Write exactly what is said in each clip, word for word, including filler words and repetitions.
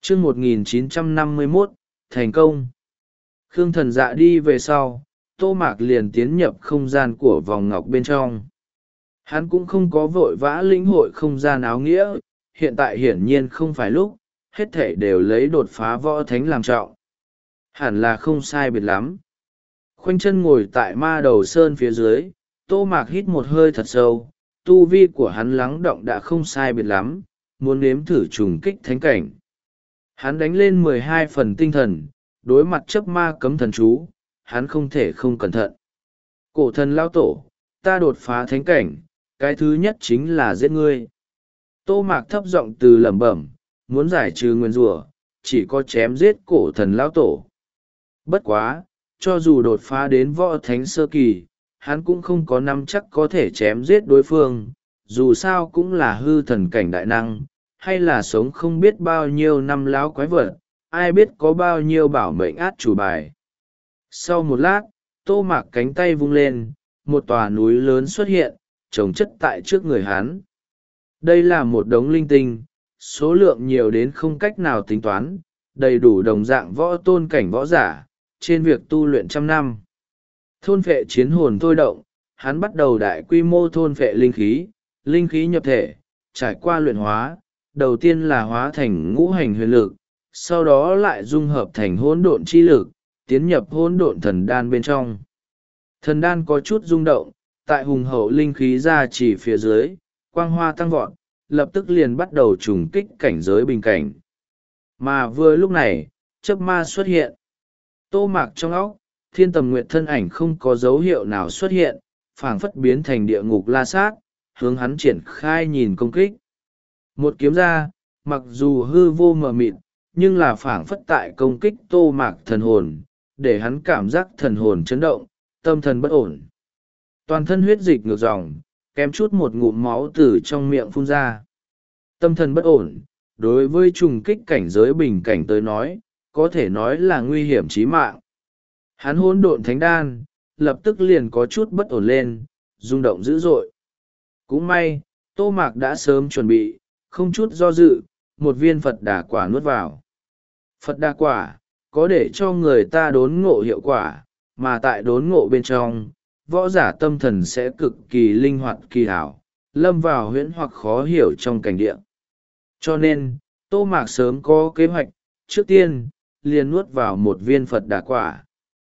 chương một nghìn chín trăm năm mươi mốt, thành công. Khương Thần Dạ đi về sau, Tô Mạc liền tiến nhập không gian của vòng ngọc bên trong. Hắn cũng không có vội vã lĩnh hội không gian áo nghĩa, hiện tại hiển nhiên không phải lúc, hết thảy đều lấy đột phá võ thánh làm trọng. Hẳn là không sai biệt lắm. Khoanh chân ngồi tại ma đầu sơn phía dưới, Tô Mạc hít một hơi thật sâu, tu vi của hắn lắng động đã không sai biệt lắm, muốn nếm thử trùng kích thánh cảnh. Hắn đánh lên mười hai phần tinh thần, đối mặt chấp ma cấm thần chú, hắn không thể không cẩn thận. Cổ thần lao tổ, ta đột phá thánh cảnh, cái thứ nhất chính là giết ngươi. Tô Mạc thấp giọng từ lẩm bẩm, muốn giải trừ nguyên rủa, chỉ có chém giết cổ thần lao tổ. Bất quá, cho dù đột phá đến võ thánh sơ kỳ, hắn cũng không có nắm chắc có thể chém giết đối phương, dù sao cũng là hư thần cảnh đại năng, hay là sống không biết bao nhiêu năm láo quái vật, ai biết có bao nhiêu bảo mệnh át chủ bài. Sau một lát, Tô Mạc cánh tay vung lên, một tòa núi lớn xuất hiện, trồng chất tại trước người hắn. Đây là một đống linh tinh, số lượng nhiều đến không cách nào tính toán, đầy đủ đồng dạng võ tôn cảnh võ giả, trên việc tu luyện trăm năm. Thôn phệ chiến hồn thôi động, hắn bắt đầu đại quy mô thôn phệ linh khí, linh khí nhập thể, trải qua luyện hóa, đầu tiên là hóa thành ngũ hành huyền lực, sau đó lại dung hợp thành hỗn độn chi lực, tiến nhập hỗn độn thần đan bên trong. Thần đan có chút rung động, tại hùng hậu linh khí ra chỉ phía dưới, quang hoa tăng vọt, lập tức liền bắt đầu trùng kích cảnh giới bình cảnh. Mà vừa lúc này, chớp ma xuất hiện. Tô Mạc trong óc, Thiên Tầm Nguyệt thân ảnh không có dấu hiệu nào xuất hiện, phảng phất biến thành địa ngục la sát, hướng hắn triển khai nhìn công kích. Một kiếm ra, mặc dù hư vô mờ mịt, nhưng là phảng phất tại công kích Tô Mạc thần hồn, để hắn cảm giác thần hồn chấn động, tâm thần bất ổn. Toàn thân huyết dịch ngược dòng, kém chút một ngụm máu từ trong miệng phun ra. Tâm thần bất ổn, đối với trùng kích cảnh giới bình cảnh tới nói, có thể nói là nguy hiểm chí mạng. Hắn hỗn độn thánh đan, lập tức liền có chút bất ổn lên, rung động dữ dội. Cũng may, Tô Mạc đã sớm chuẩn bị, không chút do dự, một viên Phật đà quả nuốt vào. Phật đà quả, có để cho người ta đốn ngộ hiệu quả, mà tại đốn ngộ bên trong, võ giả tâm thần sẽ cực kỳ linh hoạt kỳ hảo, lâm vào huyễn hoặc khó hiểu trong cảnh địa. Cho nên, Tô Mạc sớm có kế hoạch, trước tiên, liền nuốt vào một viên Phật đà quả.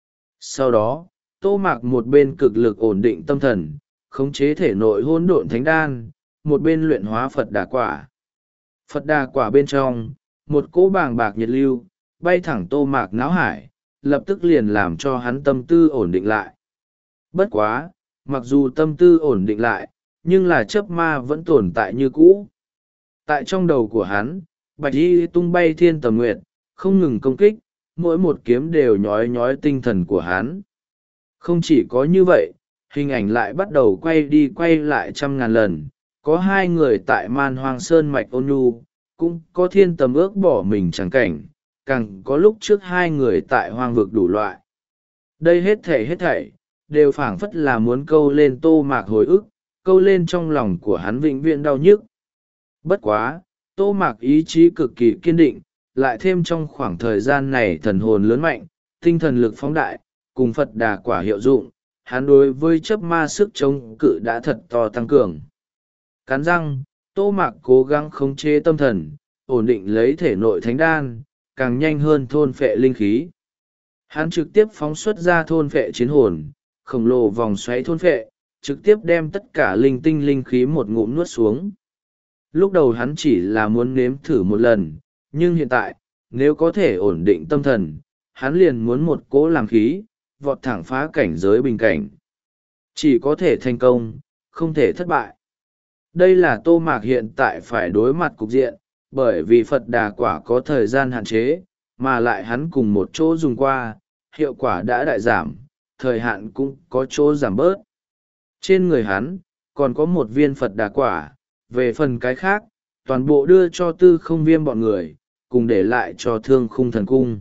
Sau đó, Tô Mạc một bên cực lực ổn định tâm thần, khống chế thể nội hỗn độn thánh đan, một bên luyện hóa Phật đà quả. Phật đà quả bên trong, một cỗ bàng bạc nhiệt lưu, bay thẳng Tô Mạc náo hải, lập tức liền làm cho hắn tâm tư ổn định lại. Bất quá, mặc dù tâm tư ổn định lại, nhưng là chớp ma vẫn tồn tại như cũ. Tại trong đầu của hắn, bạch y tung bay thiên tầm nguyệt, không ngừng công kích, mỗi một kiếm đều nhói nhói tinh thần của hắn. Không chỉ có như vậy, hình ảnh lại bắt đầu quay đi quay lại trăm ngàn lần, có hai người tại man hoang sơn mạch ôn nhu, cũng có thiên tầm ước bỏ mình chẳng cảnh, càng có lúc trước hai người tại hoang vực đủ loại. Đây hết thảy hết thảy, đều phảng phất là muốn câu lên Tô Mạc hồi ức, câu lên trong lòng của hắn vĩnh viễn đau nhức. Bất quá, Tô Mạc ý chí cực kỳ kiên định, lại thêm trong khoảng thời gian này thần hồn lớn mạnh, tinh thần lực phóng đại, cùng Phật đà quả hiệu dụng, hắn đối với chấp ma sức chống cự đã thật to tăng cường. Cắn răng, Tô Mạc cố gắng khống chế tâm thần, ổn định lấy thể nội thánh đan, càng nhanh hơn thôn phệ linh khí. Hắn trực tiếp phóng xuất ra thôn phệ chiến hồn, khổng lồ vòng xoáy thôn phệ, trực tiếp đem tất cả linh tinh linh khí một ngụm nuốt xuống. Lúc đầu hắn chỉ là muốn nếm thử một lần, nhưng hiện tại, nếu có thể ổn định tâm thần, hắn liền muốn một cỗ làm khí, vọt thẳng phá cảnh giới bình cảnh. Chỉ có thể thành công, không thể thất bại. Đây là Tô Mạc hiện tại phải đối mặt cục diện, bởi vì Phật đà quả có thời gian hạn chế, mà lại hắn cùng một chỗ dùng qua, hiệu quả đã đại giảm, thời hạn cũng có chỗ giảm bớt. Trên người hắn, còn có một viên Phật đà quả, về phần cái khác, toàn bộ đưa cho Tư Không Viêm bọn người, cùng để lại cho Thương Khung Thần Cung.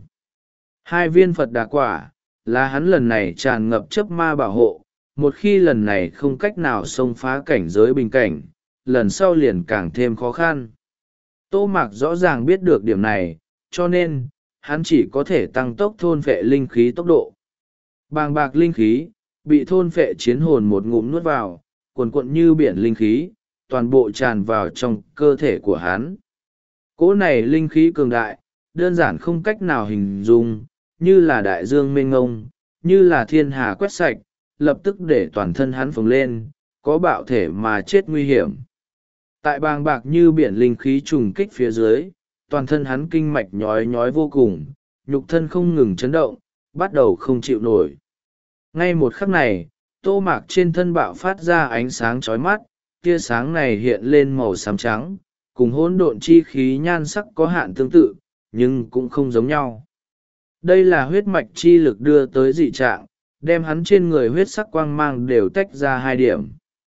Hai viên Phật đà quả, là hắn lần này tràn ngập chấp ma bảo hộ, một khi lần này không cách nào xông phá cảnh giới bình cảnh, lần sau liền càng thêm khó khăn. Tô Mạc rõ ràng biết được điểm này, cho nên hắn chỉ có thể tăng tốc thôn phệ linh khí tốc độ. Bàng bạc linh khí bị thôn phệ chiến hồn một ngụm nuốt vào, cuồn cuộn như biển linh khí, toàn bộ tràn vào trong cơ thể của hắn. Cỗ này linh khí cường đại, đơn giản không cách nào hình dung, như là đại dương mênh ngông, như là thiên hà quét sạch, lập tức để toàn thân hắn phồng lên, có bạo thể mà chết nguy hiểm. Tại bàng bạc như biển linh khí trùng kích phía dưới, toàn thân hắn kinh mạch nhói nhói vô cùng, nhục thân không ngừng chấn động, bắt đầu không chịu nổi. Ngay một khắc này, tô mạc trên thân bạo phát ra ánh sáng chói mắt, tia sáng này hiện lên màu xám trắng, cùng hỗn độn chi khí nhan sắc có hạn tương tự, nhưng cũng không giống nhau. Đây là huyết mạch chi lực đưa tới dị trạng, đem hắn trên người huyết sắc quang mang đều tách ra hai điểm.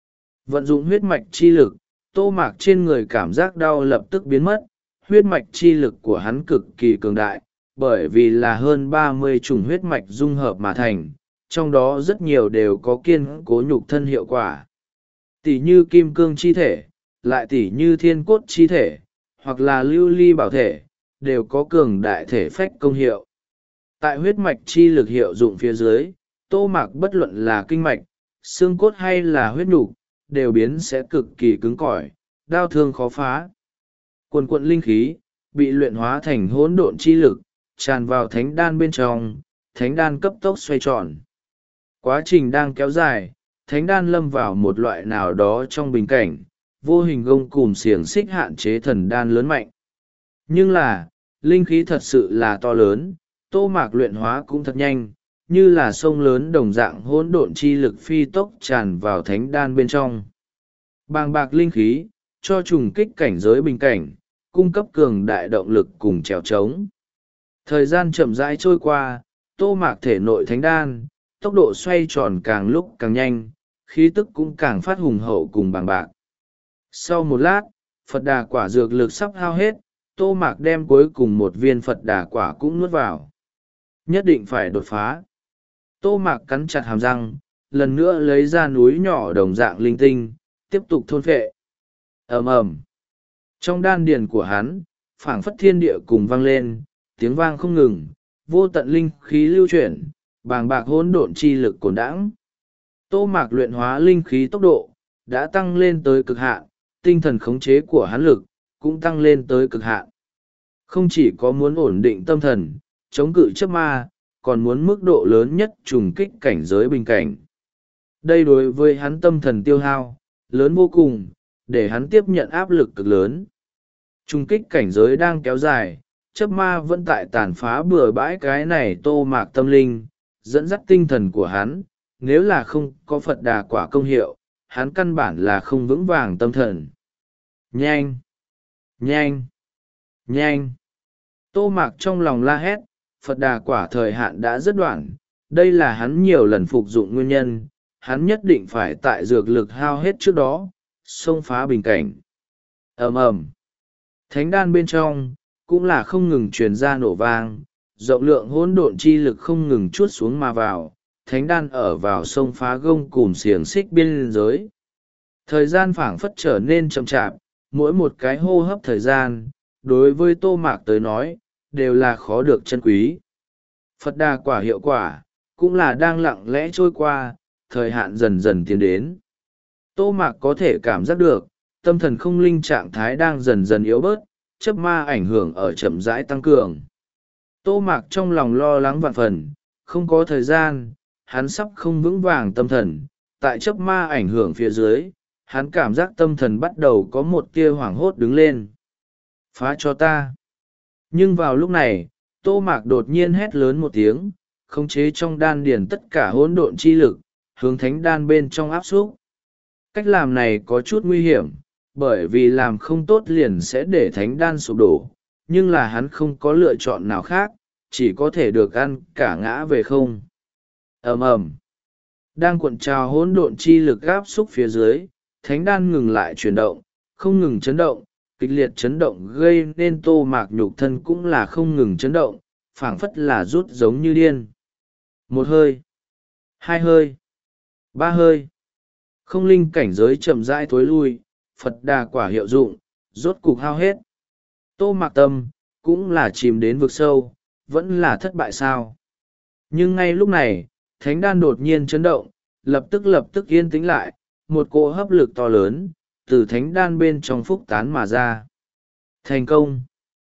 Vận dụng huyết mạch chi lực, tô mạc trên người cảm giác đau lập tức biến mất, huyết mạch chi lực của hắn cực kỳ cường đại, bởi vì là hơn ba mươi chủng huyết mạch dung hợp mà thành, trong đó rất nhiều đều có kiên cố nhục thân hiệu quả. Tỷ như kim cương chi thể, lại tỷ như thiên cốt chi thể, hoặc là lưu ly bảo thể, đều có cường đại thể phách công hiệu. Tại huyết mạch chi lực hiệu dụng phía dưới, tô mạc bất luận là kinh mạch, xương cốt hay là huyết nhục đều biến sẽ cực kỳ cứng cỏi, đau thương khó phá. Quần quận linh khí bị luyện hóa thành hỗn độn chi lực, tràn vào thánh đan bên trong, thánh đan cấp tốc xoay tròn. Quá trình đang kéo dài, thánh đan lâm vào một loại nào đó trong bình cảnh, vô hình gông cùm xiềng xích hạn chế thần đan lớn mạnh. Nhưng là, linh khí thật sự là to lớn, tô mạc luyện hóa cũng thật nhanh, như là sông lớn đồng dạng hỗn độn chi lực phi tốc tràn vào thánh đan bên trong. Bàng bạc linh khí, cho trùng kích cảnh giới bình cảnh, cung cấp cường đại động lực cùng trèo trống. Thời gian chậm rãi trôi qua, tô mạc thể nội thánh đan, tốc độ xoay tròn càng lúc càng nhanh, khí tức cũng càng phát hùng hậu cùng bàng bạc. Sau một lát, Phật đà quả dược lực sắp hao hết, tô mạc đem cuối cùng một viên Phật đà quả cũng nuốt vào. Nhất định phải đột phá. Tô mạc cắn chặt hàm răng, lần nữa lấy ra núi nhỏ đồng dạng linh tinh, tiếp tục thôn phệ. Ầm ầm. Trong đan điền của hắn, phảng phất thiên địa cùng vang lên, tiếng vang không ngừng, vô tận linh khí lưu chuyển, bàng bạc hỗn độn chi lực cồn đãng. Tô mạc luyện hóa linh khí tốc độ đã tăng lên tới cực hạn, tinh thần khống chế của hắn lực cũng tăng lên tới cực hạn. Không chỉ có muốn ổn định tâm thần, chống cự chấp ma, còn muốn mức độ lớn nhất trùng kích cảnh giới bình cảnh. Đây đối với hắn tâm thần tiêu hao lớn vô cùng, để hắn tiếp nhận áp lực cực lớn. Trùng kích cảnh giới đang kéo dài, chấp ma vẫn tại tàn phá bừa bãi cái này tô mạc tâm linh, dẫn dắt tinh thần của hắn. Nếu là không có Phật đà quả công hiệu, hắn căn bản là không vững vàng tâm thần. Nhanh! Nhanh! Nhanh! Tô mạc trong lòng la hét, Phật đà quả thời hạn đã rất đoạn, đây là hắn nhiều lần phục dụng nguyên nhân, hắn nhất định phải tại dược lực hao hết trước đó, xông phá bình cảnh. Ầm ầm. Thánh đan bên trong, cũng là không ngừng truyền ra nổ vang, rộng lượng hỗn độn chi lực không ngừng chuốt xuống mà vào, thánh đan ở vào sông phá gông cùm xiềng xích biên giới. Thời gian phảng phất trở nên chậm chạp, mỗi một cái hô hấp thời gian, đối với tô mạc tới nói, đều là khó được chân quý. Phật đà quả hiệu quả, cũng là đang lặng lẽ trôi qua, thời hạn dần dần tiến đến. Tô mạc có thể cảm giác được, tâm thần không linh trạng thái đang dần dần yếu bớt, chấp ma ảnh hưởng ở chậm rãi tăng cường. Tô mạc trong lòng lo lắng vạn phần, không có thời gian, hắn sắp không vững vàng tâm thần, tại chấp ma ảnh hưởng phía dưới, hắn cảm giác tâm thần bắt đầu có một tia hoảng hốt đứng lên. Phá cho ta! Nhưng vào lúc này, tô mạc đột nhiên hét lớn một tiếng, khống chế trong đan điền tất cả hỗn độn chi lực, hướng thánh đan bên trong áp xúc. Cách làm này có chút nguy hiểm, bởi vì làm không tốt liền sẽ để thánh đan sụp đổ, nhưng là hắn không có lựa chọn nào khác, chỉ có thể được ăn cả ngã về không. Ầm ầm. Đang cuộn trào hỗn độn chi lực áp xúc phía dưới, thánh đan ngừng lại chuyển động, không ngừng chấn động, kịch liệt chấn động gây nên tô mạc nhục thân cũng là không ngừng chấn động, phảng phất là rút giống như điên. Một hơi, hai hơi, ba hơi. Không linh cảnh giới chậm rãi thối lui, Phật đà quả hiệu dụng, rốt cục hao hết. Tô mạc tâm, cũng là chìm đến vực sâu, vẫn là thất bại sao? Nhưng ngay lúc này, thánh đan đột nhiên chấn động, lập tức lập tức yên tĩnh lại, một cỗ hấp lực to lớn, từ thánh đan bên trong phúc tán mà ra. Thành công!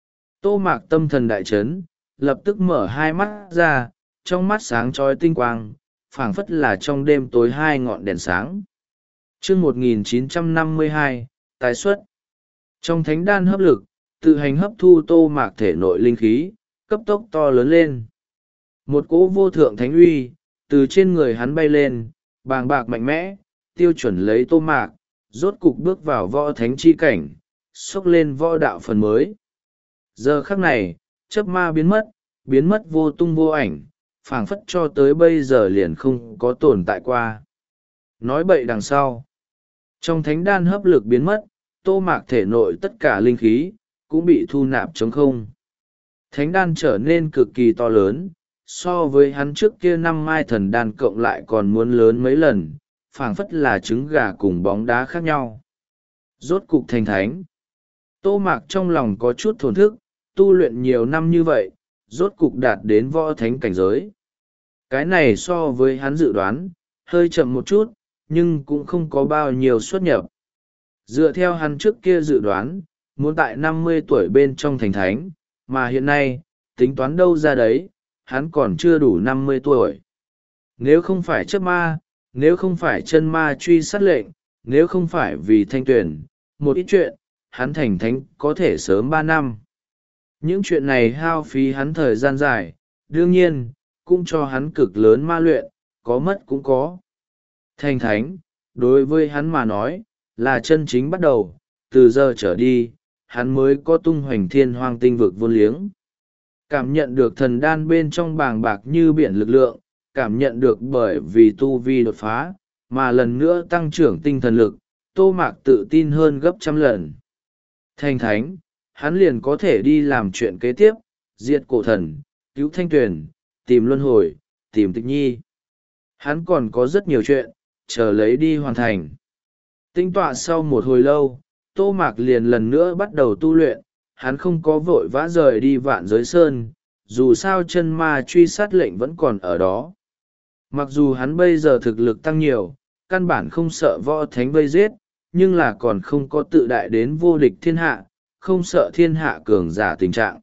Tô Mạc tâm thần đại chấn, lập tức mở hai mắt ra, trong mắt sáng trói tinh quang, phảng phất là trong đêm tối hai ngọn đèn sáng. Chương một nghìn chín trăm năm mươi hai, tái xuất. Trong thánh đan hấp lực, tự hành hấp thu Tô Mạc thể nội linh khí, cấp tốc to lớn lên. Một cỗ vô thượng thánh uy, từ trên người hắn bay lên, bàng bạc mạnh mẽ, tiêu chuẩn lấy Tô Mạc, rốt cục bước vào võ thánh chi cảnh, xốc lên võ đạo phần mới. Giờ khắc này, chớp ma biến mất, biến mất vô tung vô ảnh, phảng phất cho tới bây giờ liền không có tồn tại qua. Nói bậy đằng sau. Trong thánh đan hấp lực biến mất, Tô Mạc thể nội tất cả linh khí, cũng bị thu nạp trống không. Thánh đan trở nên cực kỳ to lớn, so với hắn trước kia năm mai thần đan cộng lại còn muốn lớn mấy lần, phảng phất là trứng gà cùng bóng đá khác nhau. Rốt cục thành thánh. Tô Mạc trong lòng có chút thổn thức, tu luyện nhiều năm như vậy, rốt cục đạt đến võ thánh cảnh giới. Cái này so với hắn dự đoán, hơi chậm một chút, nhưng cũng không có bao nhiêu xuất nhập. Dựa theo hắn trước kia dự đoán, muốn tại năm mươi tuổi bên trong thành thánh, mà hiện nay, tính toán đâu ra đấy, hắn còn chưa đủ năm mươi tuổi. Nếu không phải chớp ma, nếu không phải chân ma truy sát lệnh, nếu không phải vì thanh tuyển, một ít chuyện, hắn thành thánh có thể sớm ba năm. Những chuyện này hao phí hắn thời gian dài, đương nhiên, cũng cho hắn cực lớn ma luyện, có mất cũng có. Thành thánh, đối với hắn mà nói, là chân chính bắt đầu, từ giờ trở đi, hắn mới có tung hoành thiên hoang tinh vực vô liếng. Cảm nhận được thần đan bên trong bàng bạc như biển lực lượng, cảm nhận được bởi vì tu vi đột phá, mà lần nữa tăng trưởng tinh thần lực, Tô Mạc tự tin hơn gấp trăm lần. Thành thánh, hắn liền có thể đi làm chuyện kế tiếp, diệt cổ thần, cứu thanh tuyền, tìm luân hồi, tìm tịch nhi. Hắn còn có rất nhiều chuyện, chờ lấy đi hoàn thành. Tinh tọa sau một hồi lâu, Tô Mạc liền lần nữa bắt đầu tu luyện, hắn không có vội vã rời đi Vạn Giới Sơn, dù sao chân ma truy sát lệnh vẫn còn ở đó. Mặc dù hắn bây giờ thực lực tăng nhiều, căn bản không sợ võ thánh vây giết, nhưng là còn không có tự đại đến vô địch thiên hạ, không sợ thiên hạ cường giả tình trạng.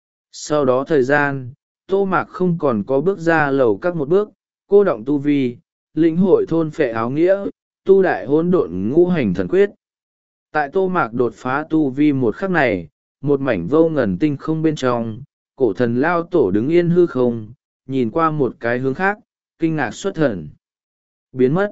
Sau đó thời gian, Tô Mạc không còn có bước ra lầu các một bước, cô động tu vi, lĩnh hội thôn phệ áo nghĩa, tu đại hỗn độn ngũ hành thần quyết. Tại Tô Mạc đột phá tu vi một khắc này, một mảnh vô ngần tinh không bên trong, cổ thần lao tổ đứng yên hư không, nhìn qua một cái hướng khác, kinh ngạc xuất thần. Biến mất.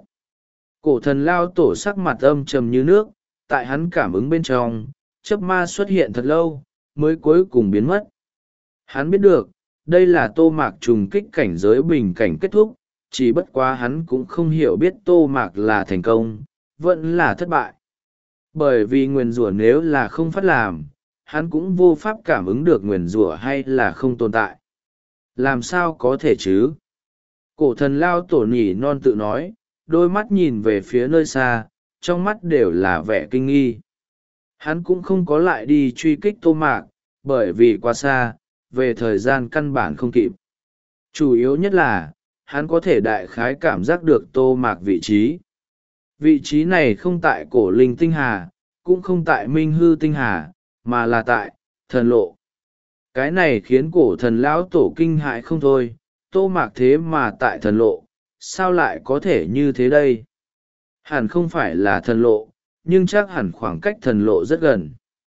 Cổ thần lao tổ sắc mặt âm trầm như nước, tại hắn cảm ứng bên trong, chớp ma xuất hiện thật lâu, mới cuối cùng biến mất. Hắn biết được, đây là Tô Mạc trùng kích cảnh giới bình cảnh kết thúc, chỉ bất quá hắn cũng không hiểu biết Tô Mạc là thành công, vẫn là thất bại. Bởi vì nguyền rủa nếu là không phát làm, hắn cũng vô pháp cảm ứng được nguyền rủa hay là không tồn tại. Làm sao có thể chứ? Cổ thần lao tổ nhỉ non tự nói, đôi mắt nhìn về phía nơi xa, trong mắt đều là vẻ kinh nghi. Hắn cũng không có lại đi truy kích Tô Mạc, bởi vì quá xa, về thời gian căn bản không kịp. Chủ yếu nhất là, hắn có thể đại khái cảm giác được Tô Mạc vị trí. Vị trí này không tại cổ linh tinh hà, cũng không tại minh hư tinh hà, mà là tại thần lộ. Cái này khiến cổ thần lão tổ kinh hại không thôi, Tô Mạc thế mà tại thần lộ, sao lại có thể như thế đây? Hẳn không phải là thần lộ, nhưng chắc hẳn khoảng cách thần lộ rất gần.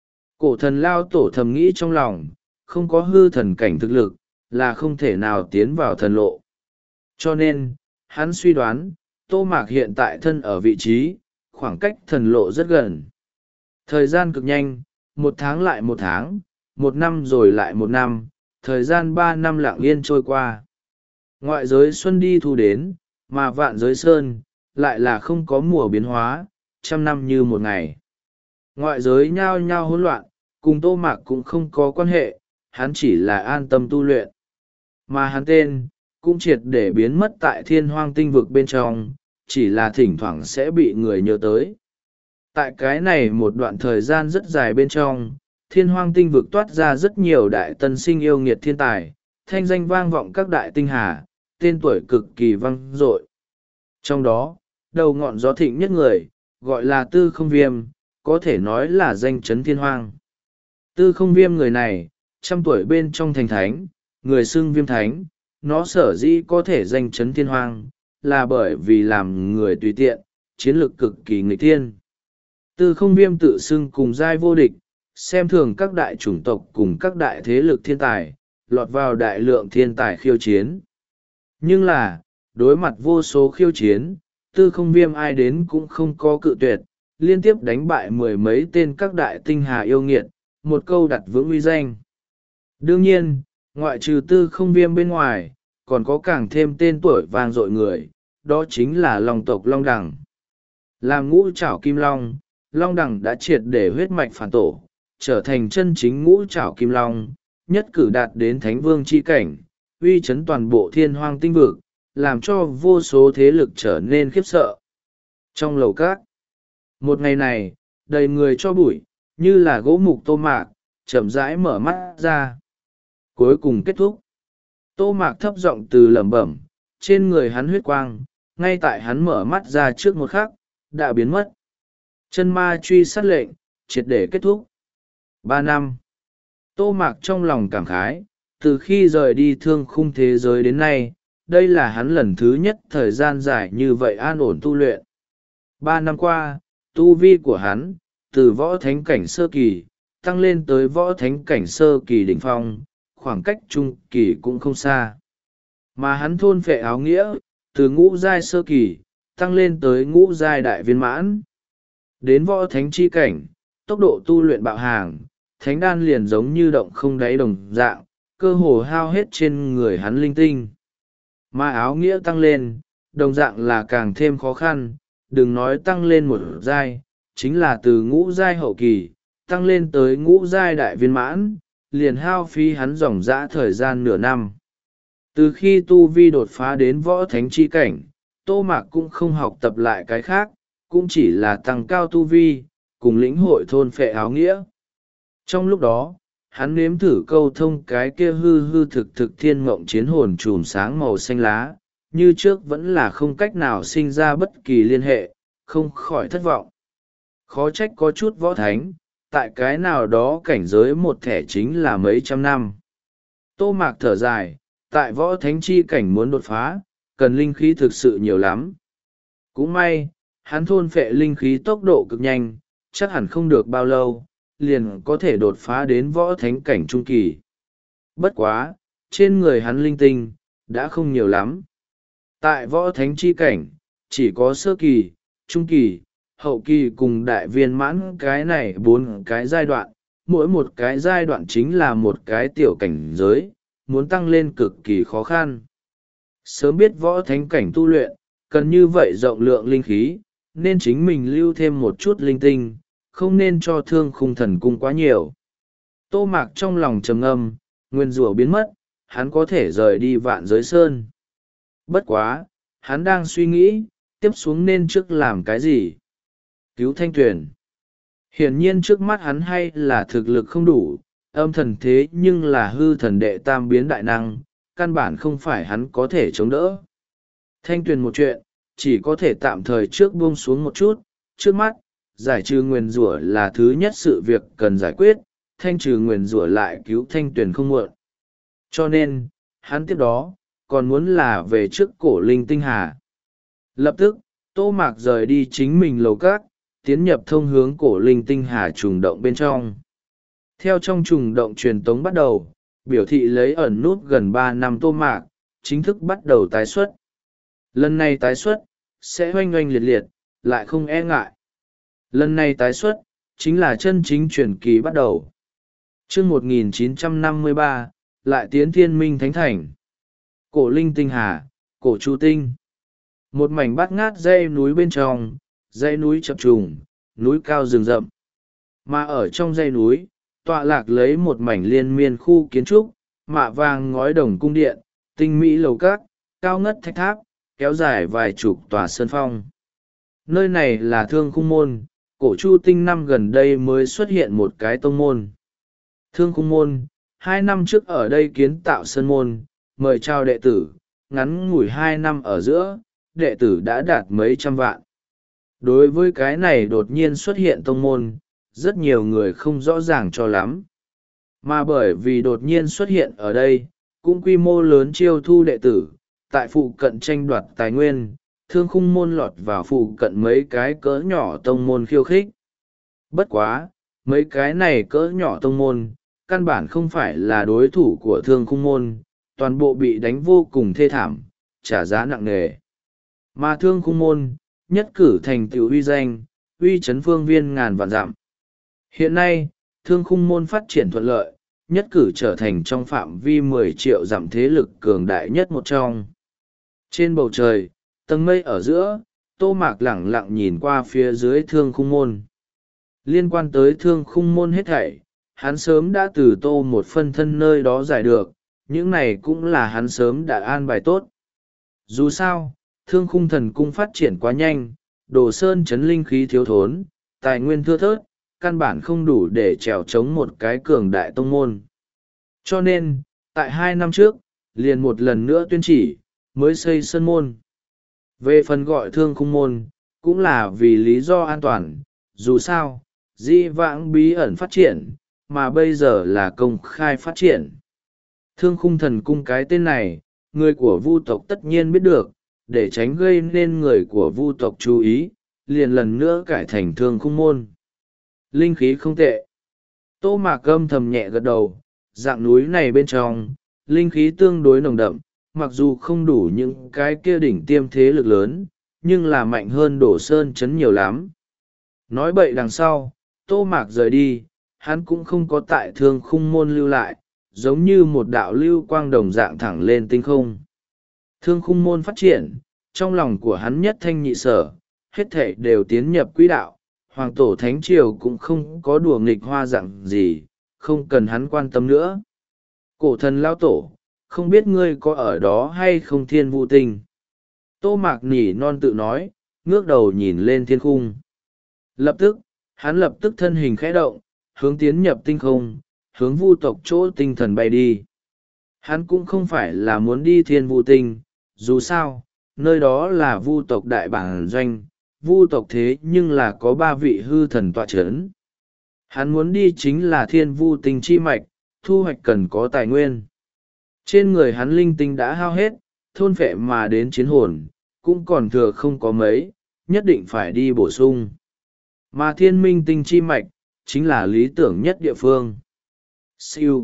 Cổ thần lao tổ thầm nghĩ trong lòng, không có hư thần cảnh thực lực, là không thể nào tiến vào thần lộ. Cho nên, hắn suy đoán, Tô Mạc hiện tại thân ở vị trí, khoảng cách thần lộ rất gần. Thời gian cực nhanh, một tháng lại một tháng, một năm rồi lại một năm, thời gian ba năm lặng yên trôi qua. Ngoại giới xuân đi thu đến, mà vạn giới sơn, lại là không có mùa biến hóa, trăm năm như một ngày. Ngoại giới nhao nhao hỗn loạn, cùng Tô Mạc cũng không có quan hệ, hắn chỉ là an tâm tu luyện. Mà hắn tên, cũng triệt để biến mất tại thiên hoang tinh vực bên trong, chỉ là thỉnh thoảng sẽ bị người nhớ tới. Tại cái này một đoạn thời gian rất dài bên trong, thiên hoang tinh vực toát ra rất nhiều đại tân sinh yêu nghiệt thiên tài, thanh danh vang vọng các đại tinh hà, tên tuổi cực kỳ vang dội. Trong đó, đầu ngọn gió thịnh nhất người, gọi là Tư Không Viêm, có thể nói là danh chấn thiên hoang. Tư Không Viêm người này, trăm tuổi bên trong thành thánh, người xưng Viêm Thánh, nó sở dĩ có thể danh chấn thiên hoang, là bởi vì làm người tùy tiện, chiến lược cực kỳ nghịch thiên. Tư Không Viêm tự xưng cùng giai vô địch, xem thường các đại chủng tộc cùng các đại thế lực thiên tài, lọt vào đại lượng thiên tài khiêu chiến. Nhưng là, đối mặt vô số khiêu chiến, Tư Không Viêm ai đến cũng không có cự tuyệt, liên tiếp đánh bại mười mấy tên các đại tinh hà yêu nghiệt, một câu đặt vững uy danh. Đương nhiên, ngoại trừ Tư Không Viêm bên ngoài, còn có càng thêm tên tuổi vang dội người, đó chính là Long tộc Long Đằng. Làm ngũ trảo kim long, Long Đằng đã triệt để huyết mạch phản tổ, trở thành chân chính ngũ trảo kim long, nhất cử đạt đến thánh vương chi cảnh, uy chấn toàn bộ thiên hoang tinh vực, làm cho vô số thế lực trở nên khiếp sợ. Trong lầu cát, một ngày này, đầy người cho bụi, như là gỗ mục Tô Mạc, chậm rãi mở mắt ra. Cuối cùng kết thúc. Tô Mạc thấp giọng từ lẩm bẩm, trên người hắn huyết quang, ngay tại hắn mở mắt ra trước một khắc, đã biến mất. Chân ma truy sát lệnh, triệt để kết thúc. Ba năm. Tô Mạc trong lòng cảm khái, từ khi rời đi thương khung thế giới đến nay, đây là hắn lần thứ nhất thời gian dài như vậy an ổn tu luyện. Ba năm qua, tu vi của hắn, từ võ thánh cảnh sơ kỳ, tăng lên tới võ thánh cảnh sơ kỳ đỉnh phong, khoảng cách trung kỳ cũng không xa. Mà hắn thôn phệ áo nghĩa, từ ngũ giai sơ kỳ, tăng lên tới ngũ giai đại viên mãn. Đến võ thánh chi cảnh, tốc độ tu luyện bạo hàng, thánh đan liền giống như động không đáy đồng dạng, cơ hồ hao hết trên người hắn linh tinh. Mà áo nghĩa tăng lên, đồng dạng là càng thêm khó khăn, đừng nói tăng lên một giai, chính là từ ngũ giai hậu kỳ, tăng lên tới ngũ giai đại viên mãn, liền hao phí hắn dòng dã thời gian nửa năm. Từ khi tu vi đột phá đến võ thánh chi cảnh, Tô Mạc cũng không học tập lại cái khác, cũng chỉ là tăng cao tu vi, cùng lĩnh hội thôn phệ áo nghĩa. Trong lúc đó, hắn nếm thử câu thông cái kia hư hư thực thực thiên mộng chiến hồn chùm sáng màu xanh lá, như trước vẫn là không cách nào sinh ra bất kỳ liên hệ, không khỏi thất vọng. Khó trách có chút võ thánh, tại cái nào đó cảnh giới một thẻ chính là mấy trăm năm. Tô Mạc thở dài, tại võ thánh chi cảnh muốn đột phá, cần linh khí thực sự nhiều lắm. Cũng may, hắn thôn phệ linh khí tốc độ cực nhanh, chắc hẳn không được bao lâu, liền có thể đột phá đến võ thánh cảnh trung kỳ. Bất quá, trên người hắn linh tinh, đã không nhiều lắm. Tại võ thánh chi cảnh, chỉ có sơ kỳ, trung kỳ, hậu kỳ cùng đại viên mãn cái này bốn cái giai đoạn, mỗi một cái giai đoạn chính là một cái tiểu cảnh giới, muốn tăng lên cực kỳ khó khăn. Sớm biết võ thánh cảnh tu luyện, cần như vậy rộng lượng linh khí, nên chính mình lưu thêm một chút linh tinh, không nên cho thương khung thần cung quá nhiều. Tô Mạc trong lòng trầm ngâm, nguyên rủa biến mất, hắn có thể rời đi vạn giới sơn. Bất quá, hắn đang suy nghĩ, tiếp xuống nên trước làm cái gì? Cứu Thanh Tuyền. Hiển nhiên trước mắt hắn hay là thực lực không đủ, âm thần thế nhưng là hư thần đệ tam biến đại năng, căn bản không phải hắn có thể chống đỡ. Thanh Tuyền một chuyện, chỉ có thể tạm thời trước buông xuống một chút, trước mắt, giải trừ nguyền rủa là thứ nhất sự việc cần giải quyết, thanh trừ nguyền rủa lại cứu Thanh Tuyền không muộn. Cho nên, hắn tiếp đó, còn muốn là về trước cổ linh tinh hà. Lập tức, Tô Mạc rời đi chính mình lầu cát, tiến nhập thông hướng cổ linh tinh hà trùng động bên trong. Theo trong trùng động truyền tống bắt đầu, biểu thị lấy ẩn nút gần ba năm Tô Mạc, chính thức bắt đầu tái xuất. Lần này tái xuất, sẽ oanh oanh liệt liệt, lại không e ngại. Lần này tái xuất, chính là chân chính truyền kỳ bắt đầu. Trước một nghìn chín trăm năm mươi ba, lại tiến thiên minh thánh thành. Cổ linh tinh hà, cổ chu tinh. Một mảnh bát ngát dãy núi bên trong, dãy núi chập trùng, núi cao rừng rậm. Mà ở trong dãy núi, tọa lạc lấy một mảnh liên miên khu kiến trúc, mạ vàng ngói đồng cung điện, tinh mỹ lầu cát, cao ngất thạch tháp, kéo dài vài chục tòa sơn phong. Nơi này là Thương Khung Môn, cổ chu tinh năm gần đây mới xuất hiện một cái tông môn. Thương khung môn, hai năm trước ở đây kiến tạo sơn môn, mời chào đệ tử, ngắn ngủi hai năm ở giữa, đệ tử đã đạt mấy trăm vạn. Đối với cái này đột nhiên xuất hiện tông môn, rất nhiều người không rõ ràng cho lắm. Mà bởi vì đột nhiên xuất hiện ở đây, cũng quy mô lớn chiêu thu đệ tử, tại phụ cận tranh đoạt tài nguyên, thương khung môn lọt vào phụ cận mấy cái cỡ nhỏ tông môn khiêu khích. Bất quá, mấy cái này cỡ nhỏ tông môn, căn bản không phải là đối thủ của thương khung môn, toàn bộ bị đánh vô cùng thê thảm, trả giá nặng nề. Mà thương khung môn, nhất cử thành tựu uy danh, uy chấn phương viên ngàn vạn dặm. Hiện nay, thương khung môn phát triển thuận lợi, nhất cử trở thành trong phạm vi mười triệu dặm thế lực cường đại nhất một trong. Trên bầu trời, tầng mây ở giữa, Tô Mạc lẳng lặng nhìn qua phía dưới thương khung môn. Liên quan tới thương khung môn hết thảy, hắn sớm đã từ Tô một phân thân nơi đó giải được, những này cũng là hắn sớm đã an bài tốt. Dù sao, thương khung thần cung phát triển quá nhanh, đồ sơn chấn linh khí thiếu thốn, tài nguyên thưa thớt, căn bản không đủ để trèo chống một cái cường đại tông môn. Cho nên, tại hai năm trước, liền một lần nữa tuyên chỉ, mới xây sơn môn. Về phần gọi thương khung môn, cũng là vì lý do an toàn, dù sao, di vãng bí ẩn phát triển, mà bây giờ là công khai phát triển. Thương khung thần cung cái tên này, người của vu tộc tất nhiên biết được, để tránh gây nên người của vu tộc chú ý, liền lần nữa cải thành thương khung môn. Linh khí không tệ. Tô Mạc âm thầm nhẹ gật đầu, dạng núi này bên trong, linh khí tương đối nồng đậm, mặc dù không đủ những cái kia đỉnh tiêm thế lực lớn, nhưng là mạnh hơn đổ sơn chấn nhiều lắm. Nói bậy đằng sau, Tô Mạc rời đi, hắn cũng không có tại thương khung môn lưu lại, giống như một đạo lưu quang đồng dạng thẳng lên tinh không. Thương khung môn phát triển, trong lòng của hắn nhất thanh nhị sở, hết thảy đều tiến nhập quỹ đạo, hoàng tổ thánh triều cũng không có đùa nghịch hoa dạng gì, không cần hắn quan tâm nữa. Cổ thần lao tổ, không biết ngươi có ở đó hay không thiên vu tinh. Tô Mạc nỉ non tự nói, ngước đầu nhìn lên thiên khung. Lập tức, hắn lập tức thân hình khẽ động, hướng tiến nhập tinh không, hướng vu tộc chỗ tinh thần bay đi. Hắn cũng không phải là muốn đi thiên vu tinh, dù sao, nơi đó là vu tộc đại bản doanh, vu tộc thế nhưng là có ba vị hư thần tọa chấn. Hắn muốn đi chính là thiên vu tinh chi mạch, thu hoạch cần có tài nguyên. Trên người hắn linh tinh đã hao hết, thôn phệ mà đến chiến hồn, cũng còn thừa không có mấy, nhất định phải đi bổ sung. Mà thiên minh tinh chi mạch, chính là lý tưởng nhất địa phương. Siêu.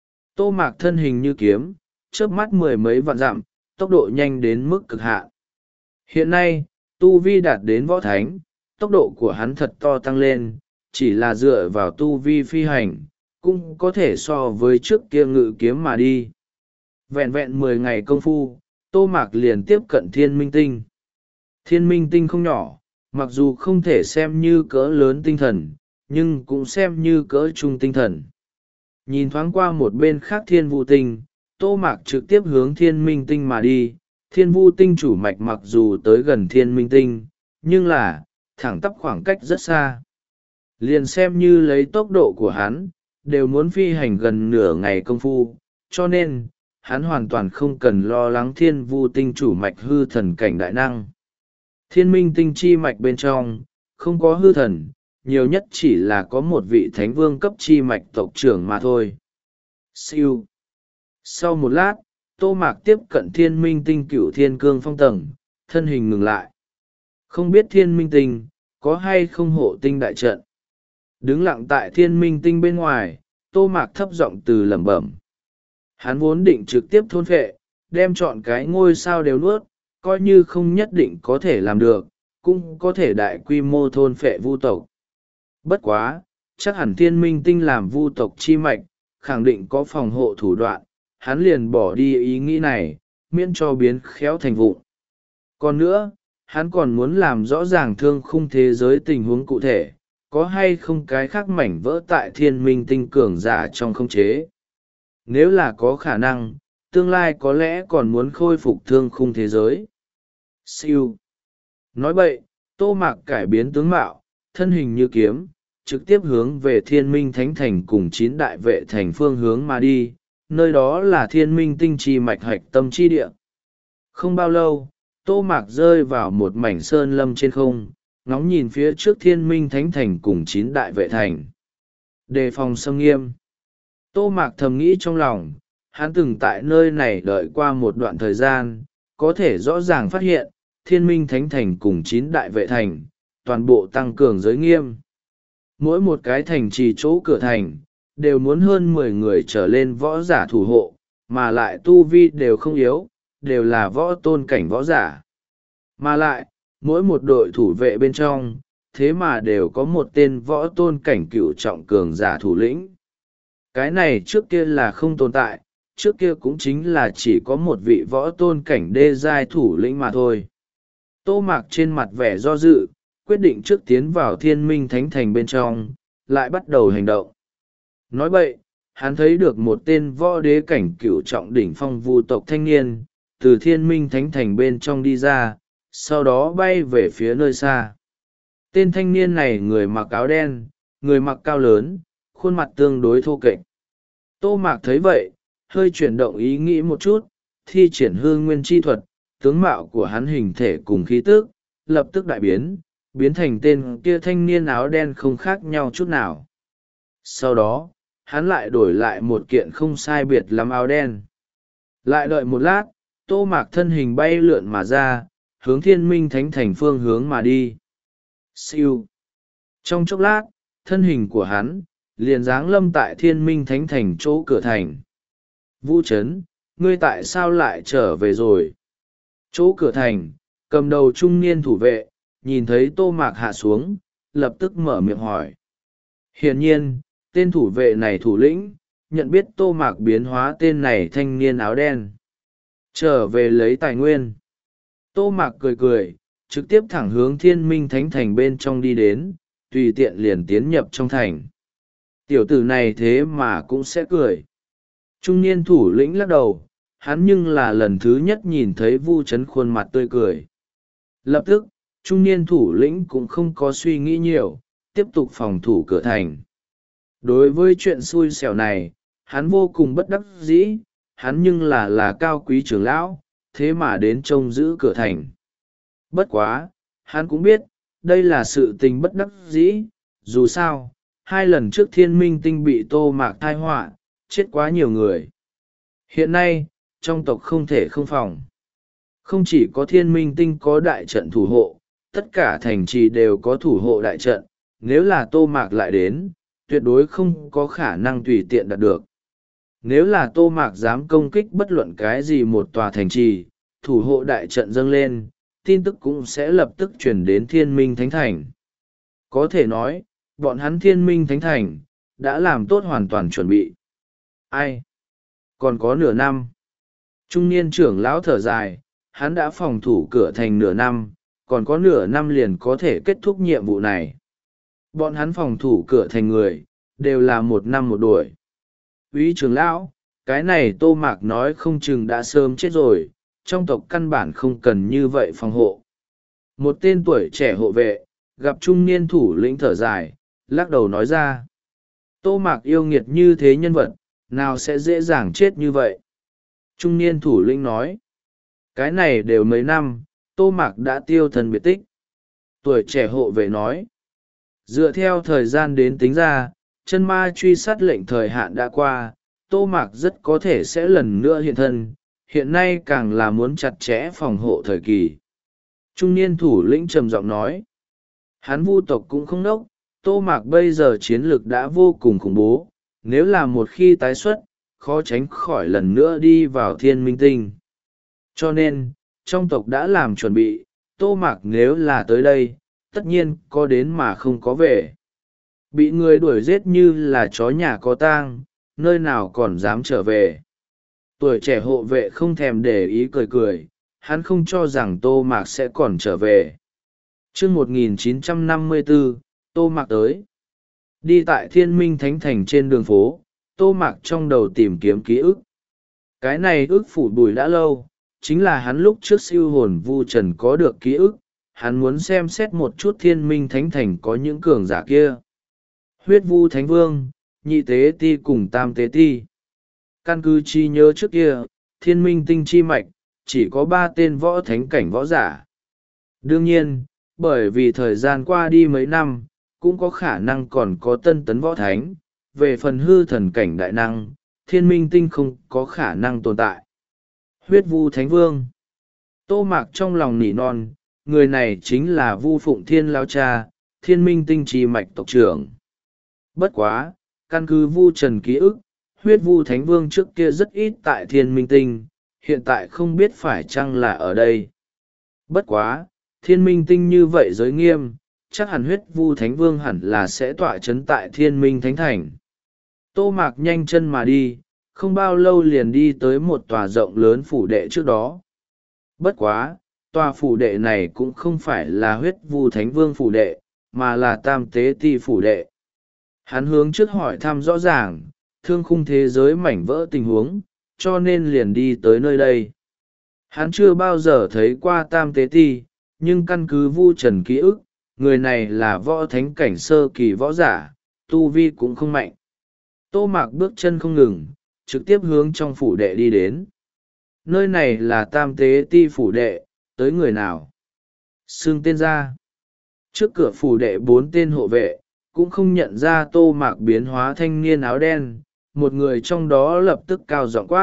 Tô Mạc thân hình như kiếm, chớp mắt mười mấy vạn dặm, tốc độ nhanh đến mức cực hạn. Hiện nay, tu vi đạt đến võ thánh, tốc độ của hắn thật to tăng lên, chỉ là dựa vào tu vi phi hành, cũng có thể so với trước kia ngự kiếm mà đi. Vẹn vẹn mười ngày công phu, Tô Mạc liền tiếp cận thiên minh tinh. Thiên minh tinh không nhỏ, mặc dù không thể xem như cỡ lớn tinh thần, nhưng cũng xem như cỡ trung tinh thần. Nhìn thoáng qua một bên khác thiên vu tinh, Tô Mạc trực tiếp hướng thiên minh tinh mà đi. Thiên vu tinh chủ mạch mặc dù tới gần thiên minh tinh, nhưng là, thẳng tắp khoảng cách rất xa. Liền xem như lấy tốc độ của hắn, đều muốn phi hành gần nửa ngày công phu, cho nên, hắn hoàn toàn không cần lo lắng thiên vu tinh chủ mạch hư thần cảnh đại năng. Thiên minh tinh chi mạch bên trong, không có hư thần, nhiều nhất chỉ là có một vị thánh vương cấp chi mạch tộc trưởng mà thôi. Siêu. Sau một lát, Tô Mạc tiếp cận thiên minh tinh cửu thiên cương phong tầng, thân hình ngừng lại. Không biết thiên minh tinh, có hay không hộ tinh đại trận. Đứng lặng tại thiên minh tinh bên ngoài, Tô Mạc thấp giọng từ lẩm bẩm. Hắn vốn định trực tiếp thôn phệ, đem chọn cái ngôi sao đều nuốt, coi như không nhất định có thể làm được, cũng có thể đại quy mô thôn phệ vu tộc. Bất quá, chắc hẳn thiên minh tinh làm vu tộc chi mạch, khẳng định có phòng hộ thủ đoạn, hắn liền bỏ đi ý nghĩ này, miễn cho biến khéo thành vụn. Còn nữa, hắn còn muốn làm rõ ràng thương khung thế giới tình huống cụ thể, có hay không cái khác mảnh vỡ tại thiên minh tinh cường giả trong không chế. Nếu là có khả năng, tương lai có lẽ còn muốn khôi phục thương khung thế giới. Siêu. Nói bậy, Tô Mạc cải biến tướng mạo, thân hình như kiếm, trực tiếp hướng về thiên minh thánh thành cùng chín đại vệ thành phương hướng mà đi, nơi đó là thiên minh tinh chi mạch hạch tâm chi địa. Không bao lâu, Tô Mạc rơi vào một mảnh sơn lâm trên không, ngóng nhìn phía trước thiên minh thánh thành cùng chín đại vệ thành. Đề phòng xâm nghiêm. Tô Mạc thầm nghĩ trong lòng, hắn từng tại nơi này đợi qua một đoạn thời gian, có thể rõ ràng phát hiện, thiên minh thánh thành cùng chín đại vệ thành, toàn bộ tăng cường giới nghiêm. Mỗi một cái thành trì chỗ cửa thành, đều muốn hơn mười người trở lên võ giả thủ hộ, mà lại tu vi đều không yếu, đều là võ tôn cảnh võ giả. Mà lại, mỗi một đội thủ vệ bên trong, thế mà đều có một tên võ tôn cảnh cựu trọng cường giả thủ lĩnh. Cái này trước kia là không tồn tại, trước kia cũng chính là chỉ có một vị võ tôn cảnh đê giai thủ lĩnh mà thôi. Tô Mạc trên mặt vẻ do dự, quyết định trước tiến vào thiên minh thánh thành bên trong, lại bắt đầu hành động. Nói vậy, hắn thấy được một tên võ đế cảnh cựu trọng đỉnh phong vu tộc thanh niên, từ thiên minh thánh thành bên trong đi ra, sau đó bay về phía nơi xa. Tên thanh niên này người mặc áo đen, người mặc cao lớn, khuôn mặt tương đối thô kệch. Tô Mạc thấy vậy, hơi chuyển động ý nghĩ một chút, thi triển hư nguyên chi thuật, tướng mạo của hắn hình thể cùng khí tức, lập tức đại biến, biến thành tên kia thanh niên áo đen không khác nhau chút nào. Sau đó, hắn lại đổi lại một kiện không sai biệt lắm áo đen. Lại đợi một lát, Tô Mạc thân hình bay lượn mà ra, hướng thiên minh thánh thành phương hướng mà đi. Siêu. Trong chốc lát, thân hình của hắn, liền giáng lâm tại thiên minh thánh thành chỗ cửa thành. Vũ Trấn, ngươi tại sao lại trở về rồi? Chỗ cửa thành, cầm đầu trung niên thủ vệ, nhìn thấy Tô Mạc hạ xuống, lập tức mở miệng hỏi. Hiển nhiên, tên thủ vệ này thủ lĩnh, nhận biết Tô Mạc biến hóa tên này thanh niên áo đen. Trở về lấy tài nguyên. Tô Mạc cười cười, trực tiếp thẳng hướng thiên minh thánh thành bên trong đi đến, tùy tiện liền tiến nhập trong thành. Tiểu tử này thế mà cũng sẽ cười. Trung niên thủ lĩnh lắc đầu, hắn nhưng là lần thứ nhất nhìn thấy Vu Trấn khuôn mặt tươi cười. Lập tức, trung niên thủ lĩnh cũng không có suy nghĩ nhiều, tiếp tục phòng thủ cửa thành. Đối với chuyện xui xẻo này, hắn vô cùng bất đắc dĩ, hắn nhưng là là cao quý trưởng lão, thế mà đến trông giữ cửa thành. Bất quá, hắn cũng biết, đây là sự tình bất đắc dĩ, dù sao, hai lần trước thiên minh tinh bị Tô Mạc thai họa, chết quá nhiều người. Hiện nay, trong tộc không thể không phòng. Không chỉ có thiên minh tinh có đại trận thủ hộ, tất cả thành trì đều có thủ hộ đại trận, nếu là Tô Mạc lại đến, tuyệt đối không có khả năng tùy tiện đạt được. Nếu là Tô Mạc dám công kích bất luận cái gì một tòa thành trì, thủ hộ đại trận dâng lên, tin tức cũng sẽ lập tức chuyển đến thiên minh thánh thành. Có thể nói, bọn hắn thiên minh thánh thành, đã làm tốt hoàn toàn chuẩn bị. Ai? Còn có nửa năm. Trung niên trưởng lão thở dài, hắn đã phòng thủ cửa thành nửa năm, còn có nửa năm liền có thể kết thúc nhiệm vụ này. Bọn hắn phòng thủ cửa thành người, đều là một năm một đuổi. Úy trưởng lão, cái này Tô Mạc nói không chừng đã sớm chết rồi, trong tộc căn bản không cần như vậy phòng hộ. Một tên tuổi trẻ hộ vệ, gặp trung niên thủ lĩnh thở dài, lắc đầu nói ra. Tô Mạc yêu nghiệt như thế nhân vật, nào sẽ dễ dàng chết như vậy? Trung niên thủ lĩnh nói. Cái này đều mấy năm, Tô Mạc đã tiêu thần biệt tích. Tuổi trẻ hộ vệ nói. Dựa theo thời gian đến tính ra, chân ma truy sát lệnh thời hạn đã qua, Tô Mạc rất có thể sẽ lần nữa hiện thân, hiện nay càng là muốn chặt chẽ phòng hộ thời kỳ. Trung niên thủ lĩnh trầm giọng nói. Hắn Vu tộc cũng không nốc, Tô Mạc bây giờ chiến lược đã vô cùng khủng bố, nếu là một khi tái xuất, khó tránh khỏi lần nữa đi vào thiên minh tinh. Cho nên, trong tộc đã làm chuẩn bị, Tô Mạc nếu là tới đây, tất nhiên có đến mà không có về. Bị người đuổi giết như là chó nhà có tang, nơi nào còn dám trở về. Tuổi trẻ hộ vệ không thèm để ý cười cười, hắn không cho rằng Tô Mạc sẽ còn trở về. Chương một nghìn chín trăm năm mươi tư, Tô Mạc tới. Đi tại thiên minh thánh thành trên đường phố, Tô Mạc trong đầu tìm kiếm ký ức. Cái này ức phủ bùi đã lâu, chính là hắn lúc trước siêu hồn vu trần có được ký ức, hắn muốn xem xét một chút thiên minh thánh thành có những cường giả kia. Huyết Vu Thánh Vương, Nhị Tế Ti cùng Tam Tế Ti. Căn cứ chi nhớ trước kia, Thiên Minh Tinh chi mạch, chỉ có ba tên võ thánh cảnh võ giả. Đương nhiên, bởi vì thời gian qua đi mấy năm, cũng có khả năng còn có tân tấn võ thánh, về phần hư thần cảnh đại năng, Thiên Minh Tinh không có khả năng tồn tại. Huyết Vu Thánh Vương. Tô Mạc trong lòng nỉ non, người này chính là Vu Phụng Thiên Lão Cha, Thiên Minh Tinh chi mạch tộc trưởng. Bất quá, căn cứ Vu Trần ký ức, Huyết Vu Thánh Vương trước kia rất ít tại Thiên Minh Tinh, hiện tại không biết phải chăng là ở đây. Bất quá, Thiên Minh Tinh như vậy giới nghiêm, chắc hẳn Huyết Vu Thánh Vương hẳn là sẽ tọa chấn tại Thiên Minh Thánh Thành. Tô Mạc nhanh chân mà đi, không bao lâu liền đi tới một tòa rộng lớn phủ đệ trước đó. Bất quá, tòa phủ đệ này cũng không phải là Huyết Vu Thánh Vương phủ đệ, mà là Tam Tế Ti phủ đệ. Hắn hướng trước hỏi thăm rõ ràng, thương khung thế giới mảnh vỡ tình huống, cho nên liền đi tới nơi đây. Hắn chưa bao giờ thấy qua Tam Tế Ti, nhưng căn cứ Vu Trần ký ức, người này là võ thánh cảnh sơ kỳ võ giả, tu vi cũng không mạnh. Tô Mạc bước chân không ngừng, trực tiếp hướng trong phủ đệ đi đến. Nơi này là Tam Tế Ti phủ đệ, tới người nào? Xưng tên ra. Trước cửa phủ đệ bốn tên hộ vệ, cũng không nhận ra Tô Mạc biến hóa thanh niên áo đen, một người trong đó lập tức cao giọng quát.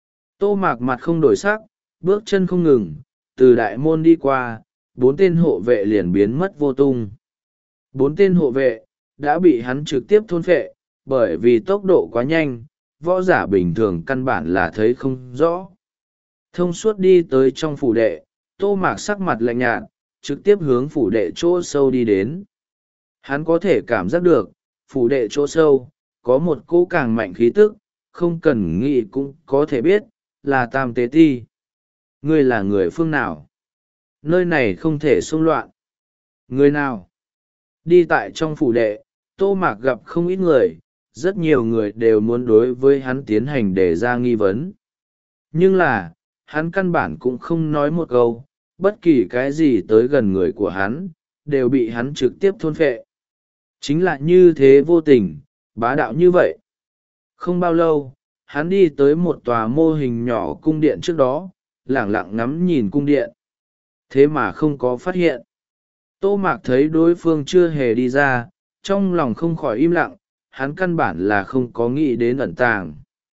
Tô Mạc mặt không đổi sắc, bước chân không ngừng, từ đại môn đi qua, bốn tên hộ vệ liền biến mất vô tung. Bốn tên hộ vệ, đã bị hắn trực tiếp thôn phệ, bởi vì tốc độ quá nhanh, võ giả bình thường căn bản là thấy không rõ. Thông suốt đi tới trong phủ đệ, Tô Mạc sắc mặt lạnh nhạt, trực tiếp hướng phủ đệ chỗ sâu đi đến. Hắn có thể cảm giác được, phủ đệ chỗ sâu, có một cỗ càng mạnh khí tức, không cần nghĩ cũng có thể biết, là Tam Tế Ti. Ngươi là người phương nào? Nơi này không thể xung loạn. Người nào? Đi tại trong phủ đệ, Tô Mạc gặp không ít người, rất nhiều người đều muốn đối với hắn tiến hành đề ra nghi vấn. Nhưng là, hắn căn bản cũng không nói một câu, bất kỳ cái gì tới gần người của hắn, đều bị hắn trực tiếp thôn phệ. Chính là như thế vô tình, bá đạo như vậy. Không bao lâu, hắn đi tới một tòa mô hình nhỏ cung điện trước đó, lẳng lặng ngắm nhìn cung điện. Thế mà không có phát hiện. Tô Mạc thấy đối phương chưa hề đi ra, trong lòng không khỏi im lặng, hắn căn bản là không có nghĩ đến ẩn tàng.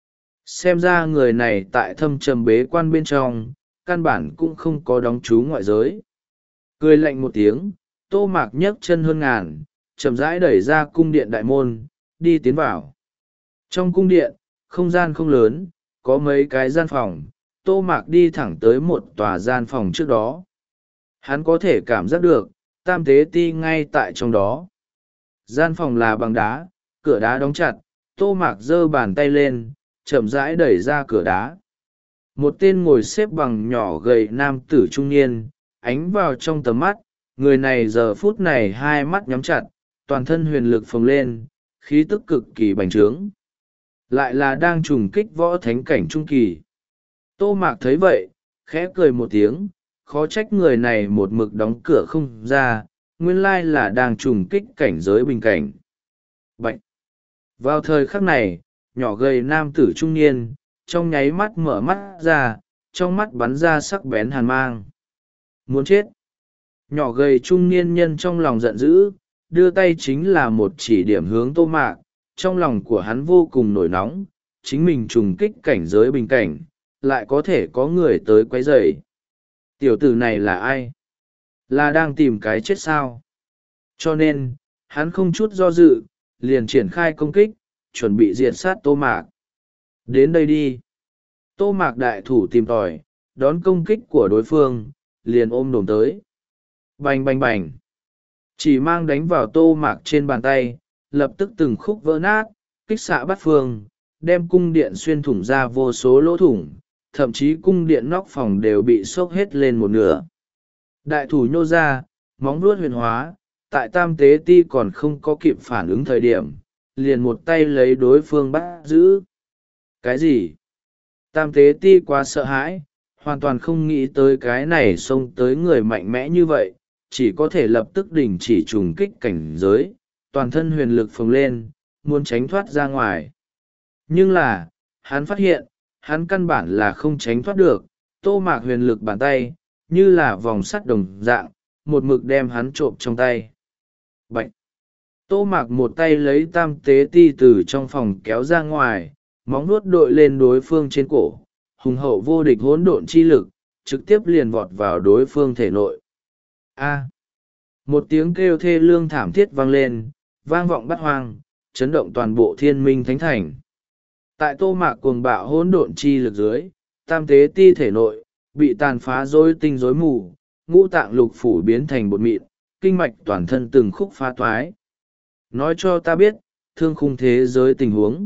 Xem ra người này tại thâm trầm bế quan bên trong, căn bản cũng không có đóng trú ngoại giới. Cười lạnh một tiếng, Tô Mạc nhấc chân hơn ngàn, chậm rãi đẩy ra cung điện đại môn, đi tiến vào. Trong cung điện, không gian không lớn, có mấy cái gian phòng, Tô Mạc đi thẳng tới một tòa gian phòng trước đó. Hắn có thể cảm giác được, Tam Tế Ti ngay tại trong đó. Gian phòng là bằng đá, cửa đá đóng chặt, Tô Mạc giơ bàn tay lên, chậm rãi đẩy ra cửa đá. Một tên ngồi xếp bằng nhỏ gầy nam tử trung niên, ánh vào trong tầm mắt, người này giờ phút này hai mắt nhắm chặt, toàn thân huyền lực phồng lên, khí tức cực kỳ bành trướng. Lại là đang trùng kích võ thánh cảnh trung kỳ. Tô Mạc thấy vậy, khẽ cười một tiếng, khó trách người này một mực đóng cửa không ra, nguyên lai là đang trùng kích cảnh giới bình cảnh. Bạch! Vào thời khắc này, nhỏ gầy nam tử trung niên, trong nháy mắt mở mắt ra, trong mắt bắn ra sắc bén hàn mang. Muốn chết! Nhỏ gầy trung niên nhân trong lòng giận dữ, đưa tay chính là một chỉ điểm hướng Tô Mạc, trong lòng của hắn vô cùng nổi nóng, chính mình trùng kích cảnh giới bình cảnh, lại có thể có người tới quấy rầy. Tiểu tử này là ai? Là đang tìm cái chết sao? Cho nên, hắn không chút do dự, liền triển khai công kích, chuẩn bị diệt sát Tô Mạc. Đến đây đi. Tô Mạc đại thủ tìm tòi, đón công kích của đối phương, liền ôm đồm tới. Bành bành bành. Chỉ mang đánh vào Tô Mạc trên bàn tay, lập tức từng khúc vỡ nát, kích xạ bắt phương, đem cung điện xuyên thủng ra vô số lỗ thủng, thậm chí cung điện nóc phòng đều bị xốc hết lên một nửa. Đại thủ nhô ra, móng vuốt huyền hóa, tại Tam Tế Ti còn không có kịp phản ứng thời điểm, liền một tay lấy đối phương bắt giữ. Cái gì? Tam Tế Ti quá sợ hãi, hoàn toàn không nghĩ tới cái này xông tới người mạnh mẽ như vậy, chỉ có thể lập tức đình chỉ trùng kích cảnh giới, toàn thân huyền lực phồng lên, muốn tránh thoát ra ngoài. Nhưng là, hắn phát hiện, hắn căn bản là không tránh thoát được. Tô Mạc huyền lực bàn tay, như là vòng sắt đồng dạng, một mực đem hắn trộm trong tay. Bạch! Tô Mạc một tay lấy tam tế ti từ trong phòng kéo ra ngoài, móng nuốt đội lên đối phương trên cổ, hùng hậu vô địch hỗn độn chi lực, trực tiếp liền vọt vào đối phương thể nội. A! Một tiếng kêu thê lương thảm thiết vang lên, vang vọng bát hoang, chấn động toàn bộ thiên minh thánh thành. Tại Tô Mạc cuồng bạo hỗn độn chi lực dưới, tam tế ti thể nội, bị tàn phá rối tinh rối mù, ngũ tạng lục phủ biến thành bột mịn, kinh mạch toàn thân từng khúc phá toái. Nói cho ta biết, thương khung thế giới tình huống.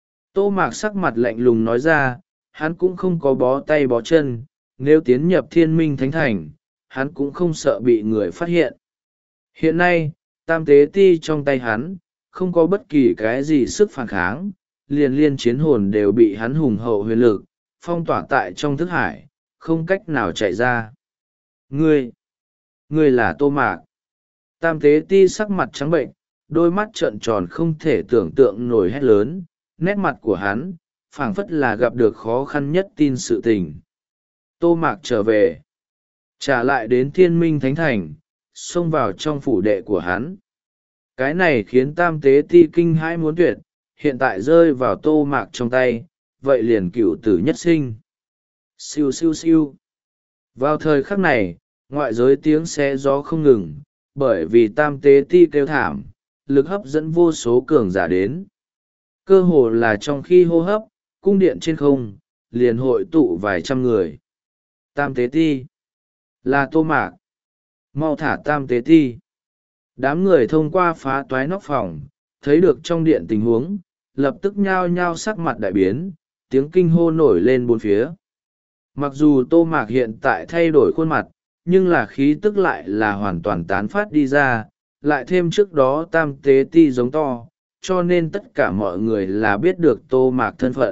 Tô Mạc sắc mặt lạnh lùng nói ra, hắn cũng không có bó tay bó chân, nếu tiến nhập thiên minh thánh thành, hắn cũng không sợ bị người phát hiện. Hiện nay, tam tế ti trong tay hắn, không có bất kỳ cái gì sức phản kháng, liền liên chiến hồn đều bị hắn hùng hậu huyền lực, phong tỏa tại trong thức hải, không cách nào chạy ra. Ngươi, ngươi là Tô Mạc. Tam tế ti sắc mặt trắng bệnh, đôi mắt trợn tròn không thể tưởng tượng nổi hét lớn, nét mặt của hắn, phảng phất là gặp được khó khăn nhất tin sự tình. Tô Mạc trở về, trả lại đến thiên minh thánh thành, xông vào trong phủ đệ của hắn. Cái này khiến tam tế ti kinh hãi muốn tuyệt, hiện tại rơi vào Tô Mạc trong tay, vậy liền cựu tử nhất sinh. Siêu siêu siêu. Vào thời khắc này, ngoại giới tiếng xé gió không ngừng, bởi vì tam tế ti kêu thảm, lực hấp dẫn vô số cường giả đến. Cơ hồ là trong khi hô hấp, cung điện trên không, liền hội tụ vài trăm người. Tam tế ti. Là Tô Mạc. Mau thả tam tế ti. Đám người thông qua phá toái nóc phòng, thấy được trong điện tình huống, lập tức nhao nhao sắc mặt đại biến, tiếng kinh hô nổi lên bốn phía. Mặc dù Tô Mạc hiện tại thay đổi khuôn mặt, nhưng là khí tức lại là hoàn toàn tán phát đi ra, lại thêm trước đó tam tế ti giống to, cho nên tất cả mọi người là biết được Tô Mạc thân phận.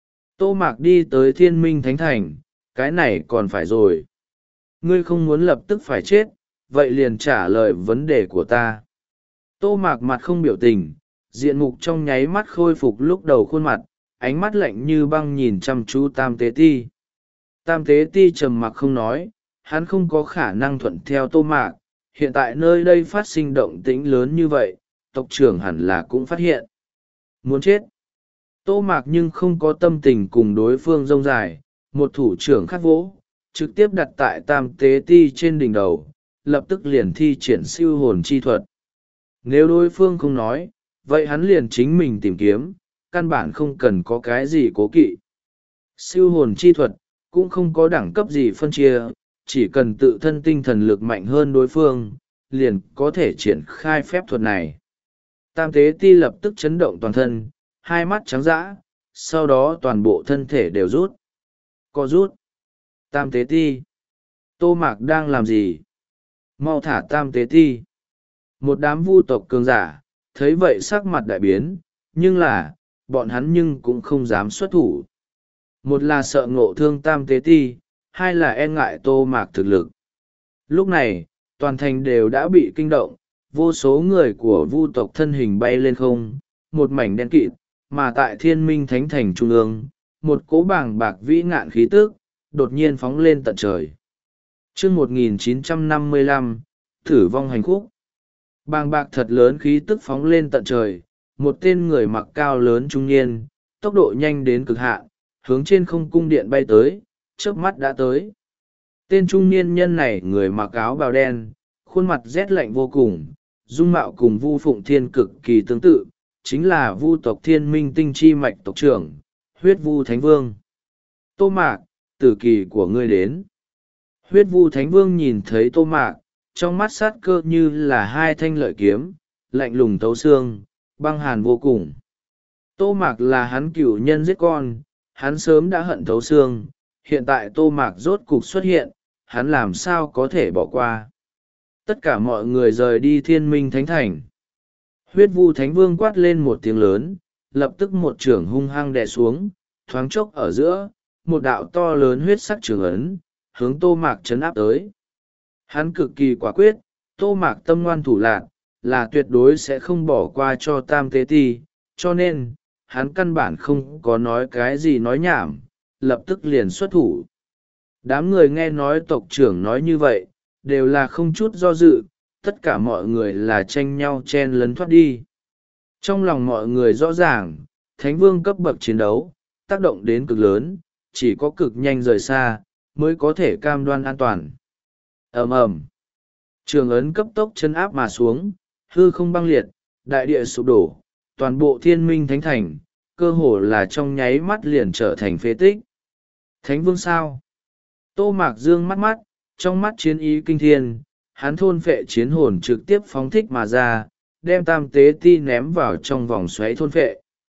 Tô Mạc đi tới thiên minh thánh thành, cái này còn phải rồi. Ngươi không muốn lập tức phải chết, vậy liền trả lời vấn đề của ta. Tô Mạc mặt không biểu tình, diện mục trong nháy mắt khôi phục lúc đầu khuôn mặt, ánh mắt lạnh như băng nhìn chăm chú tam tế ti. Tam tế ti trầm mặc không nói, hắn không có khả năng thuận theo Tô Mạc, hiện tại nơi đây phát sinh động tĩnh lớn như vậy, tộc trưởng hẳn là cũng phát hiện. Muốn chết. Tô Mạc nhưng không có tâm tình cùng đối phương rông dài, một thủ trưởng khát vỗ, trực tiếp đặt tại tam tế ti trên đỉnh đầu, lập tức liền thi triển siêu hồn chi thuật. Nếu đối phương không nói, vậy hắn liền chính mình tìm kiếm, căn bản không cần có cái gì cố kỵ. Siêu hồn chi thuật, cũng không có đẳng cấp gì phân chia, chỉ cần tự thân tinh thần lực mạnh hơn đối phương, liền có thể triển khai phép thuật này. Tam tế ti lập tức chấn động toàn thân, hai mắt trắng dã, sau đó toàn bộ thân thể đều rút. Co rút. Tam tế ti. Tô Mạc đang làm gì? Mau thả tam tế ti. Một đám vu tộc cường giả, thấy vậy sắc mặt đại biến, nhưng là, bọn hắn nhưng cũng không dám xuất thủ. Một là sợ ngộ thương tam tế ti, hai là e ngại Tô Mạc thực lực. Lúc này, toàn thành đều đã bị kinh động, vô số người của vu tộc thân hình bay lên không, một mảnh đen kịt, mà tại thiên minh thánh thành trung ương, một cỗ bảng bạc vĩ ngạn khí tức, đột nhiên phóng lên tận trời. Chương một nghìn chín trăm năm mươi lăm, Tử vong hành khúc. Bàng bạc thật lớn khí tức phóng lên tận trời, một tên người mặc cao lớn trung niên, tốc độ nhanh đến cực hạn, hướng trên không cung điện bay tới, chớp mắt đã tới. Tên trung niên nhân này người mặc áo bào đen, khuôn mặt rét lạnh vô cùng, dung mạo cùng Vu Phụng Thiên cực kỳ tương tự, chính là Vu tộc Thiên Minh Tinh Chi mạch tộc trưởng, Huyết Vu Thánh Vương. Tô Mạc, tử kỳ của ngươi đến. Huyết Vu Thánh Vương nhìn thấy Tô Mạc, trong mắt sát cơ như là hai thanh lợi kiếm, lạnh lùng thấu xương, băng hàn vô cùng. Tô Mạc là hắn cửu nhân giết con, hắn sớm đã hận thấu xương, hiện tại Tô Mạc rốt cục xuất hiện, hắn làm sao có thể bỏ qua. Tất cả mọi người rời đi thiên minh thánh thành. Huyết Vu Thánh Vương quát lên một tiếng lớn, lập tức một trưởng hung hăng đè xuống, thoáng chốc ở giữa, một đạo to lớn huyết sắc trường ấn, hướng Tô Mạc chấn áp tới. Hắn cực kỳ quả quyết, Tô Mạc tâm ngoan thủ lạc, là tuyệt đối sẽ không bỏ qua cho tam tế ti, cho nên hắn căn bản không có nói cái gì nói nhảm, lập tức liền xuất thủ. Đám người nghe nói tộc trưởng nói như vậy, đều là không chút do dự, tất cả mọi người là tranh nhau chen lấn thoát đi. Trong lòng mọi người rõ ràng, thánh vương cấp bậc chiến đấu, tác động đến cực lớn, chỉ có cực nhanh rời xa, mới có thể cam đoan an toàn. ầm ầm, trường ấn cấp tốc chân áp mà xuống, hư không băng liệt, đại địa sụp đổ, toàn bộ thiên minh thánh thành, cơ hồ là trong nháy mắt liền trở thành phế tích. Thánh vương sao? Tô Mạc dương mắt mắt, trong mắt chiến ý kinh thiên, hắn thôn phệ chiến hồn trực tiếp phóng thích mà ra, đem tam tế ti ném vào trong vòng xoáy thôn phệ.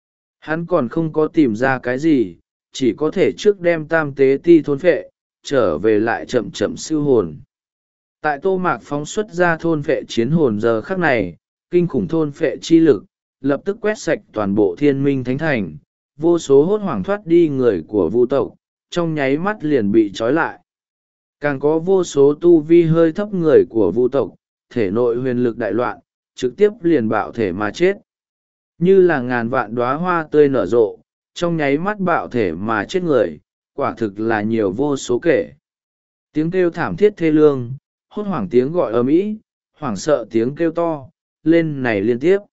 Hắn còn không có tìm ra cái gì, chỉ có thể trước đem tam tế ti thôn phệ, trở về lại chậm chậm siêu hồn. Tại Tô Mạc phóng xuất ra thôn phệ chiến hồn giờ khắc này, kinh khủng thôn phệ chi lực, lập tức quét sạch toàn bộ thiên minh thánh thành, vô số hốt hoảng thoát đi người của vu tộc, trong nháy mắt liền bị trói lại. Càng có vô số tu vi hơi thấp người của vu tộc, thể nội huyền lực đại loạn, trực tiếp liền bạo thể mà chết. Như là ngàn vạn đóa hoa tươi nở rộ, trong nháy mắt bạo thể mà chết người, quả thực là nhiều vô số kể. Tiếng kêu thảm thiết thê lương, hốt hoảng tiếng gọi ầm ĩ, hoảng sợ tiếng kêu to, lên này liên tiếp.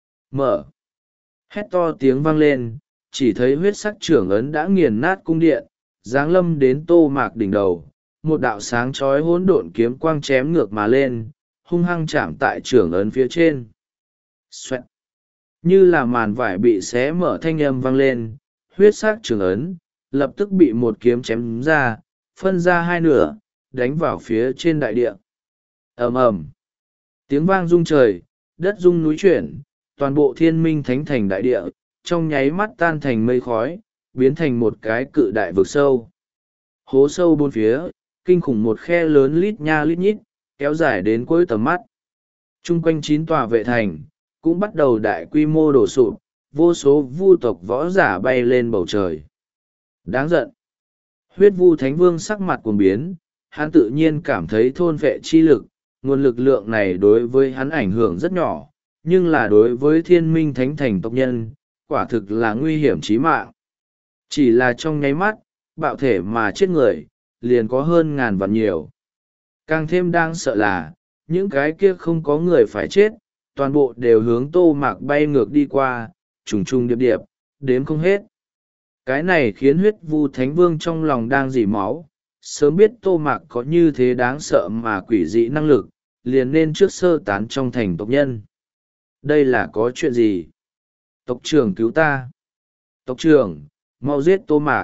Mở. Hét to tiếng vang lên, chỉ thấy huyết sắc trưởng ấn đã nghiền nát cung điện, giáng lâm đến Tô Mạc đỉnh đầu, một đạo sáng chói hỗn độn kiếm quang chém ngược mà lên, hung hăng chạm tại trưởng ấn phía trên. Xoẹt. Như là màn vải bị xé mở thanh âm vang lên, huyết sắc trưởng ấn, lập tức bị một kiếm chém ra, phân ra hai nửa, đánh vào phía trên đại địa. ầm ầm, tiếng vang rung trời, đất rung núi chuyển, toàn bộ thiên minh thánh thành đại địa, trong nháy mắt tan thành mây khói, biến thành một cái cự đại vực sâu. Hố sâu bốn phía, kinh khủng một khe lớn lít nha lít nhít, kéo dài đến cuối tầm mắt. Trung quanh chín tòa vệ thành, cũng bắt đầu đại quy mô đổ sụp, vô số vu tộc võ giả bay lên bầu trời. Đáng giận! Huyết vu thánh vương sắc mặt cuồng biến, hắn tự nhiên cảm thấy thôn vệ chi lực, nguồn lực lượng này đối với hắn ảnh hưởng rất nhỏ, nhưng là đối với thiên minh thánh thành tộc nhân, quả thực là nguy hiểm chí mạng. Chỉ là trong nháy mắt, bạo thể mà chết người, liền có hơn ngàn vạn nhiều. Càng thêm đáng sợ là, những cái kia không có người phải chết, toàn bộ đều hướng Tô Mạc bay ngược đi qua, trùng trùng điệp điệp, đếm không hết. Cái này khiến huyết vu thánh vương trong lòng đang dỉ máu, sớm biết Tô Mạc có như thế đáng sợ mà quỷ dị năng lực, liền nên trước sơ tán trong thành tộc nhân. Đây là có chuyện gì? Tộc trưởng cứu ta! Tộc trưởng, mau giết Tô Mạc!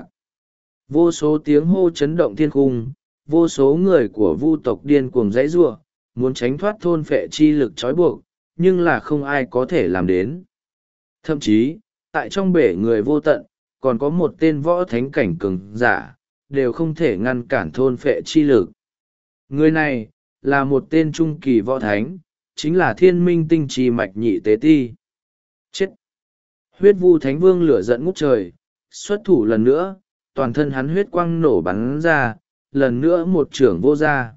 Vô số tiếng hô chấn động thiên cung, vô số người của vu tộc điên cuồng dãy giụa, muốn tránh thoát thôn phệ chi lực trói buộc, nhưng là không ai có thể làm đến. Thậm chí, tại trong bể người vô tận, còn có một tên võ thánh cảnh cường giả, đều không thể ngăn cản thôn phệ chi lực. Người này, là một tên trung kỳ võ thánh, chính là thiên minh tinh trì mạch nhị tế ti. Chết! Huyết vu thánh vương lửa giận ngút trời, xuất thủ lần nữa, toàn thân hắn huyết quang nổ bắn ra, lần nữa một trưởng vô ra.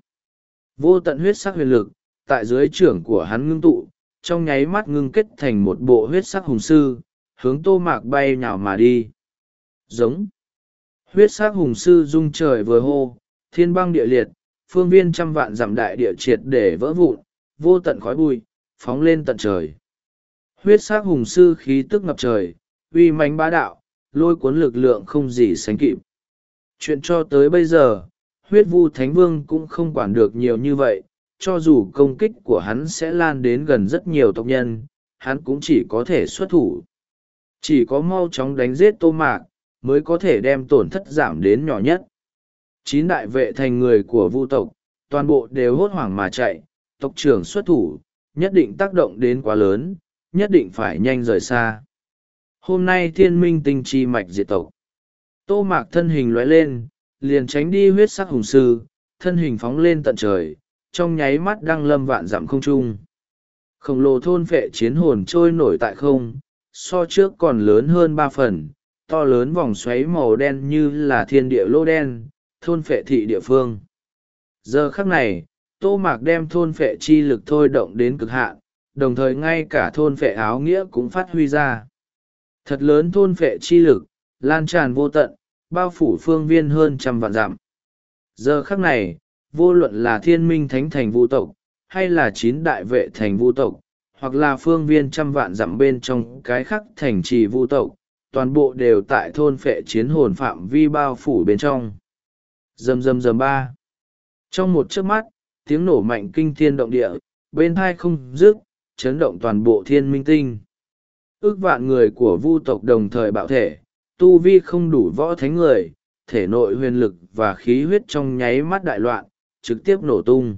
Vô tận huyết sắc huyền lực, tại dưới trưởng của hắn ngưng tụ, trong nháy mắt ngưng kết thành một bộ huyết sắc hùng sư, hướng Tô Mạc bay nhào mà đi. Giống. Huyết sắc hùng sư rung trời vừa hô, thiên băng địa liệt, phương viên trăm vạn dặm đại địa triệt để vỡ vụn, vô tận khói bụi, phóng lên tận trời. Huyết sắc hùng sư khí tức ngập trời, uy mãnh bá đạo, lôi cuốn lực lượng không gì sánh kịp. Chuyện cho tới bây giờ, huyết vu thánh vương cũng không quản được nhiều như vậy, cho dù công kích của hắn sẽ lan đến gần rất nhiều tộc nhân, hắn cũng chỉ có thể xuất thủ. Chỉ có mau chóng đánh giết Tô Mạc, mới có thể đem tổn thất giảm đến nhỏ nhất. Chín đại vệ thành người của vu tộc, toàn bộ đều hốt hoảng mà chạy, tộc trưởng xuất thủ, nhất định tác động đến quá lớn, nhất định phải nhanh rời xa. Hôm nay thiên minh tinh chi mạch diệt tộc. Tô Mạc thân hình lóe lên, liền tránh đi huyết sắc hùng sư, thân hình phóng lên tận trời, trong nháy mắt đăng lâm vạn dặm không trung. Khổng lồ thôn phệ chiến hồn trôi nổi tại không, so trước còn lớn hơn ba phần, to lớn vòng xoáy màu đen như là thiên địa lô đen, thôn phệ thị địa phương. Giờ khắc này, Tô Mạc đem thôn phệ chi lực thôi động đến cực hạn, đồng thời ngay cả thôn phệ áo nghĩa cũng phát huy ra. Thật lớn thôn phệ chi lực, lan tràn vô tận, bao phủ phương viên hơn trăm vạn dặm. Giờ khắc này, vô luận là thiên minh thánh thành vu tộc, hay là chín đại vệ thành vu tộc, hoặc là phương viên trăm vạn dặm bên trong cái khắc thành trì vu tộc, toàn bộ đều tại thôn phệ chiến hồn phạm vi bao phủ bên trong. Rầm rầm rầm ba. Trong một chớp mắt, tiếng nổ mạnh kinh thiên động địa, bên hai không dứt, chấn động toàn bộ thiên minh tinh. Ước vạn người của vu tộc đồng thời bạo thể, tu vi không đủ võ thánh người, thể nội huyền lực và khí huyết trong nháy mắt đại loạn, trực tiếp nổ tung.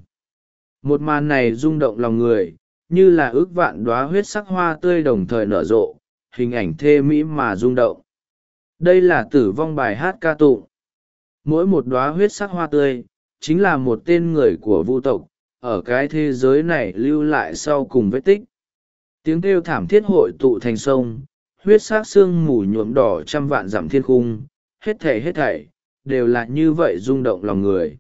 Một màn này rung động lòng người, như là ước vạn đóa huyết sắc hoa tươi đồng thời nở rộ, hình ảnh thê mỹ mà rung động. Đây là tử vong bài hát ca tụng. Mỗi một đóa huyết sắc hoa tươi, chính là một tên người của vu tộc, ở cái thế giới này lưu lại sau cùng vết tích. Tiếng kêu thảm thiết hội tụ thành sông, huyết sắc sương mù nhuộm đỏ trăm vạn dặm thiên khung, hết thảy hết thảy, đều là như vậy rung động lòng người.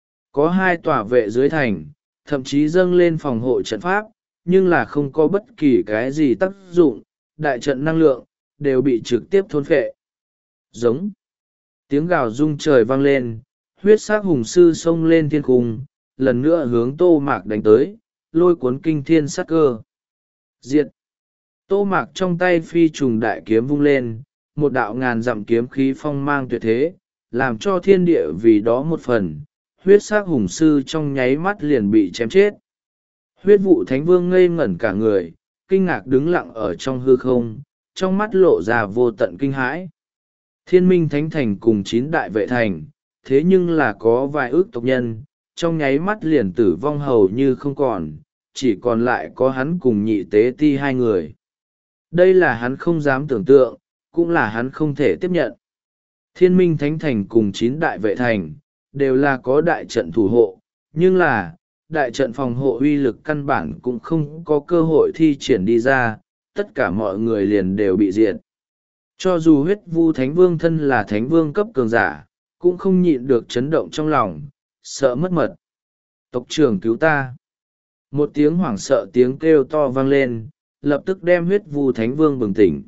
Có hai tòa vệ dưới thành, thậm chí dâng lên phòng hộ trận pháp, nhưng là không có bất kỳ cái gì tác dụng, đại trận năng lượng, đều bị trực tiếp thôn phệ. Giống. Tiếng gào rung trời vang lên, huyết sắc hùng sư xông lên thiên cung, lần nữa hướng Tô Mạc đánh tới, lôi cuốn kinh thiên sát cơ. Diệt. Tô Mạc trong tay phi trùng đại kiếm vung lên, một đạo ngàn dặm kiếm khí phong mang tuyệt thế, làm cho thiên địa vì đó một phần, huyết sắc hùng sư trong nháy mắt liền bị chém chết. Huyết vụ thánh vương ngây ngẩn cả người, kinh ngạc đứng lặng ở trong hư không, trong mắt lộ ra vô tận kinh hãi. Thiên minh thánh thành cùng chín đại vệ thành, thế nhưng là có vài ước tộc nhân, trong nháy mắt liền tử vong hầu như không còn, chỉ còn lại có hắn cùng nhị tế ti hai người. Đây là hắn không dám tưởng tượng, cũng là hắn không thể tiếp nhận. Thiên minh thánh thành cùng chín đại vệ thành, đều là có đại trận thủ hộ, nhưng là, đại trận phòng hộ uy lực căn bản cũng không có cơ hội thi triển đi ra, tất cả mọi người liền đều bị diệt. Cho dù huyết vu thánh vương thân là thánh vương cấp cường giả, cũng không nhịn được chấn động trong lòng, sợ mất mật. Tộc trưởng cứu ta. Một tiếng hoảng sợ tiếng kêu to vang lên, lập tức đem huyết vu thánh vương bừng tỉnh.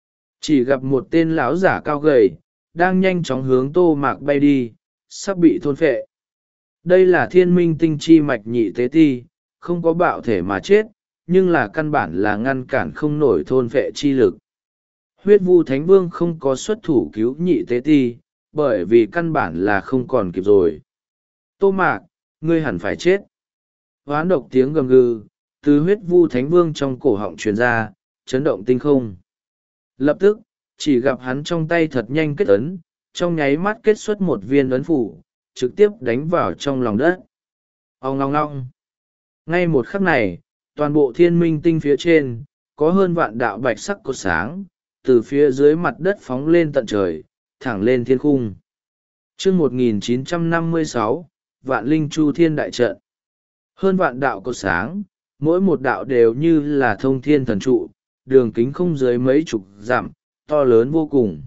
Chỉ gặp một tên lão giả cao gầy, đang nhanh chóng hướng Tô Mạc bay đi, sắp bị thôn phệ. Đây là thiên minh tinh chi mạch nhị tế ti, không có bạo thể mà chết, nhưng là căn bản là ngăn cản không nổi thôn phệ chi lực. Huyết vu thánh vương không có xuất thủ cứu nhị tế ti, bởi vì căn bản là không còn kịp rồi. Tô Mạc, ngươi hẳn phải chết. Hoán độc tiếng gầm gừ, từ huyết vu thánh vương trong cổ họng truyền ra, chấn động tinh không. Lập tức, chỉ gặp hắn trong tay thật nhanh kết ấn, trong nháy mắt kết xuất một viên ấn phủ, trực tiếp đánh vào trong lòng đất. Ông ngong ngong. Ngay một khắc này, toàn bộ thiên minh tinh phía trên, có hơn vạn đạo bạch sắc cột sáng, từ phía dưới mặt đất phóng lên tận trời, thẳng lên thiên khung. Chương một nghìn chín trăm năm mươi sáu, Vạn Linh Chu Thiên Đại Trận. Hơn vạn đạo cột sáng, mỗi một đạo đều như là thông thiên thần trụ, đường kính không dưới mấy chục dặm, to lớn vô cùng.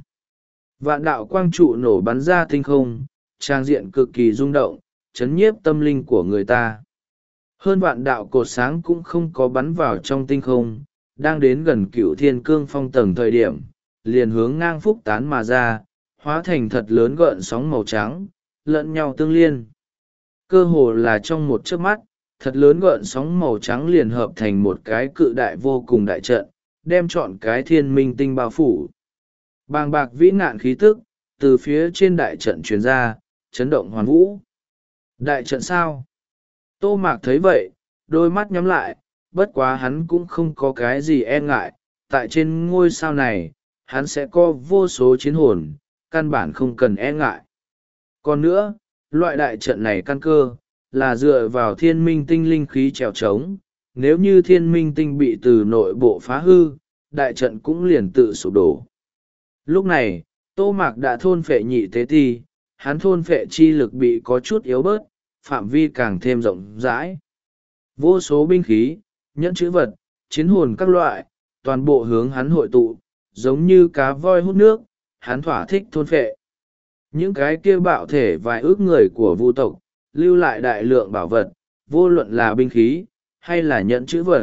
Vạn đạo quang trụ nổ bắn ra tinh không, trang diện cực kỳ rung động, chấn nhiếp tâm linh của người ta. Hơn vạn đạo cột sáng cũng không có bắn vào trong tinh không, đang đến gần cựu thiên cương phong tầng thời điểm, liền hướng ngang phúc tán mà ra, hóa thành thật lớn gợn sóng màu trắng, lẫn nhau tương liên. Cơ hồ là trong một chớp mắt, thật lớn gợn sóng màu trắng liền hợp thành một cái cự đại vô cùng đại trận, đem trọn cái thiên minh tinh bao phủ. Bàng bạc vĩ nạn khí tức, từ phía trên đại trận truyền ra, chấn động hoàn vũ. Đại trận sao? Tô Mạc thấy vậy, đôi mắt nhắm lại, bất quá hắn cũng không có cái gì e ngại, tại trên ngôi sao này, hắn sẽ có vô số chiến hồn, căn bản không cần e ngại. Còn nữa, loại đại trận này căn cơ, là dựa vào thiên minh tinh linh khí trèo trống, nếu như thiên minh tinh bị từ nội bộ phá hư, đại trận cũng liền tự sụp đổ. Lúc này, Tô Mạc đã thôn phệ nhị tế ti, hắn thôn phệ chi lực bị có chút yếu bớt, phạm vi càng thêm rộng rãi. Vô số binh khí, nhẫn chữ vật, chiến hồn các loại, toàn bộ hướng hắn hội tụ, giống như cá voi hút nước, hắn thỏa thích thôn phệ. Những cái kia bạo thể vài ước người của vu tộc, lưu lại đại lượng bảo vật, vô luận là binh khí, hay là nhẫn chữ vật,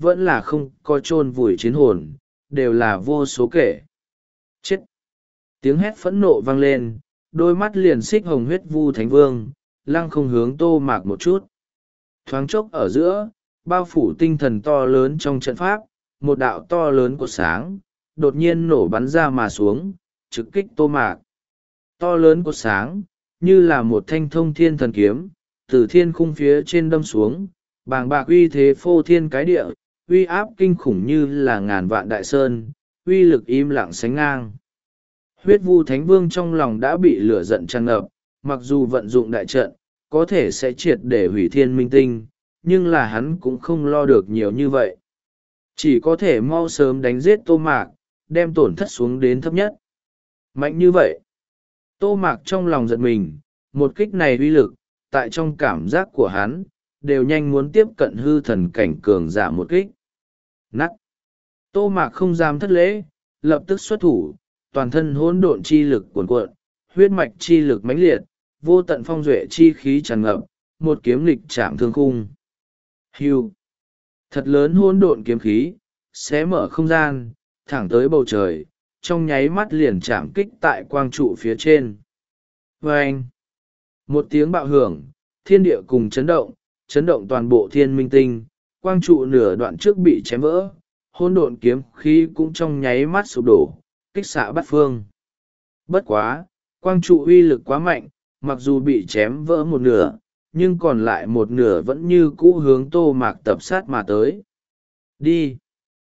vẫn là không có chôn vùi chiến hồn, đều là vô số kể. Chết! Tiếng hét phẫn nộ vang lên, đôi mắt liền xích hồng huyết vu thánh vương, lăng không hướng Tô Mạc một chút. Thoáng chốc ở giữa, bao phủ tinh thần to lớn trong trận pháp, một đạo to lớn của sáng, đột nhiên nổ bắn ra mà xuống, trực kích Tô Mạc. To lớn của sáng, như là một thanh thông thiên thần kiếm, từ thiên khung phía trên đâm xuống, bàng bạc uy thế phô thiên cái địa, uy áp kinh khủng như là ngàn vạn đại sơn, uy lực im lặng sánh ngang. Huyết vu thánh vương trong lòng đã bị lửa giận tràn ngập, mặc dù vận dụng đại trận, có thể sẽ triệt để hủy thiên minh tinh, nhưng là hắn cũng không lo được nhiều như vậy. Chỉ có thể mau sớm đánh giết Tô Mạc, đem tổn thất xuống đến thấp nhất. Mạnh như vậy, Tô Mạc trong lòng giật mình, một kích này uy lực, tại trong cảm giác của hắn, đều nhanh muốn tiếp cận hư thần cảnh cường giả một kích. Nắt! Tô Mạc không dám thất lễ, lập tức xuất thủ, toàn thân hỗn độn chi lực cuồn cuộn, huyết mạch chi lực mãnh liệt, vô tận phong duệ chi khí tràn ngập, một kiếm lịch chạm thương khung. Hưu! Thật lớn hỗn độn kiếm khí, xé mở không gian, thẳng tới bầu trời, trong nháy mắt liền chạm kích tại quang trụ phía trên. Vâng! Một tiếng bạo hưởng, thiên địa cùng chấn động, chấn động toàn bộ thiên minh tinh, quang trụ nửa đoạn trước bị chém vỡ, hỗn độn kiếm khí cũng trong nháy mắt sụp đổ, kích xạ bát phương. Bất quá, quang trụ uy lực quá mạnh, mặc dù bị chém vỡ một nửa, nhưng còn lại một nửa vẫn như cũ hướng Tô Mạc tập sát mà tới. Đi!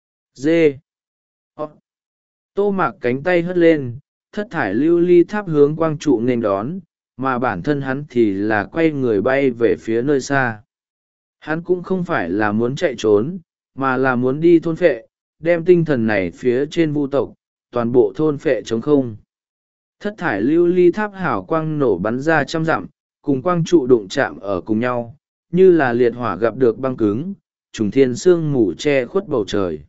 Dê! Họ. Tô Mạc cánh tay hất lên, thất thải lưu ly tháp hướng quang trụ nên đón, mà bản thân hắn thì là quay người bay về phía nơi xa. Hắn cũng không phải là muốn chạy trốn, mà là muốn đi thôn phệ, đem tinh thần này phía trên vu tộc, toàn bộ thôn phệ trống không. Thất thải lưu ly tháp hảo quang nổ bắn ra trăm dặm, cùng quang trụ đụng chạm ở cùng nhau, như là liệt hỏa gặp được băng cứng, trùng thiên sương mù che khuất bầu trời.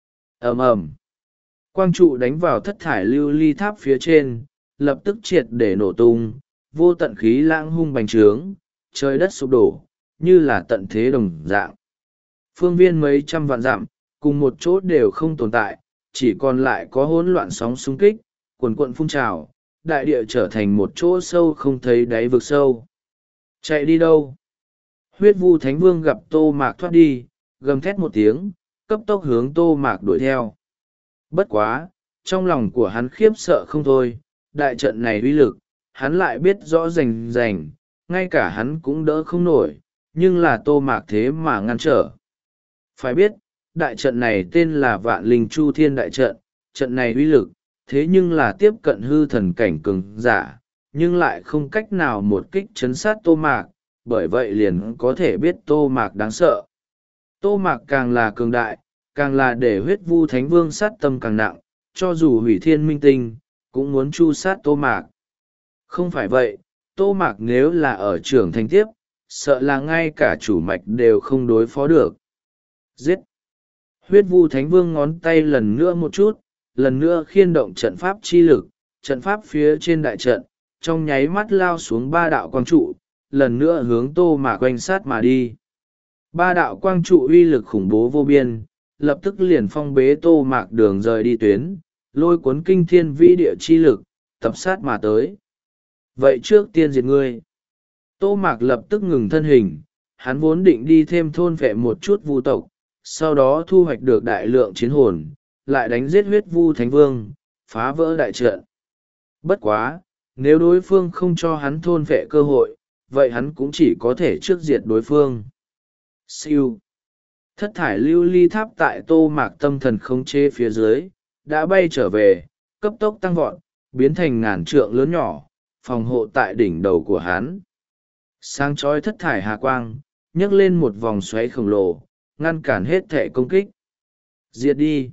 Ầm ầm, quang trụ đánh vào thất thải lưu ly tháp phía trên, lập tức triệt để nổ tung, vô tận khí lãng hung bành trướng, trời đất sụp đổ, như là tận thế đồng dạng. Phương viên mấy trăm vạn dặm, cùng một chỗ đều không tồn tại, chỉ còn lại có hỗn loạn sóng xung kích, cuồn cuộn phun trào, đại địa trở thành một chỗ sâu không thấy đáy vực sâu. Chạy đi đâu? Huyết vu thánh vương gặp Tô Mạc thoát đi, gầm thét một tiếng, cấp tốc hướng Tô Mạc đuổi theo. Bất quá, trong lòng của hắn khiếp sợ không thôi, đại trận này uy lực, hắn lại biết rõ rành rành, ngay cả hắn cũng đỡ không nổi, nhưng là Tô Mạc thế mà ngăn trở. Phải biết, đại trận này tên là Vạn Linh Chu Thiên Đại Trận, trận này uy lực, thế nhưng là tiếp cận hư thần cảnh cường giả, nhưng lại không cách nào một kích chấn sát Tô Mạc, bởi vậy liền có thể biết Tô Mạc đáng sợ. Tô Mạc càng là cường đại, càng là để huyết vu thánh vương sát tâm càng nặng, cho dù hủy thiên minh tinh, cũng muốn chu sát Tô Mạc. Không phải vậy, Tô Mạc nếu là ở trưởng thành tiếp, sợ là ngay cả chủ mạch đều không đối phó được. Giết! Huyết vu thánh vương ngón tay lần nữa một chút, lần nữa khiên động trận pháp chi lực, trận pháp phía trên đại trận, trong nháy mắt lao xuống ba đạo quang trụ, lần nữa hướng Tô Mạc quanh sát mà đi. Ba đạo quang trụ uy lực khủng bố vô biên, lập tức liền phong bế Tô Mạc đường rời đi tuyến, lôi cuốn kinh thiên vĩ địa chi lực, tập sát mà tới. Vậy trước tiên diệt ngươi. Tô Mạc lập tức ngừng thân hình, hắn vốn định đi thêm thôn vệ một chút vu tộc, sau đó thu hoạch được đại lượng chiến hồn, lại đánh giết huyết vu thánh vương, phá vỡ đại trận. Bất quá, nếu đối phương không cho hắn thôn vệ cơ hội, vậy hắn cũng chỉ có thể trước diệt đối phương. Siêu. Thất thải lưu ly tháp tại Tô Mạc tâm thần khống chế phía dưới, đã bay trở về, cấp tốc tăng vọt, biến thành ngàn trượng lớn nhỏ, phòng hộ tại đỉnh đầu của hắn. Sáng chói thất thải hà quang, nhấc lên một vòng xoáy khổng lồ, ngăn cản hết thể công kích. Diệt đi.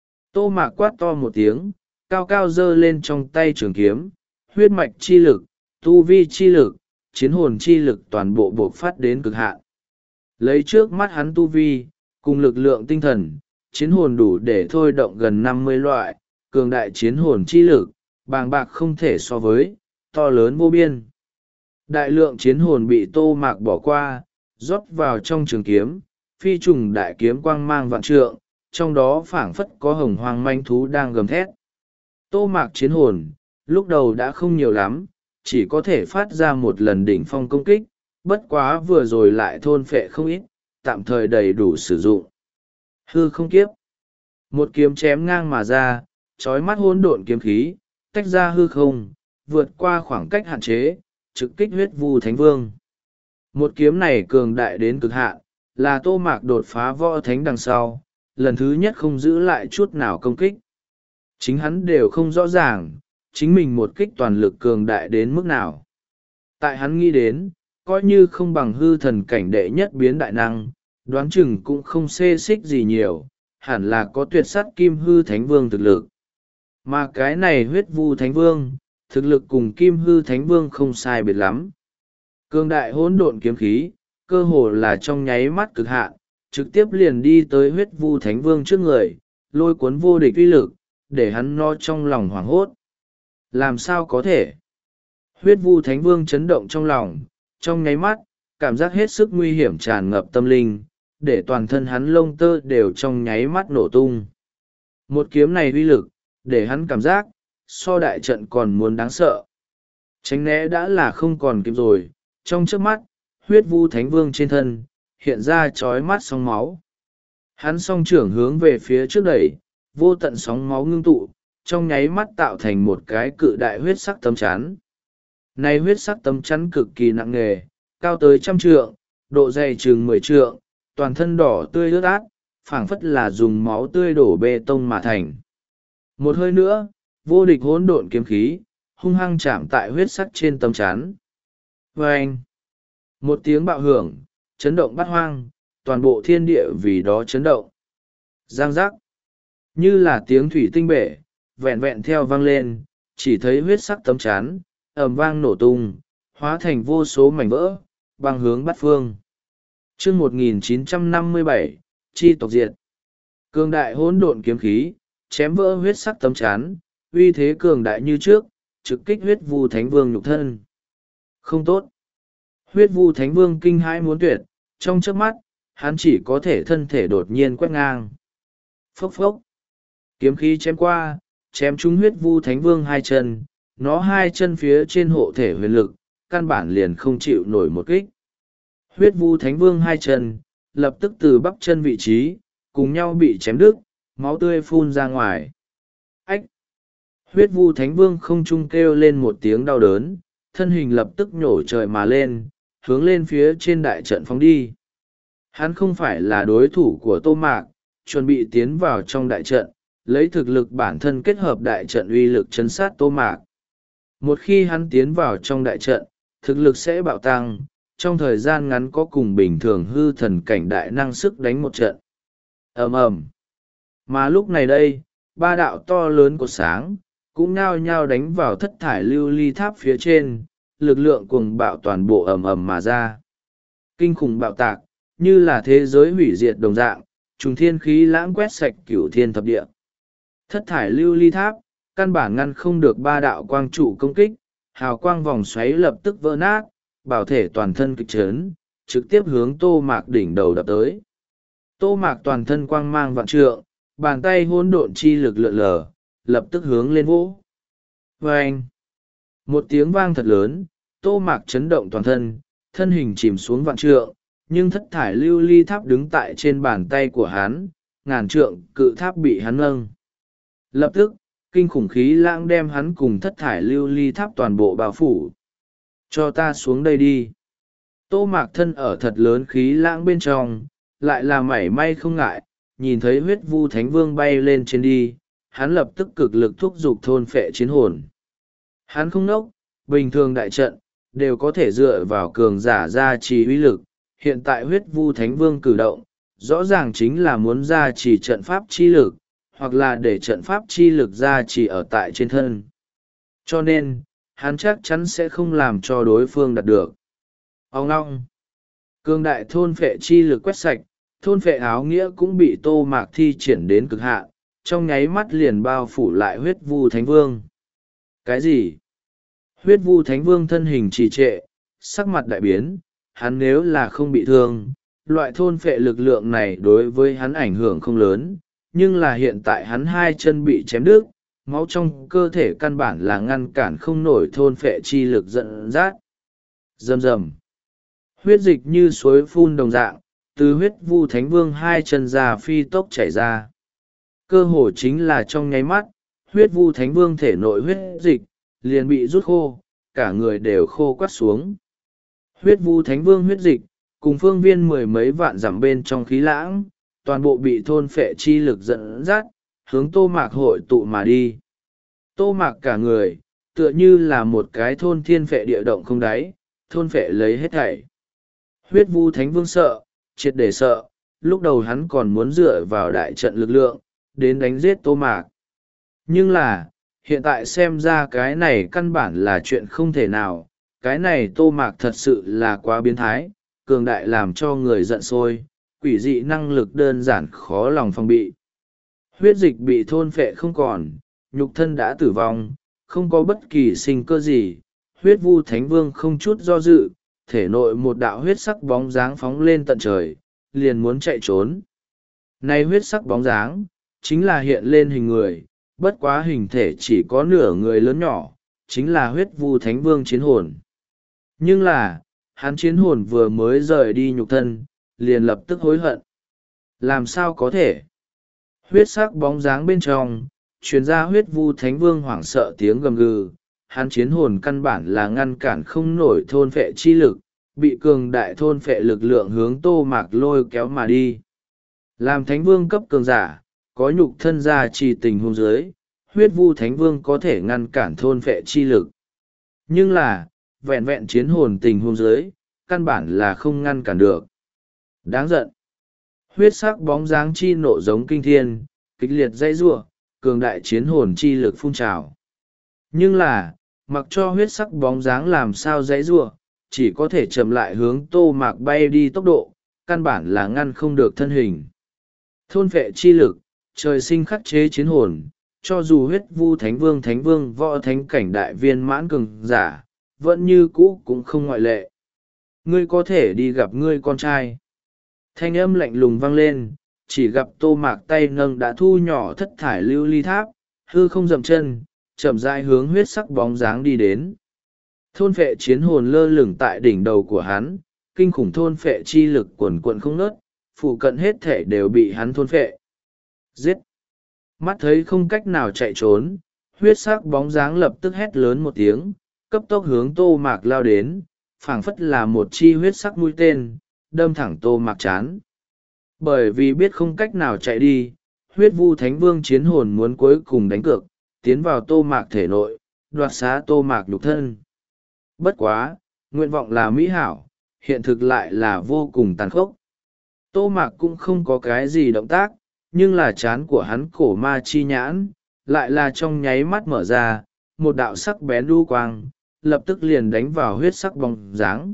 Tô Mạc quát to một tiếng, cao cao giơ lên trong tay trường kiếm, huyết mạch chi lực, tu vi chi lực, chiến hồn chi lực toàn bộ bộc phát đến cực hạn. Lấy trước mắt hắn tu vi, cùng lực lượng tinh thần, chiến hồn đủ để thôi động gần năm mươi loại, cường đại chiến hồn chi lực, bàng bạc không thể so với, to lớn vô biên. Đại lượng chiến hồn bị Tô Mạc bỏ qua, rót vào trong trường kiếm, phi trùng đại kiếm quang mang vạn trượng, trong đó phảng phất có hồng hoang manh thú đang gầm thét. Tô Mạc chiến hồn, lúc đầu đã không nhiều lắm, chỉ có thể phát ra một lần đỉnh phong công kích, bất quá vừa rồi lại thôn phệ không ít, tạm thời đầy đủ sử dụng. Hư không kiếp. Một kiếm chém ngang mà ra, trói mắt hỗn độn kiếm khí, tách ra hư không, vượt qua khoảng cách hạn chế, trực kích huyết vu thánh vương. Một kiếm này cường đại đến cực hạn, là Tô Mạc đột phá võ thánh đằng sau, lần thứ nhất không giữ lại chút nào công kích. Chính hắn đều không rõ ràng, chính mình một kích toàn lực cường đại đến mức nào. Tại hắn nghĩ đến, coi như không bằng hư thần cảnh đệ nhất biến đại năng, đoán chừng cũng không xê xích gì nhiều, hẳn là có tuyệt sắt kim hư thánh vương thực lực. Mà cái này huyết vu thánh vương, thực lực cùng kim hư thánh vương không sai biệt lắm. Cường đại hỗn độn kiếm khí, cơ hồ là trong nháy mắt cực hạn, trực tiếp liền đi tới huyết vu thánh vương trước người, lôi cuốn vô địch uy lực, để hắn no trong lòng hoảng hốt. Làm sao có thể? Huyết vu thánh vương chấn động trong lòng, trong nháy mắt, cảm giác hết sức nguy hiểm tràn ngập tâm linh, để toàn thân hắn lông tơ đều trong nháy mắt nổ tung. Một kiếm này uy lực, để hắn cảm giác, so đại trận còn muốn đáng sợ. Tránh né đã là không còn kịp rồi, trong trước mắt, huyết vu thánh vương trên thân, hiện ra chói mắt sóng máu. Hắn song trưởng hướng về phía trước đẩy, vô tận sóng máu ngưng tụ, trong nháy mắt tạo thành một cái cự đại huyết sắc tấm chắn. Này huyết sắc tấm chắn cực kỳ nặng nề, cao tới trăm trượng, độ dày chừng mười trượng, toàn thân đỏ tươi ướt át, phảng phất là dùng máu tươi đổ bê tông mà thành. Một hơi nữa, vô địch hỗn độn kiếm khí, hung hăng chạm tại huyết sắc trên tấm chắn. Vâng! Một tiếng bạo hưởng, chấn động bát hoang, toàn bộ thiên địa vì đó chấn động. Giang giác! Như là tiếng thủy tinh bể, vẹn vẹn theo vang lên, chỉ thấy huyết sắc tấm chắn, ầm vang nổ tung, hóa thành vô số mảnh vỡ, băng hướng bát phương. Chương một nghìn chín trăm năm mươi bảy, chi tộc diệt. Cường đại hỗn độn kiếm khí, chém vỡ huyết sắc tấm chắn, uy thế cường đại như trước, trực kích huyết vu thánh vương nhục thân. Không tốt. Huyết vu thánh vương kinh hãi muốn tuyệt, trong chớp mắt, hắn chỉ có thể thân thể đột nhiên quét ngang. Phốc phốc. Kiếm khí chém qua, chém trúng huyết vu thánh vương hai chân, nó hai chân phía trên hộ thể huyền lực, căn bản liền không chịu nổi một kích. Huyết vu thánh vương hai chân, lập tức từ bắp chân vị trí, cùng nhau bị chém đứt, máu tươi phun ra ngoài. Ách! Huyết vu thánh vương không trung kêu lên một tiếng đau đớn, thân hình lập tức nhổ trời mà lên, hướng lên phía trên đại trận phóng đi. Hắn không phải là đối thủ của Tô Mạc, chuẩn bị tiến vào trong đại trận, lấy thực lực bản thân kết hợp đại trận uy lực chấn sát Tô Mạc. Một khi hắn tiến vào trong đại trận, thực lực sẽ bạo tăng, trong thời gian ngắn có cùng bình thường hư thần cảnh đại năng sức đánh một trận. Ầm ầm. Mà lúc này đây, ba đạo to lớn của sáng, cũng nhao nhao đánh vào thất thải lưu ly tháp phía trên, lực lượng cuồng bạo toàn bộ ầm ầm mà ra. Kinh khủng bạo tạc, như là thế giới hủy diệt đồng dạng, trùng thiên khí lãng quét sạch cửu thiên thập địa. Thất thải lưu ly tháp, căn bản ngăn không được ba đạo quang trụ công kích, hào quang vòng xoáy lập tức vỡ nát, bảo thể toàn thân kịch chấn, trực tiếp hướng Tô Mạc đỉnh đầu đập tới. Tô Mạc toàn thân quang mang vạn trượng, bàn tay hỗn độn chi lực lượn lờ, lập tức hướng lên vỗ. Vâng! Một tiếng vang thật lớn, Tô Mạc chấn động toàn thân, thân hình chìm xuống vạn trượng, nhưng thất thải lưu ly tháp đứng tại trên bàn tay của hắn, ngàn trượng cự tháp bị hắn nâng. Lập tức, kinh khủng khí lãng đem hắn cùng thất thải lưu ly tháp toàn bộ bao phủ. Cho ta xuống đây đi. Tô Mạc thân ở thật lớn khí lãng bên trong, lại là mảy may không ngại, nhìn thấy huyết vu thánh vương bay lên trên đi, hắn lập tức cực lực thúc giục thôn phệ chiến hồn. Hắn không nốc, bình thường đại trận, đều có thể dựa vào cường giả gia trì uy lực, hiện tại huyết vu thánh vương cử động, rõ ràng chính là muốn gia trì trận pháp chi lực, hoặc là để trận pháp chi lực gia trì ở tại trên thân. Cho nên, hắn chắc chắn sẽ không làm cho đối phương đạt được. Ông ngong! Cường đại thôn phệ chi lực quét sạch, thôn phệ áo nghĩa cũng bị Tô Mạc thi triển đến cực hạn, trong nháy mắt liền bao phủ lại huyết vu thánh vương. Cái gì? Huyết vu thánh vương thân hình trì trệ, sắc mặt đại biến, hắn nếu là không bị thương, loại thôn phệ lực lượng này đối với hắn ảnh hưởng không lớn, nhưng là hiện tại hắn hai chân bị chém đứt, máu trong cơ thể căn bản là ngăn cản không nổi thôn phệ chi lực dẫn dắt. Rầm rầm. Huyết dịch như suối phun đồng dạng, từ huyết vu thánh vương hai chân ra phi tốc chảy ra. Cơ hồ chính là trong nháy mắt, huyết vu thánh vương thể nội huyết dịch liền bị rút khô, cả người đều khô quắt xuống. Huyết vu thánh vương huyết dịch cùng phương viên mười mấy vạn dặm bên trong khí lãng, toàn bộ bị thôn phệ chi lực dẫn dắt, hướng tô mạc hội tụ mà đi. Tô mạc cả người, tựa như là một cái thôn thiên phệ địa động không đáy, thôn phệ lấy hết thảy. Huyết vu thánh vương sợ, triệt để sợ, lúc đầu hắn còn muốn dựa vào đại trận lực lượng, đến đánh giết tô mạc. Nhưng là, hiện tại xem ra cái này căn bản là chuyện không thể nào, cái này tô mạc thật sự là quá biến thái, cường đại làm cho người giận sôi, quỷ dị năng lực đơn giản khó lòng phòng bị. Huyết dịch bị thôn phệ không còn, nhục thân đã tử vong, không có bất kỳ sinh cơ gì, huyết vu thánh vương không chút do dự, thể nội một đạo huyết sắc bóng dáng phóng lên tận trời, liền muốn chạy trốn. Này huyết sắc bóng dáng, chính là hiện lên hình người, bất quá hình thể chỉ có nửa người lớn nhỏ, chính là huyết vu thánh vương chiến hồn. Nhưng là, hắn chiến hồn vừa mới rời đi nhục thân, liền lập tức hối hận. Làm sao có thể? Huyết sắc bóng dáng bên trong, truyền ra huyết vu thánh vương hoảng sợ tiếng gầm gừ, hắn chiến hồn căn bản là ngăn cản không nổi thôn phệ chi lực, bị cường đại thôn phệ lực lượng hướng tô mạc lôi kéo mà đi. Làm thánh vương cấp cường giả, có nhục thân ra trì tình hôn giới, huyết vu thánh vương có thể ngăn cản thôn phệ chi lực. Nhưng là, vẹn vẹn chiến hồn tình hôn giới, căn bản là không ngăn cản được. Đáng giận. Huyết sắc bóng dáng chi nộ giống kinh thiên, kịch liệt dãy giụa, cường đại chiến hồn chi lực phun trào. Nhưng là, mặc cho huyết sắc bóng dáng làm sao dãy giụa, chỉ có thể chậm lại hướng tô mạc bay đi tốc độ, căn bản là ngăn không được thân hình. Thôn phệ chi lực, trời sinh khắc chế chiến hồn, cho dù huyết vu thánh vương thánh vương võ thánh cảnh đại viên mãn cường giả, vẫn như cũ cũng không ngoại lệ. Ngươi có thể đi gặp ngươi con trai. Thanh âm lạnh lùng vang lên, chỉ gặp tô mạc tay nâng đã thu nhỏ thất thải lưu ly tháp, hư không dậm chân, chậm rãi hướng huyết sắc bóng dáng đi đến. Thôn phệ chiến hồn lơ lửng tại đỉnh đầu của hắn, kinh khủng thôn phệ chi lực quần quận không ngớt, phụ cận hết thể đều bị hắn thôn phệ. Giết! Mắt thấy không cách nào chạy trốn, huyết sắc bóng dáng lập tức hét lớn một tiếng, cấp tốc hướng tô mạc lao đến, phảng phất là một chi huyết sắc mũi tên, đâm thẳng tô mạc chán. Bởi vì biết không cách nào chạy đi, huyết vu thánh vương chiến hồn muốn cuối cùng đánh cược, tiến vào tô mạc thể nội, đoạt xá tô mạc nhục thân. Bất quá, nguyện vọng là mỹ hảo, hiện thực lại là vô cùng tàn khốc. Tô mạc cũng không có cái gì động tác, nhưng là chán của hắn cổ ma chi nhãn, lại là trong nháy mắt mở ra, một đạo sắc bén đu quang, lập tức liền đánh vào huyết sắc bóng dáng.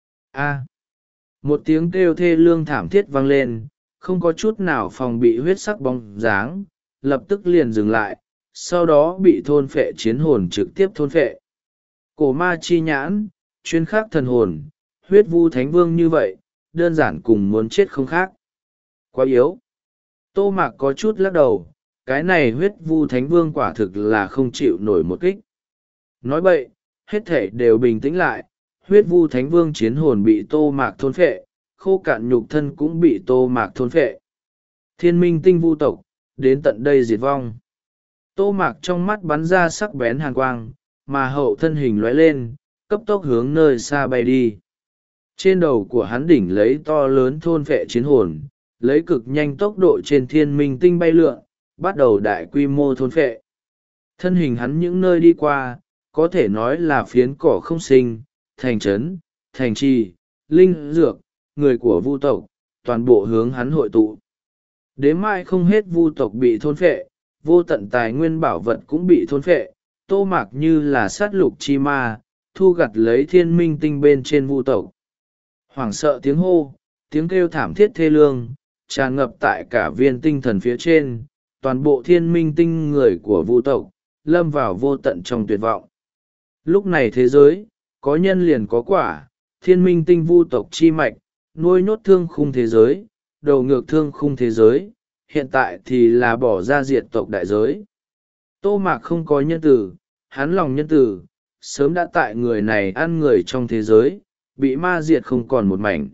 A. Một tiếng kêu thê lương thảm thiết vang lên, không có chút nào phòng bị huyết sắc bóng dáng, lập tức liền dừng lại, sau đó bị thôn phệ chiến hồn trực tiếp thôn phệ. Cổ ma chi nhãn, chuyên khắc thần hồn, huyết vu thánh vương như vậy, đơn giản cùng muốn chết không khác. Quá yếu. Tô mạc có chút lắc đầu, cái này huyết vu thánh vương quả thực là không chịu nổi một kích. Nói bậy, hết thể đều bình tĩnh lại, huyết vu thánh vương chiến hồn bị tô mạc thôn phệ, khô cạn nhục thân cũng bị tô mạc thôn phệ. Thiên minh tinh vu tộc, đến tận đây diệt vong. Tô mạc trong mắt bắn ra sắc bén hàn quang, mà hậu thân hình lóe lên, cấp tốc hướng nơi xa bay đi. Trên đầu của hắn đỉnh lấy to lớn thôn phệ chiến hồn, lấy cực nhanh tốc độ trên thiên minh tinh bay lượn, bắt đầu đại quy mô thôn phệ. Thân hình hắn những nơi đi qua, có thể nói là phiến cỏ không sinh, thành trấn, thành trì, linh dược, người của vu tộc, toàn bộ hướng hắn hội tụ. Đến mai không hết vu tộc bị thôn phệ, vô tận tài nguyên bảo vật cũng bị thôn phệ, tô mạc như là sát lục chi ma, thu gặt lấy thiên minh tinh bên trên vu tộc. Hoảng sợ tiếng hô, tiếng kêu thảm thiết thê lương, tràn ngập tại cả viên tinh thần phía trên, toàn bộ thiên minh tinh người của vu tộc, lâm vào vô tận trong tuyệt vọng. Lúc này thế giới, có nhân liền có quả, thiên minh tinh vu tộc chi mạch, nuôi nhốt thương khung thế giới, đầu ngược thương khung thế giới, hiện tại thì là bỏ ra diệt tộc đại giới. Tô Mạc không có nhân tử, hắn lòng nhân tử, sớm đã tại người này ăn người trong thế giới, bị ma diệt không còn một mảnh.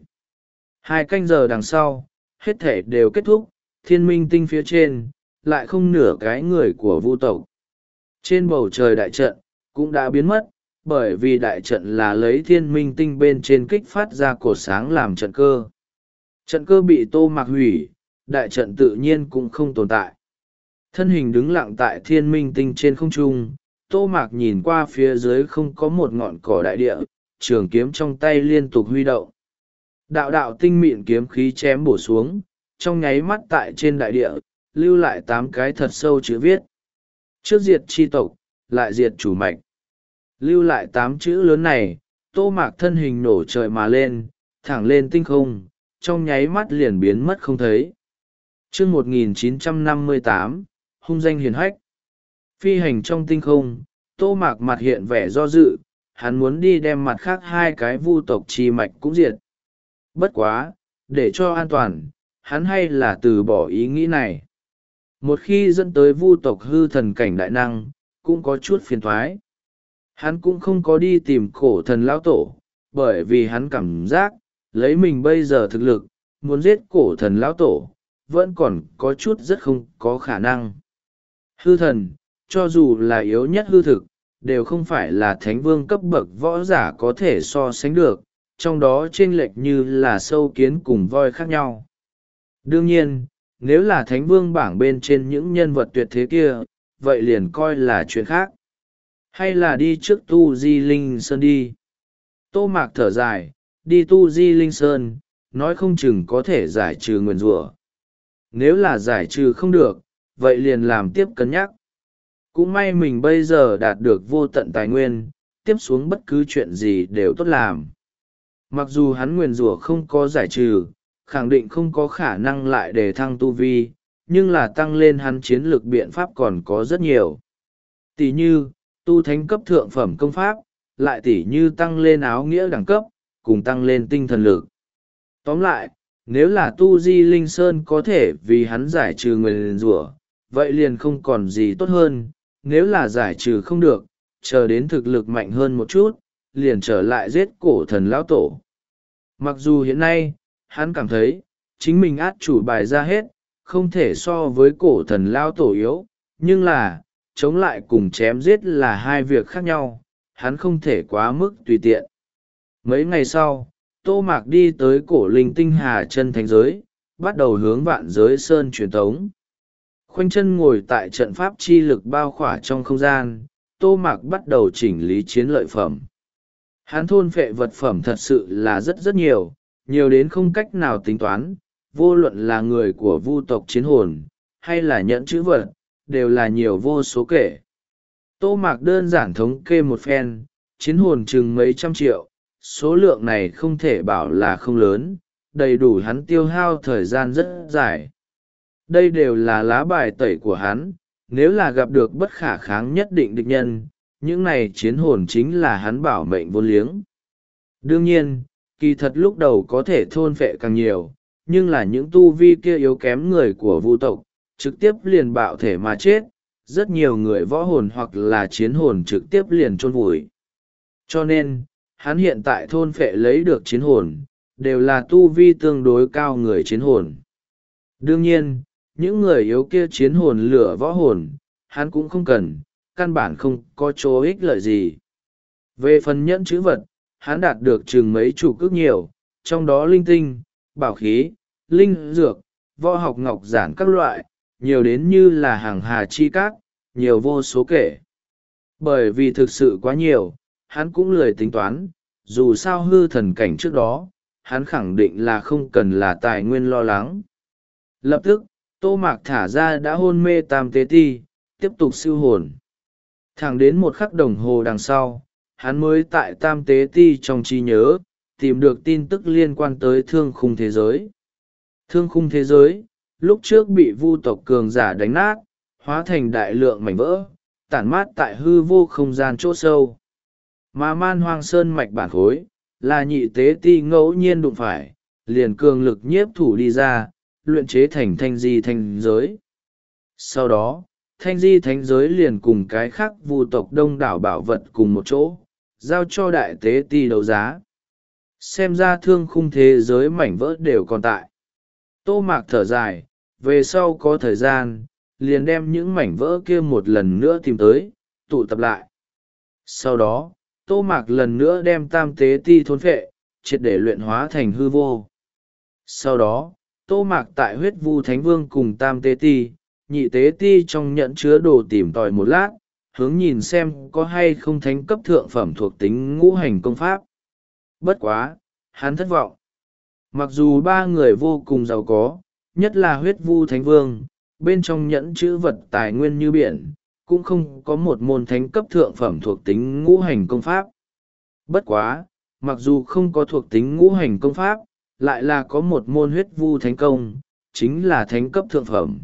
Hai canh giờ đằng sau, hết thể đều kết thúc, thiên minh tinh phía trên, lại không nửa cái người của vu tộc. Trên bầu trời đại trận, cũng đã biến mất, bởi vì đại trận là lấy thiên minh tinh bên trên kích phát ra cột sáng làm trận cơ. Trận cơ bị Tô Mạc hủy, đại trận tự nhiên cũng không tồn tại. Thân hình đứng lặng tại thiên minh tinh trên không trung, Tô Mạc nhìn qua phía dưới không có một ngọn cỏ đại địa, trường kiếm trong tay liên tục huy động. Đạo đạo tinh mịn kiếm khí chém bổ xuống, trong nháy mắt tại trên đại địa, lưu lại tám cái thật sâu chữ viết. Trước diệt chi tộc, lại diệt chủ mạch. Lưu lại tám chữ lớn này, Tô Mạc thân hình nổ trời mà lên, thẳng lên tinh không, trong nháy mắt liền biến mất không thấy. Trước một nghìn chín trăm năm mươi tám, hung danh hiền hách. Phi hành trong tinh không, Tô Mạc mặt hiện vẻ do dự, hắn muốn đi đem mặt khác hai cái vu tộc chi mạch cũng diệt. Bất quá, để cho an toàn, hắn hay là từ bỏ ý nghĩ này. Một khi dẫn tới vu tộc hư thần cảnh đại năng, cũng có chút phiền thoái. Hắn cũng không có đi tìm cổ thần lão tổ, bởi vì hắn cảm giác, lấy mình bây giờ thực lực, muốn giết cổ thần lão tổ, vẫn còn có chút rất không có khả năng. Hư thần, cho dù là yếu nhất hư thực, đều không phải là thánh vương cấp bậc võ giả có thể so sánh được, trong đó chênh lệch như là sâu kiến cùng voi khác nhau. Đương nhiên, nếu là thánh vương bảng bên trên những nhân vật tuyệt thế kia, vậy liền coi là chuyện khác. Hay là đi trước tu di linh sơn đi. Tô Mạc thở dài, đi tu di linh sơn, nói không chừng có thể giải trừ nguyền rủa. Nếu là giải trừ không được, vậy liền làm tiếp cân nhắc. Cũng may mình bây giờ đạt được vô tận tài nguyên, tiếp xuống bất cứ chuyện gì đều tốt làm. Mặc dù hắn nguyền rủa không có giải trừ, khẳng định không có khả năng lại để thăng tu vi, nhưng là tăng lên hắn chiến lược biện pháp còn có rất nhiều. Tỷ như, tu thánh cấp thượng phẩm công pháp, lại tỷ như tăng lên áo nghĩa đẳng cấp, cùng tăng lên tinh thần lực. Tóm lại, nếu là tu di linh sơn có thể vì hắn giải trừ nguyền rủa, vậy liền không còn gì tốt hơn. Nếu là giải trừ không được, chờ đến thực lực mạnh hơn một chút, liền trở lại giết cổ thần lão tổ. Mặc dù hiện nay, hắn cảm thấy, chính mình át chủ bài ra hết, không thể so với cổ thần lão tổ yếu, nhưng là, chống lại cùng chém giết là hai việc khác nhau, hắn không thể quá mức tùy tiện. Mấy ngày sau, Tô Mạc đi tới cổ linh tinh hà chân thánh giới, bắt đầu hướng vạn giới sơn truyền tống. Khoanh chân ngồi tại trận pháp chi lực bao khỏa trong không gian, Tô Mạc bắt đầu chỉnh lý chiến lợi phẩm. Hắn thôn phệ vật phẩm thật sự là rất rất nhiều, nhiều đến không cách nào tính toán, vô luận là người của vu tộc chiến hồn, hay là nhẫn chữ vật, đều là nhiều vô số kể. Tô Mạc đơn giản thống kê một phen, chiến hồn chừng mấy trăm triệu, số lượng này không thể bảo là không lớn, đầy đủ hắn tiêu hao thời gian rất dài. Đây đều là lá bài tẩy của hắn, nếu là gặp được bất khả kháng nhất định địch nhân, những này chiến hồn chính là hắn bảo mệnh vô liếng. Đương nhiên, kỳ thật lúc đầu có thể thôn phệ càng nhiều, nhưng là những tu vi kia yếu kém người của vu tộc, trực tiếp liền bạo thể mà chết, rất nhiều người võ hồn hoặc là chiến hồn trực tiếp liền chôn vùi. Cho nên, hắn hiện tại thôn phệ lấy được chiến hồn, đều là tu vi tương đối cao người chiến hồn. Đương nhiên, những người yếu kia chiến hồn lửa võ hồn, hắn cũng không cần, căn bản không có chỗ ích lợi gì. Về phần nhẫn chữ vật, hắn đạt được chừng mấy chủ cước nhiều, trong đó linh tinh, bảo khí, linh dược, võ học ngọc giản các loại, nhiều đến như là hàng hà chi cát, nhiều vô số kể. Bởi vì thực sự quá nhiều, hắn cũng lười tính toán, dù sao hư thần cảnh trước đó, hắn khẳng định là không cần là tài nguyên lo lắng. Lập tức, Tô Mạc thả ra đã hôn mê tam tế ti, tiếp tục siêu hồn. Thẳng đến một khắc đồng hồ đằng sau, hắn mới tại tam tế ti trong trí nhớ, tìm được tin tức liên quan tới thương khung thế giới. Thương khung thế giới, lúc trước bị vu tộc cường giả đánh nát, hóa thành đại lượng mảnh vỡ, tản mát tại hư vô không gian chỗ sâu. Mà man hoang sơn mạch bản khối, là nhị tế ti ngẫu nhiên đụng phải, liền cường lực nhiếp thủ đi ra, luyện chế thành thanh di thanh giới. Sau đó, thanh di thánh giới liền cùng cái khác vu tộc đông đảo bảo vật cùng một chỗ, giao cho đại tế ti đấu giá. Xem ra thương khung thế giới mảnh vỡ đều còn tại. Tô Mạc thở dài, về sau có thời gian, liền đem những mảnh vỡ kia một lần nữa tìm tới, tụ tập lại. Sau đó, Tô Mạc lần nữa đem tam tế ti thôn phệ, triệt để luyện hóa thành hư vô. Sau đó, Tô Mạc tại huyết vu thánh vương cùng tam tế ti, nhị tế ti trong nhận chứa đồ tìm tòi một lát, hướng nhìn xem có hay không thánh cấp thượng phẩm thuộc tính ngũ hành công pháp. Bất quá, hắn thất vọng. Mặc dù ba người vô cùng giàu có, nhất là huyết vu thánh vương, bên trong nhẫn chữ vật tài nguyên như biển, cũng không có một môn thánh cấp thượng phẩm thuộc tính ngũ hành công pháp. Bất quá, mặc dù không có thuộc tính ngũ hành công pháp, lại là có một môn huyết vu thánh công, chính là thánh cấp thượng phẩm.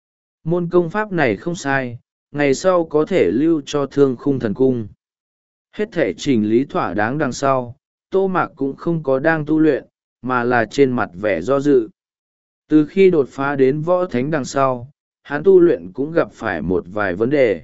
Môn công pháp này không sai, ngày sau có thể lưu cho thương khung thần cung. Hết thể chỉnh lý thỏa đáng đằng sau, Tô Mạc cũng không có đang tu luyện, mà là trên mặt vẻ do dự. Từ khi đột phá đến võ thánh đằng sau, hắn tu luyện cũng gặp phải một vài vấn đề.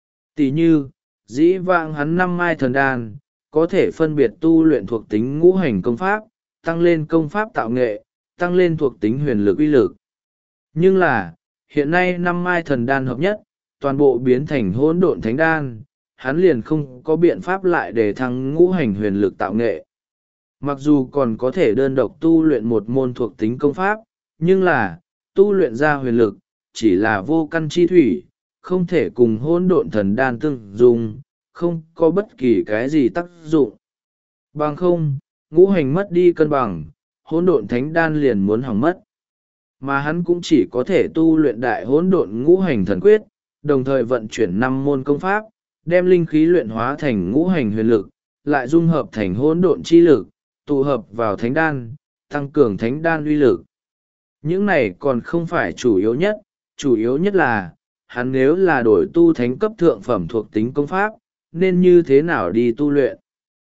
Tỷ như, dĩ vãng hắn năm mai thần đan, có thể phân biệt tu luyện thuộc tính ngũ hành công pháp, tăng lên công pháp tạo nghệ, tăng lên thuộc tính huyền lực uy lực. Nhưng là, hiện nay năm mai thần đan hợp nhất, toàn bộ biến thành hỗn độn thánh đan, hắn liền không có biện pháp lại để thăng ngũ hành huyền lực tạo nghệ. Mặc dù còn có thể đơn độc tu luyện một môn thuộc tính công pháp, nhưng là, tu luyện ra huyền lực, chỉ là vô căn chi thủy, không thể cùng hỗn độn thần đan tương dùng, không có bất kỳ cái gì tác dụng. Bằng không, ngũ hành mất đi cân bằng, hỗn độn thánh đan liền muốn hỏng mất. Mà hắn cũng chỉ có thể tu luyện đại hỗn độn ngũ hành thần quyết, đồng thời vận chuyển năm môn công pháp, đem linh khí luyện hóa thành ngũ hành huyền lực, lại dung hợp thành hỗn độn chi lực, tụ hợp vào thánh đan, tăng cường thánh đan uy lực. Những này còn không phải chủ yếu nhất, chủ yếu nhất là, hắn nếu là đổi tu thánh cấp thượng phẩm thuộc tính công pháp, nên như thế nào đi tu luyện.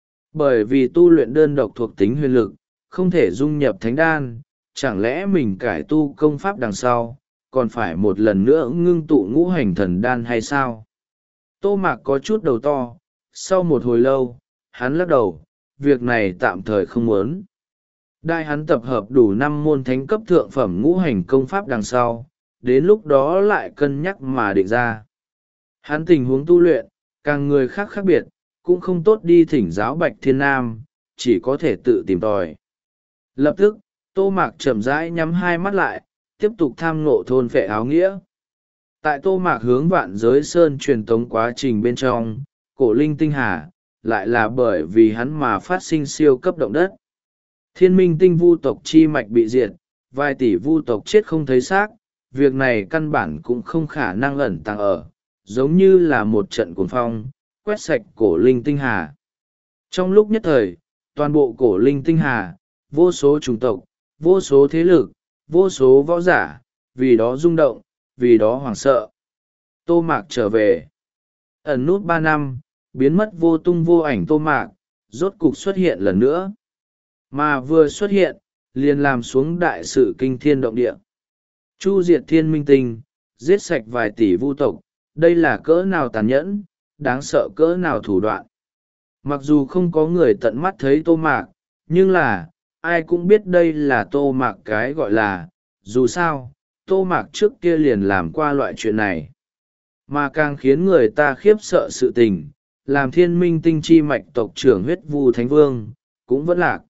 Bởi vì tu luyện đơn độc thuộc tính huyền lực, không thể dung nhập thánh đan, chẳng lẽ mình cải tu công pháp đằng sau, còn phải một lần nữa ngưng tụ ngũ hành thần đan hay sao? Tô Mạc có chút đầu to, sau một hồi lâu, hắn lắc đầu, việc này tạm thời không muốn. Đại hắn tập hợp đủ năm môn thánh cấp thượng phẩm ngũ hành công pháp đằng sau, đến lúc đó lại cân nhắc mà định ra. Hắn tình huống tu luyện, càng người khác khác biệt, cũng không tốt đi thỉnh giáo Bạch Thiên Nam, chỉ có thể tự tìm tòi. Lập tức, Tô Mạc chậm rãi nhắm hai mắt lại, tiếp tục tham ngộ thôn phệ áo nghĩa. Tại Tô Mạc hướng vạn giới sơn truyền tống quá trình bên trong, cổ linh tinh hà, lại là bởi vì hắn mà phát sinh siêu cấp động đất. Thiên minh tinh vu tộc chi mạch bị diệt, vài tỷ vu tộc chết không thấy xác, việc này căn bản cũng không khả năng ẩn tàng ở, giống như là một trận cuồng phong, quét sạch cổ linh tinh hà. Trong lúc nhất thời, toàn bộ cổ linh tinh hà, vô số chủng tộc, vô số thế lực, vô số võ giả, vì đó rung động, vì đó hoảng sợ. Tô Mạc trở về. Ẩn nút ba năm, biến mất vô tung vô ảnh Tô Mạc, rốt cục xuất hiện lần nữa. Mà vừa xuất hiện, liền làm xuống đại sự kinh thiên động địa. Chu diệt thiên minh tinh, giết sạch vài tỷ vu tộc, đây là cỡ nào tàn nhẫn, đáng sợ cỡ nào thủ đoạn. Mặc dù không có người tận mắt thấy Tô Mạc, nhưng là, ai cũng biết đây là Tô Mạc cái gọi là, dù sao, Tô Mạc trước kia liền làm qua loại chuyện này. Mà càng khiến người ta khiếp sợ sự tình, làm thiên minh tinh chi mạch tộc trưởng huyết vu thánh vương, cũng vẫn lạc.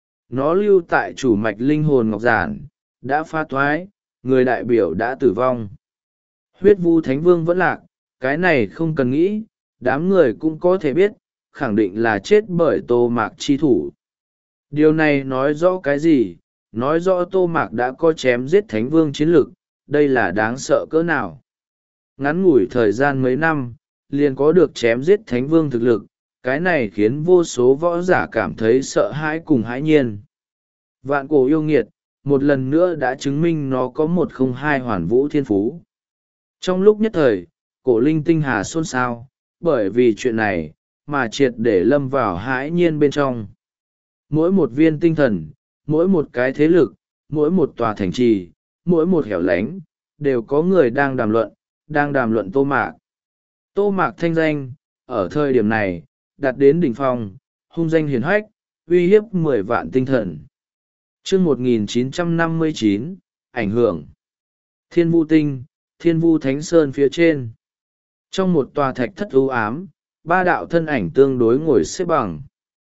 Nó lưu tại chủ mạch linh hồn ngọc giản, đã pha thoái, người đại biểu đã tử vong. Huyết vu thánh vương vẫn lạc, cái này không cần nghĩ, đám người cũng có thể biết, khẳng định là chết bởi Tô Mạc chi thủ. Điều này nói rõ cái gì? Nói rõ Tô Mạc đã có chém giết thánh vương chiến lực, đây là đáng sợ cỡ nào. Ngắn ngủi thời gian mấy năm, liền có được chém giết thánh vương thực lực, cái này khiến vô số võ giả cảm thấy sợ hãi cùng hãi nhiên. Vạn cổ yêu nghiệt, một lần nữa đã chứng minh nó có một không hai hoàn vũ thiên phú. Trong lúc nhất thời, cổ linh tinh hà xôn xao, bởi vì chuyện này, mà triệt để lâm vào hãi nhiên bên trong. Mỗi một viên tinh thần, mỗi một cái thế lực, mỗi một tòa thành trì, mỗi một hẻo lánh, đều có người đang đàm luận, đang đàm luận Tô Mạc. Tô Mạc thanh danh, ở thời điểm này, đạt đến đỉnh phong, hung danh hiển hách, uy hiếp mười vạn tinh thần. Chương một nghìn chín trăm năm mươi chín, ảnh hưởng. Thiên Vu Tinh, Thiên Vu Thánh Sơn phía trên. Trong một tòa thạch thất u ám, ba đạo thân ảnh tương đối ngồi xếp bằng.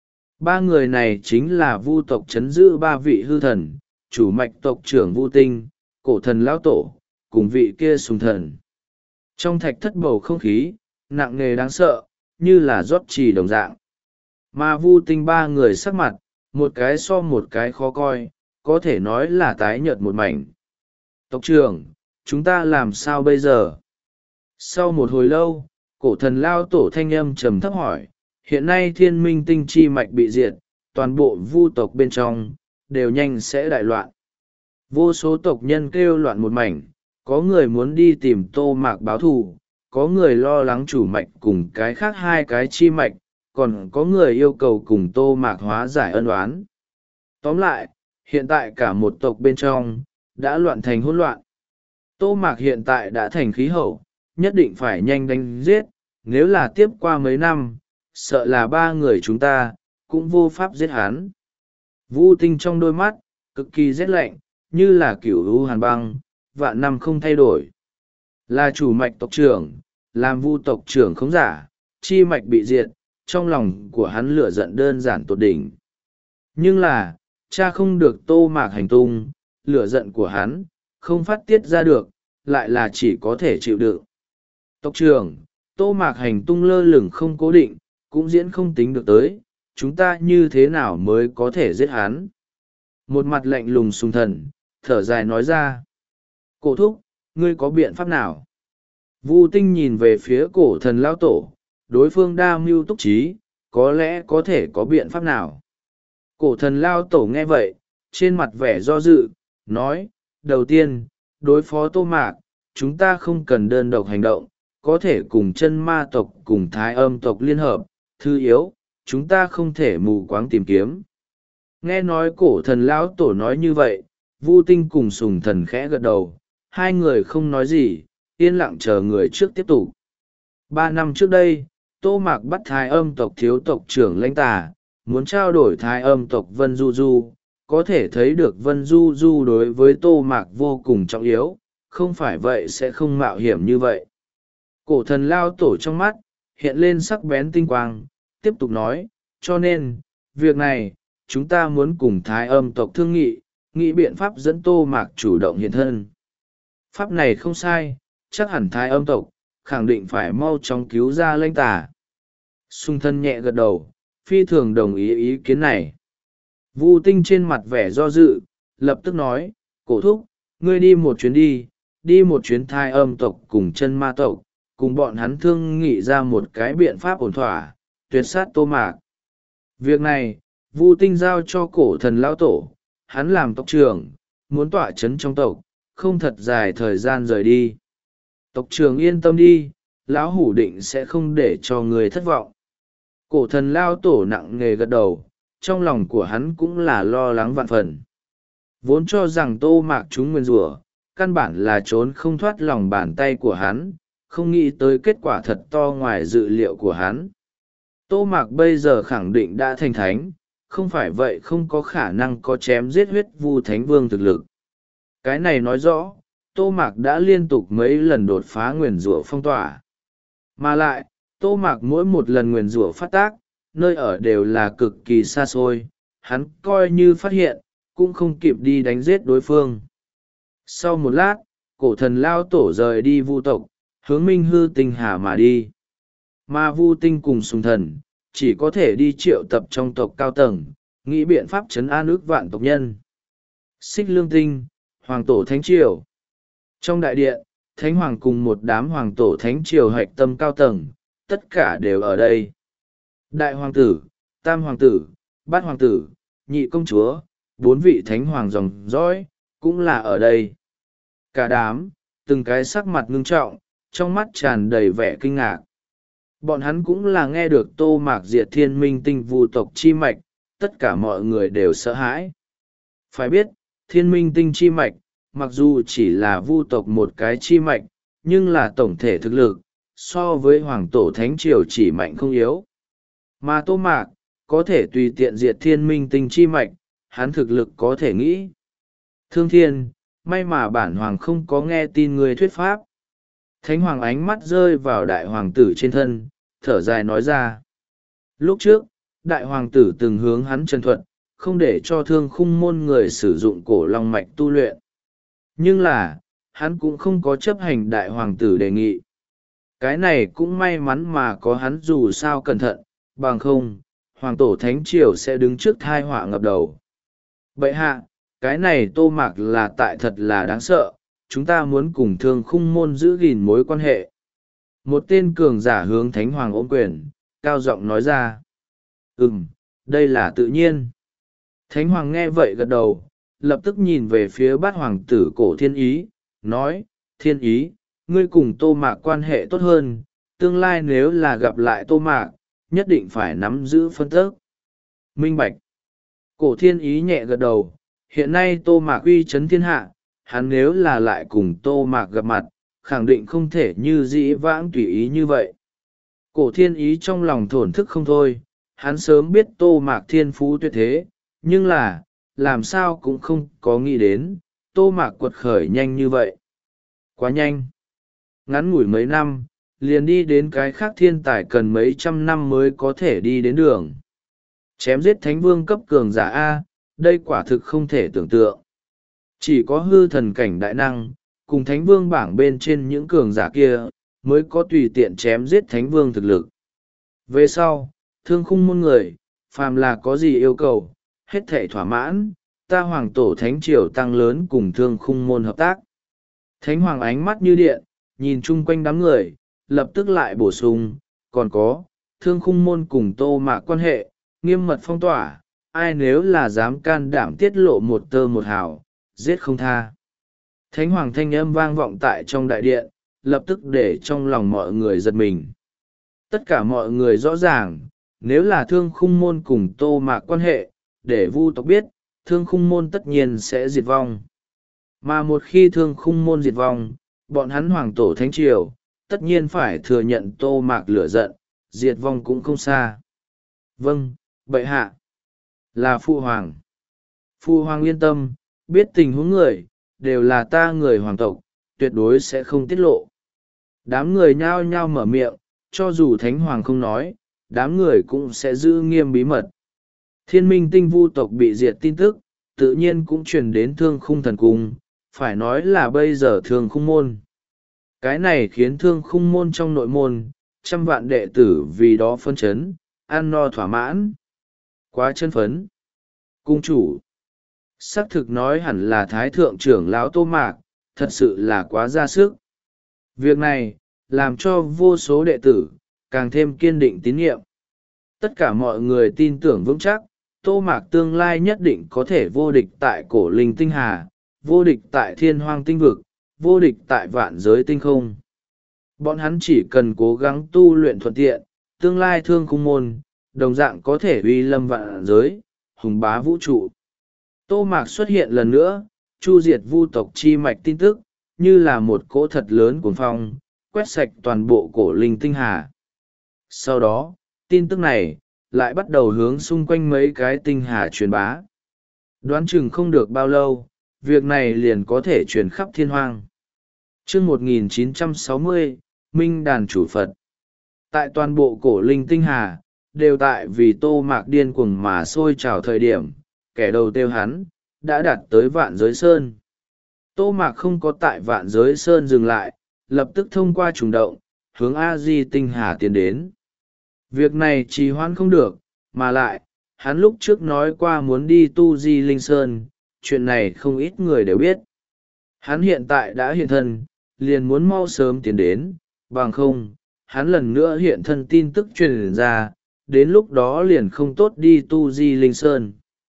Ba người này chính là Vu tộc trấn giữ ba vị hư thần, chủ mạch tộc trưởng Vu Tinh, cổ thần lão tổ, cùng vị kia sùng thần. Trong thạch thất bầu không khí, nặng nề đáng sợ, như là rót trì đồng dạng. Mà Vu Tinh ba người sắc mặt, một cái so một cái khó coi, có thể nói là tái nhợt một mảnh. Tộc trưởng, chúng ta làm sao bây giờ? Sau một hồi lâu, cổ thần lao tổ thanh âm trầm thấp hỏi, hiện nay thiên minh tinh chi mạch bị diệt, toàn bộ vu tộc bên trong, đều nhanh sẽ đại loạn. Vô số tộc nhân kêu loạn một mảnh, có người muốn đi tìm Tô Mạc báo thù, có người lo lắng chủ mạch cùng cái khác hai cái chi mạch, còn có người yêu cầu cùng Tô Mạc hóa giải ân oán. Tóm lại, hiện tại cả một tộc bên trong, đã loạn thành hỗn loạn. Tô Mạc hiện tại đã thành khí hậu, nhất định phải nhanh đánh giết, nếu là tiếp qua mấy năm, sợ là ba người chúng ta, cũng vô pháp giết hắn. Vu Tinh trong đôi mắt, cực kỳ rét lạnh, như là kiểu u hàn băng, vạn năm không thay đổi. Là chủ mạch tộc trưởng, làm Vu tộc trưởng không giả, chi mạch bị diệt, trong lòng của hắn lửa giận đơn giản tột đỉnh. Nhưng là, cha không được Tô Mạc hành tung, lửa giận của hắn, không phát tiết ra được, lại là chỉ có thể chịu đựng. Tộc trưởng, Tô Mạc hành tung lơ lửng không cố định, cũng diễn không tính được tới, chúng ta như thế nào mới có thể giết hắn? Một mặt lạnh lùng sùng thần, thở dài nói ra. Cổ thúc, ngươi có biện pháp nào? Vu Tinh nhìn về phía cổ thần lao tổ, đối phương đa mưu túc trí, có lẽ có thể có biện pháp nào? Cổ thần lao tổ nghe vậy, trên mặt vẻ do dự, nói, đầu tiên, đối phó Tô Mạc, chúng ta không cần đơn độc hành động, có thể cùng chân ma tộc cùng thái âm tộc liên hợp. Thứ yếu, chúng ta không thể mù quáng tìm kiếm. Nghe nói cổ thần lão tổ nói như vậy, Vu Tinh cùng sùng thần khẽ gật đầu, hai người không nói gì, yên lặng chờ người trước tiếp tục. Ba năm trước đây, Tô Mạc bắt thái âm tộc thiếu tộc trưởng lãnh tà, muốn trao đổi thái âm tộc Vân Du Du, có thể thấy được Vân Du Du đối với Tô Mạc vô cùng trọng yếu, không phải vậy sẽ không mạo hiểm như vậy. Cổ thần lao tổ trong mắt, hiện lên sắc bén tinh quang, tiếp tục nói, cho nên, việc này, chúng ta muốn cùng thái âm tộc thương nghị, nghĩ biện pháp dẫn Tô Mạc chủ động hiện thân. Pháp này không sai, chắc hẳn thái âm tộc, khẳng định phải mau chóng cứu ra lãnh tà. Sung thân nhẹ gật đầu, phi thường đồng ý ý kiến này. Vu Tinh trên mặt vẻ do dự, lập tức nói, cổ thúc, ngươi đi một chuyến đi, đi một chuyến thai âm tộc cùng chân ma tộc, cùng bọn hắn thương nghị ra một cái biện pháp ổn thỏa, tuyệt sát Tô Mạc. Việc này, Vu Tinh giao cho cổ thần lão tổ, hắn làm tộc trưởng, muốn tọa chấn trong tộc, không thật dài thời gian rời đi. Tộc trưởng yên tâm đi, lão hủ định sẽ không để cho người thất vọng. Cổ thần lao tổ nặng nề gật đầu, trong lòng của hắn cũng là lo lắng vạn phần. Vốn cho rằng Tô Mạc chúng nguyên rủa, căn bản là trốn không thoát lòng bàn tay của hắn, không nghĩ tới kết quả thật to ngoài dự liệu của hắn. Tô Mạc bây giờ khẳng định đã thành thánh, không phải vậy không có khả năng có chém giết huyết vu thánh vương thực lực. Cái này nói rõ, Tô Mạc đã liên tục mấy lần đột phá nguyền rủa phong tỏa. Mà lại, Tô Mạc mỗi một lần nguyền rủa phát tác, nơi ở đều là cực kỳ xa xôi, hắn coi như phát hiện, cũng không kịp đi đánh giết đối phương. Sau một lát, cổ thần lao tổ rời đi vu tộc, hướng Minh Hư Tinh Hà mà đi. Mà Vu Tinh cùng sùng thần, chỉ có thể đi triệu tập trong tộc cao tầng, nghĩ biện pháp trấn an ước vạn tộc nhân. Xích Lương Tinh, Hoàng Tổ Thánh Triều. Trong đại điện, Thánh Hoàng cùng một đám Hoàng Tổ Thánh Triều hạch tâm cao tầng, tất cả đều ở đây. Đại Hoàng Tử, Tam Hoàng Tử, Bát Hoàng Tử, Nhị Công Chúa, bốn vị Thánh Hoàng dòng dõi, cũng là ở đây. Cả đám, từng cái sắc mặt ngưng trọng, trong mắt tràn đầy vẻ kinh ngạc. Bọn hắn cũng là nghe được Tô Mạc diệt thiên minh tinh vu tộc chi mạch, tất cả mọi người đều sợ hãi. Phải biết, thiên minh tinh chi mạch, mặc dù chỉ là vu tộc một cái chi mạch, nhưng là tổng thể thực lực, so với hoàng tổ thánh triều chỉ mạnh không yếu. Mà Tô Mạc, có thể tùy tiện diệt thiên minh tinh chi mạch, hắn thực lực có thể nghĩ. Thương thiên, may mà bản hoàng không có nghe tin người thuyết pháp. Thánh hoàng ánh mắt rơi vào đại hoàng tử trên thân, thở dài nói ra. Lúc trước, đại hoàng tử từng hướng hắn trần thuật, không để cho thương khung môn người sử dụng cổ long mạch tu luyện. Nhưng là, hắn cũng không có chấp hành đại hoàng tử đề nghị. Cái này cũng may mắn mà có hắn dù sao cẩn thận, bằng không, hoàng tổ thánh triều sẽ đứng trước thai họa ngập đầu. Bậy hạ, cái này Tô Mạc là tại thật là đáng sợ, chúng ta muốn cùng thương khung môn giữ gìn mối quan hệ. Một tên cường giả hướng thánh hoàng ôm quyền, cao giọng nói ra. Ừm, đây là tự nhiên. Thánh hoàng nghe vậy gật đầu, lập tức nhìn về phía bát hoàng tử cổ thiên ý, nói, thiên ý, ngươi cùng Tô Mạc quan hệ tốt hơn, tương lai nếu là gặp lại Tô Mạc, nhất định phải nắm giữ phân tức. Minh bạch. Cổ thiên ý nhẹ gật đầu, hiện nay Tô Mạc uy chấn thiên hạ, hắn nếu là lại cùng Tô Mạc gặp mặt, khẳng định không thể như dĩ vãng tùy ý như vậy. Cổ thiên ý trong lòng thổn thức không thôi, hắn sớm biết Tô Mạc thiên phú tuyệt thế, nhưng là, làm sao cũng không có nghĩ đến, Tô Mạc quật khởi nhanh như vậy. Quá nhanh. Ngắn ngủi mấy năm, liền đi đến cái khác thiên tài cần mấy trăm năm mới có thể đi đến đường. Chém giết thánh vương cấp cường giả A, đây quả thực không thể tưởng tượng. Chỉ có hư thần cảnh đại năng, cùng thánh vương bảng bên trên những cường giả kia, mới có tùy tiện chém giết thánh vương thực lực. Về sau, thương khung môn người, phàm là có gì yêu cầu, hết thảy thỏa mãn, ta hoàng tổ thánh triều tăng lớn cùng thương khung môn hợp tác. Thánh hoàng ánh mắt như điện, nhìn chung quanh đám người, lập tức lại bổ sung, còn có, thương khung môn cùng Tô Mạc quan hệ, nghiêm mật phong tỏa, ai nếu là dám can đảm tiết lộ một tơ một hào, giết không tha. Thánh hoàng thanh âm vang vọng tại trong đại điện, lập tức để trong lòng mọi người giật mình. Tất cả mọi người rõ ràng, nếu là thương khung môn cùng Tô Mạc quan hệ, để vu tộc biết, thương khung môn tất nhiên sẽ diệt vong. Mà một khi thương khung môn diệt vong, bọn hắn hoàng tổ thánh triều, tất nhiên phải thừa nhận Tô Mạc lửa giận, diệt vong cũng không xa. Vâng, bệ hạ. Là phụ hoàng. Phụ hoàng yên tâm, biết tình huống người, đều là ta người hoàng tộc, tuyệt đối sẽ không tiết lộ. Đám người nhao nhao mở miệng, cho dù thánh hoàng không nói, đám người cũng sẽ giữ nghiêm bí mật. Thiên minh tinh vu tộc bị diệt tin tức, tự nhiên cũng truyền đến thương khung thần cung, phải nói là bây giờ thương khung môn. Cái này khiến thương khung môn trong nội môn, trăm vạn đệ tử vì đó phân chấn, ăn no thỏa mãn. Quá chân phấn. Cung chủ. Xác thực nói hẳn là thái thượng trưởng lão Tô Mạc, thật sự là quá ra sức. Việc này, làm cho vô số đệ tử, càng thêm kiên định tín nhiệm. Tất cả mọi người tin tưởng vững chắc, Tô Mạc tương lai nhất định có thể vô địch tại cổ linh tinh hà, vô địch tại thiên hoang tinh vực, vô địch tại vạn giới tinh không. Bọn hắn chỉ cần cố gắng tu luyện thuận tiện, tương lai thương khung môn, đồng dạng có thể uy lâm vạn giới, hùng bá vũ trụ. Tô Mạc xuất hiện lần nữa, chu diệt vu tộc chi mạch tin tức, như là một cỗ thật lớn cuồng phong, quét sạch toàn bộ cổ linh tinh hà. Sau đó, tin tức này, lại bắt đầu hướng xung quanh mấy cái tinh hà truyền bá. Đoán chừng không được bao lâu, việc này liền có thể truyền khắp thiên hoang. Chương một nghìn chín trăm sáu mươi, Minh đàn chủ Phật. Tại toàn bộ cổ linh tinh hà, đều tại vì Tô Mạc điên cuồng mà sôi trào thời điểm, kẻ đầu tiêu hắn, đã đạt tới vạn giới sơn. Tô Mạc không có tại vạn giới sơn dừng lại, lập tức thông qua trùng động, hướng A-di tinh hà tiến đến. Việc này trì hoãn không được, mà lại, hắn lúc trước nói qua muốn đi tu di linh sơn, chuyện này không ít người đều biết. Hắn hiện tại đã hiện thân, liền muốn mau sớm tiến đến, bằng không, hắn lần nữa hiện thân tin tức truyền ra, đến lúc đó liền không tốt đi tu di linh sơn.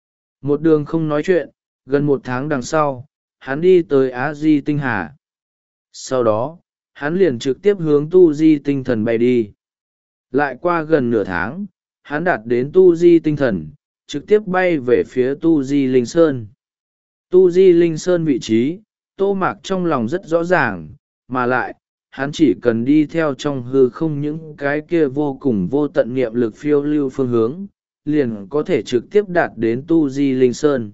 Một đường không nói chuyện, gần một tháng đằng sau, hắn đi tới Á Di Tinh Hà. Sau đó, hắn liền trực tiếp hướng tu di tinh thần bay đi. Lại qua gần nửa tháng, hắn đạt đến tu di tinh thần, trực tiếp bay về phía tu di linh sơn. Tu Di Linh Sơn vị trí, Tô Mạc trong lòng rất rõ ràng, mà lại, hắn chỉ cần đi theo trong hư không những cái kia vô cùng vô tận niệm lực phiêu lưu phương hướng, liền có thể trực tiếp đạt đến Tu Di Linh Sơn.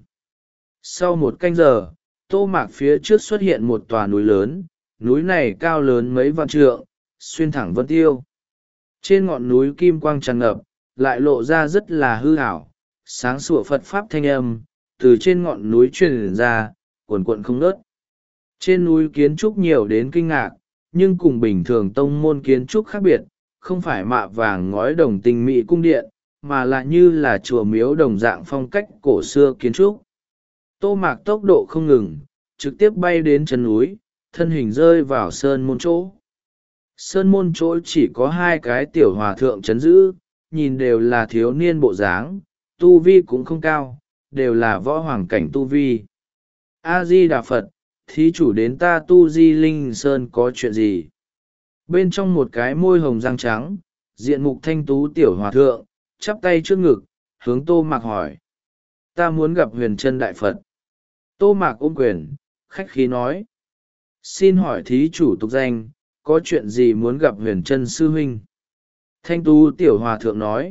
Sau một canh giờ, Tô Mạc phía trước xuất hiện một tòa núi lớn, núi này cao lớn mấy vạn trượng, xuyên thẳng vân tiêu. Trên ngọn núi kim quang tràn ngập, lại lộ ra rất là hư ảo, sáng sủa Phật Pháp thanh âm, từ trên ngọn núi truyền ra, cuồn cuộn không ngớt. Trên núi kiến trúc nhiều đến kinh ngạc, nhưng cùng bình thường tông môn kiến trúc khác biệt, không phải mạ vàng ngói đồng tinh mỹ cung điện, mà là như là chùa miếu đồng dạng phong cách cổ xưa kiến trúc. Tô Mạc tốc độ không ngừng, trực tiếp bay đến chân núi, thân hình rơi vào sơn môn chỗ. Sơn môn chỗ chỉ có hai cái tiểu hòa thượng chấn giữ, nhìn đều là thiếu niên bộ dáng, tu vi cũng không cao, đều là võ hoàng cảnh tu vi. A-di-đà Phật, thí chủ đến ta Tu Di Linh Sơn có chuyện gì? Bên trong một cái môi hồng răng trắng, diện mục thanh tú tiểu hòa thượng, chắp tay trước ngực, hướng Tô Mạc hỏi. Ta muốn gặp Huyền Trân Đại Phật. Tô Mạc ôm quyền, khách khí nói. Xin hỏi thí chủ tục danh, có chuyện gì muốn gặp Huyền Trân sư huynh? Thanh tú tiểu hòa thượng nói.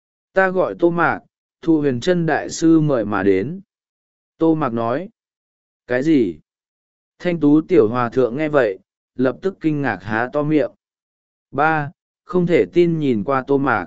Ta gọi Tô Mạc, thu Huyền Trân đại sư mời mà đến. Tô Mạc nói. Cái gì? Thanh tú tiểu hòa thượng nghe vậy, lập tức kinh ngạc há to miệng. Ba, không thể tin nhìn qua Tô Mạc.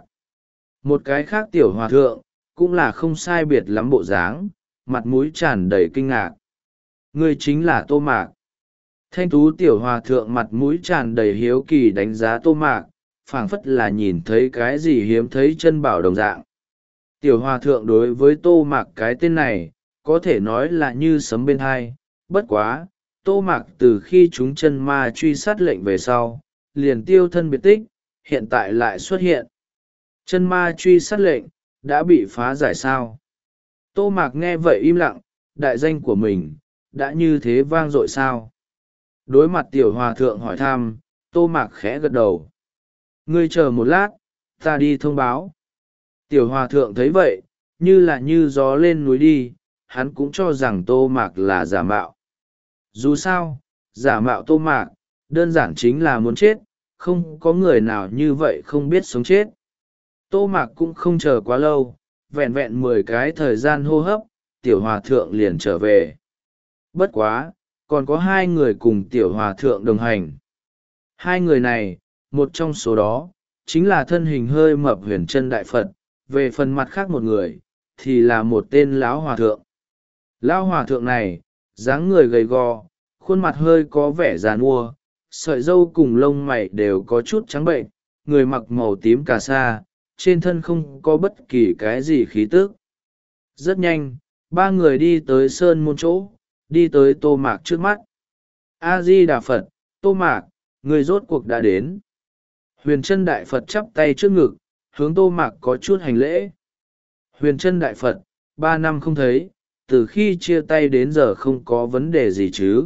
Một cái khác tiểu hòa thượng, cũng là không sai biệt lắm bộ dáng, mặt mũi tràn đầy kinh ngạc. Ngươi chính là Tô Mạc. Thanh tú tiểu hòa thượng mặt mũi tràn đầy hiếu kỳ đánh giá Tô Mạc, phảng phất là nhìn thấy cái gì hiếm thấy chân bảo đồng dạng. Tiểu hòa thượng đối với Tô Mạc cái tên này, có thể nói là như sấm bên hai, bất quá, Tô Mạc từ khi chúng chân ma truy sát lệnh về sau, liền tiêu thân biệt tích, hiện tại lại xuất hiện. Chân ma truy sát lệnh, đã bị phá giải sao? Tô Mạc nghe vậy im lặng, đại danh của mình, đã như thế vang dội sao? Đối mặt tiểu hòa thượng hỏi thăm, Tô Mạc khẽ gật đầu. Ngươi chờ một lát, ta đi thông báo. Tiểu hòa thượng thấy vậy, như là như gió lên núi đi, hắn cũng cho rằng Tô Mạc là giả mạo. Dù sao, giả mạo Tô Mạc, đơn giản chính là muốn chết, không có người nào như vậy không biết sống chết. Tô Mạc cũng không chờ quá lâu, vẹn vẹn mười cái thời gian hô hấp, tiểu hòa thượng liền trở về. Bất quá, còn có hai người cùng tiểu hòa thượng đồng hành. Hai người này, một trong số đó, chính là thân hình hơi mập Huyền Trân Đại Phật, về phần mặt khác một người, thì là một tên lão hòa thượng. Lão hòa thượng này, dáng người gầy gò, khuôn mặt hơi có vẻ già nua, sợi râu cùng lông mày đều có chút trắng bệnh, người mặc màu tím cà sa, trên thân không có bất kỳ cái gì khí tức. Rất nhanh, ba người đi tới sơn môn chỗ, đi tới Tô Mạc trước mắt. A-di-đà Phật, Tô Mạc, người rốt cuộc đã đến. Huyền Trân Đại Phật chắp tay trước ngực, hướng Tô Mạc có chút hành lễ. Huyền Trân Đại Phật, ba năm không thấy, từ khi chia tay đến giờ không có vấn đề gì chứ?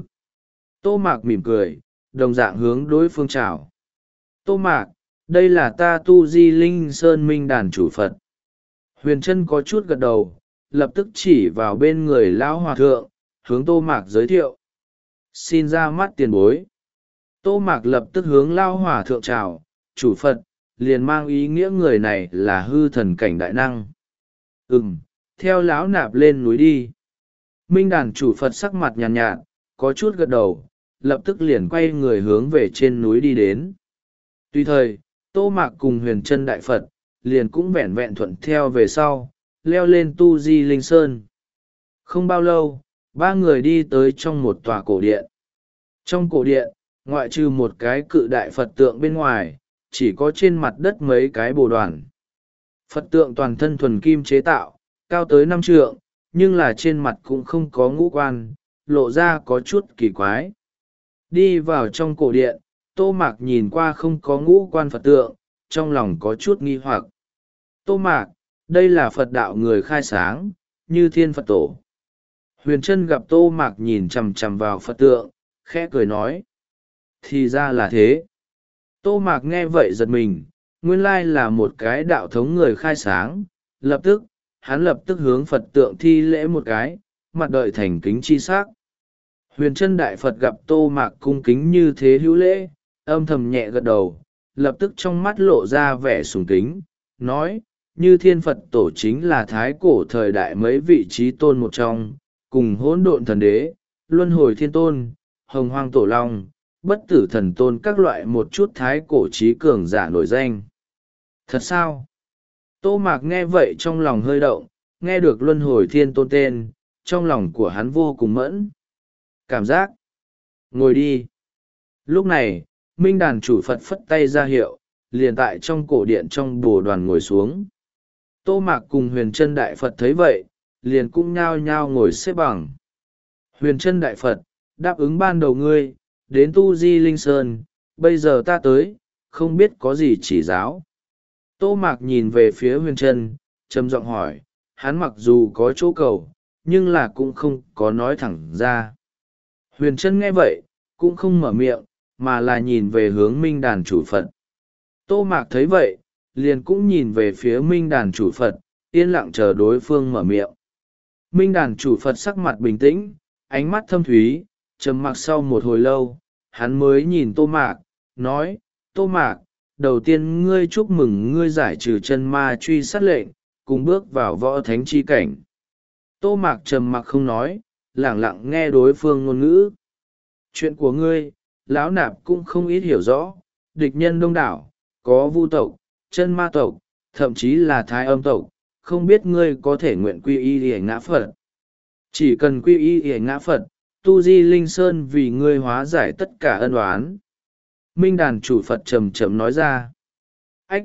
Tô Mạc mỉm cười, đồng dạng hướng đối phương chào. Tô Mạc, đây là ta Tu Di Linh Sơn Minh Đàn chủ Phật. Huyền Trân có chút gật đầu, lập tức chỉ vào bên người lão hòa thượng, hướng Tô Mạc giới thiệu. Xin ra mắt tiền bối. Tô Mạc lập tức hướng lão hòa thượng chào, chủ Phật, liền mang ý nghĩa người này là hư thần cảnh đại năng. Ừm, theo lão nạp lên núi đi. Minh Đàn chủ Phật sắc mặt nhàn nhạt, nhạt, có chút gật đầu, lập tức liền quay người hướng về trên núi đi đến. Tuy thời, Tô Mạc cùng Huyền Trân Đại Phật, liền cũng vẹn vẹn thuận theo về sau, leo lên Tu Di Linh Sơn. Không bao lâu, ba người đi tới trong một tòa cổ điện. Trong cổ điện, ngoại trừ một cái cự đại Phật tượng bên ngoài, chỉ có trên mặt đất mấy cái bồ đoàn. Phật tượng toàn thân thuần kim chế tạo, cao tới năm trượng, nhưng là trên mặt cũng không có ngũ quan, lộ ra có chút kỳ quái. Đi vào trong cổ điện, Tô Mạc nhìn qua không có ngũ quan Phật tượng, trong lòng có chút nghi hoặc. Tô Mạc, đây là Phật đạo người khai sáng, như Thiên Phật Tổ. Huyền Trân gặp Tô Mạc nhìn chằm chằm vào Phật tượng, khẽ cười nói. Thì ra là thế. Tô Mạc nghe vậy giật mình, nguyên lai là một cái đạo thống người khai sáng, lập tức, hắn lập tức hướng Phật tượng thi lễ một cái, mặt đợi thành kính chi s ắ c. Huyền Trân Đại Phật gặp Tô Mạc cung kính như thế hữu lễ, âm thầm nhẹ gật đầu, lập tức trong mắt lộ ra vẻ sùng kính, nói, như Thiên Phật Tổ chính là thái cổ thời đại mấy vị trí tôn một trong, cùng hỗn độn thần đế, luân hồi thiên tôn, hồng hoang tổ long, bất tử thần tôn các loại một chút thái cổ trí cường giả nổi danh. Thật sao? Tô Mạc nghe vậy trong lòng hơi động, nghe được luân hồi thiên tôn tên, trong lòng của hắn vô cùng mẫn. Cảm giác. Ngồi đi. Lúc này, Minh Đàn chủ Phật phất tay ra hiệu, liền tại trong cổ điện trong bồ đoàn ngồi xuống. Tô Mạc cùng Huyền Trân Đại Phật thấy vậy, liền cũng nhao nhao ngồi xếp bằng. Huyền Trân Đại Phật, đáp ứng ban đầu ngươi, đến Tu Di Linh Sơn, bây giờ ta tới, không biết có gì chỉ giáo. Tô Mạc nhìn về phía Huyền Trân, trầm giọng hỏi, hắn mặc dù có chỗ cầu, nhưng là cũng không có nói thẳng ra. Huyền Trân nghe vậy, cũng không mở miệng, mà là nhìn về hướng Minh Đàn chủ Phật. Tô Mạc thấy vậy, liền cũng nhìn về phía Minh Đàn chủ Phật, yên lặng chờ đối phương mở miệng. Minh Đàn chủ Phật sắc mặt bình tĩnh, ánh mắt thâm thúy, trầm mặc sau một hồi lâu, hắn mới nhìn Tô Mạc, nói, Tô Mạc, đầu tiên ngươi chúc mừng ngươi giải trừ chân ma truy sát lệnh, cùng bước vào võ thánh chi cảnh. Tô Mạc trầm mặc không nói, lẳng lặng nghe đối phương ngôn ngữ. Chuyện của ngươi, lão nạp cũng không ít hiểu rõ, địch nhân đông đảo, có vu tộc, chân ma tộc, thậm chí là thái âm tộc, không biết ngươi có thể nguyện quy y hề ngã Phật. Chỉ cần quy y hề ngã Phật, Tu Di Linh Sơn vì ngươi hóa giải tất cả ân oán. Minh Đàn chủ Phật trầm trầm nói ra. Ách!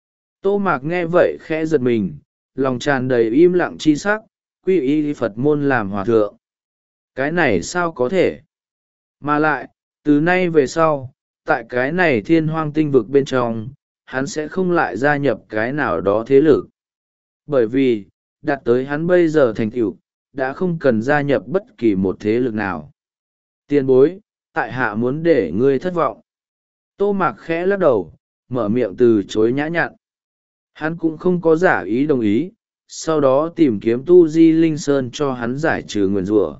Tô Mạc nghe vậy khẽ giật mình, lòng tràn đầy im lặng chi sắc, quy y Phật môn làm hòa thượng. Cái này sao có thể? Mà lại, từ nay về sau, tại cái này thiên hoang tinh vực bên trong, hắn sẽ không lại gia nhập cái nào đó thế lực. Bởi vì, đạt tới hắn bây giờ thành tựu, đã không cần gia nhập bất kỳ một thế lực nào. Tiền bối, tại hạ muốn để ngươi thất vọng. Tô Mạc khẽ lắc đầu, mở miệng từ chối nhã nhặn. Hắn cũng không có giả ý đồng ý, sau đó tìm kiếm Tu Di Linh Sơn cho hắn giải trừ nguyền rủa.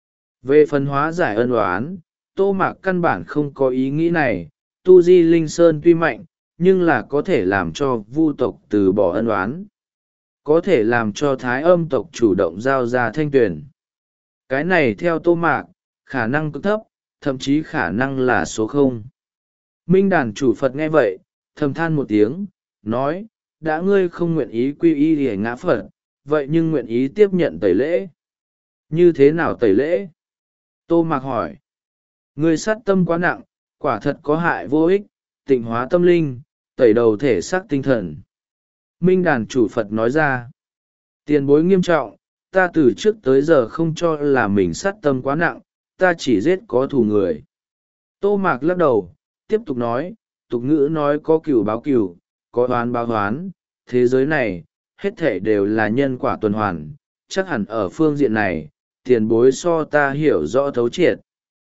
Về phần hóa giải ân oán, Tô Mạc căn bản không có ý nghĩ này. Tu Di Linh Sơn tuy mạnh, nhưng là có thể làm cho vu tộc từ bỏ ân oán, có thể làm cho thái âm tộc chủ động giao ra thanh tuyển. Cái này theo Tô Mạc, khả năng cực thấp, thậm chí khả năng là số không. Minh Đàn chủ Phật nghe vậy, thầm than một tiếng, nói, đã ngươi không nguyện ý quy y hề ngã Phật, vậy nhưng nguyện ý tiếp nhận tẩy lễ. Như thế nào tẩy lễ? Tô Mạc hỏi. Ngươi sát tâm quá nặng, quả thật có hại vô ích, tịnh hóa tâm linh, tẩy đầu thể xác tinh thần. Minh Đàn chủ Phật nói ra. Tiền bối nghiêm trọng, ta từ trước tới giờ không cho là mình sát tâm quá nặng, ta chỉ giết có thù người. Tô Mạc lắc đầu, tiếp tục nói, tục ngữ nói có cừu báo cừu, có oán báo oán, thế giới này, hết thể đều là nhân quả tuần hoàn, chắc hẳn ở phương diện này, tiền bối so ta hiểu rõ thấu triệt.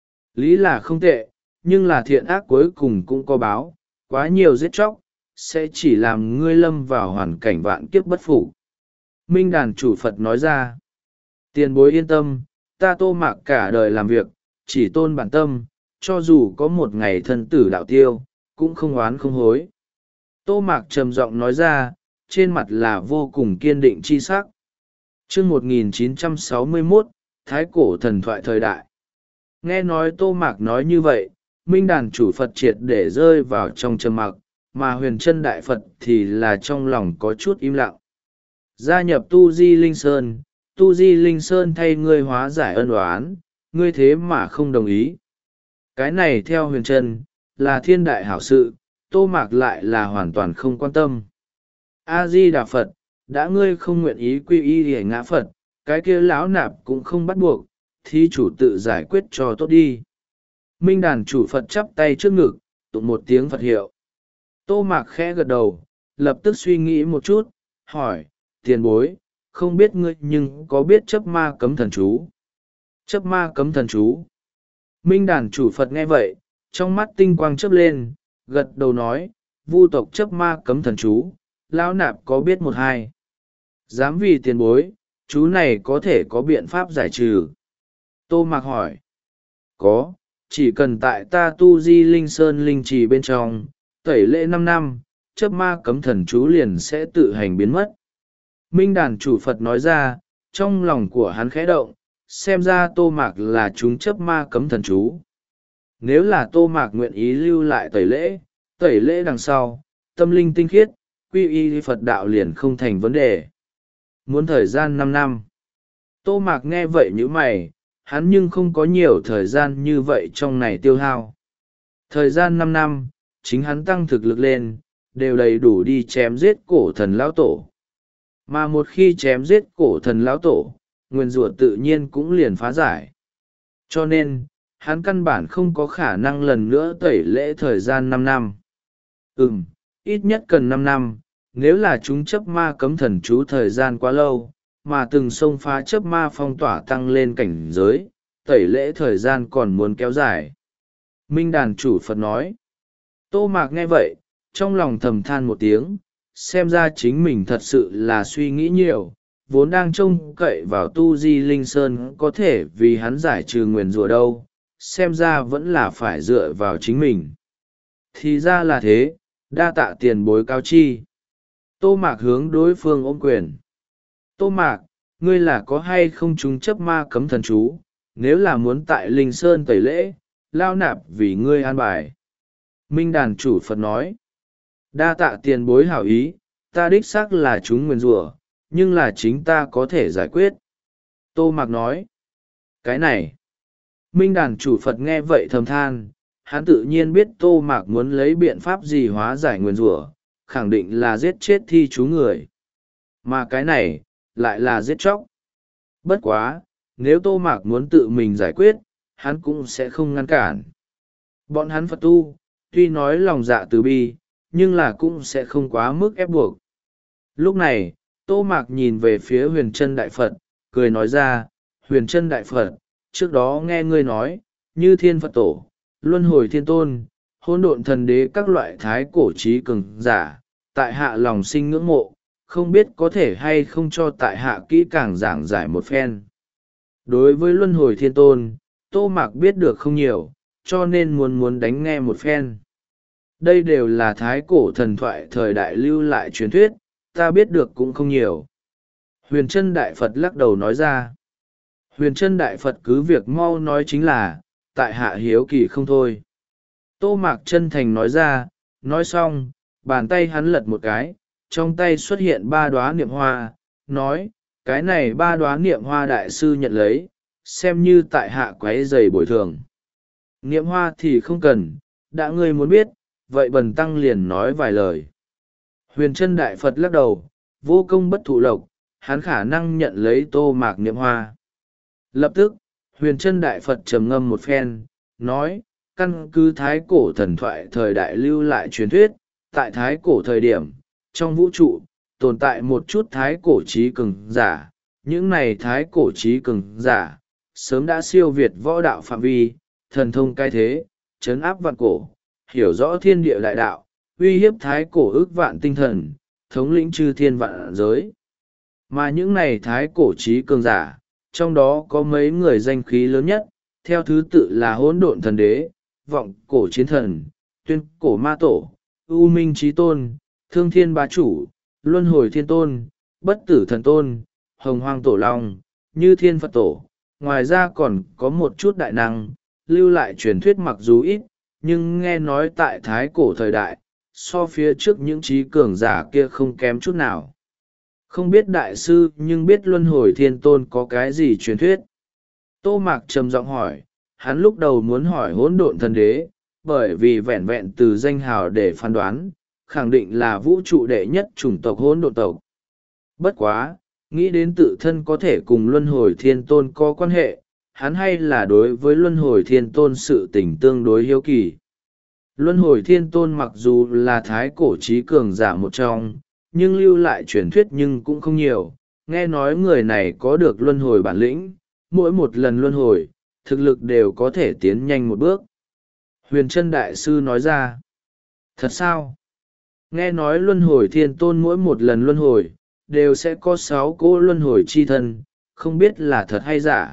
Lý là không tệ, nhưng là thiện ác cuối cùng cũng có báo, quá nhiều giết chóc, sẽ chỉ làm ngươi lâm vào hoàn cảnh vạn kiếp bất phục. Minh Đàn chủ Phật nói ra, tiền bối yên tâm, ta Tô Mạc cả đời làm việc, chỉ tôn bản tâm, cho dù có một ngày thân tử đạo tiêu, cũng không oán không hối. Tô Mạc trầm giọng nói ra, trên mặt là vô cùng kiên định chi sắc. Chương một nghìn chín trăm sáu mươi mốt, Thái cổ thần thoại thời đại. Nghe nói Tô Mạc nói như vậy, Minh Đàn chủ Phật triệt để rơi vào trong trầm mặc, mà Huyền Trân Đại Phật thì là trong lòng có chút im lặng. Gia nhập Tu Di Linh Sơn, Tu Di Linh Sơn thay ngươi hóa giải ân oán, ngươi thế mà không đồng ý. Cái này theo Huyền Trân, là thiên đại hảo sự, Tô Mạc lại là hoàn toàn không quan tâm. A-di-đà Phật, đã ngươi không nguyện ý quy y hề ngã Phật, cái kia lão nạp cũng không bắt buộc, thí chủ tự giải quyết cho tốt đi. Minh Đàn chủ Phật chắp tay trước ngực, tụng một tiếng Phật hiệu. Tô Mạc khẽ gật đầu, lập tức suy nghĩ một chút, hỏi, tiền bối, không biết ngươi nhưng có biết chấp ma cấm thần chú? Chấp ma cấm thần chú. Minh Đàn chủ Phật nghe vậy, trong mắt tinh quang chớp lên, gật đầu nói, vu tộc chấp ma cấm thần chú, lão nạp có biết một hai. Dám vì tiền bối, chú này có thể có biện pháp giải trừ? Tô Mạc hỏi. Có, chỉ cần tại ta tu di linh sơn linh trì bên trong tẩy lễ năm năm, chớp ma cấm thần chú liền sẽ tự hành biến mất. Minh đàn chủ Phật nói ra, trong lòng của hắn khẽ động, xem ra Tô Mạc là chúng chớp ma cấm thần chú. Nếu là Tô Mạc nguyện ý lưu lại tẩy lễ, tẩy lễ đằng sau, tâm linh tinh khiết, quy y Phật đạo liền không thành vấn đề. Muốn thời gian năm năm. Tô Mạc nghe vậy như mày, hắn nhưng không có nhiều thời gian như vậy trong này tiêu hao. Thời gian năm năm, chính hắn tăng thực lực lên, đều đầy đủ đi chém giết cổ thần lão tổ. Mà một khi chém giết cổ thần lão tổ, nguyền rủa tự nhiên cũng liền phá giải. Cho nên, hắn căn bản không có khả năng lần nữa tẩy lễ thời gian năm năm. Ừm, ít nhất cần năm năm, nếu là chúng chấp ma cấm thần chú thời gian quá lâu, mà từng xông phá chấp ma phong tỏa tăng lên cảnh giới, tẩy lễ thời gian còn muốn kéo dài. Minh đàn chủ Phật nói. Tô Mạc nghe vậy, trong lòng thầm than một tiếng, xem ra chính mình thật sự là suy nghĩ nhiều, vốn đang trông cậy vào tu di linh sơn có thể vì hắn giải trừ nguyền rủa đâu, xem ra vẫn là phải dựa vào chính mình. Thì ra là thế, đa tạ tiền bối cao chi. Tô Mạc hướng đối phương ôm quyền. Tô Mạc, ngươi là có hay không chúng chấp ma cấm thần chú, nếu là muốn tại linh sơn tẩy lễ, lao nạp vì ngươi an bài. Minh đàn chủ Phật nói. Đa tạ tiền bối hảo ý, ta đích xác là chúng nguyền rủa, nhưng là chính ta có thể giải quyết. Tô Mạc nói. Cái này. Minh đàn chủ Phật nghe vậy thầm than, hắn tự nhiên biết Tô Mạc muốn lấy biện pháp gì hóa giải nguyền rủa, khẳng định là giết chết thi chú người. Mà cái này, lại là giết chóc. Bất quá, nếu Tô Mạc muốn tự mình giải quyết, hắn cũng sẽ không ngăn cản. Bọn hắn Phật tu, tuy nói lòng dạ từ bi, nhưng là cũng sẽ không quá mức ép buộc. Lúc này, Tô Mạc nhìn về phía huyền chân đại Phật, cười nói ra, huyền chân đại Phật, trước đó nghe ngươi nói, như thiên Phật tổ, luân hồi thiên tôn, hỗn độn thần đế các loại thái cổ trí cường giả, tại hạ lòng sinh ngưỡng mộ, không biết có thể hay không cho tại hạ kỹ càng giảng giải một phen. Đối với luân hồi thiên tôn, Tô Mạc biết được không nhiều, cho nên muốn muốn đánh nghe một phen. Đây đều là thái cổ thần thoại thời đại lưu lại truyền thuyết, ta biết được cũng không nhiều. Huyền Trân Đại Phật lắc đầu nói ra. Huyền Trân Đại Phật cứ việc mau nói chính là, tại hạ hiếu kỳ không thôi. Tô Mạc chân thành nói ra, nói xong, bàn tay hắn lật một cái, trong tay xuất hiện ba đóa niệm hoa, nói, cái này ba đóa niệm hoa đại sư nhận lấy, xem như tại hạ quấy giày bồi thường. Niệm hoa thì không cần, đã ngươi muốn biết, vậy bần tăng liền nói vài lời. Huyền Trân Đại Phật lắc đầu, vô công bất thụ lộc, hắn khả năng nhận lấy Tô Mạc niệm hoa. Lập tức, Huyền Trân Đại Phật trầm ngâm một phen, nói, căn cứ thái cổ thần thoại thời đại lưu lại truyền thuyết, tại thái cổ thời điểm, trong vũ trụ, tồn tại một chút thái cổ trí cường giả, những này thái cổ trí cường giả, sớm đã siêu việt võ đạo phạm vi, thần thông cai thế, chấn áp vạn cổ, hiểu rõ thiên địa đại đạo, uy hiếp thái cổ ước vạn tinh thần, thống lĩnh chư thiên vạn giới. Mà những này thái cổ trí cường giả, trong đó có mấy người danh khí lớn nhất, theo thứ tự là hỗn độn thần đế, vọng cổ chiến thần, tuyên cổ ma tổ, u minh trí tôn, thương thiên bá chủ, luân hồi thiên tôn, bất tử thần tôn, hồng hoang tổ long, như thiên Phật tổ. Ngoài ra còn có một chút đại năng, lưu lại truyền thuyết mặc dù ít, nhưng nghe nói tại thái cổ thời đại, so phía trước những trí cường giả kia không kém chút nào. Không biết đại sư nhưng biết luân hồi thiên tôn có cái gì truyền thuyết. Tô Mạc trầm giọng hỏi, hắn lúc đầu muốn hỏi hỗn độn thần đế, bởi vì vẹn vẹn từ danh hào để phán đoán, khẳng định là vũ trụ đệ nhất chủng tộc hỗn độn tộc. Bất quá, nghĩ đến tự thân có thể cùng luân hồi thiên tôn có quan hệ, hắn hay là đối với luân hồi thiên tôn sự tình tương đối hiếu kỳ. Luân hồi thiên tôn mặc dù là thái cổ trí cường giả một trong, nhưng lưu lại truyền thuyết nhưng cũng không nhiều, nghe nói người này có được luân hồi bản lĩnh, mỗi một lần luân hồi, thực lực đều có thể tiến nhanh một bước. Huyền Trân Đại Sư nói ra, thật sao? Nghe nói luân hồi thiên tôn mỗi một lần luân hồi, đều sẽ có sáu cỗ luân hồi chi thân, không biết là thật hay giả.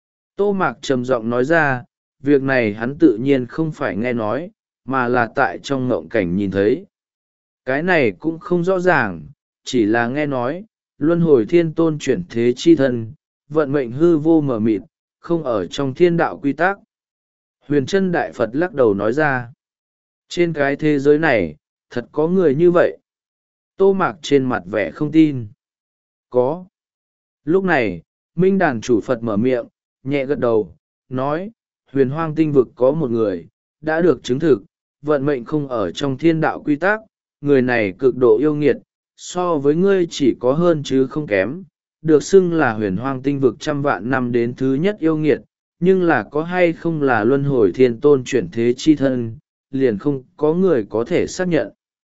Tô Mạc trầm giọng nói ra, việc này hắn tự nhiên không phải nghe nói, mà là tại trong ngộng cảnh nhìn thấy. Cái này cũng không rõ ràng, chỉ là nghe nói, luân hồi thiên tôn chuyển thế chi thân, vận mệnh hư vô mờ mịt, không ở trong thiên đạo quy tắc. Huyền Trân Đại Phật lắc đầu nói ra, trên cái thế giới này, thật có người như vậy. Tô Mạc trên mặt vẻ không tin. Có. Lúc này, Minh Đàn chủ Phật mở miệng, nhẹ gật đầu, nói, huyền hoang tinh vực có một người, đã được chứng thực, vận mệnh không ở trong thiên đạo quy tắc, người này cực độ yêu nghiệt, so với ngươi chỉ có hơn chứ không kém, được xưng là huyền hoang tinh vực trăm vạn năm đến thứ nhất yêu nghiệt, nhưng là có hay không là luân hồi thiên tôn chuyển thế chi thân, liền không có người có thể xác nhận.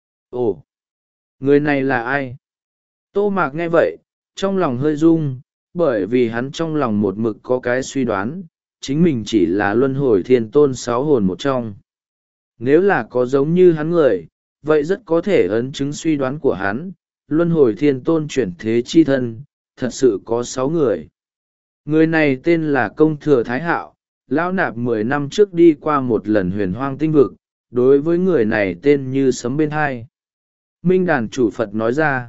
Ồ, người này là ai? Tô Mạc nghe vậy, trong lòng hơi rung, bởi vì hắn trong lòng một mực có cái suy đoán, chính mình chỉ là luân hồi thiên tôn sáu hồn một trong. Nếu là có giống như hắn người, vậy rất có thể ấn chứng suy đoán của hắn, luân hồi thiên tôn chuyển thế chi thân, thật sự có sáu người. Người này tên là Công Thừa Thái Hạo, lão nạp mười năm trước đi qua một lần huyền hoang tinh vực, đối với người này tên như sấm bên hai. Minh Đàn chủ Phật nói ra.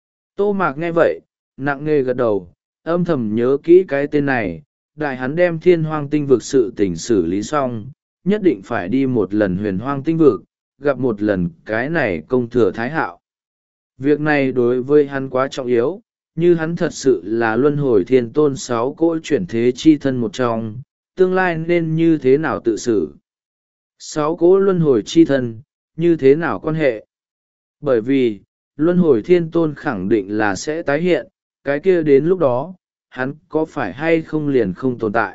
Tô Mạc nghe vậy, nặng nề gật đầu, âm thầm nhớ kỹ cái tên này, đại hắn đem thiên hoang tinh vực sự tình xử lý xong, nhất định phải đi một lần huyền hoang tinh vực, gặp một lần cái này Công Thừa Thái Hạo. Việc này đối với hắn quá trọng yếu, như hắn thật sự là luân hồi thiên tôn sáu cỗ chuyển thế chi thân một trong, tương lai nên như thế nào tự xử. Sáu cỗ luân hồi chi thân, như thế nào quan hệ? Bởi vì, luân hồi thiên tôn khẳng định là sẽ tái hiện, cái kia đến lúc đó, hắn có phải hay không liền không tồn tại.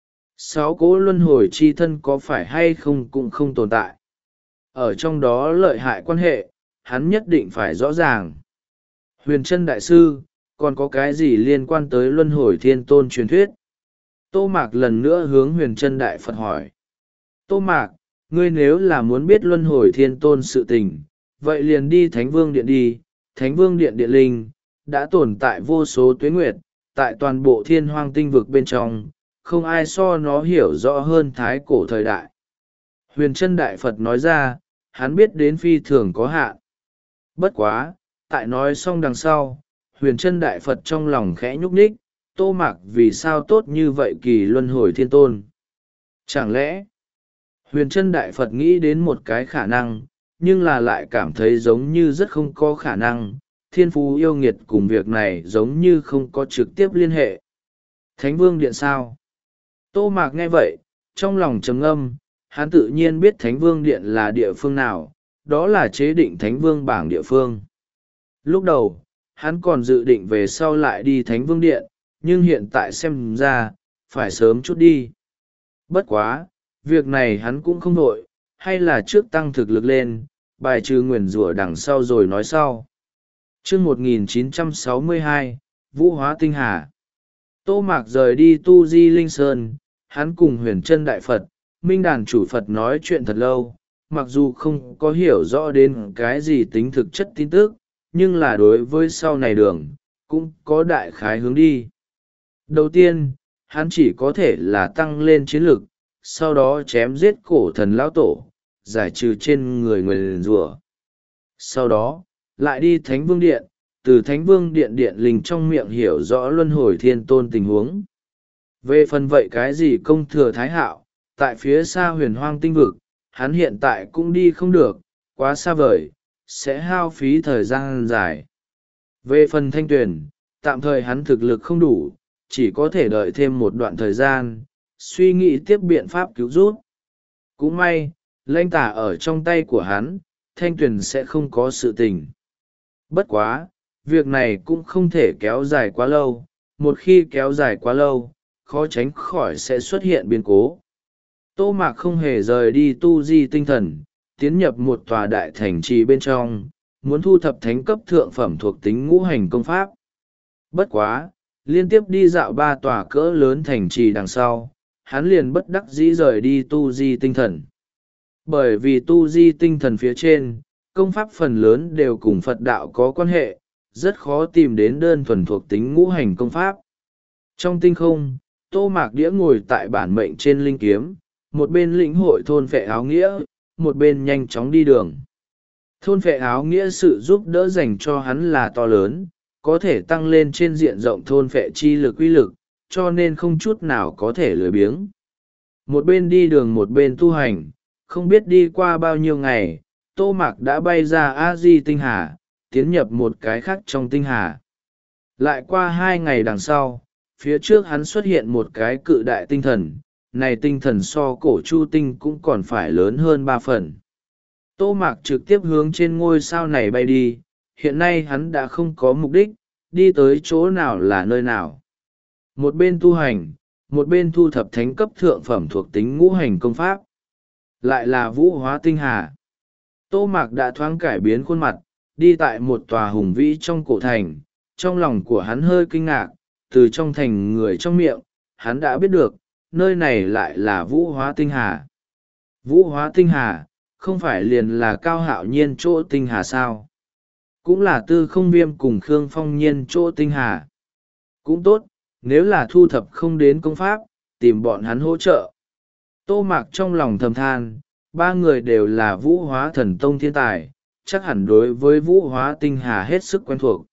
Sáu cỗ luân hồi chi thân có phải hay không cũng không tồn tại. Ở trong đó lợi hại quan hệ, hắn nhất định phải rõ ràng. Huyền Trân Đại Sư, còn có cái gì liên quan tới luân hồi thiên tôn truyền thuyết? Tô Mạc lần nữa hướng Huyền Trân Đại Phật hỏi. Tô Mạc, ngươi nếu là muốn biết luân hồi thiên tôn sự tình, vậy liền đi Thánh Vương Điện đi. Thánh Vương Điện Điện Linh, đã tồn tại vô số tuế nguyệt, tại toàn bộ thiên hoang tinh vực bên trong, không ai so nó hiểu rõ hơn thái cổ thời đại. Huyền Trân Đại Phật nói ra, hắn biết đến phi thường có hạn. Bất quá, tại nói xong đằng sau, Huyền Trân Đại Phật trong lòng khẽ nhúc nhích, Tô Mạc vì sao tốt như vậy kỳ luân hồi thiên tôn? Chẳng lẽ, Huyền Trân Đại Phật nghĩ đến một cái khả năng, nhưng là lại cảm thấy giống như rất không có khả năng, thiên phú yêu nghiệt cùng việc này giống như không có trực tiếp liên hệ. Thánh Vương Điện sao? Tô Mạc nghe vậy, trong lòng trầm ngâm, hắn tự nhiên biết Thánh Vương Điện là địa phương nào, đó là chế định Thánh Vương bảng địa phương. Lúc đầu, hắn còn dự định về sau lại đi Thánh Vương Điện, nhưng hiện tại xem ra, phải sớm chút đi. Bất quá, việc này hắn cũng không vội, hay là trước tăng thực lực lên, bài trừ nguyền rủa đằng sau rồi nói sau. Chương một nghìn chín trăm sáu mươi hai, Vũ Hóa Tinh Hà. Tô Mạc rời đi Tu Di Linh Sơn, hắn cùng Huyền Trân Đại Phật, Minh Đàn chủ Phật nói chuyện thật lâu, mặc dù không có hiểu rõ đến cái gì tính thực chất tin tức, nhưng là đối với sau này đường, cũng có đại khái hướng đi. Đầu tiên, hắn chỉ có thể là tăng lên chiến lực, sau đó chém giết cổ thần lão tổ, giải trừ trên người nguyền rủa. Sau đó, lại đi Thánh Vương Điện, từ Thánh Vương Điện điện linh trong miệng hiểu rõ luân hồi thiên tôn tình huống. Về phần vậy cái gì Công Thừa Thái Hạo, tại phía xa huyền hoang tinh vực, hắn hiện tại cũng đi không được, quá xa vời, sẽ hao phí thời gian dài. Về phần Thanh Tuyền, tạm thời hắn thực lực không đủ, chỉ có thể đợi thêm một đoạn thời gian, suy nghĩ tiếp biện pháp cứu giúp. Cũng may, lãnh tả ở trong tay của hắn, Thanh Tuyền sẽ không có sự tình. Bất quá, việc này cũng không thể kéo dài quá lâu, một khi kéo dài quá lâu, khó tránh khỏi sẽ xuất hiện biến cố. Tô Mạc không hề rời đi Tu Di Tinh Thần, tiến nhập một tòa đại thành trì bên trong, muốn thu thập thánh cấp thượng phẩm thuộc tính ngũ hành công pháp. Bất quá, liên tiếp đi dạo ba tòa cỡ lớn thành trì đằng sau, hắn liền bất đắc dĩ rời đi Tu Di Tinh Thần. Bởi vì Tu Di Tinh Thần phía trên, công pháp phần lớn đều cùng Phật đạo có quan hệ, rất khó tìm đến đơn thuần thuộc tính ngũ hành công pháp. Trong tinh không, Tô Mạc Đĩa ngồi tại bản mệnh trên linh kiếm, một bên lĩnh hội thôn phệ áo nghĩa, một bên nhanh chóng đi đường. Thôn phệ áo nghĩa sự giúp đỡ dành cho hắn là to lớn, có thể tăng lên trên diện rộng thôn phệ chi lực uy lực, cho nên không chút nào có thể lười biếng. Một bên đi đường một bên tu hành, không biết đi qua bao nhiêu ngày, Tô Mạc đã bay ra A Di tinh hà, tiến nhập một cái khác trong tinh hà. Lại qua hai ngày đằng sau, phía trước hắn xuất hiện một cái cự đại tinh thần, này tinh thần so cổ chu tinh cũng còn phải lớn hơn ba phần. Tô Mạc trực tiếp hướng trên ngôi sao này bay đi, hiện nay hắn đã không có mục đích, đi tới chỗ nào là nơi nào. Một bên tu hành, một bên thu thập thánh cấp thượng phẩm thuộc tính ngũ hành công pháp. Lại là vũ hóa tinh hà. Tô Mạc đã thoáng cải biến khuôn mặt, đi tại một tòa hùng vĩ trong cổ thành, trong lòng của hắn hơi kinh ngạc, từ trong thành người trong miệng, hắn đã biết được, nơi này lại là vũ hóa tinh hà. Vũ hóa tinh hà, không phải liền là Cao Hạo Nhiên chỗ tinh hà sao? Cũng là Tư Không Viêm cùng Khương Phong Nhiên chỗ tinh hà. Cũng tốt, nếu là thu thập không đến công pháp, tìm bọn hắn hỗ trợ. Tô Mạc trong lòng thầm than, ba người đều là vũ hóa thần tông thiên tài, chắc hẳn đối với vũ hóa tinh hà hết sức quen thuộc.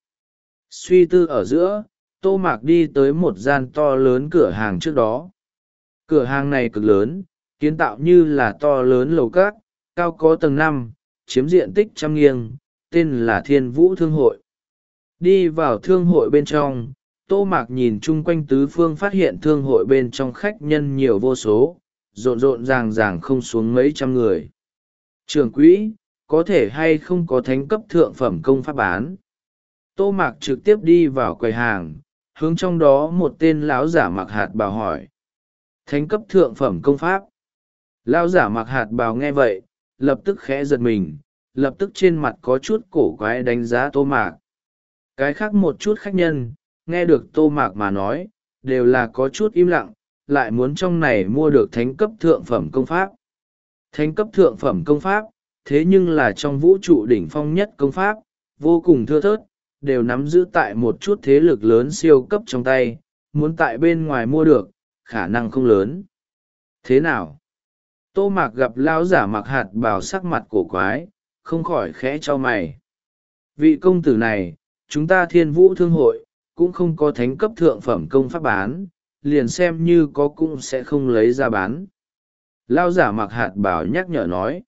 Suy tư ở giữa, Tô Mạc đi tới một gian to lớn cửa hàng trước đó. Cửa hàng này cực lớn, kiến tạo như là to lớn lầu cát, cao có tầng năm, chiếm diện tích trăm nghiêng, tên là Thiên Vũ Thương Hội. Đi vào thương hội bên trong, Tô Mạc nhìn chung quanh tứ phương phát hiện thương hội bên trong khách nhân nhiều vô số, rộn rộn ràng ràng không xuống mấy trăm người. Trưởng quỹ, có thể hay không có thánh cấp thượng phẩm công pháp bán? Tô Mạc trực tiếp đi vào quầy hàng, hướng trong đó một tên lão giả mặc hạt bào hỏi. Thánh cấp thượng phẩm công pháp. Lão giả mặc hạt bào nghe vậy, lập tức khẽ giật mình, lập tức trên mặt có chút cổ quái đánh giá Tô Mạc. Cái khác một chút khách nhân, nghe được Tô Mạc mà nói, đều là có chút im lặng, lại muốn trong này mua được thánh cấp thượng phẩm công pháp. Thánh cấp thượng phẩm công pháp, thế nhưng là trong vũ trụ đỉnh phong nhất công pháp, vô cùng thưa thớt, đều nắm giữ tại một chút thế lực lớn siêu cấp trong tay, muốn tại bên ngoài mua được, khả năng không lớn. Thế nào? Tô Mạc gặp lão giả mặc hạt bào sắc mặt cổ quái, không khỏi khẽ cho mày. Vị công tử này, chúng ta Thiên Vũ Thương Hội, cũng không có thánh cấp thượng phẩm công pháp bán, liền xem như có cũng sẽ không lấy ra bán. Lão giả mặc hạt bào nhắc nhở nói.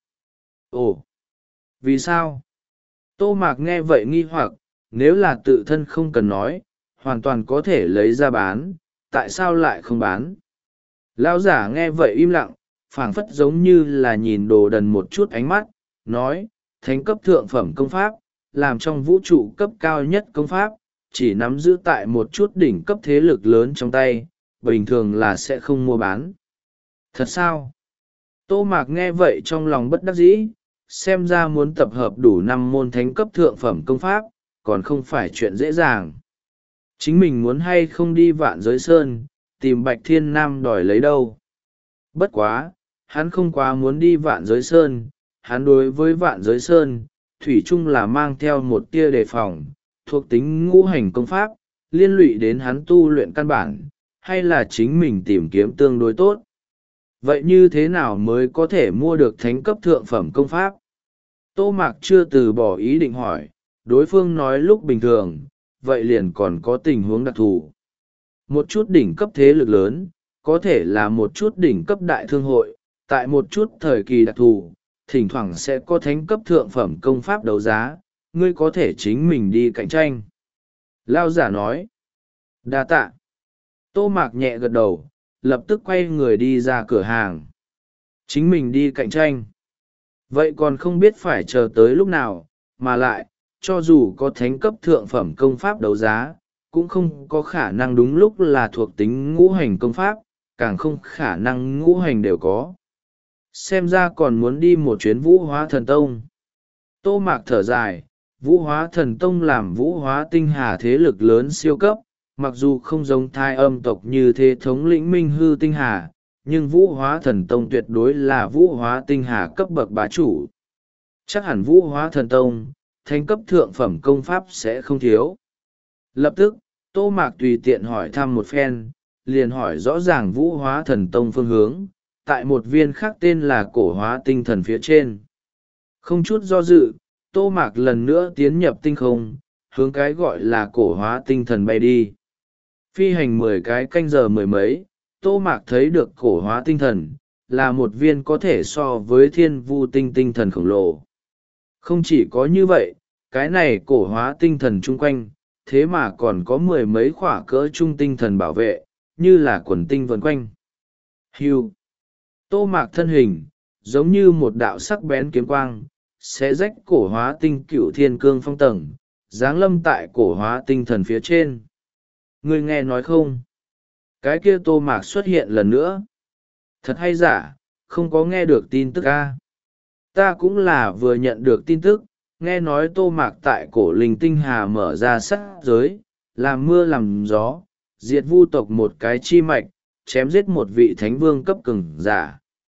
Ồ! Vì sao? Tô Mạc nghe vậy nghi hoặc, nếu là tự thân không cần nói, hoàn toàn có thể lấy ra bán, tại sao lại không bán? Lão giả nghe vậy im lặng, phảng phất giống như là nhìn đồ đần một chút ánh mắt, nói, thánh cấp thượng phẩm công pháp, làm trong vũ trụ cấp cao nhất công pháp, chỉ nắm giữ tại một chút đỉnh cấp thế lực lớn trong tay, bình thường là sẽ không mua bán. Thật sao? Tô Mạc nghe vậy trong lòng bất đắc dĩ, xem ra muốn tập hợp đủ năm môn thánh cấp thượng phẩm công pháp, còn không phải chuyện dễ dàng. Chính mình muốn hay không đi Vạn Giới Sơn, tìm Bạch Thiên Nam đòi lấy đâu. Bất quá, hắn không quá muốn đi Vạn Giới Sơn, hắn đối với Vạn Giới Sơn, thủy chung là mang theo một tia đề phòng, thuộc tính ngũ hành công pháp, liên lụy đến hắn tu luyện căn bản, hay là chính mình tìm kiếm tương đối tốt. Vậy như thế nào mới có thể mua được thánh cấp thượng phẩm công pháp? Tô Mạc chưa từ bỏ ý định hỏi, đối phương nói lúc bình thường, vậy liền còn có tình huống đặc thù. Một chút đỉnh cấp thế lực lớn, có thể là một chút đỉnh cấp đại thương hội, tại một chút thời kỳ đặc thù, thỉnh thoảng sẽ có thánh cấp thượng phẩm công pháp đấu giá, ngươi có thể chính mình đi cạnh tranh. Lao giả nói, đa tạ. Tô Mạc nhẹ gật đầu, lập tức quay người đi ra cửa hàng. Chính mình đi cạnh tranh. Vậy còn không biết phải chờ tới lúc nào, mà lại, cho dù có thánh cấp thượng phẩm công pháp đấu giá, cũng không có khả năng đúng lúc là thuộc tính ngũ hành công pháp, càng không khả năng ngũ hành đều có. Xem ra còn muốn đi một chuyến vũ hóa thần tông. Tô Mạc thở dài, vũ hóa thần tông làm vũ hóa tinh hà thế lực lớn siêu cấp, mặc dù không giống thai âm tộc như thế thống lĩnh minh hư tinh hà, nhưng vũ hóa thần tông tuyệt đối là vũ hóa tinh hà cấp bậc bá chủ. Chắc hẳn vũ hóa thần tông, thánh cấp thượng phẩm công pháp sẽ không thiếu. Lập tức, Tô Mạc tùy tiện hỏi thăm một phen, liền hỏi rõ ràng Vũ Hóa Thần Tông phương hướng, tại một viên khác tên là Cổ Hóa Tinh Thần phía trên. Không chút do dự, Tô Mạc lần nữa tiến nhập tinh không, hướng cái gọi là Cổ Hóa Tinh Thần bay đi. Phi hành mười cái canh giờ mười mấy, Tô Mạc thấy được Cổ Hóa Tinh Thần, là một viên có thể so với thiên vu tinh tinh thần khổng lồ. Không chỉ có như vậy, cái này Cổ Hóa Tinh Thần chung quanh, thế mà còn có mười mấy khỏa cỡ trung tinh thần bảo vệ, như là quần tinh vần quanh. Hưu. Tô Mạc thân hình, giống như một đạo sắc bén kiếm quang, sẽ rách Cổ Hóa Tinh Cựu Thiên Cương Phong tầng, giáng lâm tại Cổ Hóa Tinh Thần phía trên. Ngươi nghe nói không? Cái kia Tô Mạc xuất hiện lần nữa. Thật hay giả, không có nghe được tin tức a? Ta cũng là vừa nhận được tin tức, nghe nói Tô Mạc tại Cổ Linh Tinh Hà mở ra sát giới, làm mưa làm gió, diệt vu tộc một cái chi mạch, chém giết một vị thánh vương cấp cường giả.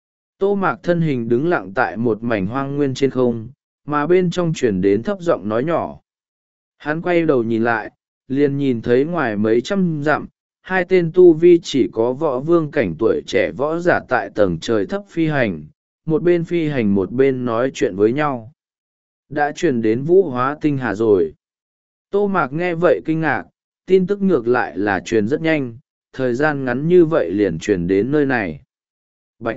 Tô Mạc thân hình đứng lặng tại một mảnh hoang nguyên trên không, mà bên trong chuyển đến thấp giọng nói nhỏ. Hắn quay đầu nhìn lại, liền nhìn thấy ngoài mấy trăm dặm, hai tên tu vi chỉ có võ vương cảnh tuổi trẻ võ giả tại tầng trời thấp phi hành, một bên phi hành một bên nói chuyện với nhau. Đã truyền đến Vũ Hóa Tinh Hà rồi. Tô Mạc nghe vậy kinh ngạc, tin tức ngược lại là truyền rất nhanh, thời gian ngắn như vậy liền truyền đến nơi này. Bạch!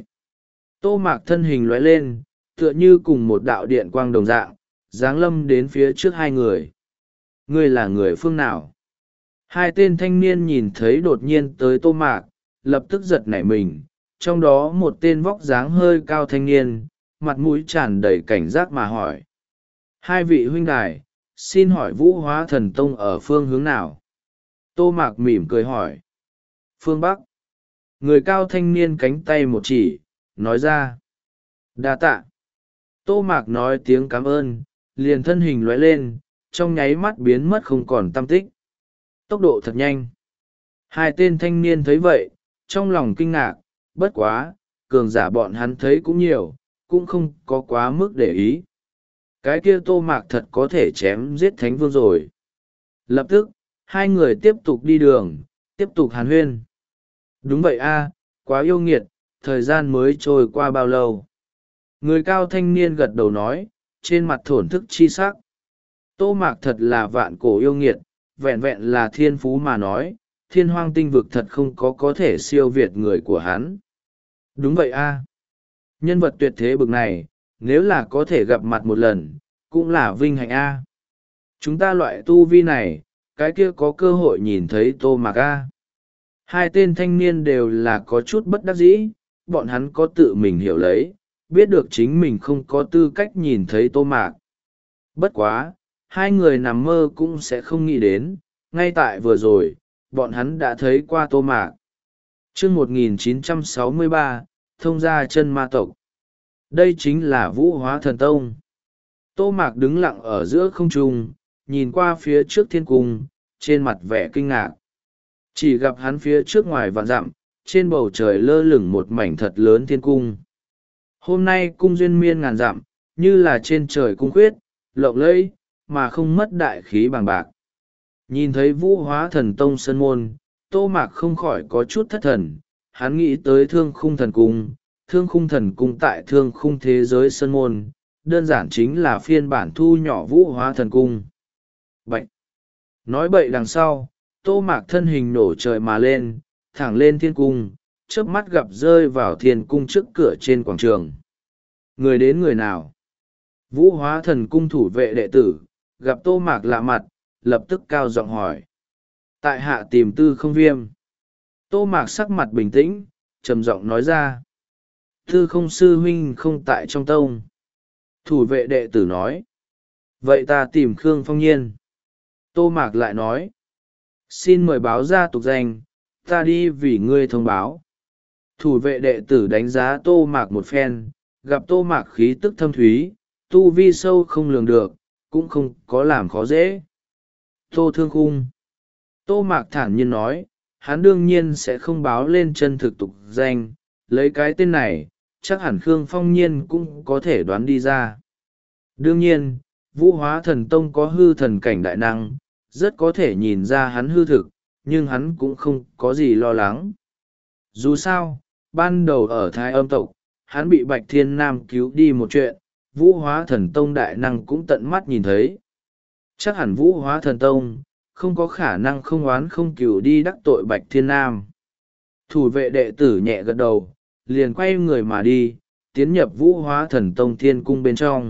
Tô Mạc thân hình lóe lên, tựa như cùng một đạo điện quang đồng dạng, giáng lâm đến phía trước hai người. Ngươi là người phương nào? Hai tên thanh niên nhìn thấy đột nhiên tới Tô Mạc, lập tức giật nảy mình, trong đó một tên vóc dáng hơi cao thanh niên, mặt mũi tràn đầy cảnh giác mà hỏi. Hai vị huynh đài, xin hỏi Vũ Hóa Thần Tông ở phương hướng nào? Tô Mạc mỉm cười hỏi. Phương Bắc. Người cao thanh niên cánh tay một chỉ, nói ra. Đa tạ. Tô Mạc nói tiếng cảm ơn, liền thân hình lóe lên, trong nháy mắt biến mất không còn tăm tích. Tốc độ thật nhanh. Hai tên thanh niên thấy vậy, trong lòng kinh ngạc, bất quá, cường giả bọn hắn thấy cũng nhiều, cũng không có quá mức để ý. Cái kia Tô Mạc thật có thể chém giết thánh vương rồi. Lập tức, hai người tiếp tục đi đường, tiếp tục hàn huyên. Đúng vậy a, quá yêu nghiệt, thời gian mới trôi qua bao lâu. Người cao thanh niên gật đầu nói, trên mặt thổn thức chi sắc. Tô Mạc thật là vạn cổ yêu nghiệt, vẹn vẹn là thiên phú mà nói, thiên hoang tinh vực thật không có có thể siêu việt người của hắn. Đúng vậy a, nhân vật tuyệt thế bực này, nếu là có thể gặp mặt một lần, cũng là vinh hạnh a. Chúng ta loại tu vi này, cái kia có cơ hội nhìn thấy Tô Mạc a. Hai tên thanh niên đều là có chút bất đắc dĩ, bọn hắn có tự mình hiểu lấy, biết được chính mình không có tư cách nhìn thấy Tô Mạc. Bất quá, hai người nằm mơ cũng sẽ không nghĩ đến, ngay tại vừa rồi, bọn hắn đã thấy qua Tô Mạc. Chương một nghìn chín trăm sáu mươi ba, thông gia chân ma tộc. Đây chính là Vũ Hóa Thần Tông. Tô Mạc đứng lặng ở giữa không trung, nhìn qua phía trước thiên cung, trên mặt vẻ kinh ngạc. Chỉ gặp hắn phía trước ngoài vạn dặm, trên bầu trời lơ lửng một mảnh thật lớn thiên cung. Hôm nay cung duyên miên ngàn dặm, như là trên trời cung khuyết, lộng lẫy, mà không mất đại khí bằng bạc. Nhìn thấy Vũ Hóa Thần Tông sân môn, Tô Mạc không khỏi có chút thất thần, hắn nghĩ tới Thương Khung Thần Cung. Thương Khung Thần Cung tại Thương Khung thế giới sân môn, đơn giản chính là phiên bản thu nhỏ Vũ Hóa Thần Cung. Bậy! Nói bậy đằng sau, Tô Mạc thân hình nổ trời mà lên, thẳng lên thiên cung, chớp mắt gặp rơi vào thiên cung trước cửa trên quảng trường. Người đến người nào? Vũ Hóa Thần Cung thủ vệ đệ tử, gặp Tô Mạc lạ mặt, lập tức cao giọng hỏi. Tại hạ tìm Tư Không Viêm. Tô Mạc sắc mặt bình tĩnh, trầm giọng nói ra. Tư Không sư huynh không tại trong tông. Thủ vệ đệ tử nói. Vậy ta tìm Khương Phong Nhiên. Tô Mạc lại nói. Xin mời báo ra tục danh, ta đi vì ngươi thông báo. Thủ vệ đệ tử đánh giá Tô Mạc một phen, gặp Tô Mạc khí tức thâm thúy, tu vi sâu không lường được, cũng không có làm khó dễ. Tô Thương Khung. Tô Mạc thản nhiên nói, hắn đương nhiên sẽ không báo lên chân thực tục danh, lấy cái tên này, chắc hẳn Khương Phong Nhiên cũng có thể đoán đi ra. Đương nhiên, Vũ Hóa Thần Tông có hư thần cảnh đại năng, rất có thể nhìn ra hắn hư thực, nhưng hắn cũng không có gì lo lắng. Dù sao, ban đầu ở Thái Âm tộc, hắn bị Bạch Thiên Nam cứu đi một chuyện, Vũ Hóa Thần Tông đại năng cũng tận mắt nhìn thấy. Chắc hẳn Vũ Hóa Thần Tông không có khả năng không oán không cừu đi đắc tội Bạch Thiên Nam. Thủ vệ đệ tử nhẹ gật đầu, liền quay người mà đi, tiến nhập Vũ Hóa Thần Tông thiên cung bên trong.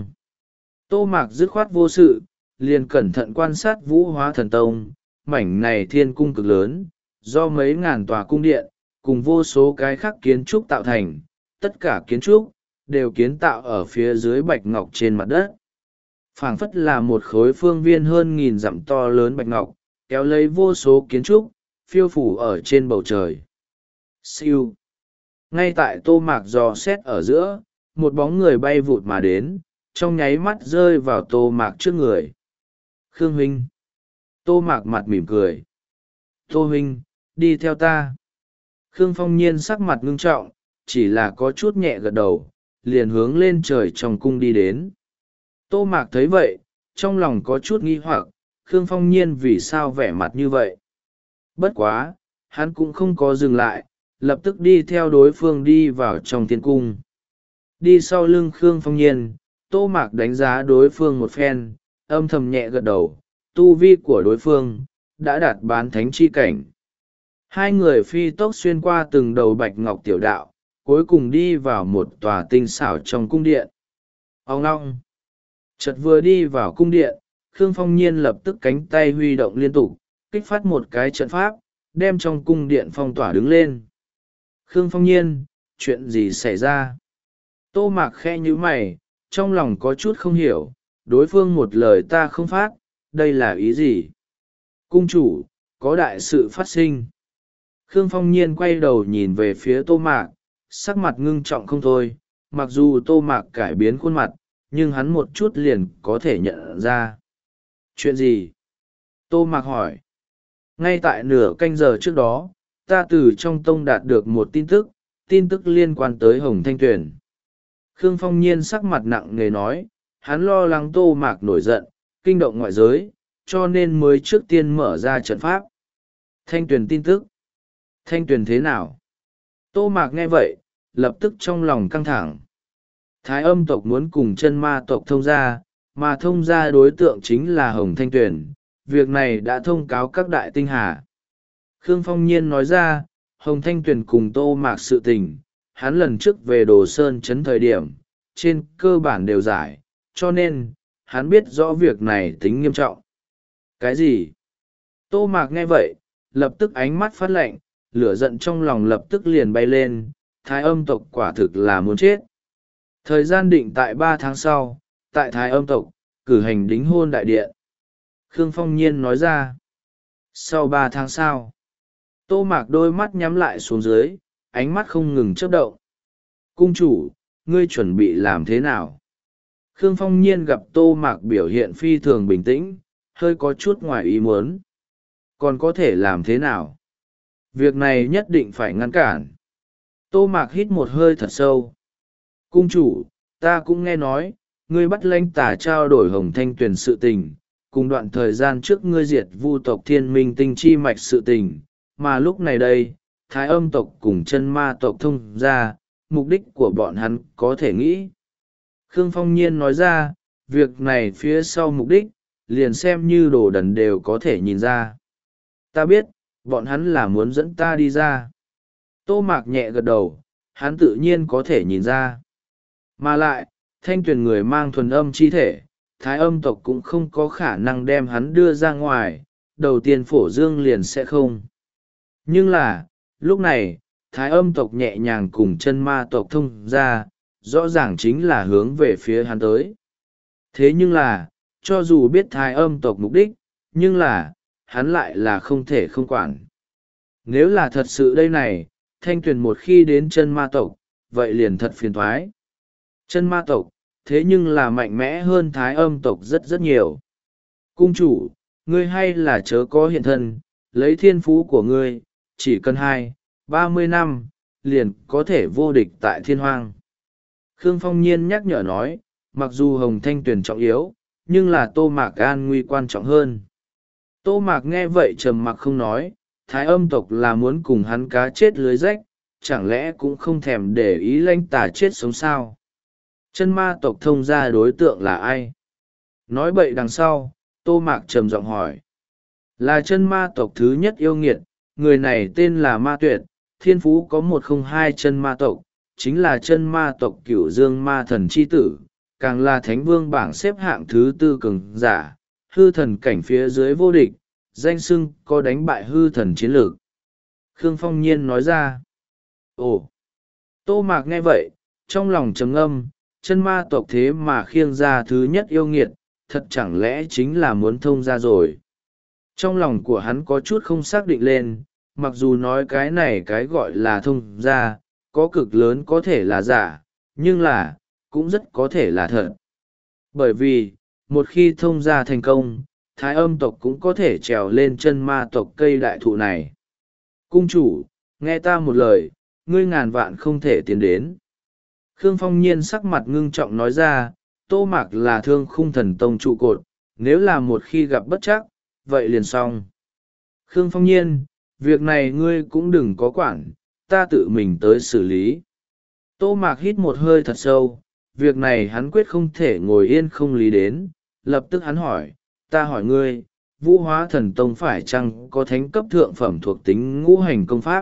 Tô Mạc dứt khoát vô sự, liền cẩn thận quan sát Vũ Hóa Thần Tông, mảnh này thiên cung cực lớn, do mấy ngàn tòa cung điện, cùng vô số cái khác kiến trúc tạo thành, tất cả kiến trúc, đều kiến tạo ở phía dưới bạch ngọc trên mặt đất. Phảng phất là một khối phương viên hơn nghìn dặm to lớn bạch ngọc, kéo lấy vô số kiến trúc, phiêu phủ ở trên bầu trời. Siêu. Ngay tại Tô Mạc dò xét ở giữa, một bóng người bay vụt mà đến, trong nháy mắt rơi vào Tô Mạc trước người. Khương huynh. Tô Mạc mặt mỉm cười. Tô huynh, đi theo ta. Khương Phong Nhiên sắc mặt ngưng trọng, chỉ là có chút nhẹ gật đầu, liền hướng lên trời trong cung đi đến. Tô Mạc thấy vậy, trong lòng có chút nghi hoặc, Khương Phong Nhiên vì sao vẻ mặt như vậy. Bất quá, hắn cũng không có dừng lại, lập tức đi theo đối phương đi vào trong thiên cung. Đi sau lưng Khương Phong Nhiên, Tô Mạc đánh giá đối phương một phen, âm thầm nhẹ gật đầu, tu vi của đối phương đã đạt bán thánh chi cảnh. Hai người phi tốc xuyên qua từng đầu bạch ngọc tiểu đạo, cuối cùng đi vào một tòa tinh xảo trong cung điện. Ông long chợt vừa đi vào cung điện, Khương Phong Nhiên lập tức cánh tay huy động liên tục, kích phát một cái trận pháp, đem trong cung điện phong tỏa đứng lên. Khương Phong Nhiên, chuyện gì xảy ra? Tô Mạc khẽ nhíu mày, trong lòng có chút không hiểu, đối phương một lời ta không phát, đây là ý gì? Cung chủ, có đại sự phát sinh. Khương Phong Nhiên quay đầu nhìn về phía Tô Mạc, sắc mặt ngưng trọng không thôi, mặc dù Tô Mạc cải biến khuôn mặt, nhưng hắn một chút liền có thể nhận ra. Chuyện gì? Tô Mạc hỏi. Ngay tại nửa canh giờ trước đó, ta từ trong tông đạt được một tin tức, tin tức liên quan tới Hồng Thanh Tuyền. Khương Phong Nhiên sắc mặt nặng nề nói, hắn lo lắng Tô Mạc nổi giận, kinh động ngoại giới, cho nên mới trước tiên mở ra trận pháp. Thanh Tuyền tin tức. Thanh Tuyền thế nào? Tô Mạc nghe vậy, lập tức trong lòng căng thẳng. Thái Âm tộc muốn cùng chân ma tộc thông gia, mà thông gia đối tượng chính là Hồng Thanh Tuyền. Việc này đã thông cáo các đại tinh hà. Khương Phong Nhiên nói ra, Hồng Thanh Tuyền cùng Tô Mạc sự tình, hắn lần trước về Đồ Sơn trấn thời điểm, trên cơ bản đều giải, cho nên, hắn biết rõ việc này tính nghiêm trọng. Cái gì? Tô Mạc nghe vậy, lập tức ánh mắt phát lạnh, lửa giận trong lòng lập tức liền bay lên, Thái Âm tộc quả thực là muốn chết. Thời gian định tại ba tháng sau, tại Thái Âm tộc, cử hành đính hôn đại điện. Khương Phong Nhiên nói ra. Sau ba tháng sau, Tô Mạc đôi mắt nhắm lại xuống dưới, ánh mắt không ngừng chớp động. Cung chủ, ngươi chuẩn bị làm thế nào? Khương Phong Nhiên gặp Tô Mạc biểu hiện phi thường bình tĩnh, hơi có chút ngoài ý muốn. Còn có thể làm thế nào? Việc này nhất định phải ngăn cản. Tô Mạc hít một hơi thật sâu. Cung chủ, ta cũng nghe nói, ngươi bắt lãnh tà trao đổi Hồng Thanh Tuyền sự tình, cùng đoạn thời gian trước ngươi diệt vu tộc Thiên Minh Tinh chi mạch sự tình, mà lúc này đây, Thái Âm tộc cùng chân ma tộc thông ra, mục đích của bọn hắn có thể nghĩ. Khương Phong Nhiên nói ra, việc này phía sau mục đích, liền xem như đồ đần đều có thể nhìn ra. Ta biết, bọn hắn là muốn dẫn ta đi ra. Tô Mạc nhẹ gật đầu, hắn tự nhiên có thể nhìn ra. Mà lại, Thanh Tuyền người mang thuần âm chi thể, Thái Âm tộc cũng không có khả năng đem hắn đưa ra ngoài, đầu tiên Phổ Dương liền sẽ không. Nhưng là, lúc này, Thái Âm tộc nhẹ nhàng cùng chân ma tộc thông ra, rõ ràng chính là hướng về phía hắn tới. Thế nhưng là, cho dù biết Thái Âm tộc mục đích, nhưng là, hắn lại là không thể không quản. Nếu là thật sự đây này, Thanh Tuyền một khi đến chân ma tộc, vậy liền thật phiền thoái. Chân ma tộc, thế nhưng là mạnh mẽ hơn Thái Âm tộc rất rất nhiều. Cung chủ, ngươi hay là chớ có hiện thân, lấy thiên phú của ngươi, chỉ cần hai, ba mươi năm, liền có thể vô địch tại thiên hoang. Khương Phong Nhiên nhắc nhở nói, mặc dù Hồng Thanh Tuyền trọng yếu, nhưng là Tô Mạc an nguy quan trọng hơn. Tô Mạc nghe vậy trầm mặc không nói, Thái Âm tộc là muốn cùng hắn cá chết lưới rách, chẳng lẽ cũng không thèm để ý Lãnh Tà chết sống sao? Chân ma tộc thông ra đối tượng là ai? Nói bậy đằng sau, Tô Mạc trầm giọng hỏi. Là chân ma tộc thứ nhất yêu nghiệt, người này tên là Ma Tuyệt, thiên phú có một không hai chân ma tộc, chính là chân ma tộc Cửu Dương Ma Thần chi tử, càng là thánh vương bảng xếp hạng thứ tư cường giả, hư thần cảnh phía dưới vô địch, danh xưng có đánh bại hư thần chiến lược. Khương Phong Nhiên nói ra. Ồ! Tô Mạc nghe vậy, trong lòng trầm ngâm, chân ma tộc thế mà khiêng ra thứ nhất yêu nghiệt, thật chẳng lẽ chính là muốn thông ra rồi. Trong lòng của hắn có chút không xác định lên, mặc dù nói cái này cái gọi là thông ra, có cực lớn có thể là giả, nhưng là, cũng rất có thể là thật. Bởi vì, một khi thông ra thành công, Thái Âm tộc cũng có thể trèo lên chân ma tộc cây đại thụ này. Cung chủ, nghe ta một lời, ngươi ngàn vạn không thể tiến đến. Khương Phong Nhiên sắc mặt ngưng trọng nói ra, Tô Mạc là Thương Khung Thần Tông trụ cột, nếu là một khi gặp bất trắc, vậy liền xong. Khương Phong Nhiên, việc này ngươi cũng đừng có quản, ta tự mình tới xử lý. Tô Mạc hít một hơi thật sâu, việc này hắn quyết không thể ngồi yên không lý đến, lập tức hắn hỏi, ta hỏi ngươi, Vũ Hóa Thần Tông phải chăng có thánh cấp thượng phẩm thuộc tính ngũ hành công pháp?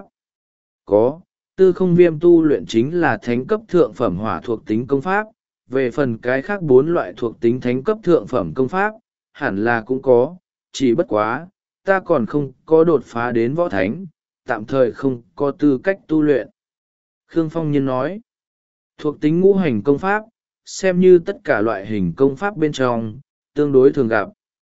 Có, Tư Không Viêm tu luyện chính là thánh cấp thượng phẩm hỏa thuộc tính công pháp, về phần cái khác bốn loại thuộc tính thánh cấp thượng phẩm công pháp, hẳn là cũng có, chỉ bất quá, ta còn không có đột phá đến võ thánh, tạm thời không có tư cách tu luyện. Khương Phong Nhiên nói, thuộc tính ngũ hành công pháp, xem như tất cả loại hình công pháp bên trong, tương đối thường gặp.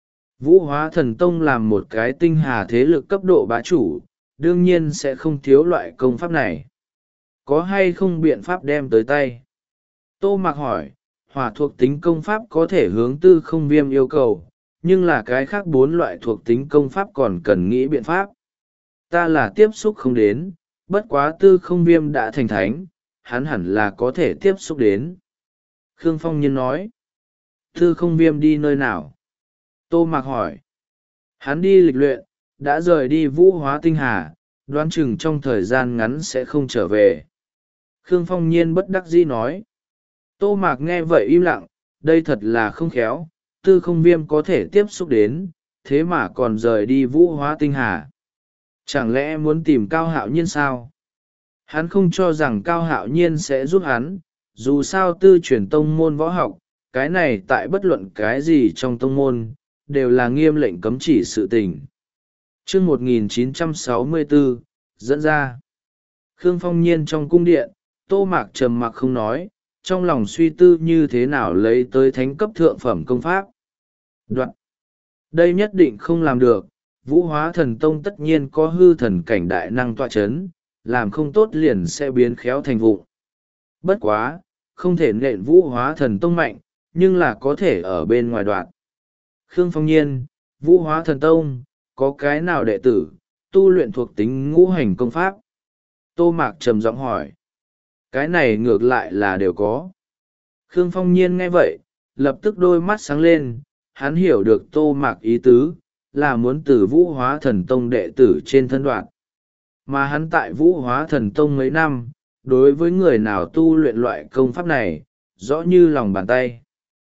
Vũ Hóa Thần Tông làm một cái tinh hà thế lực cấp độ bá chủ, đương nhiên sẽ không thiếu loại công pháp này. Có hay không biện pháp đem tới tay? Tô Mạc hỏi, hỏa thuộc tính công pháp có thể hướng Tư Không Viêm yêu cầu, nhưng là cái khác bốn loại thuộc tính công pháp còn cần nghĩ biện pháp. Ta là tiếp xúc không đến, bất quá Tư Không Viêm đã thành thánh, hắn hẳn là có thể tiếp xúc đến. Khương Phong Nhiên nói, Tư Không Viêm đi nơi nào? Tô Mạc hỏi, hắn đi lịch luyện, đã rời đi Vũ Hóa Tinh Hà, đoán chừng trong thời gian ngắn sẽ không trở về. Khương Phong Nhiên bất đắc dĩ nói. Tô Mạc nghe vậy im lặng, đây thật là không khéo, Tư Không Viêm có thể tiếp xúc đến, thế mà còn rời đi Vũ Hóa Tinh Hà. Chẳng lẽ muốn tìm Cao Hạo Nhiên sao? Hắn không cho rằng Cao Hạo Nhiên sẽ giúp hắn, dù sao tư truyền tông môn võ học, cái này tại bất luận cái gì trong tông môn, đều là nghiêm lệnh cấm chỉ sự tình. Chương một nghìn chín trăm sáu mươi bốn, dẫn ra. Khương Phong Nhiên trong cung điện, Tô Mạc trầm mặc không nói, trong lòng suy tư như thế nào lấy tới thánh cấp thượng phẩm công pháp. Đoạn. Đây nhất định không làm được, Vũ Hóa Thần Tông tất nhiên có hư thần cảnh đại năng tọa chấn, làm không tốt liền sẽ biến khéo thành vụng. Bất quá, không thể nện Vũ Hóa Thần Tông mạnh, nhưng là có thể ở bên ngoài đoạn. Khương Phong Nhiên, Vũ Hóa Thần Tông, có cái nào đệ tử, tu luyện thuộc tính ngũ hành công pháp? Tô Mạc trầm giọng hỏi. Cái này ngược lại là đều có. Khương Phong Nhiên nghe vậy, lập tức đôi mắt sáng lên, hắn hiểu được Tô Mạc ý tứ, là muốn từ Vũ Hóa Thần Tông đệ tử trên thân đoạn. Mà hắn tại Vũ Hóa Thần Tông mấy năm, đối với người nào tu luyện loại công pháp này, rõ như lòng bàn tay.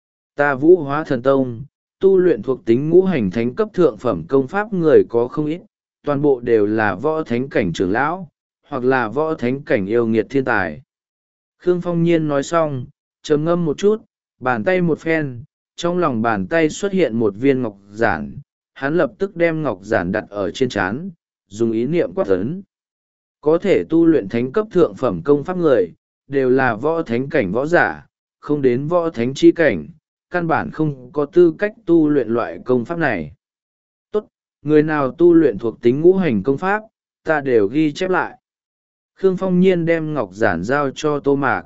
Ta Vũ Hóa Thần Tông, tu luyện thuộc tính ngũ hành thánh cấp thượng phẩm công pháp người có không ít, toàn bộ đều là võ thánh cảnh trưởng lão, hoặc là võ thánh cảnh yêu nghiệt thiên tài. Khương Phong Nhiên nói xong, trầm ngâm một chút, bàn tay một phen, trong lòng bàn tay xuất hiện một viên ngọc giản, hắn lập tức đem ngọc giản đặt ở trên trán, dùng ý niệm quát ấn. Có thể tu luyện thánh cấp thượng phẩm công pháp người, đều là võ thánh cảnh võ giả, không đến võ thánh chi cảnh, căn bản không có tư cách tu luyện loại công pháp này. Tốt, người nào tu luyện thuộc tính ngũ hành công pháp, ta đều ghi chép lại. Khương Phong Nhiên đem ngọc giản giao cho Tô Mạc.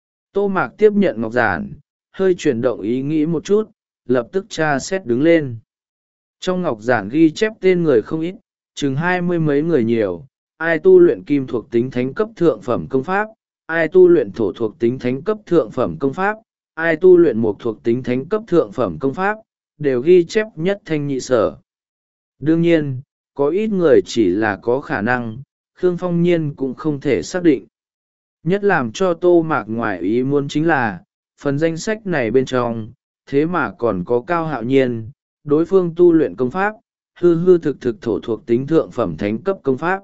Tô Mạc tiếp nhận ngọc giản, hơi chuyển động ý nghĩ một chút, lập tức tra xét đứng lên. Trong ngọc giản ghi chép tên người không ít, chừng hai mươi mấy người nhiều, ai tu luyện kim thuộc tính thánh cấp thượng phẩm công pháp, ai tu luyện thổ thuộc tính thánh cấp thượng phẩm công pháp, ai tu luyện mộc thuộc tính thánh cấp thượng phẩm công pháp, đều ghi chép nhất thanh nhị sở. Đương nhiên, có ít người chỉ là có khả năng, Khương Phong Nhiên cũng không thể xác định. Nhất làm cho Tô Mạc ngoài ý muốn chính là, phần danh sách này bên trong, thế mà còn có Cao Hạo Nhiên, đối phương tu luyện công pháp, hư hư thực thực thổ thuộc tính thượng phẩm thánh cấp công pháp.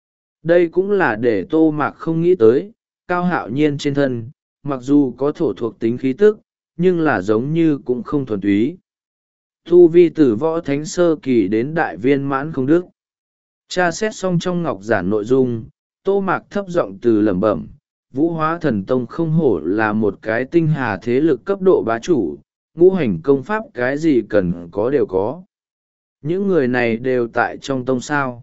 Đây cũng là để Tô Mạc không nghĩ tới, Cao Hạo Nhiên trên thân, mặc dù có thổ thuộc tính khí tức, nhưng là giống như cũng không thuần túy. Tu vi từ võ thánh sơ kỳ đến đại viên mãn không đức. Tra xét xong trong ngọc giản nội dung, Tô Mạc thấp giọng từ lẩm bẩm, Vũ Hóa Thần Tông không hổ là một cái tinh hà thế lực cấp độ bá chủ, ngũ hành công pháp cái gì cần có đều có. Những người này đều tại trong tông sao?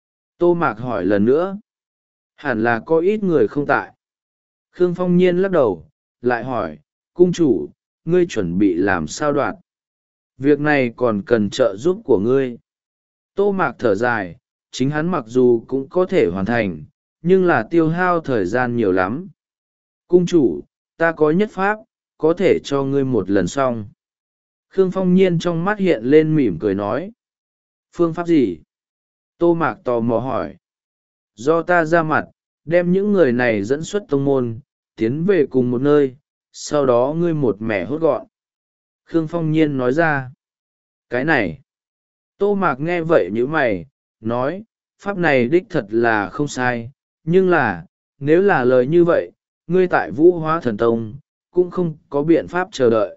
Tô Mạc hỏi lần nữa. Hẳn là có ít người không tại. Khương Phong Nhiên lắc đầu, lại hỏi, cung chủ, ngươi chuẩn bị làm sao đoạt? Việc này còn cần trợ giúp của ngươi. Tô Mạc thở dài, chính hắn mặc dù cũng có thể hoàn thành, nhưng là tiêu hao thời gian nhiều lắm. Cung chủ, ta có nhất pháp, có thể cho ngươi một lần xong. Khương Phong Nhiên trong mắt hiện lên mỉm cười nói. Phương pháp gì? Tô Mạc tò mò hỏi. Do ta ra mặt, đem những người này dẫn xuất tông môn, tiến về cùng một nơi, sau đó ngươi một mẻ hốt gọn. Khương Phong Nhiên nói ra. Cái này. Tô Mạc nghe vậy như mày, nói, pháp này đích thật là không sai, nhưng là, nếu là lời như vậy, ngươi tại Vũ Hóa Thần Tông, cũng không có biện pháp chờ đợi.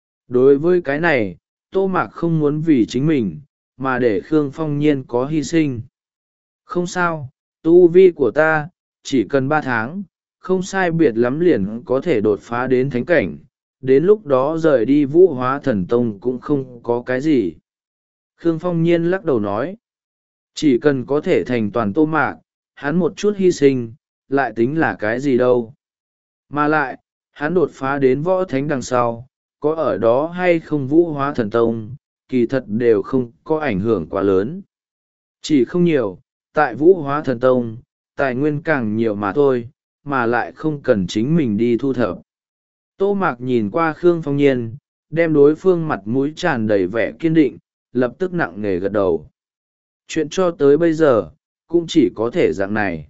Đối với cái này, Tô Mạc không muốn vì chính mình, mà để Khương Phong Nhiên có hy sinh. Không sao, tu vi của ta, chỉ cần ba tháng, không sai biệt lắm liền có thể đột phá đến thánh cảnh, đến lúc đó rời đi Vũ Hóa Thần Tông cũng không có cái gì. Khương Phong Nhiên lắc đầu nói, chỉ cần có thể thành toàn Tô Mạc, hắn một chút hy sinh, lại tính là cái gì đâu. Mà lại, hắn đột phá đến võ thánh đằng sau, có ở đó hay không Vũ Hóa Thần Tông, kỳ thật đều không có ảnh hưởng quá lớn. Chỉ không nhiều, tại Vũ Hóa Thần Tông, tài nguyên càng nhiều mà thôi, mà lại không cần chính mình đi thu thập. Tô Mạc nhìn qua Khương Phong Nhiên, đem đối phương mặt mũi tràn đầy vẻ kiên định, lập tức nặng nề gật đầu. Chuyện cho tới bây giờ, cũng chỉ có thể dạng này.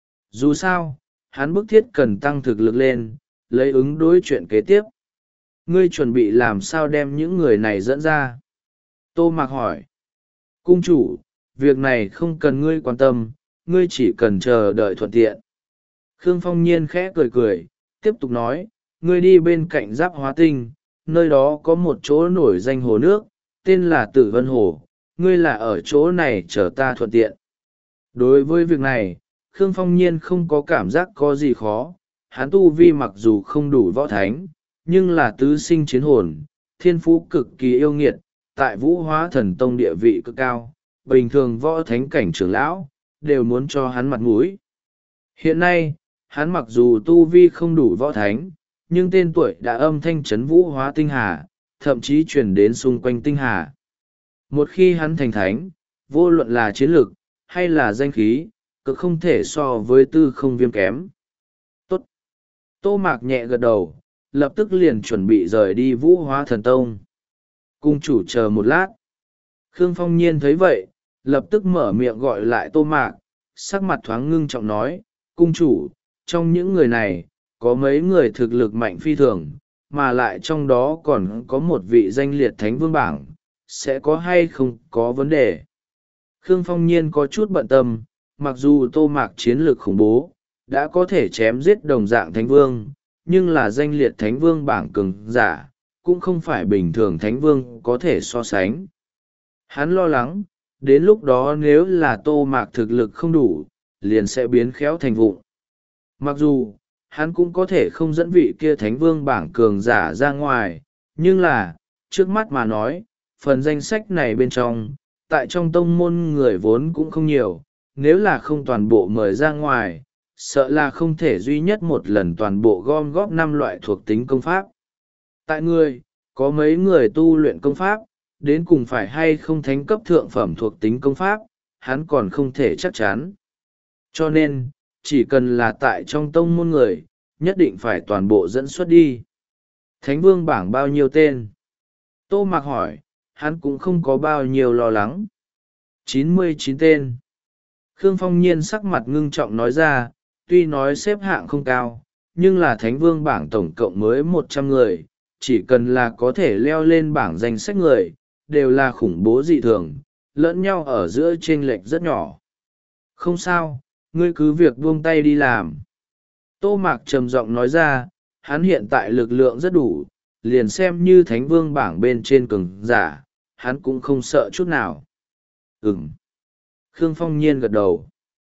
Dù sao, hắn bức thiết cần tăng thực lực lên, lấy ứng đối chuyện kế tiếp. Ngươi chuẩn bị làm sao đem những người này dẫn ra? Tô Mạc hỏi. Cung chủ, việc này không cần ngươi quan tâm, ngươi chỉ cần chờ đợi thuận tiện. Khương Phong Nhiên khẽ cười cười, tiếp tục nói, ngươi đi bên cạnh Giáp Hóa Tinh, nơi đó có một chỗ nổi danh hồ nước, tên là Tử Vân Hồ, ngươi là ở chỗ này chờ ta thuận tiện. Đối với việc này, Khương Phong Nhiên không có cảm giác có gì khó, hắn tu vi mặc dù không đủ võ thánh, nhưng là tứ sinh chiến hồn, thiên phú cực kỳ yêu nghiệt, tại Vũ Hóa Thần Tông địa vị cực cao, bình thường võ thánh cảnh trưởng lão, đều muốn cho hắn mặt mũi. Hiện nay, hắn mặc dù tu vi không đủ võ thánh, nhưng tên tuổi đã âm thanh chấn Vũ Hóa Tinh Hà, thậm chí truyền đến xung quanh Tinh Hà. Một khi hắn thành thánh, vô luận là chiến lược, hay là danh khí, cực không thể so với Tư Không Viêm kém. Tốt. Tô Mạc nhẹ gật đầu, lập tức liền chuẩn bị rời đi Vũ Hóa Thần Tông. Cung chủ chờ một lát. Khương Phong Nhiên thấy vậy, lập tức mở miệng gọi lại Tô Mạc, sắc mặt thoáng ngưng trọng nói, cung chủ, trong những người này, có mấy người thực lực mạnh phi thường, mà lại trong đó còn có một vị danh liệt thánh vương bảng, sẽ có hay không có vấn đề. Khương Phong Nhiên có chút bận tâm, mặc dù Tô Mạc chiến lược khủng bố, đã có thể chém giết đồng dạng thánh vương, nhưng là danh liệt thánh vương bảng cường giả, cũng không phải bình thường thánh vương có thể so sánh. Hắn lo lắng, đến lúc đó nếu là Tô Mạc thực lực không đủ, liền sẽ biến khéo thành vụng. Mặc dù, hắn cũng có thể không dẫn vị kia thánh vương bảng cường giả ra ngoài, nhưng là, trước mắt mà nói, phần danh sách này bên trong, tại trong tông môn người vốn cũng không nhiều, nếu là không toàn bộ mời ra ngoài, sợ là không thể duy nhất một lần toàn bộ gom góp năm loại thuộc tính công pháp. Tại người, có mấy người tu luyện công pháp, đến cùng phải hay không thánh cấp thượng phẩm thuộc tính công pháp, hắn còn không thể chắc chắn. Cho nên, chỉ cần là tại trong tông môn người, nhất định phải toàn bộ dẫn xuất đi. Thánh vương bảng bao nhiêu tên? Tô Mạc hỏi, hắn cũng không có bao nhiêu lo lắng. chín mươi chín tên. Khương Phong Nhiên sắc mặt ngưng trọng nói ra, tuy nói xếp hạng không cao, nhưng là Thánh Vương bảng tổng cộng mới một trăm người, chỉ cần là có thể leo lên bảng danh sách người, đều là khủng bố dị thường, lẫn nhau ở giữa chênh lệch rất nhỏ. Không sao, ngươi cứ việc buông tay đi làm. Tô Mạc trầm giọng nói ra, hắn hiện tại lực lượng rất đủ, liền xem như Thánh Vương bảng bên trên cường giả, hắn cũng không sợ chút nào. Ừm. Khương Phong Nhiên gật đầu.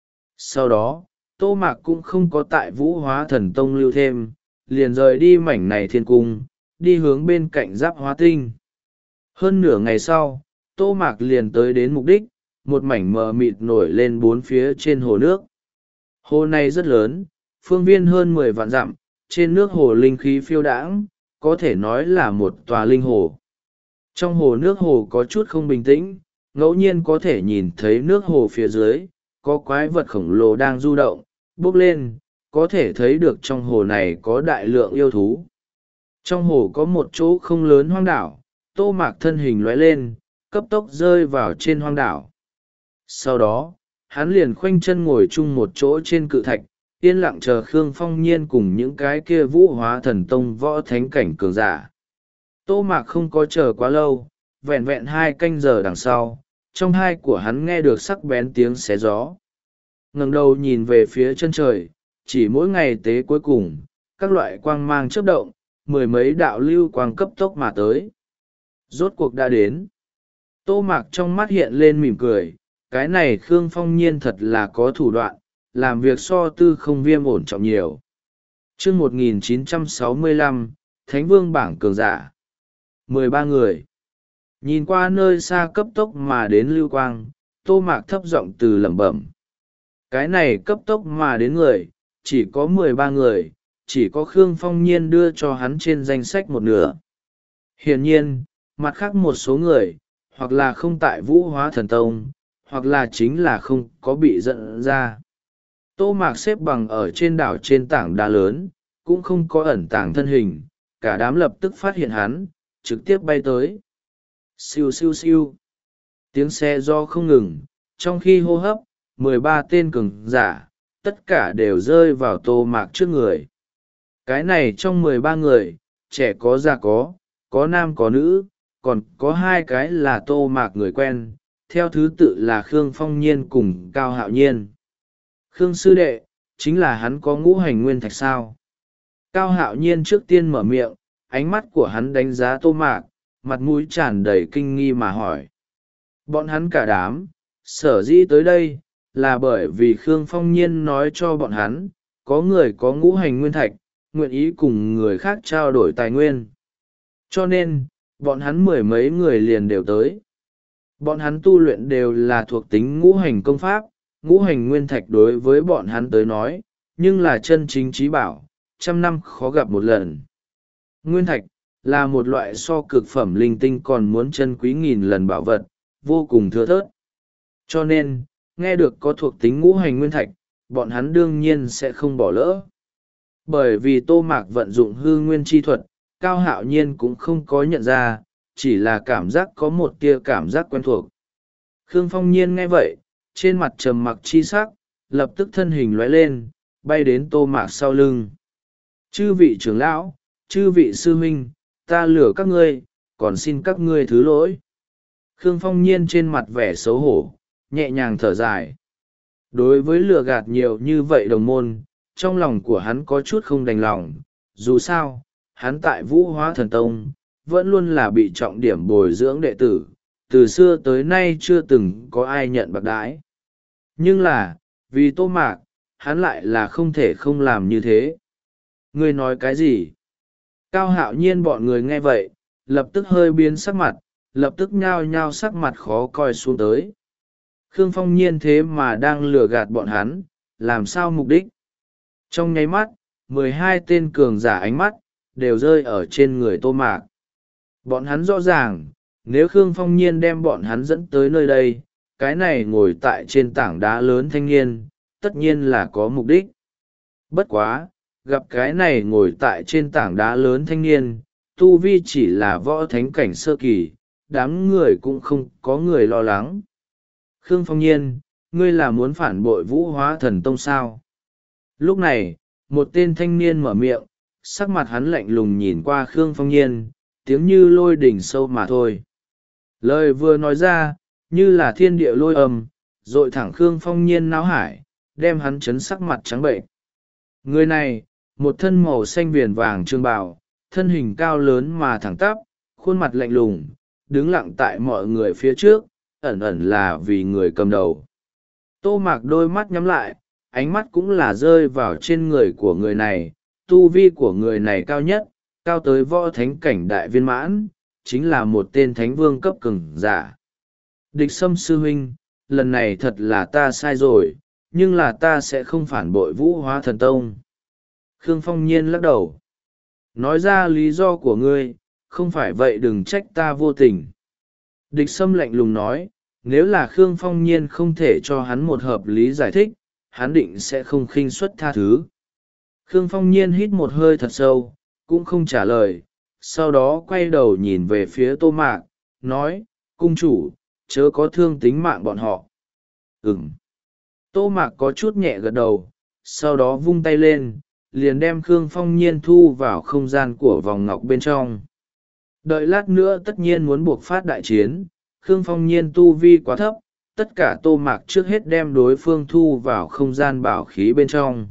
Sau đó, Tô Mạc cũng không có tại Vũ Hóa Thần Tông lưu thêm, liền rời đi mảnh này thiên cung, đi hướng bên cạnh Giáp Hóa Tinh. Hơn nửa ngày sau, Tô Mạc liền tới đến mục đích, một mảnh mờ mịt nổi lên bốn phía trên hồ nước. Hồ này rất lớn, phương viên hơn mười vạn dặm, trên nước hồ linh khí phiêu đãng, có thể nói là một tòa linh hồ. Trong hồ nước hồ có chút không bình tĩnh, ngẫu nhiên có thể nhìn thấy nước hồ phía dưới, có quái vật khổng lồ đang du động, bốc lên, có thể thấy được trong hồ này có đại lượng yêu thú. Trong hồ có một chỗ không lớn hoang đảo, Tô Mạc thân hình lóe lên, cấp tốc rơi vào trên hoang đảo. Sau đó, hắn liền khoanh chân ngồi chung một chỗ trên cự thạch, yên lặng chờ Khương Phong Nhiên cùng những cái kia Vũ Hóa Thần Tông võ thánh cảnh cường giả. Tô Mạc không có chờ quá lâu, vẹn vẹn hai canh giờ đằng sau, trong hai của hắn nghe được sắc bén tiếng xé gió. Ngẩng đầu nhìn về phía chân trời, chỉ mỗi ngày tế cuối cùng, các loại quang mang chớp động, mười mấy đạo lưu quang cấp tốc mà tới. Rốt cuộc đã đến. Tô Mạc trong mắt hiện lên mỉm cười, cái này Khương Phong Nhiên thật là có thủ đoạn, làm việc so Tư Không Viêm ổn trọng nhiều. Chương một nghìn chín trăm sáu mươi lăm, Thánh Vương bảng cường giả. mười ba người. Nhìn qua nơi xa cấp tốc mà đến lưu quang, Tô Mạc thấp giọng từ lẩm bẩm. Cái này cấp tốc mà đến người, chỉ có mười ba người, chỉ có Khương Phong Nhiên đưa cho hắn trên danh sách một nửa. Hiển nhiên, mặt khác một số người, hoặc là không tại Vũ Hóa Thần Tông, hoặc là chính là không có bị dẫn ra. Tô Mạc xếp bằng ở trên đảo trên tảng đá lớn, cũng không có ẩn tàng thân hình, cả đám lập tức phát hiện hắn, trực tiếp bay tới. Siêu siêu siêu. Tiếng xe do không ngừng, trong khi hô hấp, mười ba tên cường giả, tất cả đều rơi vào Tô Mạc trước người. Cái này trong mười ba người, trẻ có già có, có nam có nữ, còn có hai cái là Tô Mạc người quen, theo thứ tự là Khương Phong Nhiên cùng Cao Hạo Nhiên. Khương sư đệ, chính là hắn có ngũ hành nguyên thạch sao? Cao Hạo Nhiên trước tiên mở miệng, ánh mắt của hắn đánh giá Tô Mạc, mặt mũi tràn đầy kinh nghi mà hỏi. Bọn hắn cả đám, sở dĩ tới đây, là bởi vì Khương Phong Nhiên nói cho bọn hắn, có người có ngũ hành nguyên thạch, nguyện ý cùng người khác trao đổi tài nguyên. Cho nên, bọn hắn mười mấy người liền đều tới. Bọn hắn tu luyện đều là thuộc tính ngũ hành công pháp, ngũ hành nguyên thạch đối với bọn hắn tới nói, nhưng là chân chính trí bảo, trăm năm khó gặp một lần. Nguyên thạch, là một loại so cực phẩm linh tinh còn muốn chân quý nghìn lần bảo vật, vô cùng thưa thớt. Cho nên, nghe được có thuộc tính ngũ hành nguyên thạch, bọn hắn đương nhiên sẽ không bỏ lỡ. Bởi vì Tô Mạc vận dụng hư nguyên chi thuật, Cao Hạo Nhiên cũng không có nhận ra, chỉ là cảm giác có một tia cảm giác quen thuộc. Khương Phong Nhiên nghe vậy, trên mặt trầm mặc chi sắc, lập tức thân hình lóe lên, bay đến Tô Mạc sau lưng. Chư vị trưởng lão, chư vị sư huynh, ta lừa các ngươi, còn xin các ngươi thứ lỗi. Khương Phong Nhiên trên mặt vẻ xấu hổ, nhẹ nhàng thở dài. Đối với lừa gạt nhiều như vậy đồng môn, trong lòng của hắn có chút không đành lòng, dù sao, hắn tại Vũ Hóa Thần Tông, vẫn luôn là bị trọng điểm bồi dưỡng đệ tử, từ xưa tới nay chưa từng có ai nhận bạc đãi. Nhưng là, vì Tô Mạc, hắn lại là không thể không làm như thế. Ngươi nói cái gì? Cao Hạo Nhiên bọn người nghe vậy, lập tức hơi biến sắc mặt, lập tức nhao nhao sắc mặt khó coi xuống tới. Khương Phong Nhiên thế mà đang lừa gạt bọn hắn, làm sao mục đích? Trong nháy mắt, mười hai tên cường giả ánh mắt, đều rơi ở trên người Tô Mạc. Bọn hắn rõ ràng, nếu Khương Phong Nhiên đem bọn hắn dẫn tới nơi đây, cái này ngồi tại trên tảng đá lớn thanh niên, tất nhiên là có mục đích. Bất quá, gặp cái này ngồi tại trên tảng đá lớn thanh niên, tu vi chỉ là võ thánh cảnh sơ kỳ, đám người cũng không có người lo lắng. Khương Phong Nhiên, ngươi là muốn phản bội Vũ Hóa Thần Tông sao? Lúc này, một tên thanh niên mở miệng, sắc mặt hắn lạnh lùng nhìn qua Khương Phong Nhiên, tiếng như lôi đỉnh sâu mà thôi. Lời vừa nói ra, như là thiên địa lôi âm, dội thẳng Khương Phong Nhiên náo hải, đem hắn chấn sắc mặt trắng bệnh. Người này, một thân màu xanh viền vàng trương bào, thân hình cao lớn mà thẳng tắp, khuôn mặt lạnh lùng, đứng lặng tại mọi người phía trước, ẩn ẩn là vì người cầm đầu. Tô Mạc đôi mắt nhắm lại, ánh mắt cũng là rơi vào trên người của người này, tu vi của người này cao nhất, cao tới võ thánh cảnh đại viên mãn, chính là một tên thánh vương cấp cường giả. Địch Sâm sư huynh, lần này thật là ta sai rồi, nhưng là ta sẽ không phản bội Vũ Hóa Thần Tông. Khương Phong Nhiên lắc đầu. Nói ra lý do của ngươi, không phải vậy đừng trách ta vô tình. Địch Sâm lạnh lùng nói, nếu là Khương Phong Nhiên không thể cho hắn một hợp lý giải thích, hắn định sẽ không khinh suất tha thứ. Khương Phong Nhiên hít một hơi thật sâu, cũng không trả lời, sau đó quay đầu nhìn về phía Tô Mạc, nói, cung chủ, chớ có thương tính mạng bọn họ. Ừm. Tô Mạc có chút nhẹ gật đầu, sau đó vung tay lên, liền đem Khương Phong Nhiên thu vào không gian của vòng ngọc bên trong. Đợi lát nữa tất nhiên muốn buộc phát đại chiến, Khương Phong Nhiên tu vi quá thấp, tất cả Tô Mạc trước hết đem đối phương thu vào không gian bảo khí bên trong.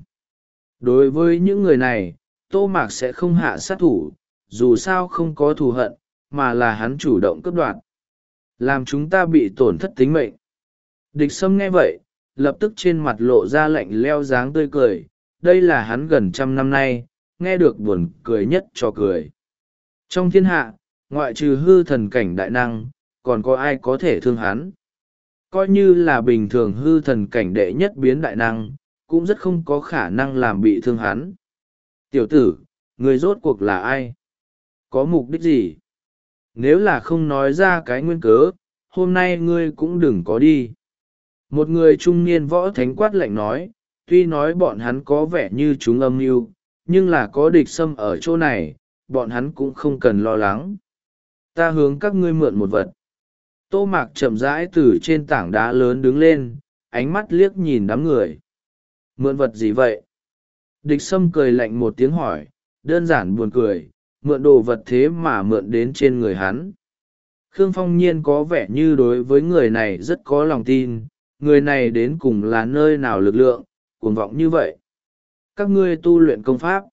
Đối với những người này, Tô Mạc sẽ không hạ sát thủ, dù sao không có thù hận, mà là hắn chủ động cướp đoạt, làm chúng ta bị tổn thất tính mệnh. Địch Sâm nghe vậy, lập tức trên mặt lộ ra lạnh leo dáng tươi cười, đây là hắn gần trăm năm nay, nghe được buồn cười nhất cho cười. Trong thiên hạ, ngoại trừ hư thần cảnh đại năng, còn có ai có thể thương hắn? Coi như là bình thường hư thần cảnh đệ nhất biến đại năng, cũng rất không có khả năng làm bị thương hắn. Tiểu tử, người rốt cuộc là ai? Có mục đích gì? Nếu là không nói ra cái nguyên cớ, hôm nay ngươi cũng đừng có đi. Một người trung niên võ thánh quát lạnh nói, tuy nói bọn hắn có vẻ như chúng âm mưu, nhưng là có Địch Sâm ở chỗ này, bọn hắn cũng không cần lo lắng. Ta hướng các ngươi mượn một vật. Tô Mạc chậm rãi từ trên tảng đá lớn đứng lên, ánh mắt liếc nhìn đám người. Mượn vật gì vậy? Địch Sâm cười lạnh một tiếng hỏi, đơn giản buồn cười, mượn đồ vật thế mà mượn đến trên người hắn. Khương Phong Nhiên có vẻ như đối với người này rất có lòng tin, người này đến cùng là nơi nào lực lượng, cuồng vọng như vậy. Các ngươi tu luyện công pháp.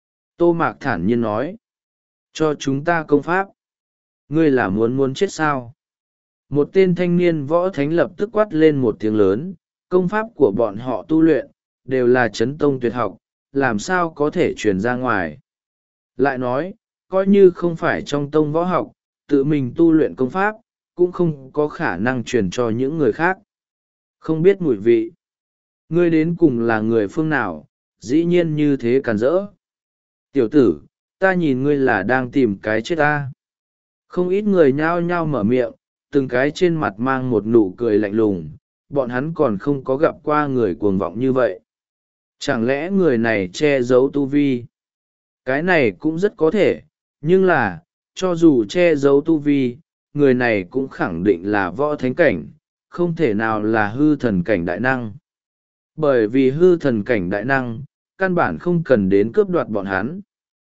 Tô Mạc thản nhiên nói, cho chúng ta công pháp. Ngươi là muốn muốn chết sao? Một tên thanh niên võ thánh lập tức quát lên một tiếng lớn, công pháp của bọn họ tu luyện, đều là chấn tông tuyệt học, làm sao có thể truyền ra ngoài. Lại nói, coi như không phải trong tông võ học, tự mình tu luyện công pháp, cũng không có khả năng truyền cho những người khác. Không biết mùi vị. Ngươi đến cùng là người phương nào, dĩ nhiên như thế càn rỡ. Tiểu tử, ta nhìn ngươi là đang tìm cái chết ta. Không ít người nhao nhao mở miệng, từng cái trên mặt mang một nụ cười lạnh lùng, bọn hắn còn không có gặp qua người cuồng vọng như vậy. Chẳng lẽ người này che giấu tu vi? Cái này cũng rất có thể, nhưng là, cho dù che giấu tu vi, người này cũng khẳng định là võ thánh cảnh, không thể nào là hư thần cảnh đại năng. Bởi vì hư thần cảnh đại năng, căn bản không cần đến cướp đoạt bọn hắn,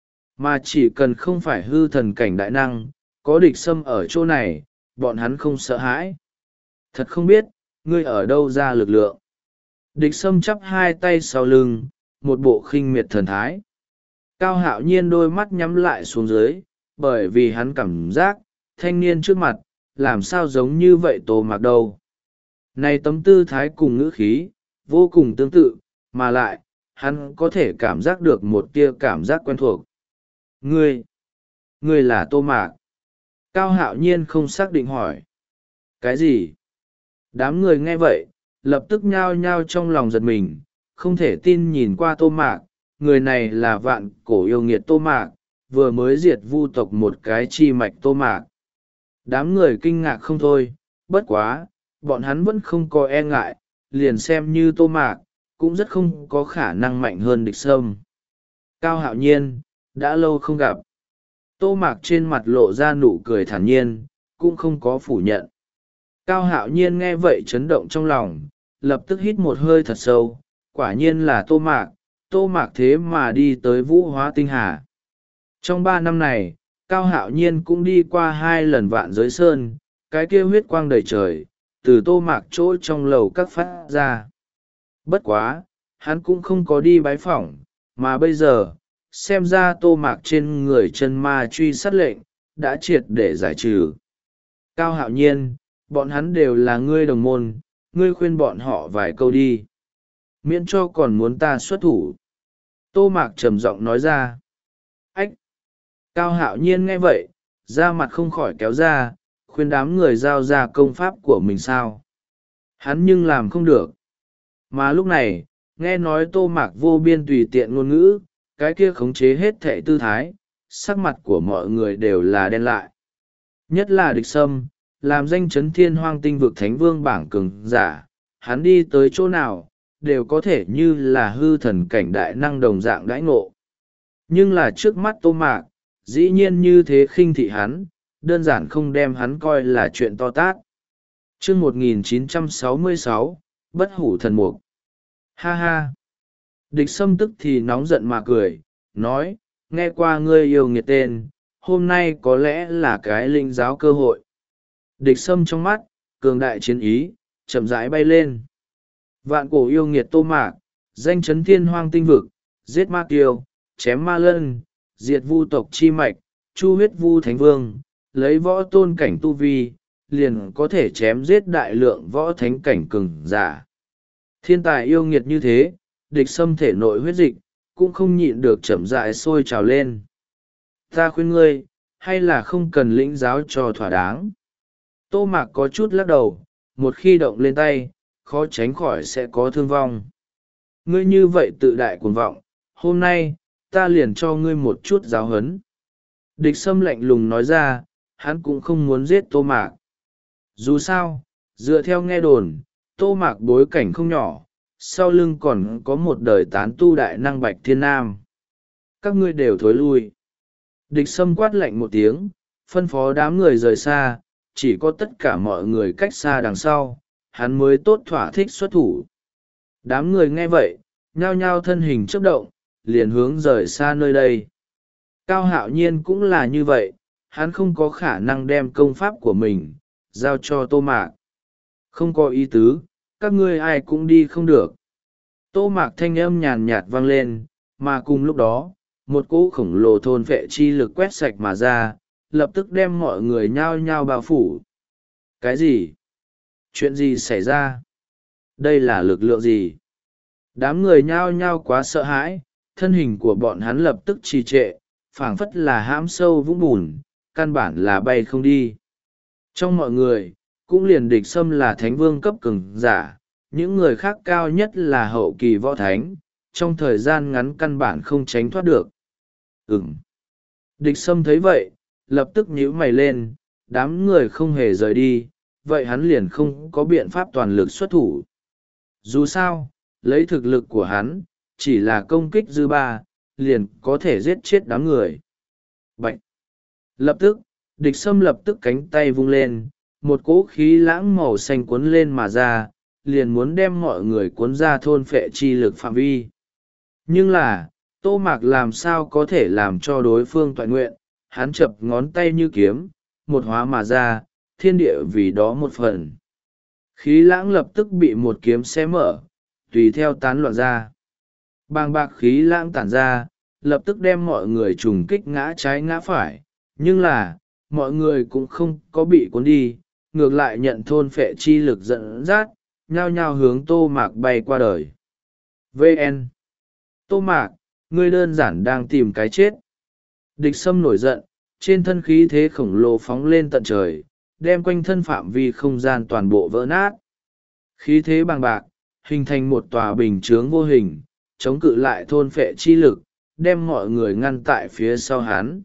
mà chỉ cần không phải hư thần cảnh đại năng, có Địch Sâm ở chỗ này, bọn hắn không sợ hãi. Thật không biết, ngươi ở đâu ra lực lượng. Địch Sâm chắp hai tay sau lưng, một bộ khinh miệt thần thái. Cao Hạo Nhiên đôi mắt nhắm lại xuống dưới, bởi vì hắn cảm giác, thanh niên trước mặt, làm sao giống như vậy Tô Mạc đâu. Này tấm tư thái cùng ngữ khí, vô cùng tương tự, mà lại, hắn có thể cảm giác được một tia cảm giác quen thuộc. Ngươi, ngươi là Tô Mạc. Cao Hạo Nhiên không xác định hỏi. Cái gì? Đám người nghe vậy, lập tức nhao nhao trong lòng giật mình, không thể tin nhìn qua Tô Mạc. Người này là vạn cổ yêu nghiệt Tô Mạc, vừa mới diệt vu tộc một cái chi mạch Tô Mạc. Đám người kinh ngạc không thôi, bất quá, bọn hắn vẫn không có e ngại, liền xem như Tô Mạc, cũng rất không có khả năng mạnh hơn Địch Sâm. Cao Hạo Nhiên, đã lâu không gặp. Tô Mạc trên mặt lộ ra nụ cười thản nhiên, cũng không có phủ nhận. Cao Hạo Nhiên nghe vậy chấn động trong lòng, lập tức hít một hơi thật sâu, quả nhiên là Tô Mạc, Tô Mạc thế mà đi tới Vũ Hóa Tinh Hà. Trong ba năm này, Cao Hạo Nhiên cũng đi qua hai lần Vạn Giới Sơn, cái kia huyết quang đầy trời, từ Tô Mạc chỗ trong lầu các phát ra. Bất quá, hắn cũng không có đi bái phỏng, mà bây giờ, xem ra Tô Mạc trên người chân ma truy sát lệnh, đã triệt để giải trừ. Cao Hạo Nhiên, bọn hắn đều là ngươi đồng môn, ngươi khuyên bọn họ vài câu đi. Miễn cho còn muốn ta xuất thủ. Tô Mạc trầm giọng nói ra. Ách! Cao Hạo Nhiên nghe vậy, da mặt không khỏi kéo ra, khuyên đám người giao ra công pháp của mình sao. Hắn nhưng làm không được. Mà lúc này, nghe nói Tô Mạc vô biên tùy tiện ngôn ngữ, cái kia khống chế hết thệ tư thái, sắc mặt của mọi người đều là đen lại. Nhất là Địch Sâm, làm danh chấn thiên hoang tinh vực thánh vương bảng cường giả, hắn đi tới chỗ nào, đều có thể như là hư thần cảnh đại năng đồng dạng đãi ngộ. Nhưng là trước mắt Tô Mạc, dĩ nhiên như thế khinh thị hắn, đơn giản không đem hắn coi là chuyện to tát. Chương một nghìn chín trăm sáu mươi sáu, Bất Hủ Thần Mục. Ha ha! Địch Sâm tức thì nóng giận mà cười, nói, nghe qua ngươi yêu nghiệt tên, hôm nay có lẽ là cái linh giáo cơ hội. Địch Sâm trong mắt, cường đại chiến ý, chậm rãi bay lên. Vạn cổ yêu nghiệt Tô Mạc, danh chấn thiên hoang tinh vực, giết ma kiêu, chém ma lân, diệt vu tộc chi mạch, chu huyết vu thánh vương, lấy võ tôn cảnh tu vi, liền có thể chém giết đại lượng võ thánh cảnh cường giả. Thiên tài yêu nghiệt như thế, Địch Sâm thể nội huyết dịch, cũng không nhịn được chậm rãi sôi trào lên. Ta khuyên ngươi, hay là không cần lĩnh giáo cho thỏa đáng. Tô Mạc có chút lắc đầu, một khi động lên tay, khó tránh khỏi sẽ có thương vong. Ngươi như vậy tự đại cuồng vọng, hôm nay, ta liền cho ngươi một chút giáo huấn. Địch Sâm lạnh lùng nói ra, hắn cũng không muốn giết Tô Mạc. Dù sao, dựa theo nghe đồn, Tô Mạc bối cảnh không nhỏ, sau lưng còn có một đời tán tu đại năng Bạch Thiên Nam. Các ngươi đều thối lui. Địch Sâm quát lạnh một tiếng, phân phó đám người rời xa, chỉ có tất cả mọi người cách xa đằng sau, hắn mới tốt thỏa thích xuất thủ. Đám người nghe vậy, nhao nhao thân hình chớp động, liền hướng rời xa nơi đây. Cao Hạo Nhiên cũng là như vậy, hắn không có khả năng đem công pháp của mình giao cho Tô Mạc. Không có ý tứ, các ngươi ai cũng đi không được. Tô Mạc thanh âm nhàn nhạt vang lên, mà cùng lúc đó, một cỗ khổng lồ thôn vệ chi lực quét sạch mà ra, lập tức đem mọi người nhao nhao bao phủ. Cái gì? Chuyện gì xảy ra? Đây là lực lượng gì? Đám người nhao nhao quá sợ hãi, thân hình của bọn hắn lập tức trì trệ, phảng phất là hãm sâu vũng bùn, căn bản là bay không đi. Trong mọi người, cũng liền Địch Sâm là thánh vương cấp cường giả, những người khác cao nhất là hậu kỳ võ thánh, trong thời gian ngắn căn bản không tránh thoát được. Ừm. Địch Sâm thấy vậy, lập tức nhíu mày lên, đám người không hề rời đi, vậy hắn liền không có biện pháp toàn lực xuất thủ. Dù sao, lấy thực lực của hắn, chỉ là công kích dư ba, liền có thể giết chết đám người. Bạch! Lập tức, Địch Sâm lập tức cánh tay vung lên, một cỗ khí lãng màu xanh cuốn lên mà ra, liền muốn đem mọi người cuốn ra thôn phệ chi lực phạm vi. Nhưng là, Tô Mạc làm sao có thể làm cho đối phương toại nguyện, hắn chập ngón tay như kiếm, một hóa mà ra, thiên địa vì đó một phần. Khí lãng lập tức bị một kiếm xé mở, tùy theo tán loạn ra. Bàng bạc khí lãng tản ra, lập tức đem mọi người trùng kích ngã trái ngã phải, nhưng là, mọi người cũng không có bị cuốn đi, ngược lại nhận thôn phệ chi lực dẫn dắt, nhao nhao hướng Tô Mạc bay qua đời. vê en Tô Mạc, ngươi đơn giản đang tìm cái chết. Địch Sâm nổi giận, trên thân khí thế khổng lồ phóng lên tận trời, đem quanh thân phạm vi không gian toàn bộ vỡ nát. Khí thế bằng bạc, hình thành một tòa bình chướng vô hình, chống cự lại thôn phệ chi lực, đem mọi người ngăn tại phía sau hắn.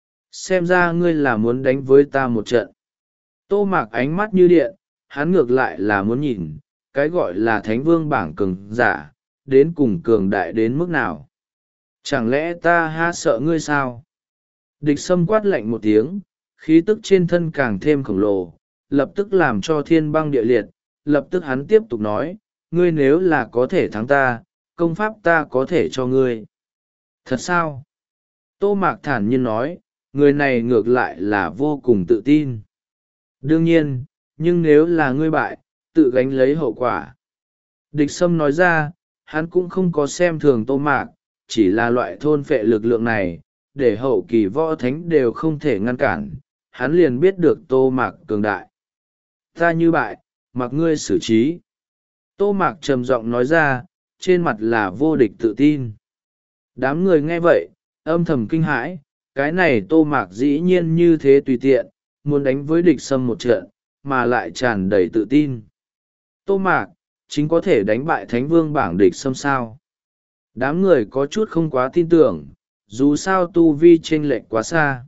Xem ra ngươi là muốn đánh với ta một trận. Tô Mạc ánh mắt như điện, hắn ngược lại là muốn nhìn, cái gọi là thánh vương bảng cường giả, đến cùng cường đại đến mức nào. Chẳng lẽ ta ha sợ ngươi sao? Địch Sâm quát lạnh một tiếng, khí tức trên thân càng thêm khổng lồ, lập tức làm cho thiên băng địa liệt. Lập tức hắn tiếp tục nói, ngươi nếu là có thể thắng ta, công pháp ta có thể cho ngươi. Thật sao? Tô Mạc thản nhiên nói, người này ngược lại là vô cùng tự tin. Đương nhiên, nhưng nếu là ngươi bại, tự gánh lấy hậu quả. Địch Sâm nói ra, hắn cũng không có xem thường Tô Mạc, chỉ là loại thôn phệ lực lượng này, để hậu kỳ võ thánh đều không thể ngăn cản, hắn liền biết được Tô Mạc cường đại. Ta như bại, mặc ngươi xử trí. Tô Mạc trầm giọng nói ra, trên mặt là vô địch tự tin. Đám người nghe vậy, âm thầm kinh hãi, cái này Tô Mạc dĩ nhiên như thế tùy tiện, muốn đánh với địch Sâm một trận, mà lại tràn đầy tự tin. Tô Mạc, chính có thể đánh bại Thánh Vương bảng địch Sâm sao? Đám người có chút không quá tin tưởng, dù sao tu vi chênh lệch quá xa.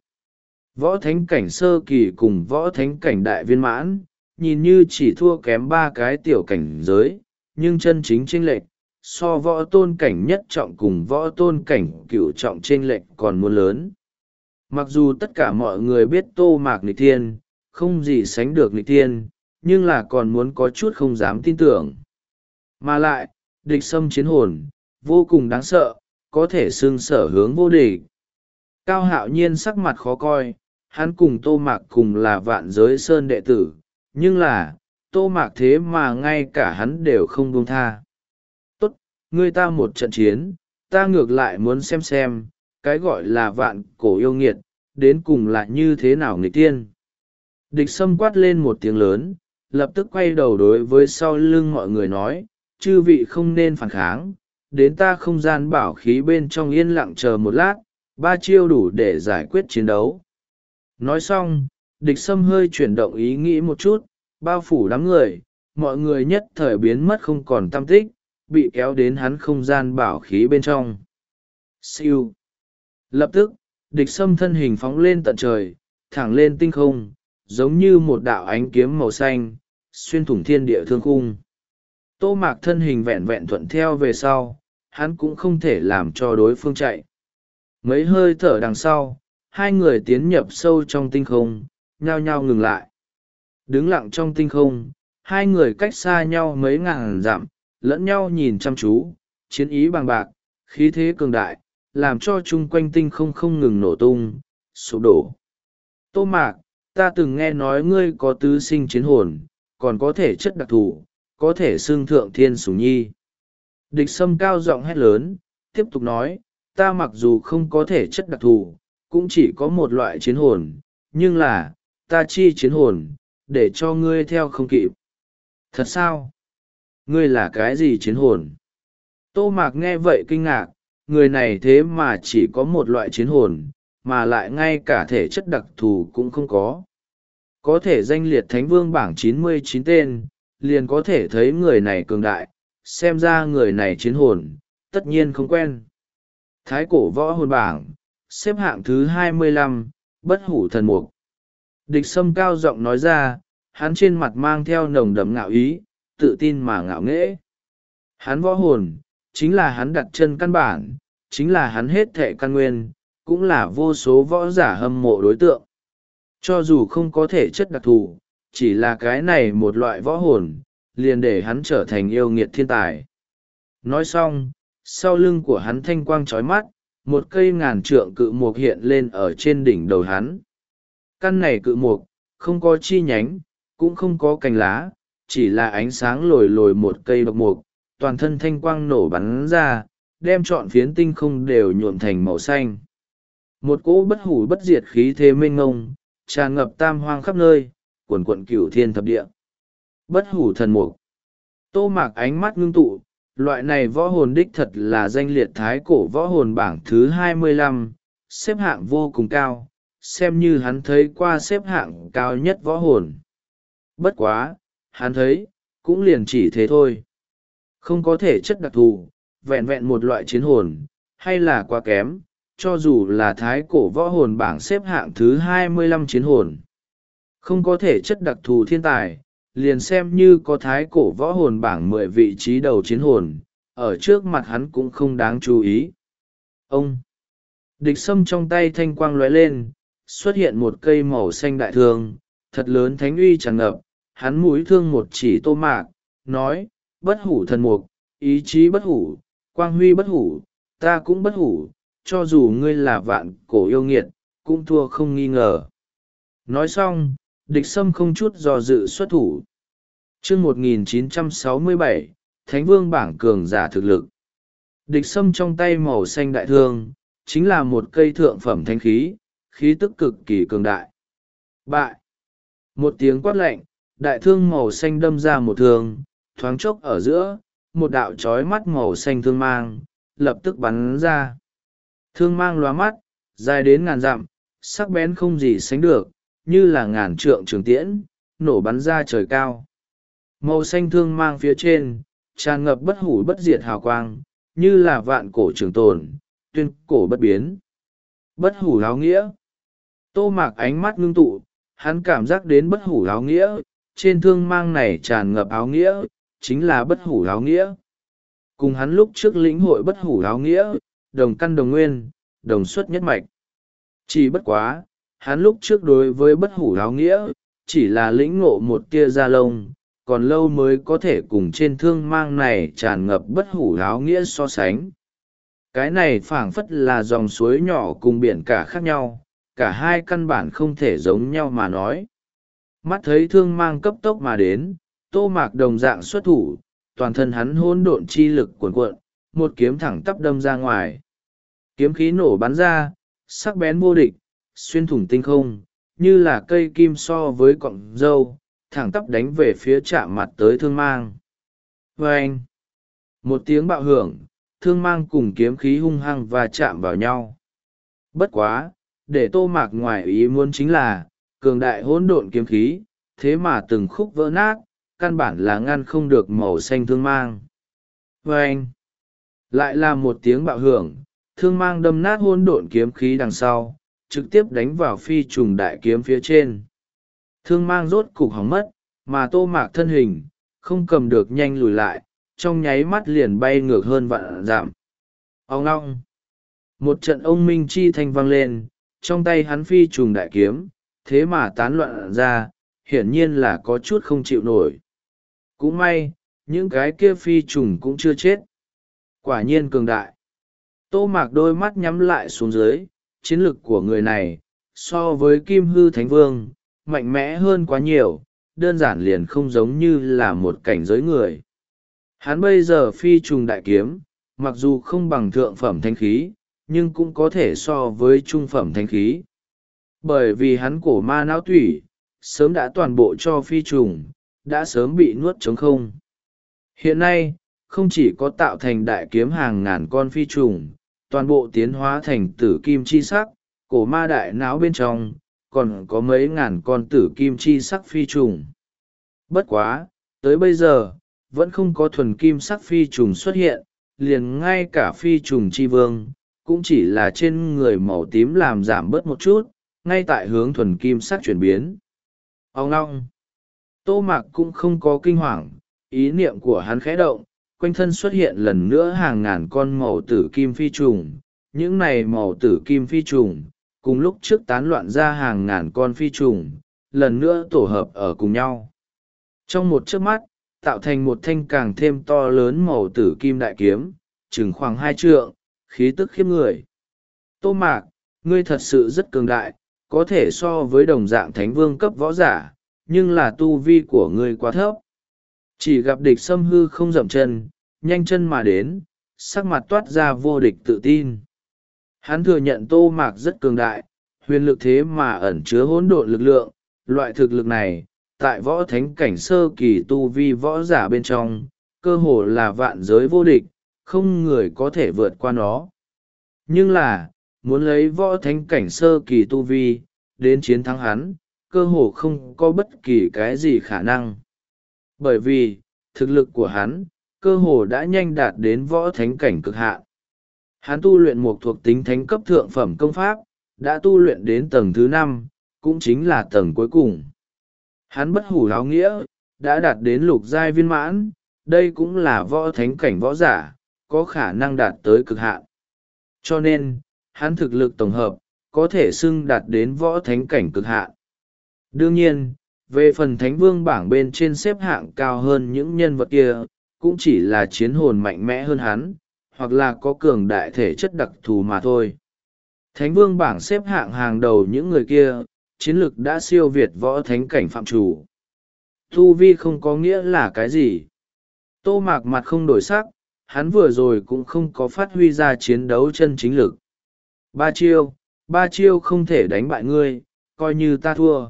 Võ thánh cảnh sơ kỳ cùng võ thánh cảnh đại viên mãn, nhìn như chỉ thua kém ba cái tiểu cảnh giới, nhưng chân chính chênh lệch, so võ tôn cảnh nhất trọng cùng võ tôn cảnh cửu trọng chênh lệch còn muốn lớn. Mặc dù tất cả mọi người biết Tô Mạc nghịch thiên, không gì sánh được nghịch thiên, nhưng là còn muốn có chút không dám tin tưởng. Mà lại, địch Sâm chiến hồn, vô cùng đáng sợ, có thể xưng sở hướng vô địch. Cao Hạo Nhiên sắc mặt khó coi, hắn cùng Tô Mạc cùng là Vạn Giới Sơn đệ tử, nhưng là, Tô Mạc thế mà ngay cả hắn đều không buông tha. Tốt, ngươi ta một trận chiến, ta ngược lại muốn xem xem, cái gọi là vạn cổ yêu nghiệt, đến cùng là như thế nào nghịch tiên. Địch Sâm quát lên một tiếng lớn, lập tức quay đầu đối với sau lưng mọi người nói, chư vị không nên phản kháng, đến ta không gian bảo khí bên trong yên lặng chờ một lát, ba chiêu đủ để giải quyết chiến đấu. Nói xong, địch Sâm hơi chuyển động ý nghĩ một chút, bao phủ đám người, mọi người nhất thời biến mất không còn tăm tích, bị kéo đến hắn không gian bảo khí bên trong. Siêu. Lập tức, địch Sâm thân hình phóng lên tận trời, thẳng lên tinh không, giống như một đạo ánh kiếm màu xanh, xuyên thủng thiên địa thương khung. Tô Mạc thân hình vẹn vẹn thuận theo về sau, hắn cũng không thể làm cho đối phương chạy. Mấy hơi thở đằng sau, hai người tiến nhập sâu trong tinh không, nhao nhao ngừng lại. Đứng lặng trong tinh không, hai người cách xa nhau mấy ngàn dặm, lẫn nhau nhìn chăm chú, chiến ý bằng bạc, khí thế cường đại, làm cho chung quanh tinh không không ngừng nổ tung, sụp đổ. Tô Mạc, ta từng nghe nói ngươi có tứ sinh chiến hồn, còn có thể chất đặc thù, có thể xưng thượng thiên sủng nhi. Địch Sâm cao giọng hét lớn, tiếp tục nói, ta mặc dù không có thể chất đặc thù, cũng chỉ có một loại chiến hồn, nhưng là, ta chi chiến hồn, để cho ngươi theo không kịp. Thật sao? Ngươi là cái gì chiến hồn? Tô Mạc nghe vậy kinh ngạc, người này thế mà chỉ có một loại chiến hồn, mà lại ngay cả thể chất đặc thù cũng không có. Có thể danh liệt Thánh Vương bảng chín mươi chín tên, liền có thể thấy người này cường đại, xem ra người này chiến hồn, tất nhiên không quen. Thái cổ võ hồn bảng, xếp hạng thứ hai mươi lăm, bất hủ thần mục. Địch Sâm cao giọng nói ra, hắn trên mặt mang theo nồng đậm ngạo ý, tự tin mà ngạo nghễ. Hắn võ hồn, chính là hắn đặt chân căn bản, chính là hắn hết thệ căn nguyên, cũng là vô số võ giả hâm mộ đối tượng. Cho dù không có thể chất đặc thù, chỉ là cái này một loại võ hồn, liền để hắn trở thành yêu nghiệt thiên tài. Nói xong, sau lưng của hắn thanh quang chói mắt, một cây ngàn trượng cự mục hiện lên ở trên đỉnh đầu hắn. Căn này cự mục, không có chi nhánh, cũng không có cành lá, chỉ là ánh sáng lồi lồi một cây độc mục, toàn thân thanh quang nổ bắn ra, đem trọn phiến tinh không đều nhuộm thành màu xanh. Một cỗ bất hủ bất diệt khí thế mênh ngông, tràn ngập tam hoang khắp nơi, quần quận cửu thiên thập địa. Bất hủ thần mục. Tô Mạc ánh mắt ngưng tụ, loại này võ hồn đích thật là danh liệt thái cổ võ hồn bảng thứ hai mươi lăm, xếp hạng vô cùng cao, xem như hắn thấy qua xếp hạng cao nhất võ hồn. Bất quá, hắn thấy, cũng liền chỉ thế thôi. Không có thể chất đặc thù, vẹn vẹn một loại chiến hồn, hay là quá kém, cho dù là thái cổ võ hồn bảng xếp hạng thứ hai mươi lăm chiến hồn. Không có thể chất đặc thù thiên tài, liền xem như có thái cổ võ hồn bảng mười vị trí đầu chiến hồn, ở trước mặt hắn cũng không đáng chú ý. Ông! Địch Sâm trong tay thanh quang lóe lên, xuất hiện một cây màu xanh đại thương, thật lớn thánh uy tràn ngập. Hắn mũi thương một chỉ Tô Mạc, nói: bất hủ thần mục, ý chí bất hủ, quang huy bất hủ, ta cũng bất hủ, cho dù ngươi là vạn cổ yêu nghiệt, cũng thua không nghi ngờ. Nói xong, Địch Sâm không chút do dự xuất thủ. Chương một nghìn chín trăm sáu mươi bảy, Thánh Vương bảng cường giả thực lực. Địch Sâm trong tay màu xanh đại thương, chính là một cây thượng phẩm thánh khí, khí tức cực kỳ cường đại. Bại! Một tiếng quát lạnh, đại thương màu xanh đâm ra một thương, thoáng chốc ở giữa, một đạo chói mắt màu xanh thương mang, lập tức bắn ra. Thương mang lóa mắt, dài đến ngàn dặm, sắc bén không gì sánh được, như là ngàn trượng trường tiễn, nổ bắn ra trời cao. Màu xanh thương mang phía trên, tràn ngập bất hủ bất diệt hào quang, như là vạn cổ trường tồn, tuyên cổ bất biến. Bất hủ áo nghĩa. Tô Mạc ánh mắt ngưng tụ, hắn cảm giác đến bất hủ áo nghĩa, trên thương mang này tràn ngập áo nghĩa, chính là bất hủ áo nghĩa. Cùng hắn lúc trước lĩnh hội bất hủ áo nghĩa, đồng căn đồng nguyên, đồng xuất nhất mạch. Chỉ bất quá, hắn lúc trước đối với bất hủ áo nghĩa, chỉ là lĩnh ngộ một tia da lông, còn lâu mới có thể cùng trên thương mang này tràn ngập bất hủ áo nghĩa so sánh. Cái này phảng phất là dòng suối nhỏ cùng biển cả khác nhau, cả hai căn bản không thể giống nhau mà nói. Mắt thấy thương mang cấp tốc mà đến, Tô Mạc đồng dạng xuất thủ, toàn thân hắn hỗn độn chi lực cuồn cuộn, một kiếm thẳng tắp đâm ra ngoài. Kiếm khí nổ bắn ra, sắc bén vô địch, xuyên thủng tinh không, như là cây kim so với cọng râu, thẳng tắp đánh về phía chạm mặt tới thương mang. Vâng! Một tiếng bạo hưởng, thương mang cùng kiếm khí hung hăng và chạm vào nhau. Bất quá, để Tô Mạc ngoài ý muốn chính là, cường đại hỗn độn kiếm khí, thế mà từng khúc vỡ nát, căn bản là ngăn không được màu xanh thương mang. Vâng! Lại là một tiếng bạo hưởng, thương mang đâm nát hỗn độn kiếm khí đằng sau, trực tiếp đánh vào phi trùng đại kiếm phía trên. Thương mang rốt cục hỏng mất, mà Tô Mạc thân hình, không cầm được nhanh lùi lại, trong nháy mắt liền bay ngược hơn vạn dặm. Ông ngong! Một trận ông minh chi thanh vang lên, trong tay hắn phi trùng đại kiếm, thế mà tán loạn ra, hiển nhiên là có chút không chịu nổi. Cũng may, những cái kia phi trùng cũng chưa chết. Quả nhiên cường đại. Tô Mạc đôi mắt nhắm lại xuống dưới, chiến lực của người này, so với Kim Hư Thánh Vương, mạnh mẽ hơn quá nhiều, đơn giản liền không giống như là một cảnh giới người. Hắn bây giờ phi trùng đại kiếm, mặc dù không bằng thượng phẩm thánh khí, nhưng cũng có thể so với trung phẩm thánh khí. Bởi vì hắn cổ ma não tủy, sớm đã toàn bộ cho phi trùng, đã sớm bị nuốt trống không. Hiện nay, không chỉ có tạo thành đại kiếm hàng ngàn con phi trùng, toàn bộ tiến hóa thành tử kim chi sắc, cổ ma đại não bên trong, còn có mấy ngàn con tử kim chi sắc phi trùng. Bất quá, tới bây giờ, vẫn không có thuần kim sắc phi trùng xuất hiện, liền ngay cả phi trùng chi vương, cũng chỉ là trên người màu tím làm giảm bớt một chút, ngay tại hướng thuần kim sắc chuyển biến. Ông ngong! Tô Mạc cũng không có kinh hoàng, ý niệm của hắn khẽ động, quanh thân xuất hiện lần nữa hàng ngàn con màu tử kim phi trùng. Những này màu tử kim phi trùng, cùng lúc trước tán loạn ra hàng ngàn con phi trùng, lần nữa tổ hợp ở cùng nhau. Trong một chớp mắt, tạo thành một thanh càng thêm to lớn màu tử kim đại kiếm, chừng khoảng hai trượng, khí tức khiếp người. Tô Mạc, ngươi thật sự rất cường đại, có thể so với đồng dạng thánh vương cấp võ giả, nhưng là tu vi của ngươi quá thấp. Chỉ gặp Địch Sâm hư không dậm chân, nhanh chân mà đến, sắc mặt toát ra vô địch tự tin. Hắn thừa nhận Tô Mạc rất cường đại, huyền lực thế mà ẩn chứa hỗn độn lực lượng, loại thực lực này, tại võ thánh cảnh sơ kỳ tu vi võ giả bên trong, cơ hồ là vạn giới vô địch, không người có thể vượt qua nó. Nhưng là, muốn lấy võ thánh cảnh sơ kỳ tu vi, đến chiến thắng hắn, cơ hồ không có bất kỳ cái gì khả năng. Bởi vì, thực lực của hắn, cơ hồ đã nhanh đạt đến võ thánh cảnh cực hạn. Hắn tu luyện một thuộc tính thánh cấp thượng phẩm công pháp, đã tu luyện đến tầng thứ năm, cũng chính là tầng cuối cùng. Hắn bất hủ áo nghĩa, đã đạt đến lục giai viên mãn, đây cũng là võ thánh cảnh võ giả, có khả năng đạt tới cực hạn. Cho nên, hắn thực lực tổng hợp, có thể xưng đạt đến võ thánh cảnh cực hạn. Đương nhiên, về phần thánh vương bảng bên trên xếp hạng cao hơn những nhân vật kia, cũng chỉ là chiến hồn mạnh mẽ hơn hắn, hoặc là có cường đại thể chất đặc thù mà thôi. Thánh vương bảng xếp hạng hàng đầu những người kia, chiến lực đã siêu việt võ thánh cảnh phạm chủ. Tu vi không có nghĩa là cái gì. Tô Mạc mặt không đổi sắc, hắn vừa rồi cũng không có phát huy ra chiến đấu chân chính lực. Ba chiêu, ba chiêu không thể đánh bại ngươi, coi như ta thua.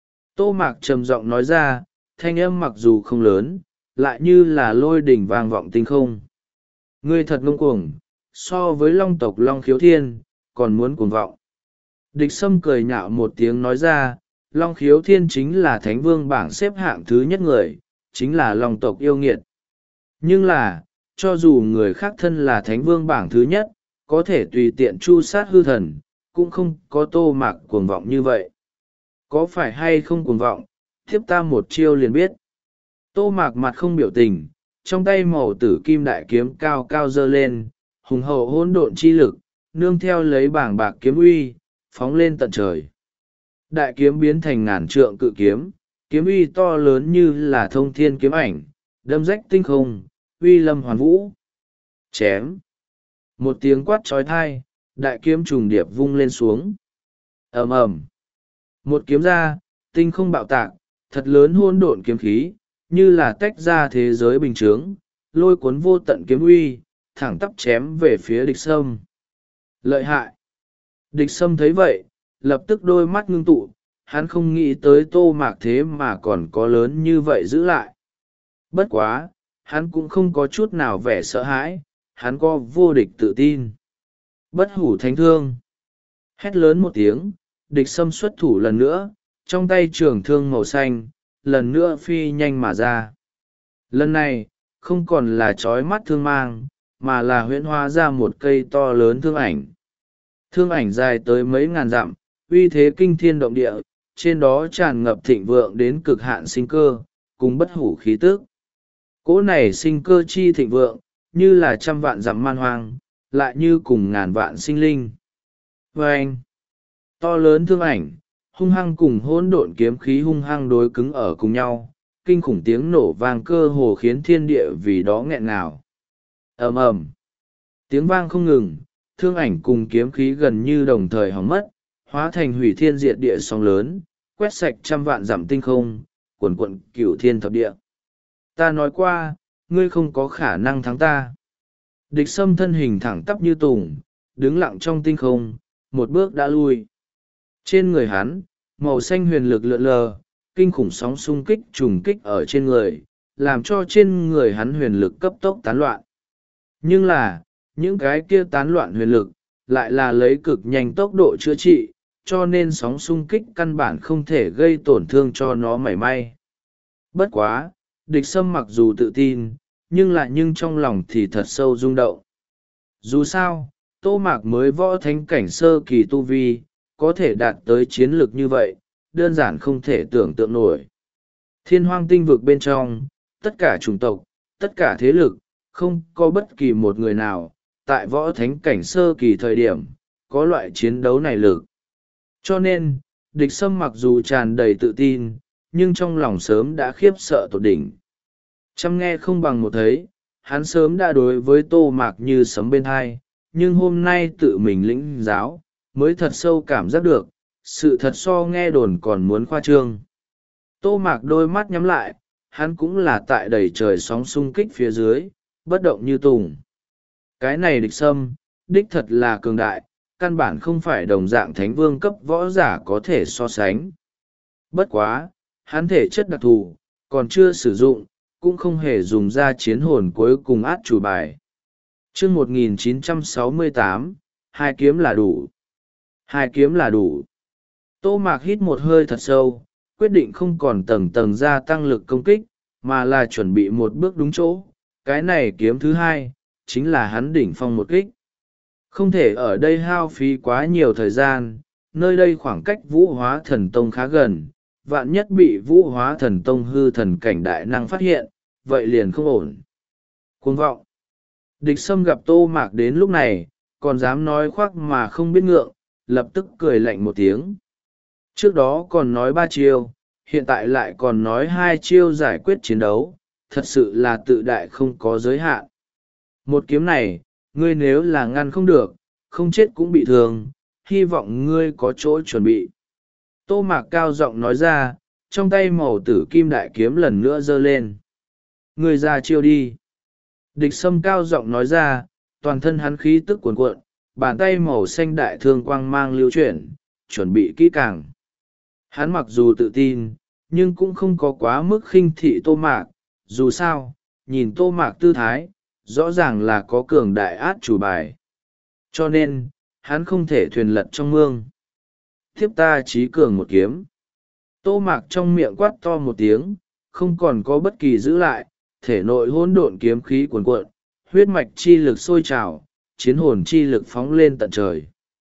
Tô Mạc trầm giọng nói ra, thanh âm mặc dù không lớn, lại như là lôi đỉnh vang vọng tinh không. Ngươi thật ngông cuồng, so với long tộc Long Khiếu Thiên, còn muốn cuồng vọng. Địch Sâm cười nhạo một tiếng nói ra, Long Khiếu Thiên chính là thánh vương bảng xếp hạng thứ nhất người, chính là long tộc yêu nghiệt. Nhưng là, cho dù người khác thân là thánh vương bảng thứ nhất, có thể tùy tiện chu sát hư thần, cũng không có Tô Mạc cuồng vọng như vậy. Có phải hay không cuồng vọng, tiếp ta một chiêu liền biết. Tô Mạc mặt không biểu tình, trong tay màu tử kim đại kiếm cao cao dơ lên, hùng hậu hỗn độn chi lực, nương theo lấy bảng bạc kiếm uy, phóng lên tận trời. Đại kiếm biến thành ngàn trượng cự kiếm, kiếm uy to lớn như là thông thiên kiếm ảnh, đâm rách tinh không, uy lâm hoàn vũ. Chém. Một tiếng quát trói thai, đại kiếm trùng điệp vung lên xuống. Ầm ầm. Một kiếm ra, tinh không bạo tạc, thật lớn hỗn độn kiếm khí, như là tách ra thế giới bình chướng, lôi cuốn vô tận kiếm uy, thẳng tắp chém về phía Địch Sâm. Lợi hại. Địch Sâm thấy vậy, lập tức đôi mắt ngưng tụ, hắn không nghĩ tới Tô Mạc thế mà còn có lớn như vậy giữ lại. Bất quá, hắn cũng không có chút nào vẻ sợ hãi, hắn có vô địch tự tin. Bất hủ thánh thương. Hét lớn một tiếng, Địch Sâm xuất thủ lần nữa, trong tay trường thương màu xanh, lần nữa phi nhanh mà ra. Lần này, không còn là trói mắt thương mang, mà là huyễn hóa ra một cây to lớn thương ảnh. Thương ảnh dài tới mấy ngàn dặm, uy thế kinh thiên động địa, trên đó tràn ngập thịnh vượng đến cực hạn sinh cơ, cùng bất hủ khí tức. Cỗ này sinh cơ chi thịnh vượng, như là trăm vạn dặm man hoang, lại như cùng ngàn vạn sinh linh. Vâng! To lớn thương ảnh, hung hăng cùng hỗn độn kiếm khí hung hăng đối cứng ở cùng nhau, kinh khủng tiếng nổ vang cơ hồ khiến thiên địa vì đó nghẹn ngào. Ầm ầm, tiếng vang không ngừng, thương ảnh cùng kiếm khí gần như đồng thời hỏng mất, hóa thành hủy thiên diệt địa sóng lớn, quét sạch trăm vạn dặm tinh không, cuồn cuộn cửu thiên thập địa. Ta nói qua, ngươi không có khả năng thắng ta. Địch Sâm thân hình thẳng tắp như tùng, đứng lặng trong tinh không, một bước đã lui. Trên người hắn, màu xanh huyền lực lượn lờ, kinh khủng sóng xung kích trùng kích ở trên người, làm cho trên người hắn huyền lực cấp tốc tán loạn. Nhưng là, những cái kia tán loạn huyền lực, lại là lấy cực nhanh tốc độ chữa trị, cho nên sóng xung kích căn bản không thể gây tổn thương cho nó mảy may. Bất quá, Địch Sâm mặc dù tự tin, nhưng lại nhưng trong lòng thì thật sâu rung động. Dù sao, Tô Mạc mới võ thánh cảnh sơ kỳ tu vi, có thể đạt tới chiến lược như vậy, đơn giản không thể tưởng tượng nổi. Thiên hoang tinh vực bên trong, tất cả chủng tộc, tất cả thế lực, không có bất kỳ một người nào, tại võ thánh cảnh sơ kỳ thời điểm, có loại chiến đấu này lực. Cho nên, Địch Sâm mặc dù tràn đầy tự tin, nhưng trong lòng sớm đã khiếp sợ tột đỉnh. Chăm nghe không bằng một thấy, hắn sớm đã đối với Tô Mạc như sấm bên hai, nhưng hôm nay tự mình lĩnh giáo, mới thật sâu cảm giác được, sự thật so nghe đồn còn muốn khoa trương. Tô Mạc đôi mắt nhắm lại, hắn cũng là tại đầy trời sóng xung kích phía dưới, bất động như tùng. Cái này Địch Sâm, đích thật là cường đại, căn bản không phải đồng dạng thánh vương cấp võ giả có thể so sánh. Bất quá, hắn thể chất đặc thù, còn chưa sử dụng, cũng không hề dùng ra chiến hồn cuối cùng át chủ bài. Chương một nghìn chín trăm sáu mươi tám, hai kiếm là đủ. Hai kiếm là đủ. Tô Mạc hít một hơi thật sâu, quyết định không còn tầng tầng gia tăng lực công kích, mà là chuẩn bị một bước đúng chỗ. Cái này kiếm thứ hai, chính là hắn đỉnh phong một kích. Không thể ở đây hao phí quá nhiều thời gian, nơi đây khoảng cách Vũ Hóa Thần Tông khá gần, vạn nhất bị Vũ Hóa Thần Tông hư thần cảnh đại năng phát hiện, vậy liền không ổn. Cuồng vọng. Địch Sâm gặp Tô Mạc đến lúc này, còn dám nói khoác mà không biết ngượng, lập tức cười lạnh một tiếng. Trước đó còn nói ba chiêu, hiện tại lại còn nói hai chiêu giải quyết chiến đấu, thật sự là tự đại không có giới hạn. Một kiếm này, ngươi nếu là ngăn không được, không chết cũng bị thương, hy vọng ngươi có chỗ chuẩn bị. Tô Mạc cao giọng nói ra, trong tay màu tử kim đại kiếm lần nữa giơ lên. Ngươi ra chiêu đi. Địch Sâm cao giọng nói ra, toàn thân hắn khí tức cuồn cuộn, bàn tay màu xanh đại thương quang mang lưu chuyển, chuẩn bị kỹ càng. Hắn mặc dù tự tin, nhưng cũng không có quá mức khinh thị Tô Mạc, dù sao, nhìn Tô Mạc tư thái, rõ ràng là có cường đại át chủ bài. Cho nên, hắn không thể thuyền lật trong mương. Thiếp ta chí cường một kiếm. Tô Mạc trong miệng quát to một tiếng, không còn có bất kỳ giữ lại, thể nội hỗn độn kiếm khí cuồn cuộn, huyết mạch chi lực sôi trào, chiến hồn chi lực phóng lên tận trời.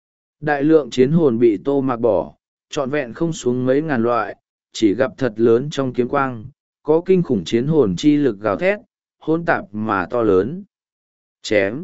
Đại lượng chiến hồn bị Tô Mạc bỏ, trọn vẹn không xuống mấy ngàn loại, chỉ gặp thật lớn trong kiếm quang, có kinh khủng chiến hồn chi lực gào thét, hỗn tạp mà to lớn. Chém.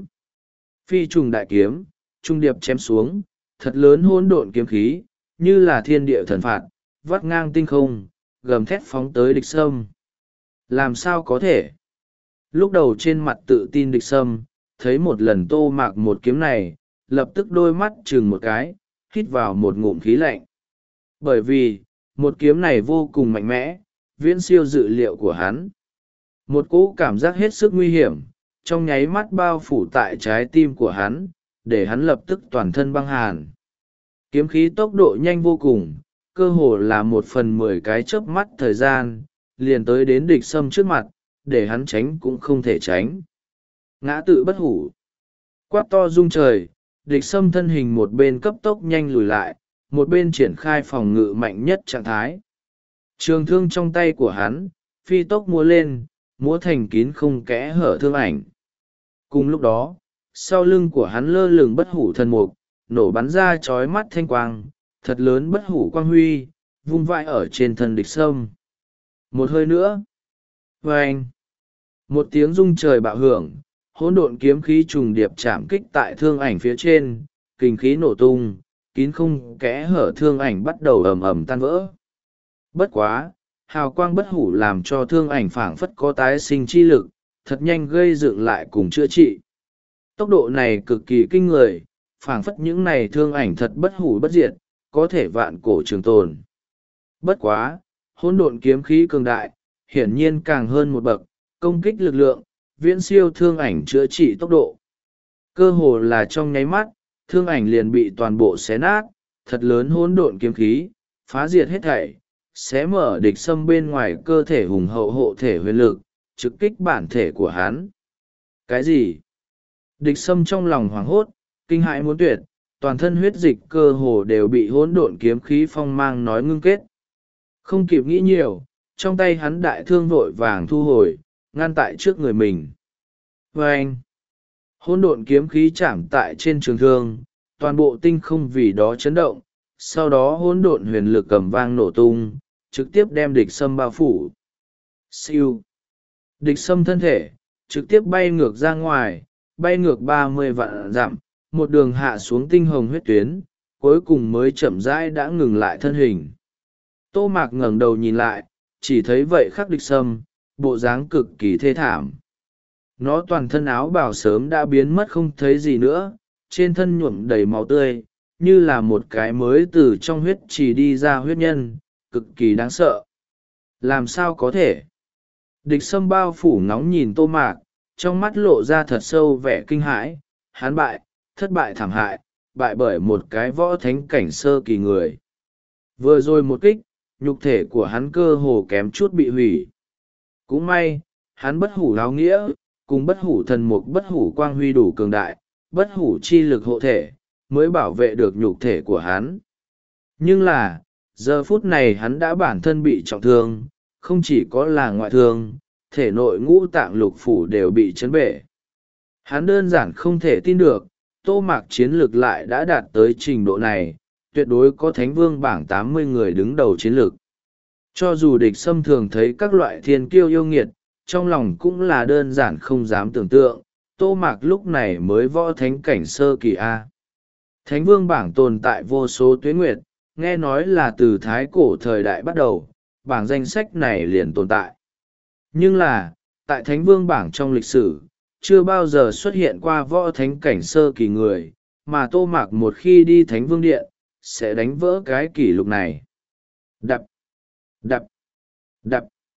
Phi trùng đại kiếm, trung điệp chém xuống, thật lớn hỗn độn kiếm khí, như là thiên địa thần phạt, vắt ngang tinh không, gầm thét phóng tới Địch Sâm. Làm sao có thể? Lúc đầu trên mặt tự tin Địch Sâm, thấy một lần Tô Mạc một kiếm này, lập tức đôi mắt chừng một cái, hít vào một ngụm khí lạnh. Bởi vì, một kiếm này vô cùng mạnh mẽ, viễn siêu dự liệu của hắn. Một cỗ cảm giác hết sức nguy hiểm, trong nháy mắt bao phủ tại trái tim của hắn, để hắn lập tức toàn thân băng hàn. Kiếm khí tốc độ nhanh vô cùng, cơ hồ là một phần mười cái chớp mắt thời gian, liền tới đến Địch Sâm trước mặt, để hắn tránh cũng không thể tránh. Ngã tự bất hủ. Quát to rung trời, Địch Sâm thân hình một bên cấp tốc nhanh lùi lại, một bên triển khai phòng ngự mạnh nhất trạng thái. Trường thương trong tay của hắn, phi tốc múa lên, múa thành kín không kẽ hở thương ảnh. Cùng lúc đó, sau lưng của hắn lơ lửng bất hủ thần mục, nổ bắn ra chói mắt thanh quang, thật lớn bất hủ quang huy, vung vãi ở trên thân Địch Sâm. Một hơi nữa. Vâng! Một tiếng rung trời bạo hưởng, hỗn độn kiếm khí trùng điệp chạm kích tại thương ảnh phía trên, kinh khí nổ tung, kín không kẽ hở thương ảnh bắt đầu ầm ầm tan vỡ. Bất quá, hào quang bất hủ làm cho thương ảnh phảng phất có tái sinh chi lực, thật nhanh gây dựng lại cùng chữa trị. Tốc độ này cực kỳ kinh người, phảng phất những này thương ảnh thật bất hủ bất diệt, có thể vạn cổ trường tồn. Bất quá, hỗn độn kiếm khí cường đại, hiển nhiên càng hơn một bậc, công kích lực lượng, viễn siêu thương ảnh chữa trị tốc độ. Cơ hồ là trong nháy mắt, thương ảnh liền bị toàn bộ xé nát, thật lớn hỗn độn kiếm khí, phá diệt hết thảy, xé mở Địch Sâm bên ngoài cơ thể hùng hậu hộ thể huyền lực, trực kích bản thể của hắn. Cái gì? Địch Sâm trong lòng hoảng hốt, kinh hãi muốn tuyệt, toàn thân huyết dịch cơ hồ đều bị hỗn độn kiếm khí phong mang nói ngưng kết. Không kịp nghĩ nhiều, trong tay hắn đại thương vội vàng thu hồi, ngăn tại trước người mình. Và anh, hỗn độn kiếm khí chạm tại trên trường thương, toàn bộ tinh không vì đó chấn động, sau đó hỗn độn huyền lực cầm vang nổ tung, trực tiếp đem Địch Sâm bao phủ. Siêu. Địch Sâm thân thể, trực tiếp bay ngược ra ngoài, bay ngược ba mươi vạn dặm, một đường hạ xuống tinh hồng huyết tuyến, cuối cùng mới chậm rãi đã ngừng lại thân hình. Tô Mạc ngẩng đầu nhìn lại, chỉ thấy vậy khắc Địch Sâm, bộ dáng cực kỳ thê thảm. Nó toàn thân áo bào sớm đã biến mất không thấy gì nữa, trên thân nhuộm đầy máu tươi, như là một cái mới từ trong huyết trì đi ra huyết nhân, cực kỳ đáng sợ. Làm sao có thể? Địch Sâm bao phủ ngóng nhìn Tô Mạc, trong mắt lộ ra thật sâu vẻ kinh hãi, hắn bại, thất bại thảm hại, bại bởi một cái võ thánh cảnh sơ kỳ người. Vừa rồi một kích, nhục thể của hắn cơ hồ kém chút bị hủy. Cũng may, hắn bất hủ áo nghĩa, cùng bất hủ thần mục bất hủ quang huy đủ cường đại, bất hủ chi lực hộ thể, mới bảo vệ được nhục thể của hắn. Nhưng là, giờ phút này hắn đã bản thân bị trọng thương, không chỉ có là ngoại thương, thể nội ngũ tạng lục phủ đều bị chấn bể. Hắn đơn giản không thể tin được, Tô Mạc chiến lực lại đã đạt tới trình độ này, tuyệt đối có thánh vương bảng tám mươi người đứng đầu chiến lực. Cho dù Địch Sâm thường thấy các loại thiên kiêu yêu nghiệt, trong lòng cũng là đơn giản không dám tưởng tượng, Tô Mạc lúc này mới võ thánh cảnh sơ kỳ A. Thánh vương bảng tồn tại vô số tuế nguyệt, nghe nói là từ thái cổ thời đại bắt đầu, bảng danh sách này liền tồn tại. Nhưng là, tại thánh vương bảng trong lịch sử, chưa bao giờ xuất hiện qua võ thánh cảnh sơ kỳ người, mà Tô Mạc một khi đi thánh vương điện, sẽ đánh vỡ cái kỷ lục này. Đập, đập, đập.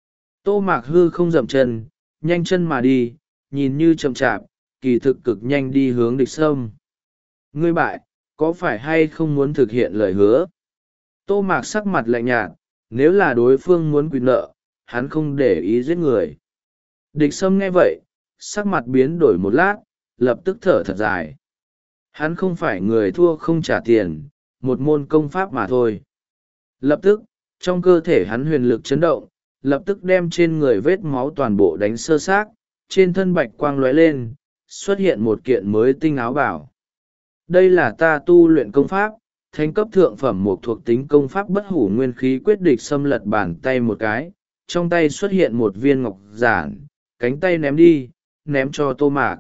Tô Mạc hư không dậm chân, nhanh chân mà đi, nhìn như chậm chạp, kỳ thực cực nhanh đi hướng địch sâm. Ngươi bại, có phải hay không muốn thực hiện lời hứa? Tô Mạc sắc mặt lạnh nhạt, nếu là đối phương muốn quy nợ, hắn không để ý giết người. Địch sâm nghe vậy, sắc mặt biến đổi một lát, lập tức thở thật dài. Hắn không phải người thua không trả tiền, một môn công pháp mà thôi. Lập tức, trong cơ thể hắn huyền lực chấn động, lập tức đem trên người vết máu toàn bộ đánh sơ xác, trên thân bạch quang lóe lên, xuất hiện một kiện mới tinh áo bảo. Đây là ta tu luyện công pháp, thánh cấp thượng phẩm một thuộc tính công pháp bất hủ nguyên khí quyết. Địch xâm lật bàn tay một cái, trong tay xuất hiện một viên ngọc giản, cánh tay ném đi, ném cho Tô Mạc.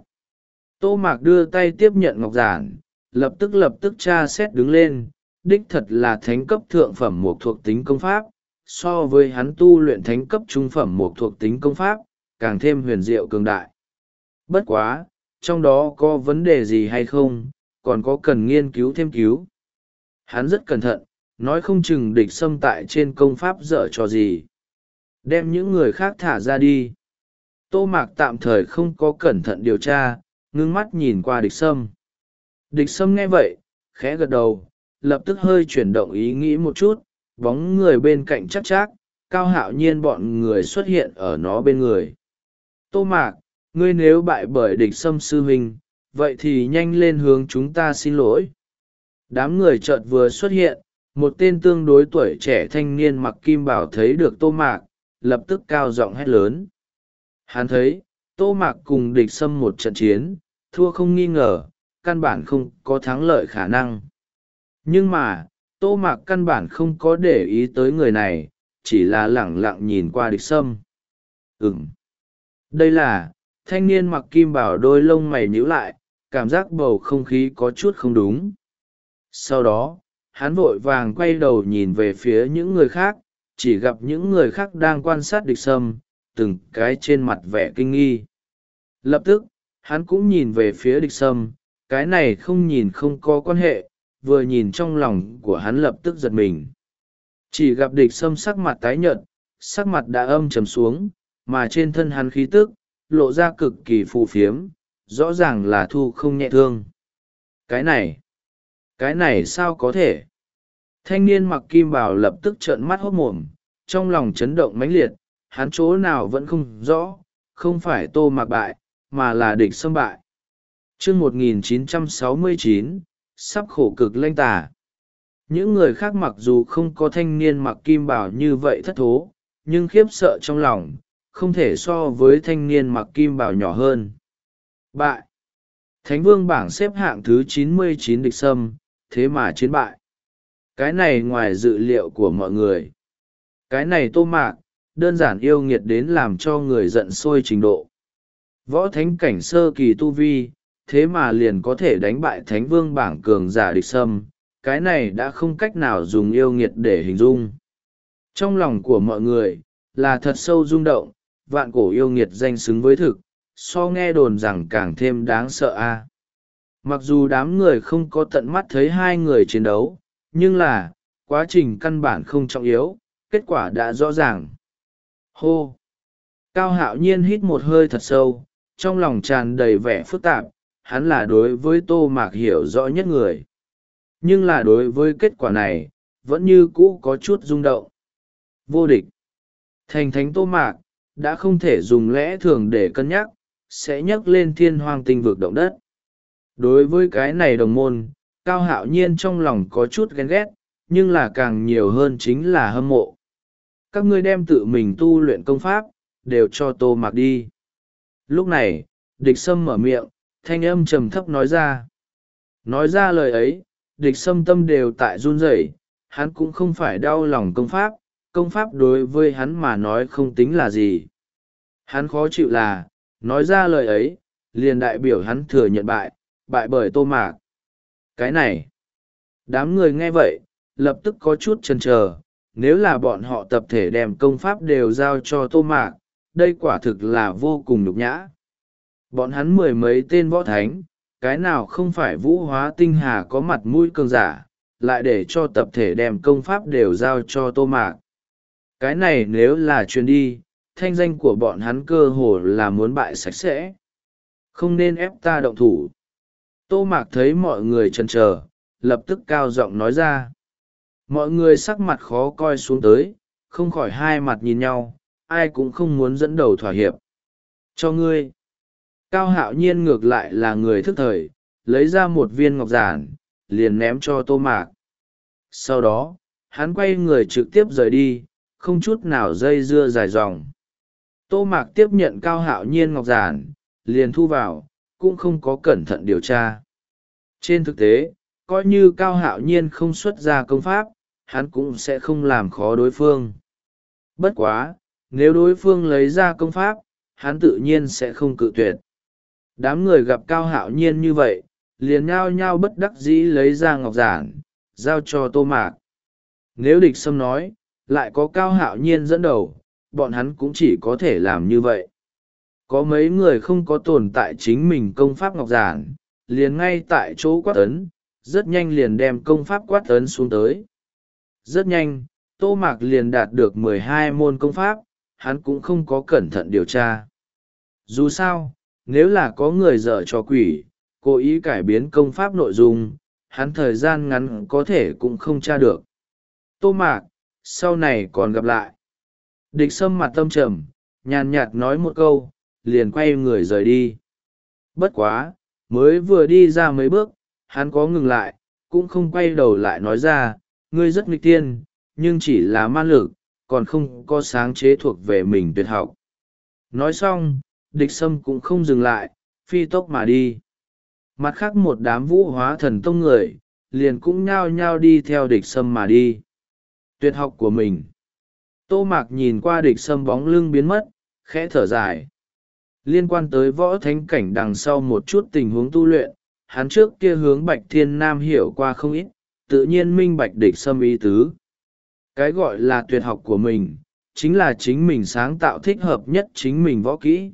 Tô Mạc đưa tay tiếp nhận ngọc giản, lập tức lập tức tra xét đứng lên, đích thật là thánh cấp thượng phẩm một thuộc tính công pháp, so với hắn tu luyện thánh cấp trung phẩm một thuộc tính công pháp, càng thêm huyền diệu cường đại. Bất quá, trong đó có vấn đề gì hay không, còn có cần nghiên cứu thêm cứu. Hắn rất cẩn thận, nói không chừng địch xâm tại trên công pháp dở trò gì. Đem những người khác thả ra đi. Tô Mạc tạm thời không có cẩn thận điều tra, ngưng mắt nhìn qua địch sâm. Địch sâm nghe vậy, khẽ gật đầu, lập tức hơi chuyển động ý nghĩ một chút, bóng người bên cạnh chắc chắc, Cao Hạo Nhiên bọn người xuất hiện ở nó bên người. Tô Mạc, ngươi nếu bại bởi địch sâm sư huynh, vậy thì nhanh lên hướng chúng ta xin lỗi. Đám người chợt vừa xuất hiện, một tên tương đối tuổi trẻ thanh niên mặc kim bảo thấy được Tô Mạc, lập tức cao giọng hét lớn. Hắn thấy, Tô Mạc cùng địch sâm một trận chiến, thua không nghi ngờ, căn bản không có thắng lợi khả năng. Nhưng mà, Tô Mạc căn bản không có để ý tới người này, chỉ là lẳng lặng nhìn qua địch sâm. Ừm. Đây là, thanh niên mặc kim bảo đôi lông mày nhíu lại, cảm giác bầu không khí có chút không đúng. Sau đó, hắn vội vàng quay đầu nhìn về phía những người khác, chỉ gặp những người khác đang quan sát địch sâm, từng cái trên mặt vẻ kinh nghi. Lập tức, hắn cũng nhìn về phía địch sâm, cái này không nhìn không có quan hệ, vừa nhìn trong lòng của hắn lập tức giật mình. Chỉ gặp địch sâm sắc mặt tái nhợt, sắc mặt đã âm trầm xuống, mà trên thân hắn khí tức, lộ ra cực kỳ phù phiếm, rõ ràng là thu không nhẹ thương. Cái này, cái này sao có thể? Thanh niên mặc kim bào lập tức trợn mắt hốt mồm, trong lòng chấn động mãnh liệt, hắn chỗ nào vẫn không rõ, không phải Tô Mạc bại, mà là địch sâm bại. Chương một nghìn chín trăm sáu mươi chín, sắp khổ cực lanh tả. Những người khác mặc dù không có thanh niên mặc kim bào như vậy thất thố, nhưng khiếp sợ trong lòng, không thể so với thanh niên mặc kim bào nhỏ hơn. Bại. Thánh vương bảng xếp hạng thứ chín mươi chín địch sâm, thế mà chiến bại. Cái này ngoài dự liệu của mọi người. Cái này Tô Mạc, đơn giản yêu nghiệt đến làm cho người giận sôi trình độ. Võ thánh cảnh sơ kỳ tu vi, thế mà liền có thể đánh bại thánh vương bảng cường giả địch sâm, cái này đã không cách nào dùng yêu nghiệt để hình dung. Trong lòng của mọi người, là thật sâu rung động, vạn cổ yêu nghiệt danh xứng với thực, so nghe đồn rằng càng thêm đáng sợ a. Mặc dù đám người không có tận mắt thấy hai người chiến đấu, nhưng là, quá trình căn bản không trọng yếu, kết quả đã rõ ràng. Hô! Cao Hạo Nhiên hít một hơi thật sâu, trong lòng tràn đầy vẻ phức tạp, hắn là đối với Tô Mạc hiểu rõ nhất người. Nhưng là đối với kết quả này, vẫn như cũ có chút rung động. Vô địch! Thành thánh Tô Mạc, đã không thể dùng lẽ thường để cân nhắc, sẽ nhắc lên thiên hoang tinh vực động đất. Đối với cái này đồng môn, Cao Hạo Nhiên trong lòng có chút ghen ghét, nhưng là càng nhiều hơn chính là hâm mộ. Các ngươi đem tự mình tu luyện công pháp, đều cho Tô Mạc đi. Lúc này, địch sâm mở miệng, thanh âm trầm thấp nói ra. Nói ra lời ấy, địch sâm tâm đều tại run rẩy, hắn cũng không phải đau lòng công pháp, công pháp đối với hắn mà nói không tính là gì. Hắn khó chịu là, nói ra lời ấy, liền đại biểu hắn thừa nhận bại, bại bởi Tô Mạc. Cái này, Đám người nghe vậy lập tức có chút chần chờ. Nếu là bọn họ tập thể đem công pháp đều giao cho Tô Mạc, đây quả thực là vô cùng nhục nhã. Bọn hắn mười mấy tên võ thánh, cái nào không phải vũ hóa tinh hà có mặt mũi cường giả, lại để cho tập thể đem công pháp đều giao cho Tô Mạc. Cái này nếu là truyền đi, thanh danh của bọn hắn cơ hồ là muốn bại sạch sẽ. Không nên ép ta động thủ. Tô Mạc thấy mọi người chần chờ, lập tức cao giọng nói ra. Mọi người sắc mặt khó coi xuống tới, không khỏi hai mặt nhìn nhau, ai cũng không muốn dẫn đầu thỏa hiệp. Cho ngươi. Cao Hạo Nhiên ngược lại là người thức thời, lấy ra một viên ngọc giản, liền ném cho Tô Mạc. Sau đó, hắn quay người trực tiếp rời đi, không chút nào dây dưa dài dòng. Tô Mạc tiếp nhận Cao Hạo Nhiên ngọc giản, liền thu vào, cũng không có cẩn thận điều tra. Trên thực tế, coi như Cao Hạo Nhiên không xuất ra công pháp, hắn cũng sẽ không làm khó đối phương. Bất quá, nếu đối phương lấy ra công pháp, hắn tự nhiên sẽ không cự tuyệt. Đám người gặp Cao Hạo Nhiên như vậy, liền nhao nhao bất đắc dĩ lấy ra ngọc giản, giao cho Tô Mạc. Nếu địch sâm nói, lại có Cao Hạo Nhiên dẫn đầu, bọn hắn cũng chỉ có thể làm như vậy. Có mấy người không có tồn tại chính mình công pháp ngọc giản, liền ngay tại chỗ quát ấn, rất nhanh liền đem công pháp quát ấn xuống tới. Rất nhanh, Tô Mạc liền đạt được mười hai môn công pháp, hắn cũng không có cẩn thận điều tra. Dù sao, nếu là có người dở trò quỷ, cố ý cải biến công pháp nội dung, hắn thời gian ngắn có thể cũng không tra được. Tô Mạc, sau này còn gặp lại. Địch Sâm mặt tâm trầm, nhàn nhạt nói một câu, liền quay người rời đi. Bất quá, mới vừa đi ra mấy bước, hắn có ngừng lại, cũng không quay đầu lại nói ra, ngươi rất nghịch tiên, nhưng chỉ là ma lực, còn không có sáng chế thuộc về mình tuyệt học. Nói xong, địch sâm cũng không dừng lại, phi tốc mà đi. Mặt khác một đám vũ hóa thần tông người, liền cũng nhao nhao đi theo địch sâm mà đi. Tuyệt học của mình. Tô Mạc nhìn qua địch sâm bóng lưng biến mất, khẽ thở dài. Liên quan tới võ thánh cảnh đằng sau một chút tình huống tu luyện, hắn trước kia hướng Bạch Thiên Nam hiểu qua không ít, tự nhiên minh bạch địch sâm ý tứ. Cái gọi là tuyệt học của mình, chính là chính mình sáng tạo thích hợp nhất chính mình võ kỹ.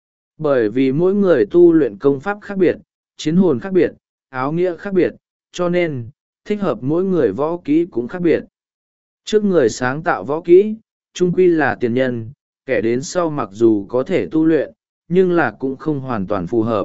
Bởi vì mỗi người tu luyện công pháp khác biệt, chiến hồn khác biệt, áo nghĩa khác biệt, cho nên, thích hợp mỗi người võ kỹ cũng khác biệt. Trước người sáng tạo võ kỹ, chung quy là tiền nhân, kẻ đến sau mặc dù có thể tu luyện, nhưng là cũng không hoàn toàn phù hợp.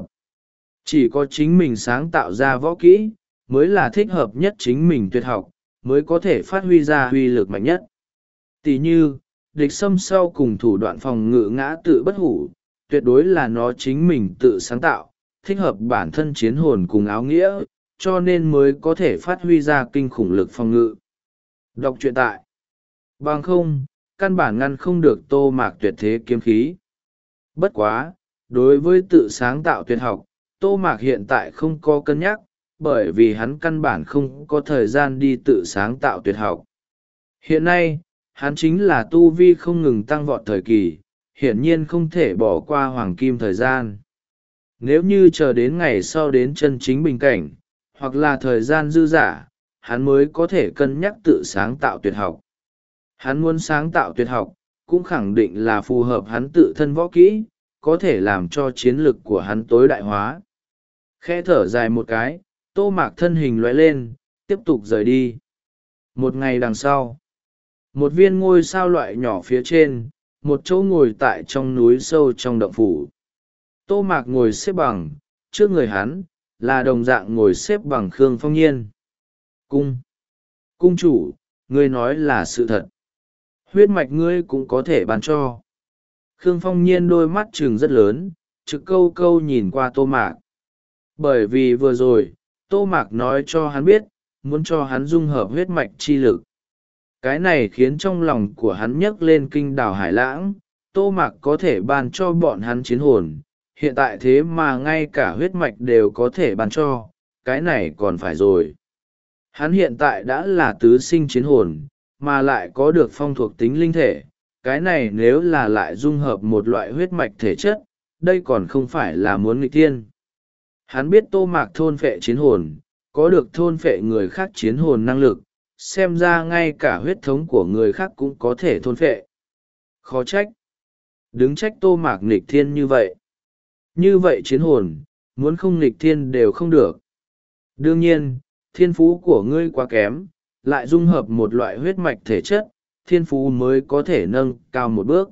Chỉ có chính mình sáng tạo ra võ kỹ, mới là thích hợp nhất chính mình tuyệt học, mới có thể phát huy ra huy lực mạnh nhất. Tỷ như, địch sâm sau cùng thủ đoạn phòng ngự ngã tự bất hủ, tuyệt đối là nó chính mình tự sáng tạo, thích hợp bản thân chiến hồn cùng áo nghĩa, cho nên mới có thể phát huy ra kinh khủng lực phòng ngự. Đọc truyện tại. Bằng không, căn bản ngăn không được Tô Mạc tuyệt thế kiếm khí. Bất quá, đối với tự sáng tạo tuyệt học, Tô Mạc hiện tại không có cân nhắc, bởi vì hắn căn bản không có thời gian đi tự sáng tạo tuyệt học. Hiện nay, hắn chính là tu vi không ngừng tăng vọt thời kỳ, hiển nhiên không thể bỏ qua hoàng kim thời gian. Nếu như chờ đến ngày sau đến chân chính bình cảnh, hoặc là thời gian dư dả, hắn mới có thể cân nhắc tự sáng tạo tuyệt học. Hắn muốn sáng tạo tuyệt học, cũng khẳng định là phù hợp hắn tự thân võ kỹ, có thể làm cho chiến lực của hắn tối đại hóa. Khẽ thở dài một cái, Tô Mạc thân hình lóe lên, tiếp tục rời đi. Một ngày đằng sau, một viên ngôi sao loại nhỏ phía trên, một chỗ ngồi tại trong núi sâu trong động phủ. Tô Mạc ngồi xếp bằng, trước người hắn, là đồng dạng ngồi xếp bằng Khương Phong Nhiên. Cung! Cung chủ, ngươi nói là sự thật. Huyết mạch ngươi cũng có thể ban cho. Khương Phong Nhiên đôi mắt trừng rất lớn, trực câu câu nhìn qua Tô Mạc. Bởi vì vừa rồi, Tô Mạc nói cho hắn biết, muốn cho hắn dung hợp huyết mạch chi lực. Cái này khiến trong lòng của hắn nhấc lên kinh đảo hải lãng, Tô Mạc có thể ban cho bọn hắn chiến hồn, hiện tại thế mà ngay cả huyết mạch đều có thể ban cho, cái này còn phải rồi. Hắn hiện tại đã là tứ sinh chiến hồn, mà lại có được phong thuộc tính linh thể, cái này nếu là lại dung hợp một loại huyết mạch thể chất, đây còn không phải là muốn nghịch thiên. Hắn biết Tô Mạc thôn phệ chiến hồn, có được thôn phệ người khác chiến hồn năng lực, xem ra ngay cả huyết thống của người khác cũng có thể thôn phệ. Khó trách. Đứng trách Tô Mạc nghịch thiên như vậy. Như vậy chiến hồn, muốn không nghịch thiên đều không được. Đương nhiên, thiên phú của ngươi quá kém, lại dung hợp một loại huyết mạch thể chất, thiên phú mới có thể nâng cao một bước.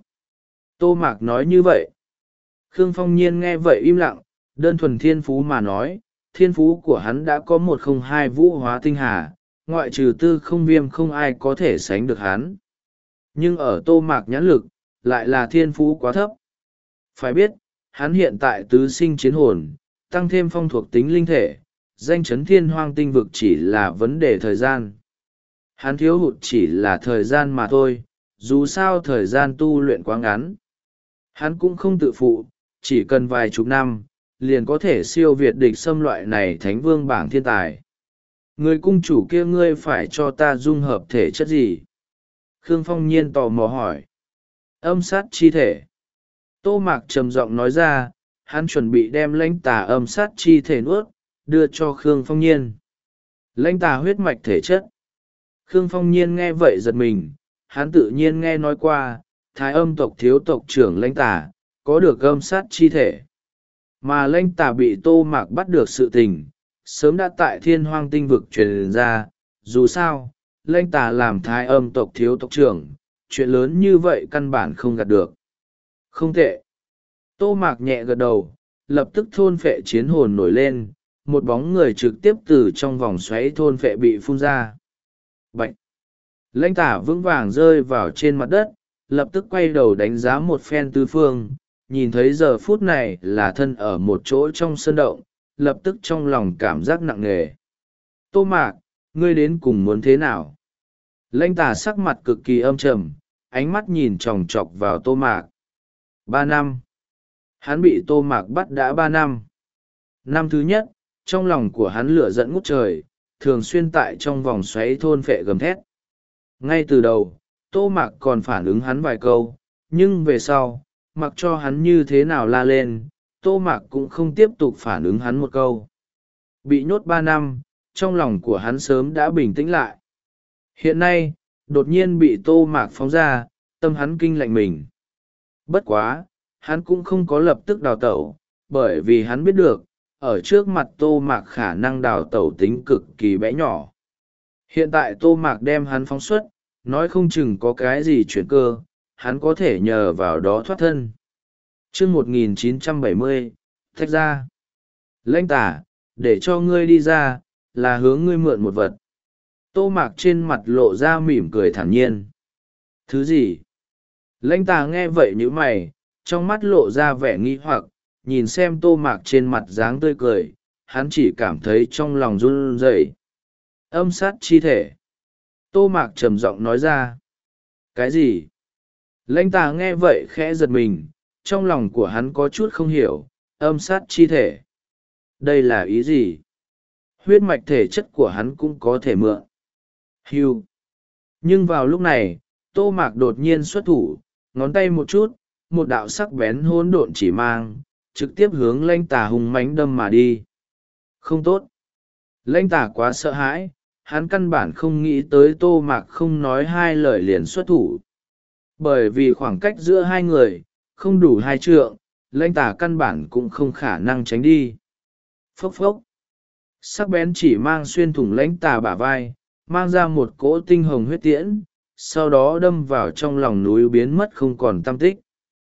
Tô Mạc nói như vậy. Khương Phong Nhiên nghe vậy im lặng, đơn thuần thiên phú mà nói, thiên phú của hắn đã có một không hai vũ hóa tinh hà, ngoại trừ tư không viêm không ai có thể sánh được hắn. Nhưng ở Tô Mạc nhãn lực, lại là thiên phú quá thấp. Phải biết, hắn hiện tại tứ sinh chiến hồn, tăng thêm phong thuộc tính linh thể, danh chấn thiên hoang tinh vực chỉ là vấn đề thời gian. Hắn thiếu hụt chỉ là thời gian mà thôi, dù sao thời gian tu luyện quá ngắn. Hắn cũng không tự phụ, chỉ cần vài chục năm, liền có thể siêu việt địch xâm loại này thánh vương bảng thiên tài. Người cung chủ kia ngươi phải cho ta dung hợp thể chất gì? Khương Phong Nhiên tò mò hỏi. Âm sát chi thể. Tô Mạc trầm giọng nói ra, hắn chuẩn bị đem lãnh tà âm sát chi thể nuốt, đưa cho Khương Phong Nhiên. Lãnh tà huyết mạch thể chất. Khương Phong Nhiên nghe vậy giật mình, hắn tự nhiên nghe nói qua, thái âm tộc thiếu tộc trưởng lãnh tà, có được âm sát chi thể. Mà lãnh tà bị Tô Mạc bắt được sự tình, sớm đã tại thiên hoang tinh vực truyền ra, dù sao, lãnh tà làm thái âm tộc thiếu tộc trưởng, chuyện lớn như vậy căn bản không gạt được. Không tệ. Tô Mạc nhẹ gật đầu, lập tức thôn phệ chiến hồn nổi lên, một bóng người trực tiếp từ trong vòng xoáy thôn phệ bị phun ra. Bạch! Lãnh tà vững vàng rơi vào trên mặt đất, lập tức quay đầu đánh giá một phen tứ phương, nhìn thấy giờ phút này là thân ở một chỗ trong sơn động, lập tức trong lòng cảm giác nặng nề. Tô Mạc, ngươi đến cùng muốn thế nào? Lãnh tà sắc mặt cực kỳ âm trầm, ánh mắt nhìn chòng chọc vào Tô Mạc. Ba năm. Hắn bị Tô Mạc bắt đã ba năm. Năm thứ nhất, trong lòng của hắn lửa giận ngút trời, thường xuyên tại trong vòng xoáy thôn phệ gầm thét. Ngay từ đầu, Tô Mạc còn phản ứng hắn vài câu, nhưng về sau, mặc cho hắn như thế nào la lên, Tô Mạc cũng không tiếp tục phản ứng hắn một câu. Bị nhốt ba năm, trong lòng của hắn sớm đã bình tĩnh lại. Hiện nay, đột nhiên bị Tô Mạc phóng ra, tâm hắn kinh lạnh mình. Bất quá, hắn cũng không có lập tức đào tẩu, bởi vì hắn biết được, ở trước mặt Tô Mạc khả năng đào tẩu tính cực kỳ bé nhỏ. Hiện tại Tô Mạc đem hắn phóng xuất, nói không chừng có cái gì chuyển cơ, hắn có thể nhờ vào đó thoát thân. Chương một nghìn chín trăm bảy mươi, thách ra. Lãnh tả, để cho ngươi đi ra, là hướng ngươi mượn một vật. Tô Mạc trên mặt lộ ra mỉm cười thản nhiên. Thứ gì? Lãnh tà nghe vậy như mày, trong mắt lộ ra vẻ nghi hoặc, nhìn xem Tô Mạc trên mặt dáng tươi cười, hắn chỉ cảm thấy trong lòng run rẩy. Âm sát chi thể. Tô Mạc trầm giọng nói ra. Cái gì? Lãnh tà nghe vậy khẽ giật mình, trong lòng của hắn có chút không hiểu, âm sát chi thể. Đây là ý gì? Huyết mạch thể chất của hắn cũng có thể mượn. Hưu. Nhưng vào lúc này, Tô Mạc đột nhiên xuất thủ, ngón tay một chút, một đạo sắc bén hỗn độn chỉ mang, trực tiếp hướng lãnh tà hùng mãnh đâm mà đi. Không tốt. Lãnh tà quá sợ hãi, hắn căn bản không nghĩ tới Tô Mạc không nói hai lời liền xuất thủ. Bởi vì khoảng cách giữa hai người, không đủ hai trượng, lãnh tà căn bản cũng không khả năng tránh đi. Phốc phốc. Sắc bén chỉ mang xuyên thủng lãnh tà bả vai, mang ra một cỗ tinh hồng huyết tiễn, sau đó đâm vào trong lòng núi biến mất không còn tăm tích.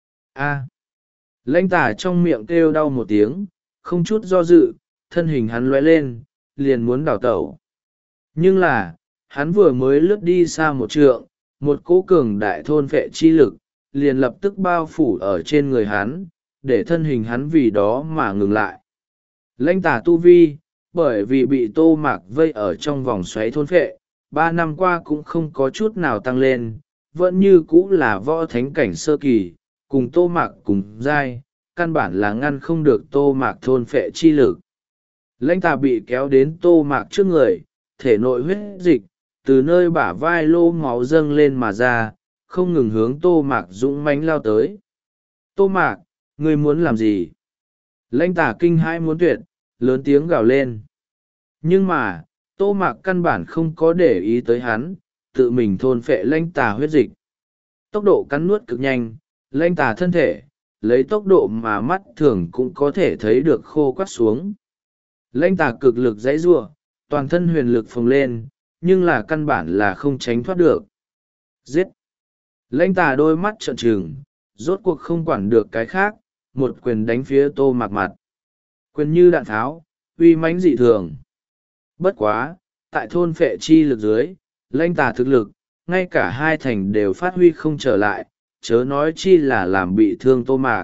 A. Lãnh tà trong miệng kêu đau một tiếng, không chút do dự, thân hình hắn lóe lên, liền muốn đào tẩu. Nhưng là, hắn vừa mới lướt đi xa một trượng, một cỗ cường đại thôn vệ chi lực, liền lập tức bao phủ ở trên người hắn, để thân hình hắn vì đó mà ngừng lại. Lãnh tà tu vi, bởi vì bị Tô Mạc vây ở trong vòng xoáy thôn vệ, ba năm qua cũng không có chút nào tăng lên, vẫn như cũ là võ thánh cảnh sơ kỳ, cùng Tô Mạc cùng giai, căn bản là ngăn không được Tô Mạc thôn phệ chi lực. Lãnh tà bị kéo đến Tô Mạc trước người, thể nội huyết dịch, từ nơi bả vai lô máu dâng lên mà ra, không ngừng hướng Tô Mạc dũng mãnh lao tới. Tô Mạc, ngươi muốn làm gì? Lãnh tà kinh hãi muốn tuyệt, lớn tiếng gào lên. Nhưng mà Tô Mạc căn bản không có để ý tới hắn, tự mình thôn phệ lãnh tà huyết dịch. Tốc độ cắn nuốt cực nhanh, lãnh tà thân thể lấy tốc độ mà mắt thường cũng có thể thấy được khô quắt xuống. Lãnh tà cực lực dãy giụa, toàn thân huyền lực phồng lên, nhưng là căn bản là không tránh thoát được. Giết! Lãnh tà đôi mắt trợn trừng, rốt cuộc không quản được cái khác, một quyền đánh phía Tô Mạc mặt. Quyền như đạn tháo, uy mãnh dị thường. Bất quá, tại thôn phệ chi lực dưới, lãnh tà thực lực, ngay cả hai thành đều phát huy không trở lại, chớ nói chi là làm bị thương Tô Mạc.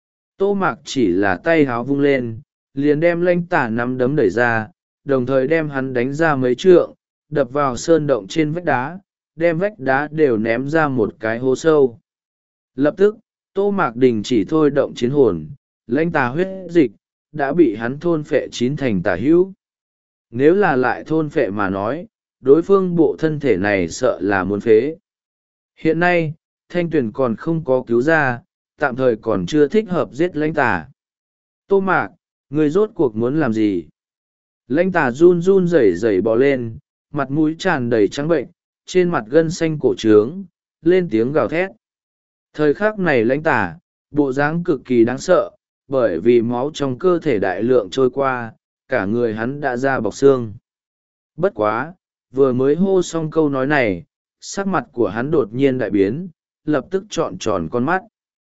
Tô Mạc chỉ là tay háo vung lên, liền đem lãnh tà nắm đấm đẩy ra, đồng thời đem hắn đánh ra mấy trượng, đập vào sơn động trên vách đá, đem vách đá đều ném ra một cái hố sâu. Lập tức, Tô Mạc đình chỉ thôi động chiến hồn, lãnh tà huyết dịch đã bị hắn thôn phệ chín thành tà hữu. Nếu là lại thôn phệ mà nói, đối phương bộ thân thể này sợ là muốn phế. Hiện nay, Thanh Tuyền còn không có cứu ra, tạm thời còn chưa thích hợp giết lãnh tà. Tô Mạc, người rốt cuộc muốn làm gì? Lãnh tà run run rẩy rẩy bò lên, mặt mũi tràn đầy trắng bệnh, trên mặt gân xanh cổ trướng, lên tiếng gào thét. Thời khắc này lãnh tà, bộ dáng cực kỳ đáng sợ, bởi vì máu trong cơ thể đại lượng trôi qua, cả người hắn đã ra bọc xương. Bất quá, vừa mới hô xong câu nói này, sắc mặt của hắn đột nhiên đại biến, lập tức trọn tròn con mắt.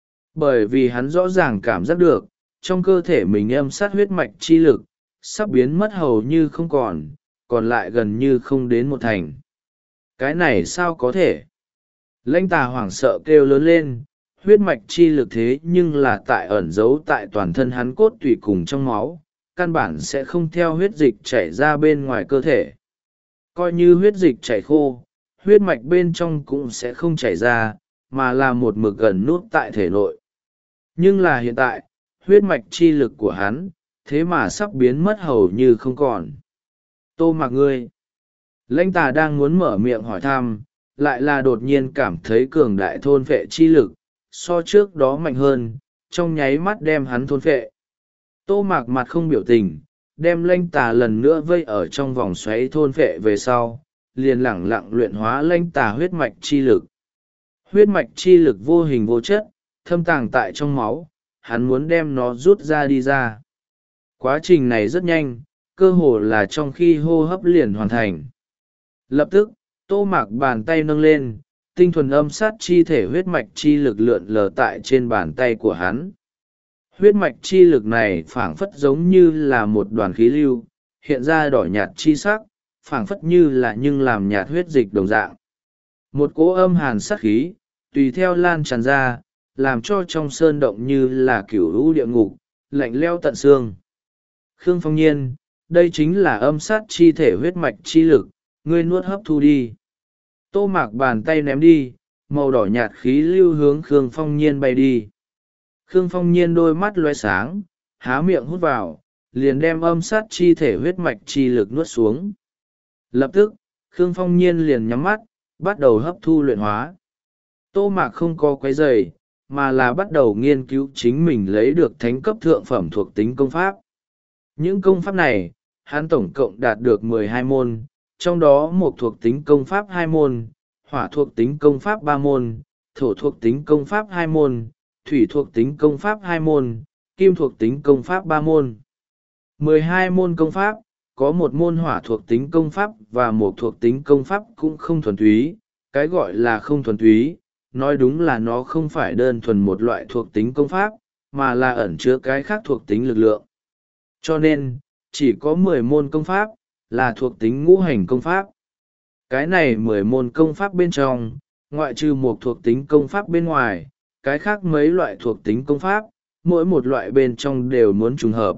Bởi vì hắn rõ ràng cảm giác được, trong cơ thể mình âm sát huyết mạch chi lực, sắp biến mất hầu như không còn, còn lại gần như không đến một thành. Cái này sao có thể? Lãnh tà hoảng sợ kêu lớn lên, huyết mạch chi lực thế nhưng là tại ẩn giấu tại toàn thân hắn cốt tủy cùng trong máu, căn bản sẽ không theo huyết dịch chảy ra bên ngoài cơ thể. Coi như huyết dịch chảy khô, huyết mạch bên trong cũng sẽ không chảy ra, mà là một mực gần nút tại thể nội. Nhưng là hiện tại, huyết mạch chi lực của hắn, thế mà sắp biến mất hầu như không còn. Tô Mạc ngươi! Lãnh tà đang muốn mở miệng hỏi thăm, lại là đột nhiên cảm thấy cường đại thôn phệ chi lực, so trước đó mạnh hơn, trong nháy mắt đem hắn thôn phệ. Tô Mạc mặt không biểu tình, đem lãnh tà lần nữa vây ở trong vòng xoáy thôn phệ về sau, liền lẳng lặng luyện hóa lãnh tà huyết mạch chi lực. Huyết mạch chi lực vô hình vô chất, thâm tàng tại trong máu, hắn muốn đem nó rút ra đi ra. Quá trình này rất nhanh, cơ hồ là trong khi hô hấp liền hoàn thành. Lập tức, Tô Mạc bàn tay nâng lên, tinh thuần âm sát chi thể huyết mạch chi lực lượn lờ tại trên bàn tay của hắn. Huyết mạch chi lực này phảng phất giống như là một đoàn khí lưu, hiện ra đỏ nhạt chi sắc, phảng phất như là nhưng làm nhạt huyết dịch đồng dạng. Một cỗ âm hàn sát khí, tùy theo lan tràn ra, làm cho trong sơn động như là cửu lũ địa ngục, lạnh leo tận xương. Khương Phong Nhiên, đây chính là âm sát chi thể huyết mạch chi lực, ngươi nuốt hấp thu đi. Tô Mạc bàn tay ném đi, màu đỏ nhạt khí lưu hướng Khương Phong Nhiên bay đi. Khương Phong Nhiên đôi mắt loe sáng, há miệng hút vào, liền đem âm sát chi thể huyết mạch chi lực nuốt xuống. Lập tức, Khương Phong Nhiên liền nhắm mắt, bắt đầu hấp thu luyện hóa. Tô Mạc không có quấy rầy, mà là bắt đầu nghiên cứu chính mình lấy được thánh cấp thượng phẩm thuộc tính công pháp. Những công pháp này, hắn tổng cộng đạt được mười hai môn, trong đó một thuộc tính công pháp hai môn, hỏa thuộc tính công pháp ba môn, thổ thuộc tính công pháp hai môn, thủy thuộc tính công pháp hai môn, kim thuộc tính công pháp ba môn. mười hai môn công pháp, có một môn hỏa thuộc tính công pháp và một thuộc tính công pháp cũng không thuần túy. Cái gọi là không thuần túy, nói đúng là nó không phải đơn thuần một loại thuộc tính công pháp, mà là ẩn chứa cái khác thuộc tính lực lượng. Cho nên, chỉ có mười môn công pháp, là thuộc tính ngũ hành công pháp. Cái này mười môn công pháp bên trong, ngoại trừ một thuộc tính công pháp bên ngoài, cái khác mấy loại thuộc tính công pháp, mỗi một loại bên trong đều muốn trùng hợp.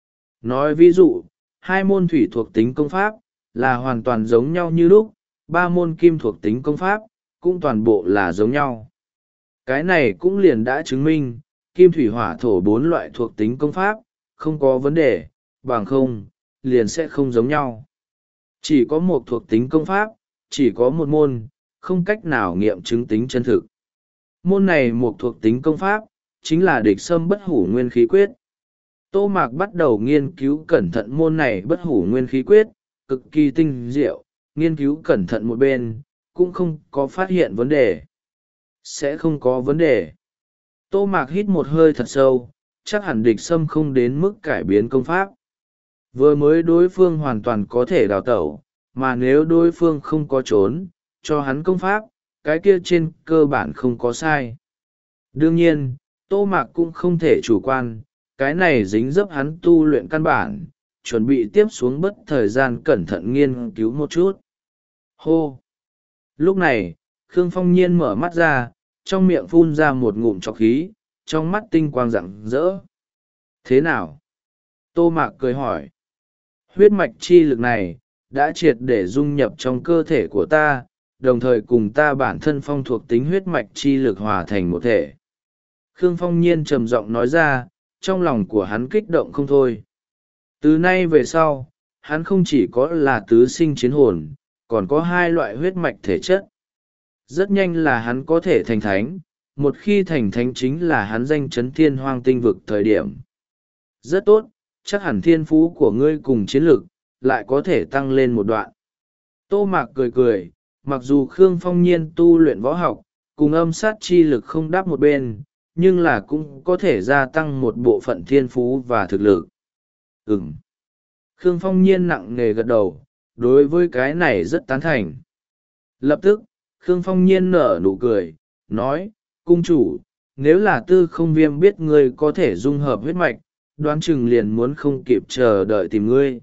Nói ví dụ, hai môn thủy thuộc tính công pháp, là hoàn toàn giống nhau như lúc, ba môn kim thuộc tính công pháp, cũng toàn bộ là giống nhau. Cái này cũng liền đã chứng minh, kim thủy hỏa thổ bốn loại thuộc tính công pháp, không có vấn đề, bằng không, liền sẽ không giống nhau. Chỉ có một thuộc tính công pháp, chỉ có một môn, không cách nào nghiệm chứng tính chân thực. Môn này một thuộc tính công pháp, chính là địch sâm bất hủ nguyên khí quyết. Tô Mạc bắt đầu nghiên cứu cẩn thận môn này bất hủ nguyên khí quyết, cực kỳ tinh diệu, nghiên cứu cẩn thận một bên, cũng không có phát hiện vấn đề. Sẽ không có vấn đề. Tô Mạc hít một hơi thật sâu, chắc hẳn địch sâm không đến mức cải biến công pháp. Vừa mới đối phương hoàn toàn có thể đào tẩu, mà nếu đối phương không có trốn, cho hắn công pháp, cái kia trên cơ bản không có sai. Đương nhiên, Tô Mạc cũng không thể chủ quan, cái này dính dấp hắn tu luyện căn bản, chuẩn bị tiếp xuống bất thời gian cẩn thận nghiên cứu một chút. Hô! Lúc này, Khương Phong Nhiên mở mắt ra, trong miệng phun ra một ngụm trọc khí, trong mắt tinh quang rạng rỡ. Thế nào? Tô Mạc cười hỏi. Huyết mạch chi lực này, đã triệt để dung nhập trong cơ thể của ta, đồng thời cùng ta bản thân phong thuộc tính huyết mạch chi lực hòa thành một thể. Khương Phong Nhiên trầm giọng nói ra, trong lòng của hắn kích động không thôi. Từ nay về sau, hắn không chỉ có là tứ sinh chiến hồn, còn có hai loại huyết mạch thể chất. Rất nhanh là hắn có thể thành thánh, một khi thành thánh chính là hắn danh chấn thiên hoang tinh vực thời điểm. Rất tốt, chắc hẳn thiên phú của ngươi cùng chiến lực, lại có thể tăng lên một đoạn. Tô Mạc cười cười, mặc dù Khương Phong Nhiên tu luyện võ học, cùng âm sát chi lực không đáp một bên, nhưng là cũng có thể gia tăng một bộ phận thiên phú và thực lực. Ừm. Khương Phong Nhiên nặng nề gật đầu, đối với cái này rất tán thành. Lập tức, Khương Phong Nhiên nở nụ cười, nói, cung chủ, nếu là tư không viêm biết ngươi có thể dung hợp huyết mạch, đoán chừng liền muốn không kịp chờ đợi tìm ngươi.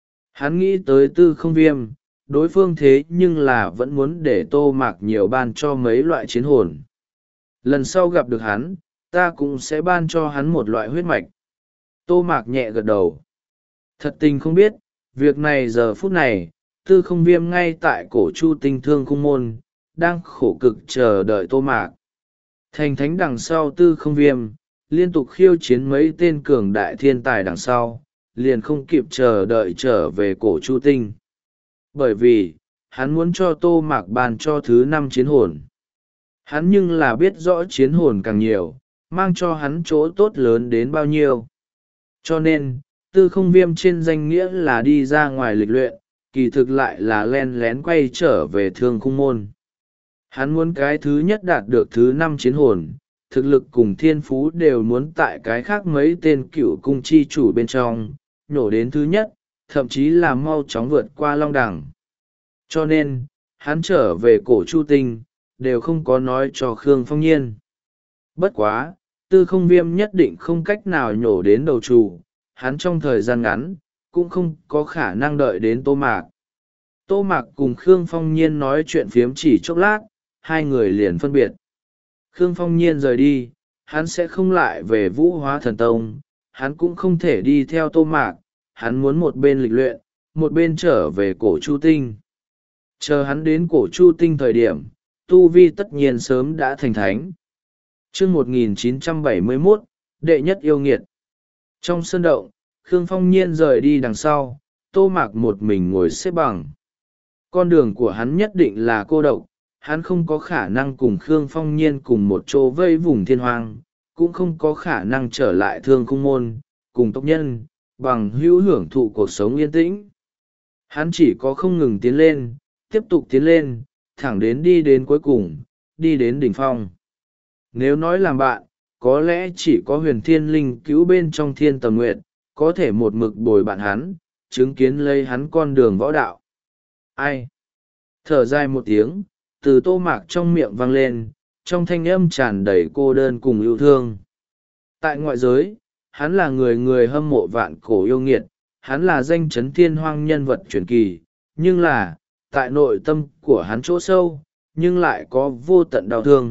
Hắn nghĩ tới tư không viêm, đối phương thế nhưng là vẫn muốn để Tô Mạc nhiều ban cho mấy loại chiến hồn. Lần sau gặp được hắn, ta cũng sẽ ban cho hắn một loại huyết mạch. Tô Mạc nhẹ gật đầu. Thật tình không biết, việc này giờ phút này, tư không viêm ngay tại cổ chu tinh thương cung môn, đang khổ cực chờ đợi Tô Mạc. Thành thánh đằng sau tư không viêm, liên tục khiêu chiến mấy tên cường đại thiên tài đằng sau, liền không kịp chờ đợi trở về cổ chu tinh. Bởi vì, hắn muốn cho Tô Mạc ban cho thứ năm chiến hồn. Hắn nhưng là biết rõ chiến hồn càng nhiều, mang cho hắn chỗ tốt lớn đến bao nhiêu. Cho nên, tư không viêm trên danh nghĩa là đi ra ngoài lịch luyện, kỳ thực lại là len lén quay trở về thương khung môn. Hắn muốn cái thứ nhất đạt được thứ năm chiến hồn, thực lực cùng thiên phú đều muốn tại cái khác mấy tên cựu cung chi chủ bên trong, nhổ đến thứ nhất, thậm chí là mau chóng vượt qua long đẳng. Cho nên, hắn trở về cổ chu tinh, đều không có nói cho Khương Phong Nhiên. Bất quá, tư không viêm nhất định không cách nào nhổ đến đầu chủ, hắn trong thời gian ngắn, cũng không có khả năng đợi đến Tô Mạc. Tô Mạc cùng Khương Phong Nhiên nói chuyện phiếm chỉ chốc lát, hai người liền phân biệt. Khương Phong Nhiên rời đi, hắn sẽ không lại về Vũ Hóa Thần Tông, hắn cũng không thể đi theo Tô Mạc, hắn muốn một bên lịch luyện, một bên trở về cổ chu tinh. Chờ hắn đến cổ chu tinh thời điểm, tu vi tất nhiên sớm đã thành thánh. Chương một nghìn chín trăm bảy mươi mốt, đệ nhất yêu nghiệt. Trong sân động, Khương Phong Nhiên rời đi đằng sau, Tô Mạc một mình ngồi xếp bằng. Con đường của hắn nhất định là cô độc, hắn không có khả năng cùng Khương Phong Nhiên cùng một chỗ vây vùng thiên hoang, cũng không có khả năng trở lại thương cung môn, cùng tộc nhân, bằng hữu hưởng thụ cuộc sống yên tĩnh. Hắn chỉ có không ngừng tiến lên, tiếp tục tiến lên, thẳng đến đi đến cuối cùng, đi đến đỉnh phong. Nếu nói làm bạn, có lẽ chỉ có huyền thiên linh cứu bên trong thiên tầm nguyện, có thể một mực bồi bạn hắn, chứng kiến lấy hắn con đường võ đạo. Ai? Thở dài một tiếng, từ Tô Mạc trong miệng vang lên, trong thanh âm tràn đầy cô đơn cùng yêu thương. Tại ngoại giới, hắn là người người hâm mộ vạn cổ yêu nghiệt, hắn là danh chấn thiên hoang nhân vật truyền kỳ, nhưng là, tại nội tâm của hắn chỗ sâu, nhưng lại có vô tận đau thương.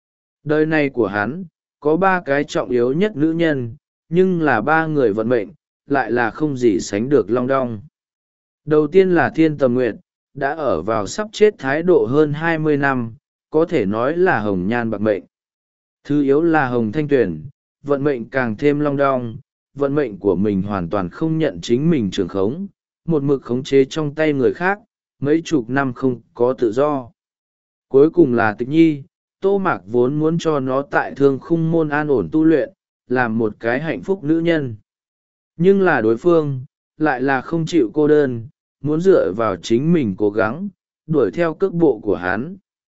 Đời này của hắn, có ba cái trọng yếu nhất nữ nhân, nhưng là ba người vận mệnh, lại là không gì sánh được long đong. Đầu tiên là Thiên Tầm Nguyệt, đã ở vào sắp chết thái độ hơn hai mươi năm, có thể nói là hồng nhan bạc mệnh. Thứ yếu là Hồng Thanh Tuyền, vận mệnh càng thêm long đong, vận mệnh của mình hoàn toàn không nhận chính mình trưởng khống, một mực khống chế trong tay người khác, mấy chục năm không có tự do. Cuối cùng là Tịch Nhi, Tô Mạc vốn muốn cho nó tại thương khung môn an ổn tu luyện, làm một cái hạnh phúc nữ nhân. nhưng là đối phương lại là không chịu cô đơn, muốn dựa vào chính mình cố gắng đuổi theo cước bộ của hắn.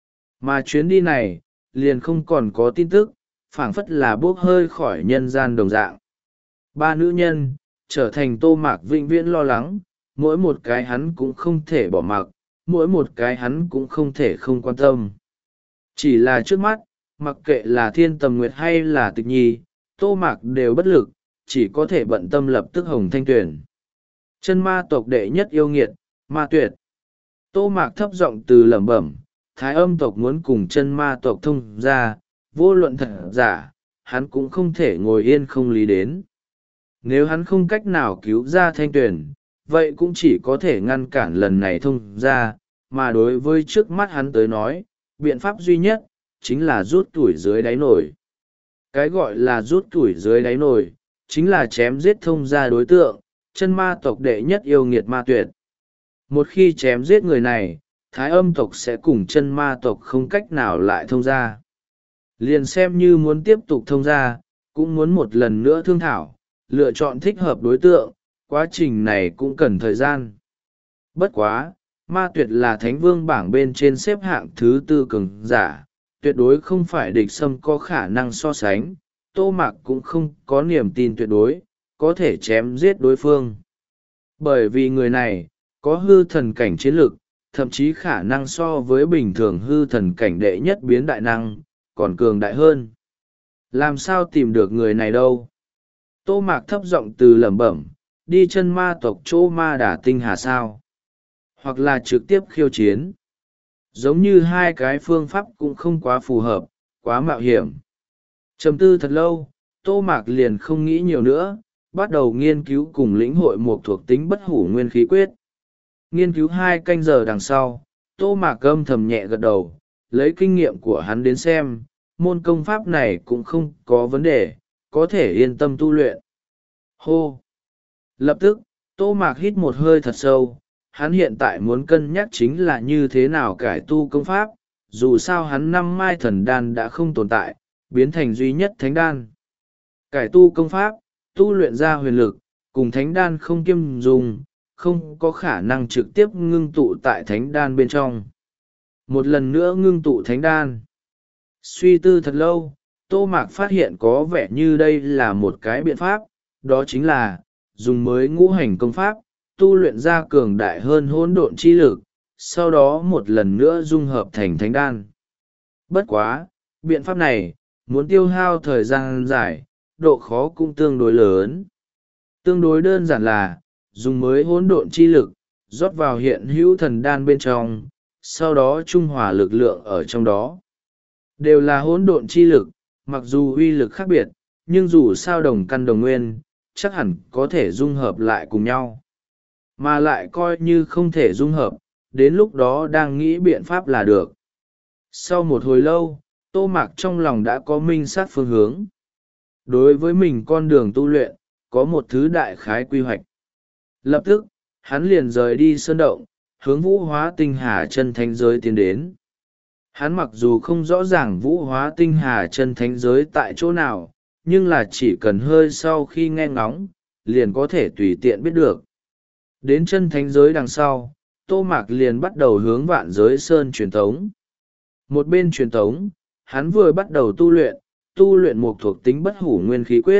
Mà chuyến đi này liền không còn có tin tức, phảng phất là bốc hơi khỏi nhân gian đồng dạng. Ba nữ nhân trở thành Tô Mạc vĩnh viễn lo lắng, mỗi một cái hắn cũng không thể bỏ mặc, mỗi một cái hắn cũng không thể không quan tâm. Chỉ là trước mắt, mặc kệ là Thiên Tầm Nguyệt hay là Tịch Nhi, Tô Mạc đều bất lực, chỉ có thể bận tâm lập tức Hồng Thanh Tuyền. Chân ma tộc đệ nhất yêu nghiệt, ma tuyệt. Tô Mạc thấp giọng từ lẩm bẩm, Thái Âm tộc muốn cùng chân ma tộc thông ra, vô luận thật giả, hắn cũng không thể ngồi yên không lý đến. Nếu hắn không cách nào cứu ra Thanh Tuyền, vậy cũng chỉ có thể ngăn cản lần này thông ra, mà đối với trước mắt hắn tới nói, biện pháp duy nhất chính là rút tuổi dưới đáy nổi. Cái gọi là rút tuổi dưới đáy nổi chính là chém giết thông ra đối tượng, chân ma tộc đệ nhất yêu nghiệt ma tuyệt. Một khi chém giết người này, Thái Âm tộc sẽ cùng chân ma tộc không cách nào lại thông ra. Liền xem như muốn tiếp tục thông ra, cũng muốn một lần nữa thương thảo, lựa chọn thích hợp đối tượng, quá trình này cũng cần thời gian. Bất quá, ma tuyệt là thánh vương bảng bên trên xếp hạng thứ tư cường giả, tuyệt đối không phải địch xâm có khả năng so sánh, Tô Mạc cũng không có niềm tin tuyệt đối, có thể chém giết đối phương. Bởi vì người này, có hư thần cảnh chiến lực, thậm chí khả năng so với bình thường hư thần cảnh đệ nhất biến đại năng, còn cường đại hơn. Làm sao tìm được người này đâu? Tô Mạc thấp giọng từ lẩm bẩm, đi chân ma tộc chỗ ma đả tinh hà sao? Hoặc là trực tiếp khiêu chiến. Giống như hai cái phương pháp cũng không quá phù hợp, quá mạo hiểm. Trầm tư thật lâu, Tô Mạc liền không nghĩ nhiều nữa, bắt đầu nghiên cứu cùng lĩnh hội một thuộc tính bất hủ nguyên khí quyết. Nghiên cứu hai canh giờ đằng sau, Tô Mạc âm thầm nhẹ gật đầu, lấy kinh nghiệm của hắn đến xem, môn công pháp này cũng không có vấn đề, có thể yên tâm tu luyện. Hô! Lập tức, Tô Mạc hít một hơi thật sâu, hắn hiện tại muốn cân nhắc chính là như thế nào cải tu công pháp, dù sao hắn năm mai thần đan đã không tồn tại, biến thành duy nhất thánh đan. Cải tu công pháp, tu luyện ra huyền lực, cùng thánh đan không kiêm dùng, không có khả năng trực tiếp ngưng tụ tại thánh đan bên trong. Một lần nữa ngưng tụ thánh đan. Suy tư thật lâu, Tô Mạc phát hiện có vẻ như đây là một cái biện pháp, đó chính là dùng mới ngũ hành công pháp, tu luyện ra cường đại hơn hỗn độn chi lực, sau đó một lần nữa dung hợp thành thánh đan. Bất quá, biện pháp này, muốn tiêu hao thời gian dài, độ khó cũng tương đối lớn. Tương đối đơn giản là, dùng mới hỗn độn chi lực, rót vào hiện hữu thần đan bên trong, sau đó trung hòa lực lượng ở trong đó. Đều là hỗn độn chi lực, mặc dù uy lực khác biệt, nhưng dù sao đồng căn đồng nguyên, chắc hẳn có thể dung hợp lại cùng nhau. Mà lại coi như không thể dung hợp, đến lúc đó đang nghĩ biện pháp là được. Sau một hồi lâu, Tô Mạc trong lòng đã có minh sát phương hướng. Đối với mình con đường tu luyện, có một thứ đại khái quy hoạch. Lập tức, hắn liền rời đi sơn động, hướng vũ hóa tinh hà chân thánh giới tiến đến. Hắn mặc dù không rõ ràng vũ hóa tinh hà chân thánh giới tại chỗ nào, nhưng là chỉ cần hơi sau khi nghe ngóng, liền có thể tùy tiện biết được. Đến chân thánh giới đằng sau, Tô Mạc liền bắt đầu hướng vạn giới sơn truyền tống. Một bên truyền tống, hắn vừa bắt đầu tu luyện, tu luyện một thuộc tính bất hủ nguyên khí quyết.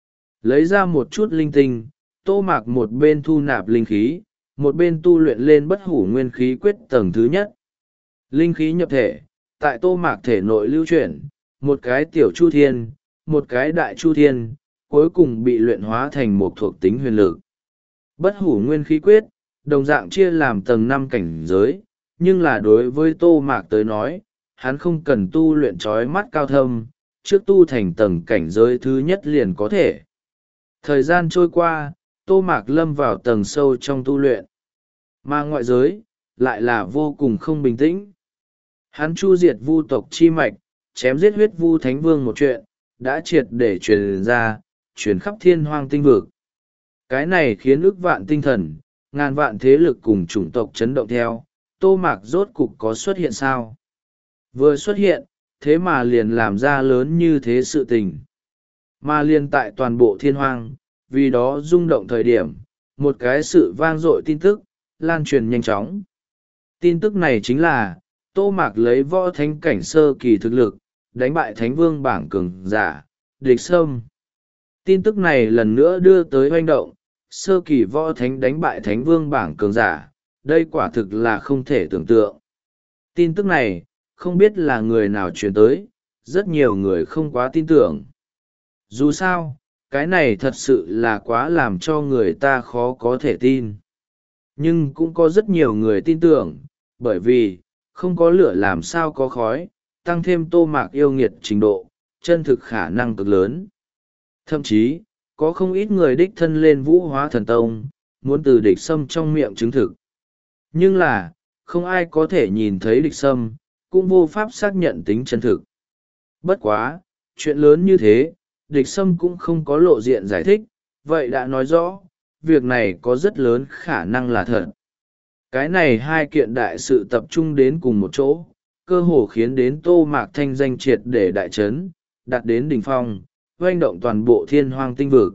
Lấy ra một chút linh tinh, Tô Mạc một bên thu nạp linh khí, một bên tu luyện lên bất hủ nguyên khí quyết tầng thứ nhất. Linh khí nhập thể, tại Tô Mạc thể nội lưu chuyển, một cái tiểu chu thiên, một cái đại chu thiên, cuối cùng bị luyện hóa thành một thuộc tính huyền lực. Bất hủ nguyên khí quyết, đồng dạng chia làm tầng năm cảnh giới, nhưng là đối với Tô Mạc tới nói, hắn không cần tu luyện trói mắt cao thâm, trước tu thành tầng cảnh giới thứ nhất liền có thể. Thời gian trôi qua, Tô Mạc lâm vào tầng sâu trong tu luyện. Mà ngoại giới, lại là vô cùng không bình tĩnh. Hắn chu diệt vu tộc chi mạch, chém giết huyết vu thánh vương một chuyện, đã triệt để truyền ra, truyền khắp thiên hoang tinh vực. Cái này khiến ức vạn tinh thần, ngàn vạn thế lực cùng chủng tộc chấn động theo, Tô Mạc rốt cục có xuất hiện sao? Vừa xuất hiện, thế mà liền làm ra lớn như thế sự tình. Mà liền tại toàn bộ thiên hoang, vì đó rung động thời điểm một cái sự vang dội tin tức lan truyền nhanh chóng. Tin tức này chính là Tô Mạc lấy võ thánh cảnh sơ kỳ thực lực đánh bại thánh vương bảng cường giả Địch Sâm. Tin tức này lần nữa đưa tới hoành động, sơ kỳ võ thánh đánh bại thánh vương bảng cường giả, đây quả thực là không thể tưởng tượng. Tin tức này không biết là người nào truyền tới, rất nhiều người không quá tin tưởng. Dù sao cái này thật sự là quá làm cho người ta khó có thể tin. Nhưng cũng có rất nhiều người tin tưởng, bởi vì không có lửa làm sao có khói, tăng thêm Tô Mạc yêu nghiệt trình độ, chân thực khả năng cực lớn. Thậm chí có không ít người đích thân lên Vũ Hóa Thần Tông, muốn từ Địch Sâm trong miệng chứng thực. Nhưng là không ai có thể nhìn thấy Địch Sâm, cũng vô pháp xác nhận tính chân thực. Bất quá chuyện lớn như thế, Địch Sâm cũng không có lộ diện giải thích, vậy đã nói rõ việc này có rất lớn khả năng là thật. Cái này hai kiện đại sự tập trung đến cùng một chỗ, cơ hồ khiến đến Tô Mạc thanh danh triệt để đại trấn, đạt đến đỉnh phong, oanh động toàn bộ thiên hoang tinh vực.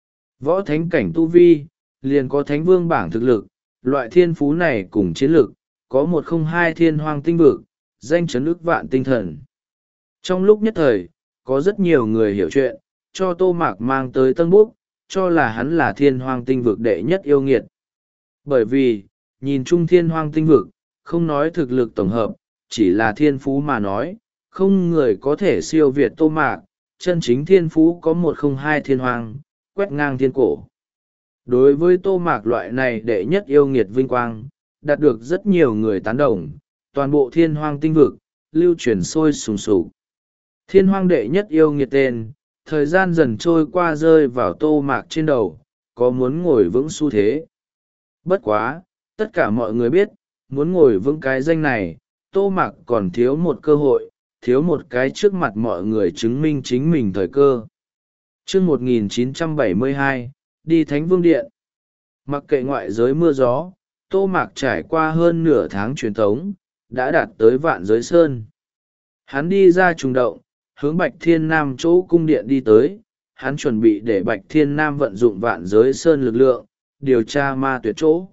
Võ thánh cảnh tu vi, liền có thánh vương bảng thực lực, loại thiên phú này cùng chiến lực, có một không hai thiên hoang tinh vực, danh chấn ức vạn tinh thần. Trong lúc nhất thời, có rất nhiều người hiểu chuyện, cho Tô Mạc mang tới Tân Búc, cho là hắn là thiên hoang tinh vực đệ nhất yêu nghiệt. Bởi vì, nhìn chung thiên hoang tinh vực, không nói thực lực tổng hợp, chỉ là thiên phú mà nói, không người có thể siêu việt Tô Mạc, chân chính thiên phú có một không hai thiên hoang, quét ngang thiên cổ. Đối với Tô Mạc loại này đệ nhất yêu nghiệt vinh quang, đạt được rất nhiều người tán đồng, toàn bộ thiên hoang tinh vực, lưu truyền sôi sùng sục. Thiên hoang đệ nhất yêu nghiệt tên, thời gian dần trôi qua rơi vào Tô Mạc trên đầu, có muốn ngồi vững xu thế. Bất quá, tất cả mọi người biết, muốn ngồi vững cái danh này, Tô Mạc còn thiếu một cơ hội, thiếu một cái trước mặt mọi người chứng minh chính mình thời cơ. Chương một nghìn chín trăm bảy mươi hai, đi Thánh Vương Điện. Mặc kệ ngoại giới mưa gió, Tô Mạc trải qua hơn nửa tháng truyền thống, đã đạt tới Vạn Giới Sơn. Hắn đi ra trùng động, hướng Bạch Thiên Nam chỗ cung điện đi tới, hắn chuẩn bị để Bạch Thiên Nam vận dụng Vạn Giới Sơn lực lượng, điều tra ma tuyệt chỗ.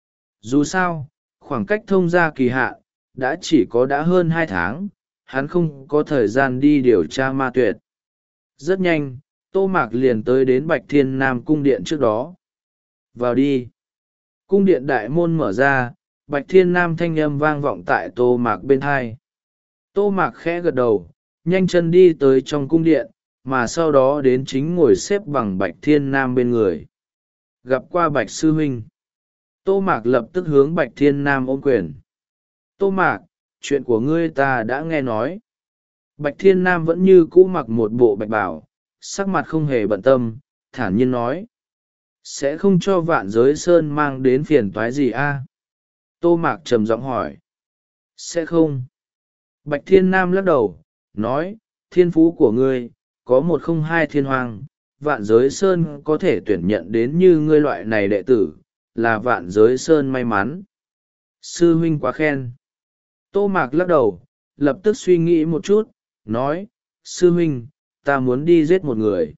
Dù sao, khoảng cách thông ra kỳ hạn, đã chỉ có đã hơn hai tháng, hắn không có thời gian đi điều tra ma tuyệt. Rất nhanh, Tô Mạc liền tới đến Bạch Thiên Nam cung điện trước đó. Vào đi. Cung điện đại môn mở ra, Bạch Thiên Nam thanh âm vang vọng tại Tô Mạc bên hai. Tô Mạc khẽ gật đầu, nhanh chân đi tới trong cung điện, mà sau đó đến chính ngồi xếp bằng Bạch Thiên Nam bên người. Gặp qua Bạch Sư Huynh. Tô Mạc lập tức hướng Bạch Thiên Nam ôm quyền. Tô Mạc, chuyện của ngươi ta đã nghe nói. Bạch Thiên Nam vẫn như cũ mặc một bộ bạch bào, sắc mặt không hề bận tâm, thản nhiên nói. Sẽ không cho Vạn Giới Sơn mang đến phiền toái gì a? Tô Mạc trầm giọng hỏi. Sẽ không. Bạch Thiên Nam lắc đầu, nói, thiên phú của ngươi, có một không hai thiên hoàng, Vạn Giới Sơn có thể tuyển nhận đến như ngươi loại này đệ tử, là Vạn Giới Sơn may mắn. Sư huynh quá khen. Tô Mạc lắc đầu, lập tức suy nghĩ một chút, nói, sư huynh, ta muốn đi giết một người.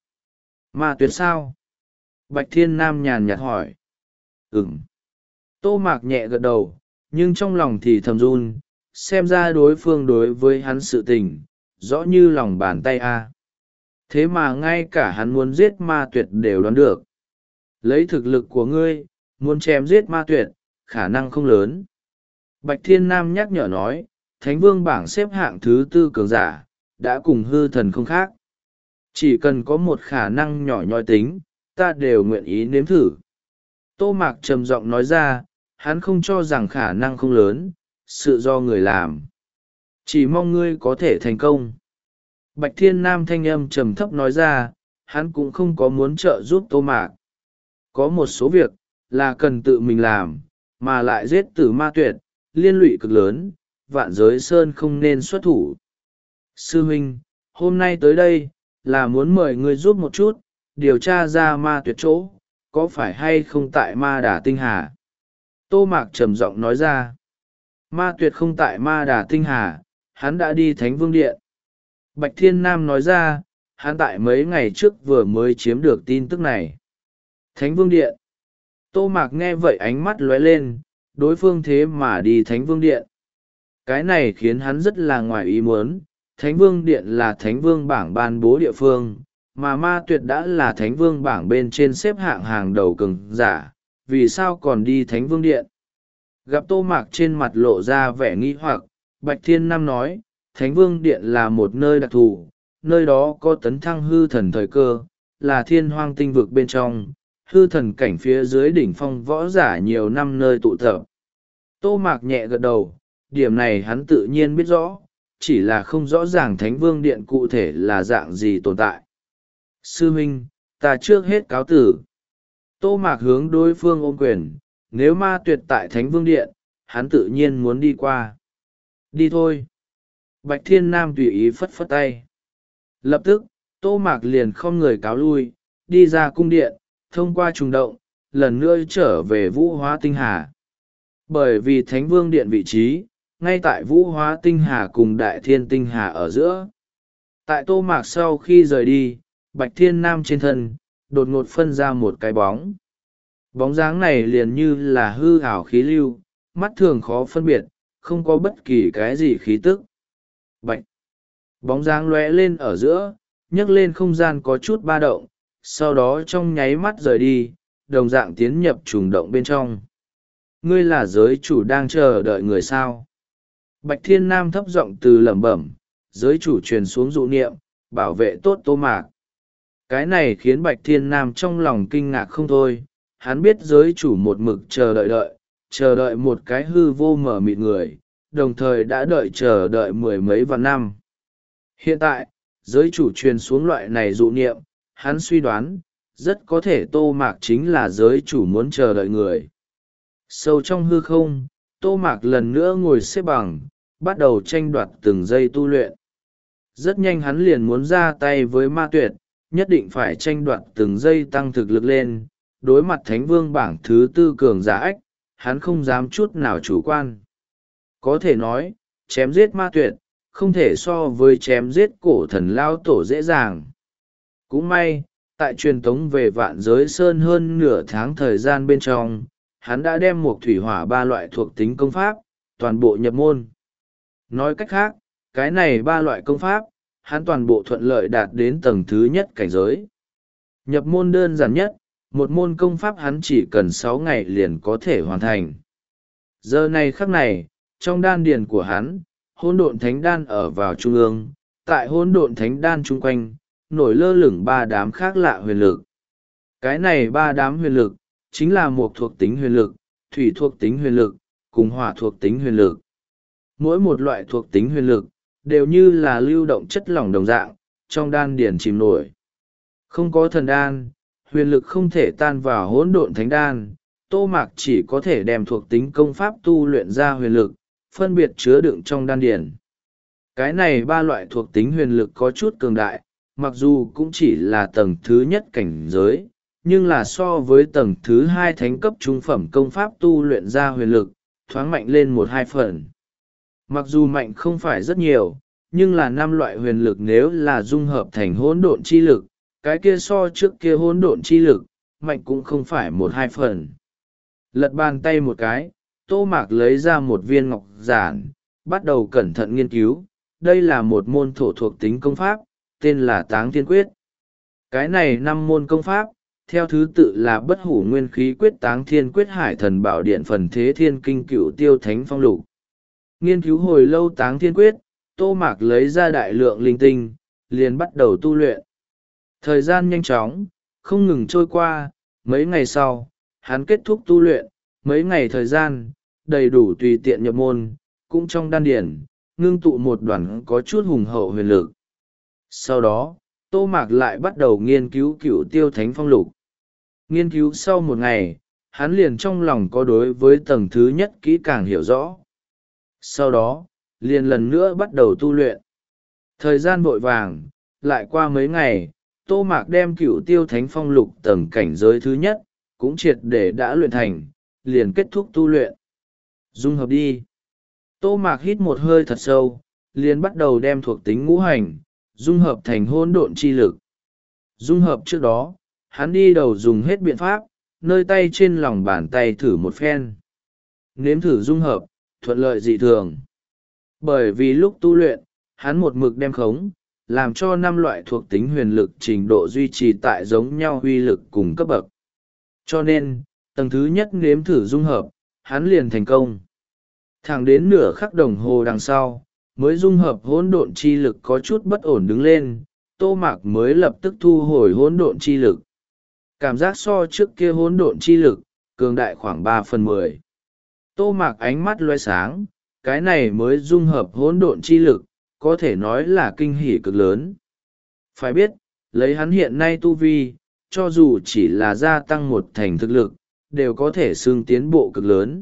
Ma tuyệt sao? Bạch Thiên Nam nhàn nhạt hỏi. Ừm. Tô Mạc nhẹ gật đầu, nhưng trong lòng thì thầm run, xem ra đối phương đối với hắn sự tình, rõ như lòng bàn tay a. Thế mà ngay cả hắn muốn giết ma tuyệt đều đoán được. Lấy thực lực của ngươi, muốn chém giết ma tuyệt, khả năng không lớn. Bạch Thiên Nam nhắc nhở nói, Thánh Vương bảng xếp hạng thứ tư cường giả, đã cùng hư thần không khác. Chỉ cần có một khả năng nhỏ nhoi tính, ta đều nguyện ý nếm thử. Tô Mạc trầm giọng nói ra, hắn không cho rằng khả năng không lớn, sự do người làm. Chỉ mong ngươi có thể thành công. Bạch Thiên Nam thanh âm trầm thấp nói ra, hắn cũng không có muốn trợ giúp Tô Mạc. Có một số việc, là cần tự mình làm, mà lại giết tử ma tuyệt, liên lụy cực lớn, Vạn Giới Sơn không nên xuất thủ. Sư huynh, hôm nay tới đây, là muốn mời ngươi giúp một chút, điều tra ra ma tuyệt chỗ, có phải hay không tại ma đà tinh hà? Tô Mạc trầm giọng nói ra, ma tuyệt không tại ma đà tinh hà, hắn đã đi Thánh Vương Điện. Bạch Thiên Nam nói ra, hắn tại mấy ngày trước vừa mới chiếm được tin tức này. Thánh Vương Điện. Tô Mạc nghe vậy ánh mắt lóe lên, đối phương thế mà đi Thánh Vương Điện. Cái này khiến hắn rất là ngoài ý muốn. Thánh Vương Điện là Thánh Vương bảng ban bố địa phương, mà Ma Tuyệt đã là Thánh Vương bảng bên trên xếp hạng hàng đầu cường giả, vì sao còn đi Thánh Vương Điện? Gặp Tô Mạc trên mặt lộ ra vẻ nghi hoặc, Bạch Thiên Nam nói, Thánh Vương Điện là một nơi đặc thù, nơi đó có tấn thăng hư thần thời cơ, là thiên hoang tinh vực bên trong, hư thần cảnh phía dưới đỉnh phong võ giả nhiều năm nơi tụ tập. Tô Mạc nhẹ gật đầu, điểm này hắn tự nhiên biết rõ, chỉ là không rõ ràng Thánh Vương Điện cụ thể là dạng gì tồn tại. Sư huynh, ta trước hết cáo tử. Tô Mạc hướng đối phương ôm quyền, nếu Ma Tuyệt tại Thánh Vương Điện, hắn tự nhiên muốn đi qua. Đi thôi. Bạch Thiên Nam tùy ý phất phất tay. Lập tức, Tô Mạc liền không người cáo lui, đi ra cung điện, thông qua trùng động, lần nữa trở về Vũ Hóa Tinh Hà. Bởi vì Thánh Vương Điện vị trí, ngay tại Vũ Hóa Tinh Hà cùng Đại Thiên Tinh Hà ở giữa. Tại Tô Mạc sau khi rời đi, Bạch Thiên Nam trên thân, đột ngột phân ra một cái bóng. Bóng dáng này liền như là hư ảo khí lưu, mắt thường khó phân biệt, không có bất kỳ cái gì khí tức. Bạch! Bóng dáng lóe lên ở giữa, nhấc lên không gian có chút ba động, sau đó trong nháy mắt rời đi, đồng dạng tiến nhập trùng động bên trong. Ngươi là giới chủ đang chờ đợi người sao? Bạch Thiên Nam thấp giọng từ lẩm bẩm, giới chủ truyền xuống dụ niệm, bảo vệ tốt Tô Mạc. Cái này khiến Bạch Thiên Nam trong lòng kinh ngạc không thôi, hắn biết giới chủ một mực chờ đợi đợi, chờ đợi một cái hư vô mở mịt người, đồng thời đã đợi chờ đợi mười mấy vạn năm. Hiện tại, giới chủ truyền xuống loại này dụ niệm, hắn suy đoán, rất có thể Tô Mạc chính là giới chủ muốn chờ đợi người. Sâu trong hư không, Tô Mạc lần nữa ngồi xếp bằng, bắt đầu tranh đoạt từng giây tu luyện. Rất nhanh hắn liền muốn ra tay với Ma Tuyệt, nhất định phải tranh đoạt từng giây tăng thực lực lên, đối mặt Thánh Vương bảng thứ tư cường giả ách, hắn không dám chút nào chủ quan. Có thể nói, chém giết Ma Tuyệt, không thể so với chém giết cổ thần lao tổ dễ dàng. Cũng may, tại truyền tống về Vạn Giới Sơn hơn nửa tháng thời gian bên trong, hắn đã đem một thủy hỏa ba loại thuộc tính công pháp, toàn bộ nhập môn. Nói cách khác, cái này ba loại công pháp, hắn toàn bộ thuận lợi đạt đến tầng thứ nhất cảnh giới. Nhập môn đơn giản nhất, một môn công pháp hắn chỉ cần sáu ngày liền có thể hoàn thành. Giờ này khắc này, trong đan điền của hắn, hỗn độn thánh đan ở vào trung ương, tại hỗn độn thánh đan chung quanh, nổi lơ lửng ba đám khác lạ huyền lực. Cái này ba đám huyền lực, chính là một thuộc tính huyền lực, thủy thuộc tính huyền lực, cùng hỏa thuộc tính huyền lực. Mỗi một loại thuộc tính huyền lực, đều như là lưu động chất lỏng đồng dạng, trong đan điền chìm nổi. Không có thần đan, huyền lực không thể tan vào hỗn độn thánh đan, Tô Mạc chỉ có thể đem thuộc tính công pháp tu luyện ra huyền lực, phân biệt chứa đựng trong đan điền. Cái này ba loại thuộc tính huyền lực có chút cường đại, mặc dù cũng chỉ là tầng thứ nhất cảnh giới, nhưng là so với tầng thứ hai thánh cấp trung phẩm công pháp tu luyện ra huyền lực, thoáng mạnh lên một hai phần. Mặc dù mạnh không phải rất nhiều, nhưng là năm loại huyền lực nếu là dung hợp thành hỗn độn chi lực, cái kia so trước kia hỗn độn chi lực, mạnh cũng không phải một hai phần. Lật bàn tay một cái, Tô Mạc lấy ra một viên ngọc giản, bắt đầu cẩn thận nghiên cứu. Đây là một môn thổ thuộc tính công pháp, tên là Táng Thiên Quyết. Cái này năm môn công pháp, theo thứ tự là Bất Hủ Nguyên Khí Quyết, Táng Thiên Quyết, Hải Thần Bảo Điện, Phần Thế Thiên Kinh, Cửu Tiêu Thánh Phong Lục. Nghiên cứu hồi lâu Táng Thiên Quyết, Tô Mạc lấy ra đại lượng linh tinh, liền bắt đầu tu luyện. Thời gian nhanh chóng, không ngừng trôi qua, mấy ngày sau, hắn kết thúc tu luyện, mấy ngày thời gian, đầy đủ tùy tiện nhập môn, cũng trong đan điển, ngưng tụ một đoàn có chút hùng hậu huyền lực. Sau đó, Tô Mạc lại bắt đầu nghiên cứu Cửu Tiêu Thánh Phong Lục. Nghiên cứu sau một ngày, hắn liền trong lòng có đối với tầng thứ nhất kỹ càng hiểu rõ. Sau đó, liền lần nữa bắt đầu tu luyện. Thời gian vội vàng, lại qua mấy ngày, Tô Mạc đem Cửu Tiêu Thánh Phong Lục tầng cảnh giới thứ nhất, cũng triệt để đã luyện thành, liền kết thúc tu luyện. Dung hợp đi. Tô Mạc hít một hơi thật sâu, liền bắt đầu đem thuộc tính ngũ hành, dung hợp thành hỗn độn chi lực. Dung hợp trước đó, hắn đi đầu dùng hết biện pháp, nơi tay trên lòng bàn tay thử một phen. Nếm thử dung hợp, thuận lợi dị thường. Bởi vì lúc tu luyện, hắn một mực đem khống, làm cho năm loại thuộc tính huyền lực trình độ duy trì tại giống nhau uy lực cùng cấp bậc. Cho nên, tầng thứ nhất nếm thử dung hợp, hắn liền thành công. Thẳng đến nửa khắc đồng hồ đằng sau, mới dung hợp hỗn độn chi lực có chút bất ổn đứng lên, Tô Mạc mới lập tức thu hồi hỗn độn chi lực. Cảm giác so trước kia hỗn độn chi lực, cường đại khoảng ba phần mười. Tô Mạc ánh mắt loe sáng, cái này mới dung hợp hỗn độn chi lực, có thể nói là kinh hỉ cực lớn. Phải biết, lấy hắn hiện nay tu vi, cho dù chỉ là gia tăng một thành thực lực, đều có thể xưng tiến bộ cực lớn.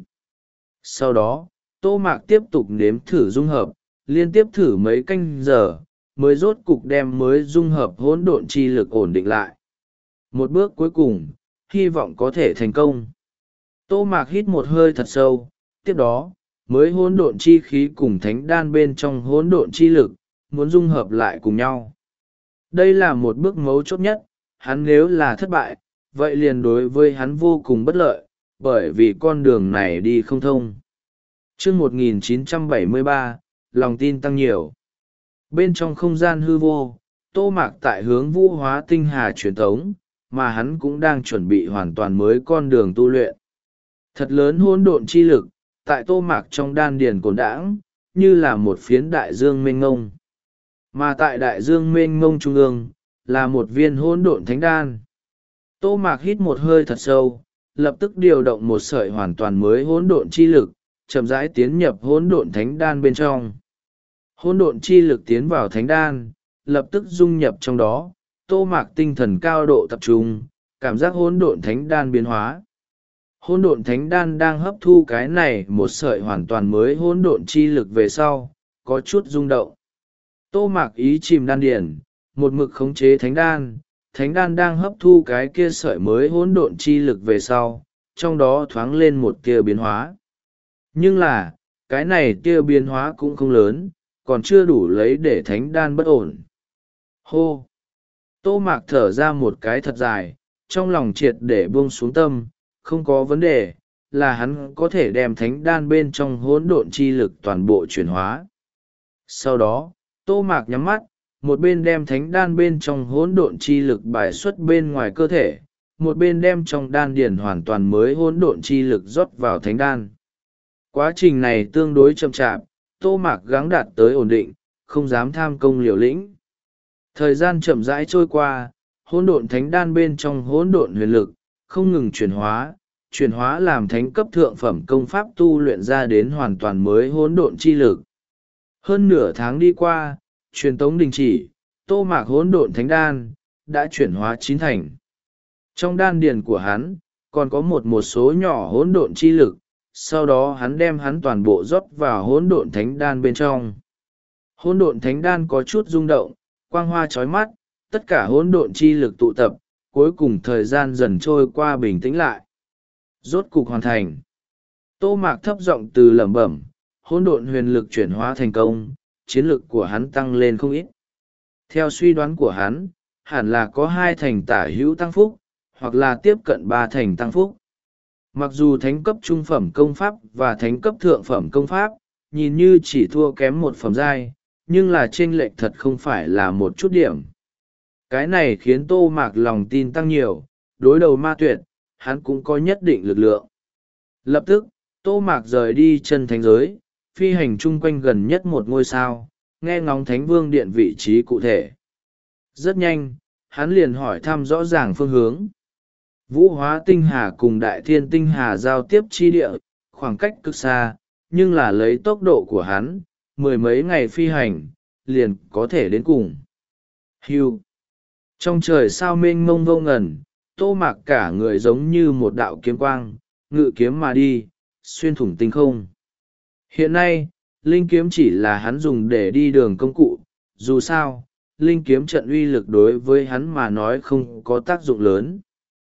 Sau đó, Tô Mạc tiếp tục nếm thử dung hợp, liên tiếp thử mấy canh giờ, mới rốt cục đem mới dung hợp hỗn độn chi lực ổn định lại. Một bước cuối cùng, hy vọng có thể thành công. Tô Mạc hít một hơi thật sâu, tiếp đó, mới hỗn độn chi khí cùng thánh đan bên trong hỗn độn chi lực, muốn dung hợp lại cùng nhau. Đây là một bước mấu chốt nhất, hắn nếu là thất bại, vậy liền đối với hắn vô cùng bất lợi, bởi vì con đường này đi không thông. Chương một nghìn chín trăm bảy mươi ba, lòng tin tăng nhiều. Bên trong không gian hư vô, Tô Mạc tại hướng Vũ Hóa Tinh Hà truyền tống, mà hắn cũng đang chuẩn bị hoàn toàn mới con đường tu luyện. Thật lớn hỗn độn chi lực, tại Tô Mạc trong đan điền cồn đãng, như là một phiến đại dương mênh ngông. Mà tại đại dương mênh ngông trung ương, là một viên hỗn độn thánh đan. Tô Mạc hít một hơi thật sâu, lập tức điều động một sợi hoàn toàn mới hỗn độn chi lực, chậm rãi tiến nhập hỗn độn thánh đan bên trong. Hỗn độn chi lực tiến vào thánh đan, lập tức dung nhập trong đó, Tô Mạc tinh thần cao độ tập trung, cảm giác hỗn độn thánh đan biến hóa. Hỗn độn thánh đan đang hấp thu cái này một sợi hoàn toàn mới hỗn độn chi lực về sau, có chút rung động. Tô Mạc ý chìm đan điển, một mực khống chế thánh đan, thánh đan đang hấp thu cái kia sợi mới hỗn độn chi lực về sau, trong đó thoáng lên một tia biến hóa. Nhưng là, cái này tia biến hóa cũng không lớn, còn chưa đủ lấy để thánh đan bất ổn. Hô! Tô Mạc thở ra một cái thật dài, trong lòng triệt để buông xuống tâm, không có vấn đề, là hắn có thể đem thánh đan bên trong hỗn độn chi lực toàn bộ chuyển hóa. Sau đó, Tô Mạc nhắm mắt, một bên đem thánh đan bên trong hỗn độn chi lực bài xuất bên ngoài cơ thể, một bên đem trong đan điển hoàn toàn mới hỗn độn chi lực rót vào thánh đan. Quá trình này tương đối chậm chạp, Tô Mạc gắng đạt tới ổn định, không dám tham công liều lĩnh. Thời gian chậm rãi trôi qua, hỗn độn thánh đan bên trong hỗn độn huyền lực, không ngừng chuyển hóa, chuyển hóa làm thánh cấp thượng phẩm công pháp tu luyện ra đến hoàn toàn mới hỗn độn chi lực. Hơn nửa tháng đi qua, truyền tống đình chỉ, Tô Mạc hỗn độn thánh đan, đã chuyển hóa chín thành. Trong đan điền của hắn, còn có một một số nhỏ hỗn độn chi lực, sau đó hắn đem hắn toàn bộ rót vào hỗn độn thánh đan bên trong. Hỗn độn thánh đan có chút rung động, quang hoa chói mắt, tất cả hỗn độn chi lực tụ tập, cuối cùng thời gian dần trôi qua bình tĩnh lại. Rốt cục hoàn thành. Tô Mạc thấp giọng từ lẩm bẩm, hỗn độn huyền lực chuyển hóa thành công, chiến lực của hắn tăng lên không ít. Theo suy đoán của hắn, hẳn là có hai thành tả hữu tăng phúc, hoặc là tiếp cận ba thành tăng phúc. Mặc dù thánh cấp trung phẩm công pháp và thánh cấp thượng phẩm công pháp, nhìn như chỉ thua kém một phẩm giai, nhưng là chênh lệch thật không phải là một chút điểm. Cái này khiến Tô Mạc lòng tin tăng nhiều, đối đầu ma tuyệt, hắn cũng có nhất định lực lượng. Lập tức, Tô Mạc rời đi chân thánh giới, phi hành chung quanh gần nhất một ngôi sao, nghe ngóng Thánh Vương Điện vị trí cụ thể. Rất nhanh, hắn liền hỏi thăm rõ ràng phương hướng. Vũ Hóa Tinh Hà cùng Đại Thiên Tinh Hà giao tiếp chi địa, khoảng cách cực xa, nhưng là lấy tốc độ của hắn, mười mấy ngày phi hành, liền có thể đến cùng. Hưu! Trong trời sao mênh mông vô ngần, Tô Mạc cả người giống như một đạo kiếm quang, ngự kiếm mà đi, xuyên thủng tinh không. Hiện nay, linh kiếm chỉ là hắn dùng để đi đường công cụ, dù sao, linh kiếm trận uy lực đối với hắn mà nói không có tác dụng lớn.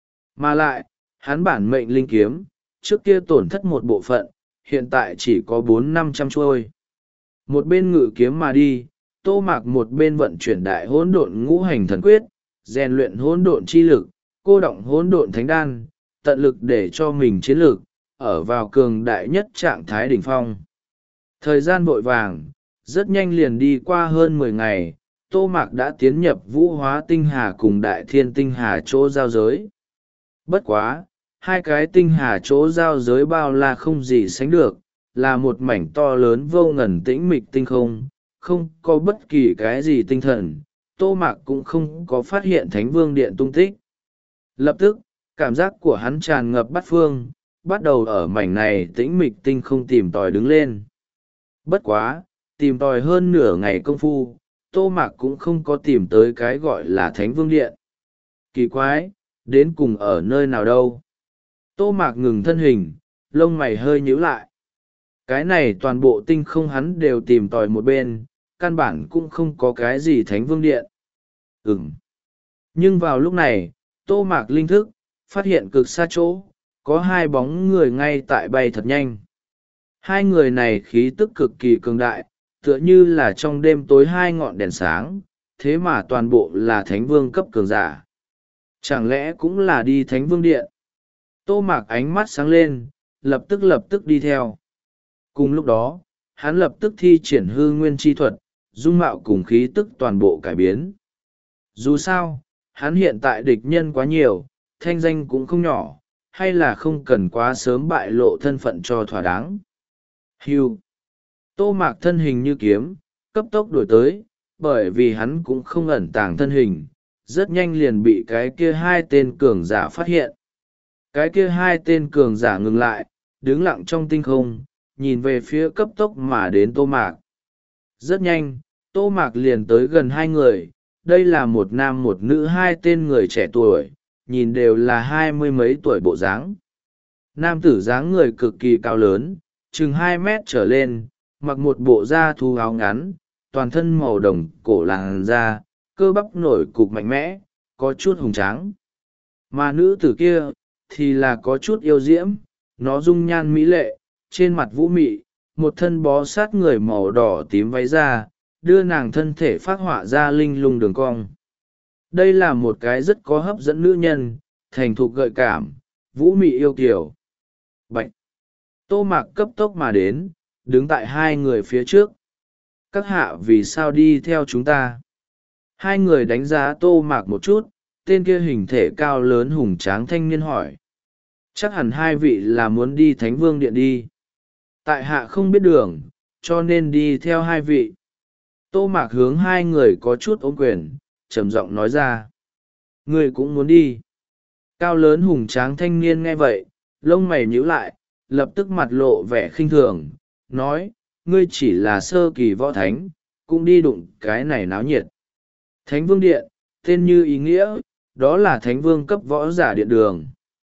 Mà lại, hắn bản mệnh linh kiếm, trước kia tổn thất một bộ phận, hiện tại chỉ có bốn năm trăm trôi. Một bên ngự kiếm mà đi, Tô Mạc một bên vận chuyển đại hỗn độn ngũ hành thần quyết, rèn luyện hỗn độn chi lực, cô đọng hỗn độn thánh đan, tận lực để cho mình chiến lược, ở vào cường đại nhất trạng thái đỉnh phong. Thời gian vội vàng, rất nhanh liền đi qua hơn mười ngày, Tô Mạc đã tiến nhập Vũ Hóa Tinh Hà cùng Đại Thiên Tinh Hà chỗ giao giới. Bất quá, hai cái tinh hà chỗ giao giới bao la không gì sánh được, là một mảnh to lớn vô ngần tĩnh mịch tinh không, không có bất kỳ cái gì tinh thần, Tô Mạc cũng không có phát hiện Thánh Vương Điện tung tích. Lập tức, cảm giác của hắn tràn ngập bát phương, bắt đầu ở mảnh này tĩnh mịch tinh không tìm tòi đứng lên. Bất quá, tìm tòi hơn nửa ngày công phu, Tô Mạc cũng không có tìm tới cái gọi là Thánh Vương Điện. Kỳ quái, đến cùng ở nơi nào đâu? Tô Mạc ngừng thân hình, lông mày hơi nhíu lại. Cái này toàn bộ tinh không hắn đều tìm tòi một bên, căn bản cũng không có cái gì Thánh Vương Điện. Ừm. Nhưng vào lúc này, Tô Mạc linh thức, phát hiện cực xa chỗ, có hai bóng người ngay tại bay thật nhanh. Hai người này khí tức cực kỳ cường đại, tựa như là trong đêm tối hai ngọn đèn sáng, thế mà toàn bộ là Thánh Vương cấp cường giả. Chẳng lẽ cũng là đi Thánh Vương Điện? Tô Mạc ánh mắt sáng lên, lập tức lập tức đi theo. Cùng lúc đó, hắn lập tức thi triển hư nguyên chi thuật, dung mạo cùng khí tức toàn bộ cải biến. Dù sao, hắn hiện tại địch nhân quá nhiều, thanh danh cũng không nhỏ, hay là không cần quá sớm bại lộ thân phận cho thỏa đáng. Hưu. Tô Mạc thân hình như kiếm, cấp tốc đuổi tới, bởi vì hắn cũng không ẩn tàng thân hình, rất nhanh liền bị cái kia hai tên cường giả phát hiện. Cái kia hai tên cường giả ngừng lại, đứng lặng trong tinh không, nhìn về phía cấp tốc mà đến Tô Mạc. Rất nhanh, Tô Mạc liền tới gần hai người, đây là một nam một nữ hai tên người trẻ tuổi, nhìn đều là hai mươi mấy tuổi bộ dáng. Nam tử dáng người cực kỳ cao lớn, chừng hai mét trở lên, mặc một bộ da thú áo ngắn, toàn thân màu đồng cổ làn da, cơ bắp nổi cục mạnh mẽ, có chút hùng tráng. Mà nữ tử kia, thì là có chút yêu diễm, nó dung nhan mỹ lệ, trên mặt vũ mị, một thân bó sát người màu đỏ tím váy da, đưa nàng thân thể phát họa ra linh lung đường cong. Đây là một cái rất có hấp dẫn nữ nhân, thành thục gợi cảm, vũ mị yêu kiều. Bạch! Tô Mạc cấp tốc mà đến, đứng tại hai người phía trước. Các hạ vì sao đi theo chúng ta? Hai người đánh giá Tô Mạc một chút, tên kia hình thể cao lớn hùng tráng thanh niên hỏi. Chắc hẳn hai vị là muốn đi Thánh Vương Điện đi. Tại hạ không biết đường, cho nên đi theo hai vị. Tô Mạc hướng hai người có chút ôm quyền, trầm giọng nói ra. Người cũng muốn đi. Cao lớn hùng tráng thanh niên nghe vậy, lông mày nhíu lại, lập tức mặt lộ vẻ khinh thường, nói, ngươi chỉ là sơ kỳ võ thánh, cũng đi đụng cái này náo nhiệt. Thánh Vương Điện, tên như ý nghĩa, đó là Thánh Vương cấp võ giả điện đường.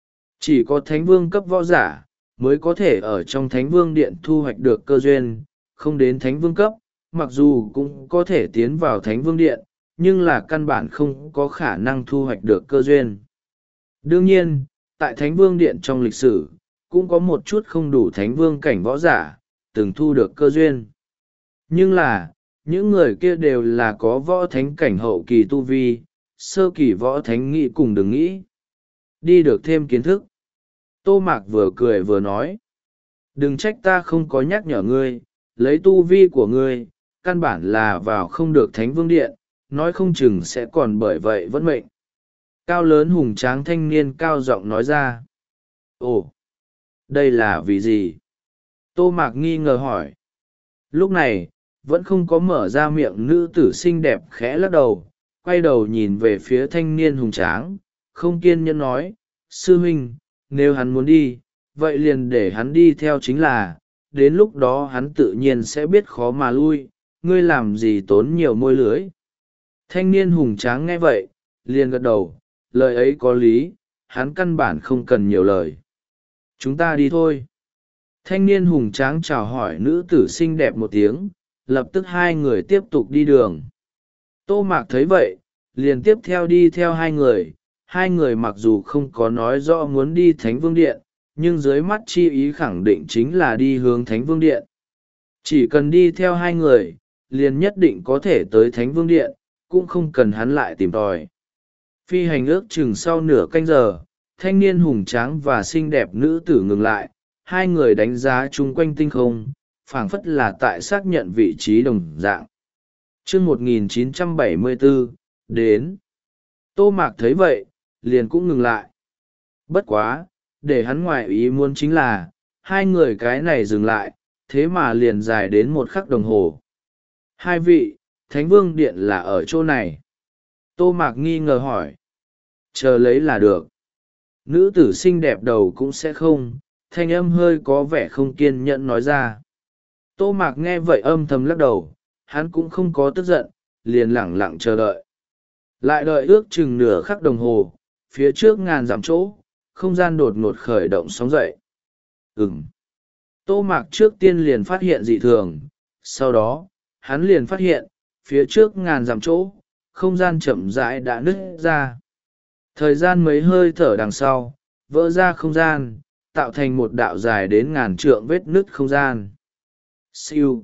Chỉ có Thánh Vương cấp võ giả, mới có thể ở trong Thánh Vương Điện thu hoạch được cơ duyên, không đến Thánh Vương cấp, mặc dù cũng có thể tiến vào Thánh Vương Điện, nhưng là căn bản không có khả năng thu hoạch được cơ duyên. Đương nhiên, tại Thánh Vương Điện trong lịch sử, cũng có một chút không đủ Thánh Vương cảnh võ giả, từng thu được cơ duyên. Nhưng là, những người kia đều là có võ thánh cảnh hậu kỳ tu vi, sơ kỳ võ thánh nghĩ cùng đừng nghĩ. Đi được thêm kiến thức. Tô Mạc vừa cười vừa nói. Đừng trách ta không có nhắc nhở ngươi, lấy tu vi của ngươi, căn bản là vào không được Thánh Vương Điện, nói không chừng sẽ còn bởi vậy vẫn mệnh. Cao lớn hùng tráng thanh niên cao giọng nói ra. Ồ, đây là vì gì? Tô Mạc nghi ngờ hỏi. Lúc này, vẫn không có mở ra miệng nữ tử xinh đẹp khẽ lắc đầu, quay đầu nhìn về phía thanh niên hùng tráng, không kiên nhẫn nói, sư huynh, nếu hắn muốn đi, vậy liền để hắn đi theo chính là, đến lúc đó hắn tự nhiên sẽ biết khó mà lui, ngươi làm gì tốn nhiều môi lưới. Thanh niên hùng tráng nghe vậy, liền gật đầu, lời ấy có lý, hắn căn bản không cần nhiều lời. Chúng ta đi thôi. Thanh niên hùng tráng chào hỏi nữ tử xinh đẹp một tiếng, lập tức hai người tiếp tục đi đường. Tô Mạc thấy vậy, liền tiếp theo đi theo hai người. Hai người mặc dù không có nói rõ muốn đi Thánh Vương Điện, nhưng dưới mắt chi ý khẳng định chính là đi hướng Thánh Vương Điện. Chỉ cần đi theo hai người, liền nhất định có thể tới Thánh Vương Điện, cũng không cần hắn lại tìm tòi. Phi hành ước chừng sau nửa canh giờ, thanh niên hùng tráng và xinh đẹp nữ tử ngừng lại, hai người đánh giá chung quanh tinh không, phảng phất là tại xác nhận vị trí đồng dạng. Chương một nghìn chín trăm bảy mươi bốn, đến. Tô Mạc thấy vậy, liền cũng ngừng lại. Bất quá, để hắn ngoại ý muốn chính là, hai người cái này dừng lại, thế mà liền dài đến một khắc đồng hồ. Hai vị, Thánh Vương Điện là ở chỗ này. Tô Mạc nghi ngờ hỏi. Chờ lấy là được. Nữ tử xinh đẹp đầu cũng sẽ không, thanh âm hơi có vẻ không kiên nhẫn nói ra. Tô Mạc nghe vậy âm thầm lắc đầu, hắn cũng không có tức giận, liền lẳng lặng chờ đợi. Lại đợi ước chừng nửa khắc đồng hồ, phía trước ngàn dặm chỗ, không gian đột ngột khởi động sóng dậy. Ừm. Tô Mạc trước tiên liền phát hiện dị thường, sau đó, hắn liền phát hiện, phía trước ngàn dặm chỗ, không gian chậm rãi đã nứt ra. Thời gian mấy hơi thở đằng sau, vỡ ra không gian, tạo thành một đạo dài đến ngàn trượng vết nứt không gian. Siêu!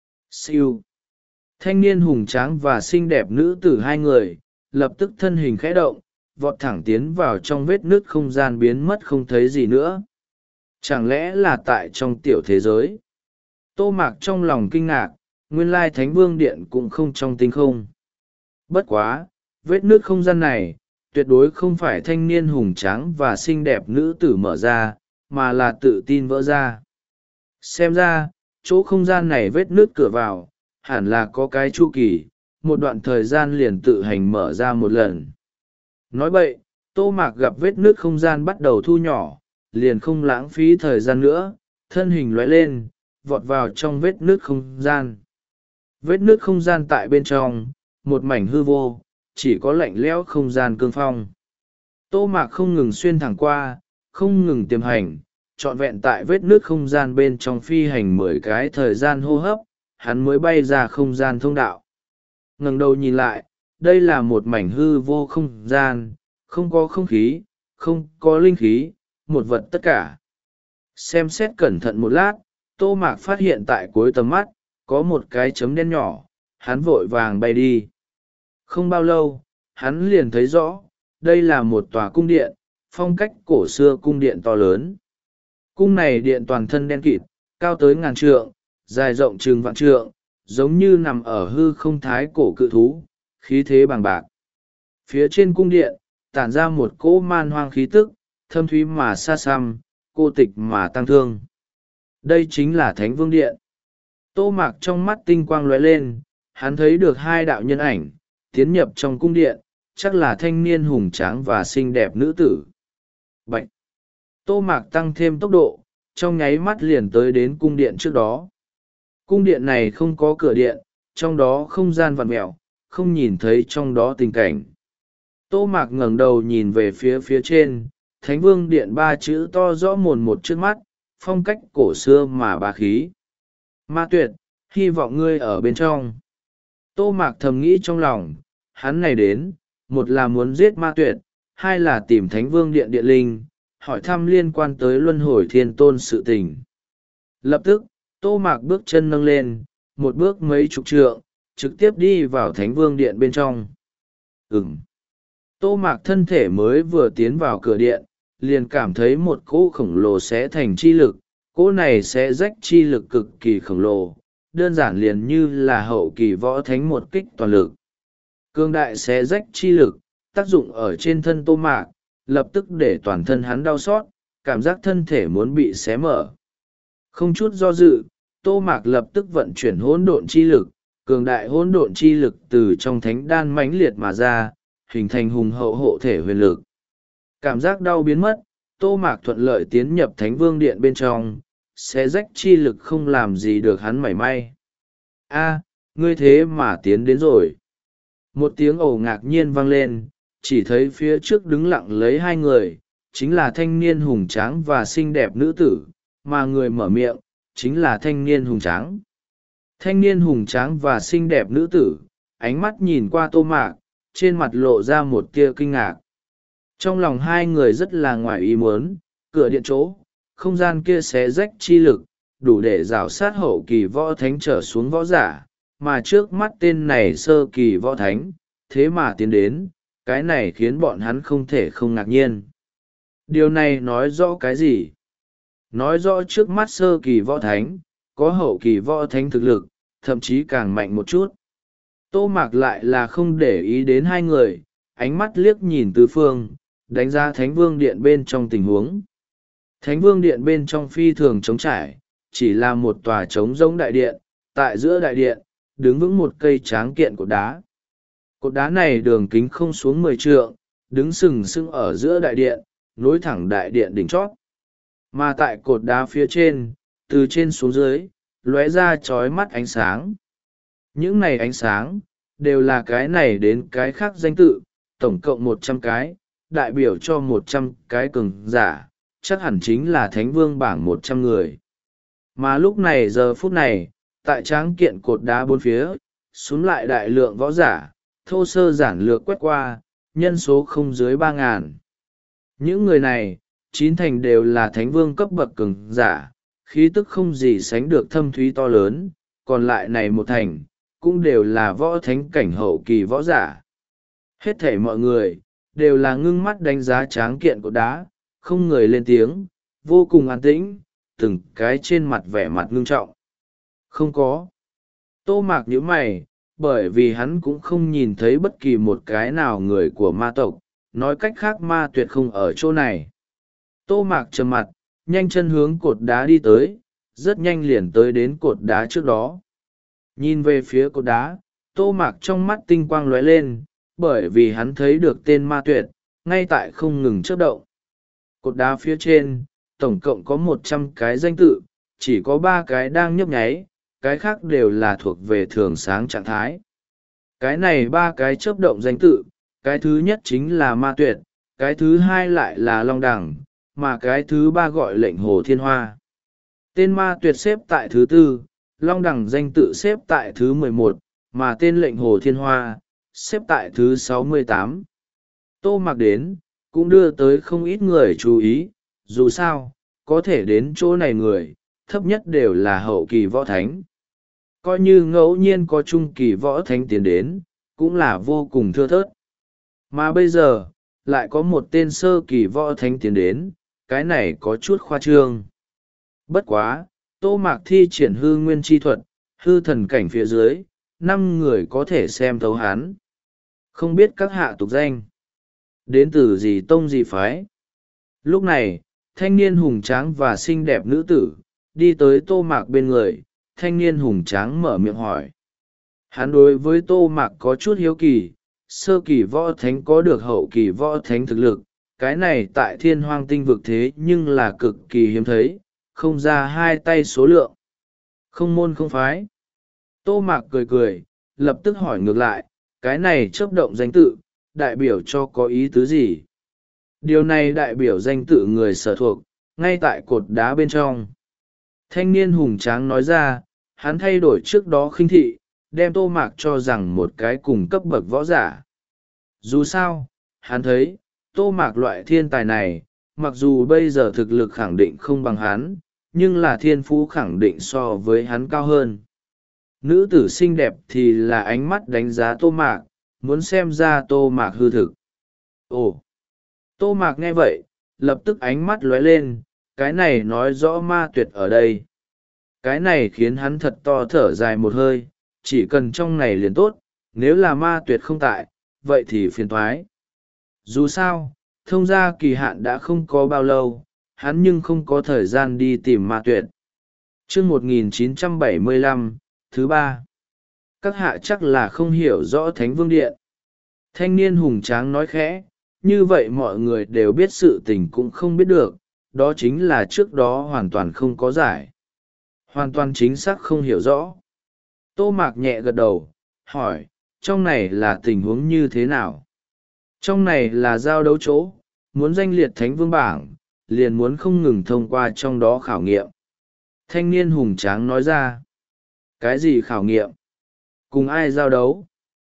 Siêu! Thanh niên hùng tráng và xinh đẹp nữ tử hai người, lập tức thân hình khẽ động, vọt thẳng tiến vào trong vết nứt không gian biến mất không thấy gì nữa. Chẳng lẽ là tại trong tiểu thế giới? Tô Mạc trong lòng kinh ngạc, nguyên lai Thánh Vương Điện cũng không trong tinh không. Bất quá, vết nứt không gian này, tuyệt đối không phải thanh niên hùng tráng và xinh đẹp nữ tử mở ra, mà là tự tin vỡ ra. Xem ra, chỗ không gian này vết nứt cửa vào, hẳn là có cái chu kỳ, một đoạn thời gian liền tự hành mở ra một lần. Nói vậy, Tô Mạc gặp vết nứt không gian bắt đầu thu nhỏ, liền không lãng phí thời gian nữa, thân hình lóe lên, vọt vào trong vết nứt không gian. Vết nứt không gian tại bên trong, một mảnh hư vô, chỉ có lạnh lẽo không gian cương phong. Tô Mạc không ngừng xuyên thẳng qua, không ngừng tiềm hành, trọn vẹn tại vết nứt không gian bên trong phi hành mười cái thời gian hô hấp, hắn mới bay ra không gian thông đạo. Ngẩng đầu nhìn lại, đây là một mảnh hư vô không gian, không có không khí, không có linh khí, một vật tất cả. Xem xét cẩn thận một lát, Tô Mạc phát hiện tại cuối tầm mắt, có một cái chấm đen nhỏ, hắn vội vàng bay đi. Không bao lâu, hắn liền thấy rõ, đây là một tòa cung điện, phong cách cổ xưa cung điện to lớn. Cung này điện toàn thân đen kịt, cao tới ngàn trượng, dài rộng chừng vạn trượng, giống như nằm ở hư không thái cổ cự thú, khí thế bằng bạc. Phía trên cung điện, tản ra một cỗ man hoang khí tức, thâm thúy mà xa xăm, cô tịch mà tăng thương. Đây chính là Thánh Vương Điện. Tô Mạc trong mắt tinh quang lóe lên, hắn thấy được hai đạo nhân ảnh, tiến nhập trong cung điện, chắc là thanh niên hùng tráng và xinh đẹp nữ tử. Bạch! Tô Mạc tăng thêm tốc độ, trong nháy mắt liền tới đến cung điện trước đó. Cung điện này không có cửa điện, trong đó không gian vặn mẹo, không nhìn thấy trong đó tình cảnh. Tô Mạc ngẩng đầu nhìn về phía phía trên, Thánh Vương Điện ba chữ to rõ mồn một trước mắt, phong cách cổ xưa mà bá khí. Ma Tuyệt, hy vọng ngươi ở bên trong. Tô Mạc thầm nghĩ trong lòng, hắn này đến, một là muốn giết Ma Tuyệt, hai là tìm Thánh Vương Điện Điện Linh, hỏi thăm liên quan tới luân hồi thiên tôn sự tình. Lập tức, Tô Mạc bước chân nâng lên, một bước mấy chục trượng, trực tiếp đi vào Thánh Vương Điện bên trong. Ừm. Tô Mạc thân thể mới vừa tiến vào cửa điện, liền cảm thấy một cỗ khổng lồ xé thành chi lực, cỗ này sẽ rách chi lực cực kỳ khổng lồ, đơn giản liền như là hậu kỳ võ thánh một kích toàn lực. Cương đại xé rách chi lực, tác dụng ở trên thân Tô Mạc, lập tức để toàn thân hắn đau xót, cảm giác thân thể muốn bị xé mở. Không chút do dự, Tô Mạc lập tức vận chuyển hỗn độn chi lực, cường đại hỗn độn chi lực từ trong thánh đan mãnh liệt mà ra, hình thành hùng hậu hộ thể huyền lực. Cảm giác đau biến mất, Tô Mạc thuận lợi tiến nhập Thánh Vương Điện bên trong, xé rách chi lực không làm gì được hắn mảy may. A, ngươi thế mà tiến đến rồi. Một tiếng ồ ngạc nhiên vang lên, chỉ thấy phía trước đứng lặng lấy hai người, chính là thanh niên hùng tráng và xinh đẹp nữ tử, mà người mở miệng, chính là thanh niên hùng tráng. Thanh niên hùng tráng và xinh đẹp nữ tử, ánh mắt nhìn qua Tô Mạc, trên mặt lộ ra một tia kinh ngạc. Trong lòng hai người rất là ngoài ý muốn, cửa điện chỗ, không gian kia xé rách chi lực, đủ để rào sát hậu kỳ võ thánh trở xuống võ giả, mà trước mắt tên này sơ kỳ võ thánh, thế mà tiến đến, cái này khiến bọn hắn không thể không ngạc nhiên. Điều này nói rõ cái gì? Nói rõ trước mắt sơ kỳ võ thánh, có hậu kỳ võ thánh thực lực, thậm chí càng mạnh một chút. Tô Mạc lại là không để ý đến hai người, ánh mắt liếc nhìn tứ phương, đánh giá Thánh Vương Điện bên trong tình huống. Thánh Vương Điện bên trong phi thường trống trải, chỉ là một tòa trống rỗng đại điện, tại giữa đại điện, đứng vững một cây tráng kiện cột đá. Cột đá này đường kính không xuống mười trượng, đứng sừng sững ở giữa đại điện, nối thẳng đại điện đỉnh chót. Mà tại cột đá phía trên, từ trên xuống dưới, lóe ra chói mắt ánh sáng. Những này ánh sáng, đều là cái này đến cái khác danh tự, tổng cộng một trăm cái, đại biểu cho một trăm cái cường giả, chắc hẳn chính là Thánh Vương bảng một trăm người. Mà lúc này giờ phút này, tại tráng kiện cột đá bốn phía, xuống lại đại lượng võ giả, thô sơ giản lược quét qua, nhân số không dưới ba ngàn. Những người này, chín thành đều là Thánh Vương cấp bậc cường giả, khí tức không gì sánh được thâm thúy to lớn, còn lại này một thành, cũng đều là võ thánh cảnh hậu kỳ võ giả. Hết thảy mọi người, đều là ngưng mắt đánh giá tráng kiện cột đá, không người lên tiếng, vô cùng an tĩnh, từng cái trên mặt vẻ mặt ngưng trọng. Không có. Tô Mạc nhíu mày, bởi vì hắn cũng không nhìn thấy bất kỳ một cái nào người của ma tộc, nói cách khác ma tuyệt không ở chỗ này. Tô Mạc trầm mặt, nhanh chân hướng cột đá đi tới, rất nhanh liền tới đến cột đá trước đó. Nhìn về phía cột đá, Tô Mạc trong mắt tinh quang lóe lên, bởi vì hắn thấy được tên ma tuyệt, ngay tại không ngừng chớp động. Cột đá phía trên, tổng cộng có một trăm cái danh tự, chỉ có ba cái đang nhấp nháy, cái khác đều là thuộc về thường sáng trạng thái. Cái này ba cái chớp động danh tự, cái thứ nhất chính là ma tuyệt, cái thứ hai lại là long đẳng, mà cái thứ ba gọi lệnh hồ thiên hoa. Tên ma tuyệt xếp tại thứ tư, long đẳng danh tự xếp tại thứ mười một, mà tên lệnh hồ thiên hoa, xếp tại thứ sáu mươi tám. Tô Mạc đến, cũng đưa tới không ít người chú ý, dù sao, có thể đến chỗ này người, thấp nhất đều là hậu kỳ võ thánh. Coi như ngẫu nhiên có trung kỳ võ thánh tiến đến, cũng là vô cùng thưa thớt. Mà bây giờ, lại có một tên sơ kỳ võ thánh tiến đến, cái này có chút khoa trương. Bất quá, Tô Mạc thi triển hư nguyên chi thuật, hư thần cảnh phía dưới, năm người có thể xem thấu hắn. Không biết các hạ tục danh, đến từ gì tông gì phái. Lúc này, thanh niên hùng tráng và xinh đẹp nữ tử, đi tới Tô Mạc bên người, thanh niên hùng tráng mở miệng hỏi. Hắn đối với Tô Mạc có chút hiếu kỳ, sơ kỳ võ thánh có được hậu kỳ võ thánh thực lực, cái này tại thiên hoang tinh vực thế nhưng là cực kỳ hiếm thấy, không ra hai tay số lượng. Không môn không phái. Tô Mạc cười cười, lập tức hỏi ngược lại, cái này chớp động danh tự, đại biểu cho có ý tứ gì? Điều này đại biểu danh tự người sở thuộc, ngay tại cột đá bên trong. Thanh niên hùng tráng nói ra, hắn thay đổi trước đó khinh thị, đem Tô Mạc cho rằng một cái cùng cấp bậc võ giả. Dù sao, hắn thấy, Tô Mạc loại thiên tài này, mặc dù bây giờ thực lực khẳng định không bằng hắn, nhưng là thiên phú khẳng định so với hắn cao hơn. Nữ tử xinh đẹp thì là ánh mắt đánh giá Tô Mạc, muốn xem ra Tô Mạc hư thực. Ồ! Tô Mạc nghe vậy, lập tức ánh mắt lóe lên, cái này nói rõ ma tuyệt ở đây. Cái này khiến hắn thật to thở dài một hơi, chỉ cần trong này liền tốt, nếu là ma tuyệt không tại, vậy thì phiền thoái. Dù sao, thông gia kỳ hạn đã không có bao lâu, hắn nhưng không có thời gian đi tìm ma tuyệt. chương một nghìn chín trăm bảy mươi lăm, thứ ba. Các hạ chắc là không hiểu rõ Thánh Vương Điện. Thanh niên hùng tráng nói khẽ, như vậy mọi người đều biết sự tình cũng không biết được, đó chính là trước đó hoàn toàn không có giải. Hoàn toàn chính xác không hiểu rõ. Tô Mạc nhẹ gật đầu, hỏi, trong này là tình huống như thế nào? Trong này là giao đấu chỗ, muốn danh liệt Thánh Vương bảng, liền muốn không ngừng thông qua trong đó khảo nghiệm. Thanh niên hùng tráng nói ra, cái gì khảo nghiệm? Cùng ai giao đấu?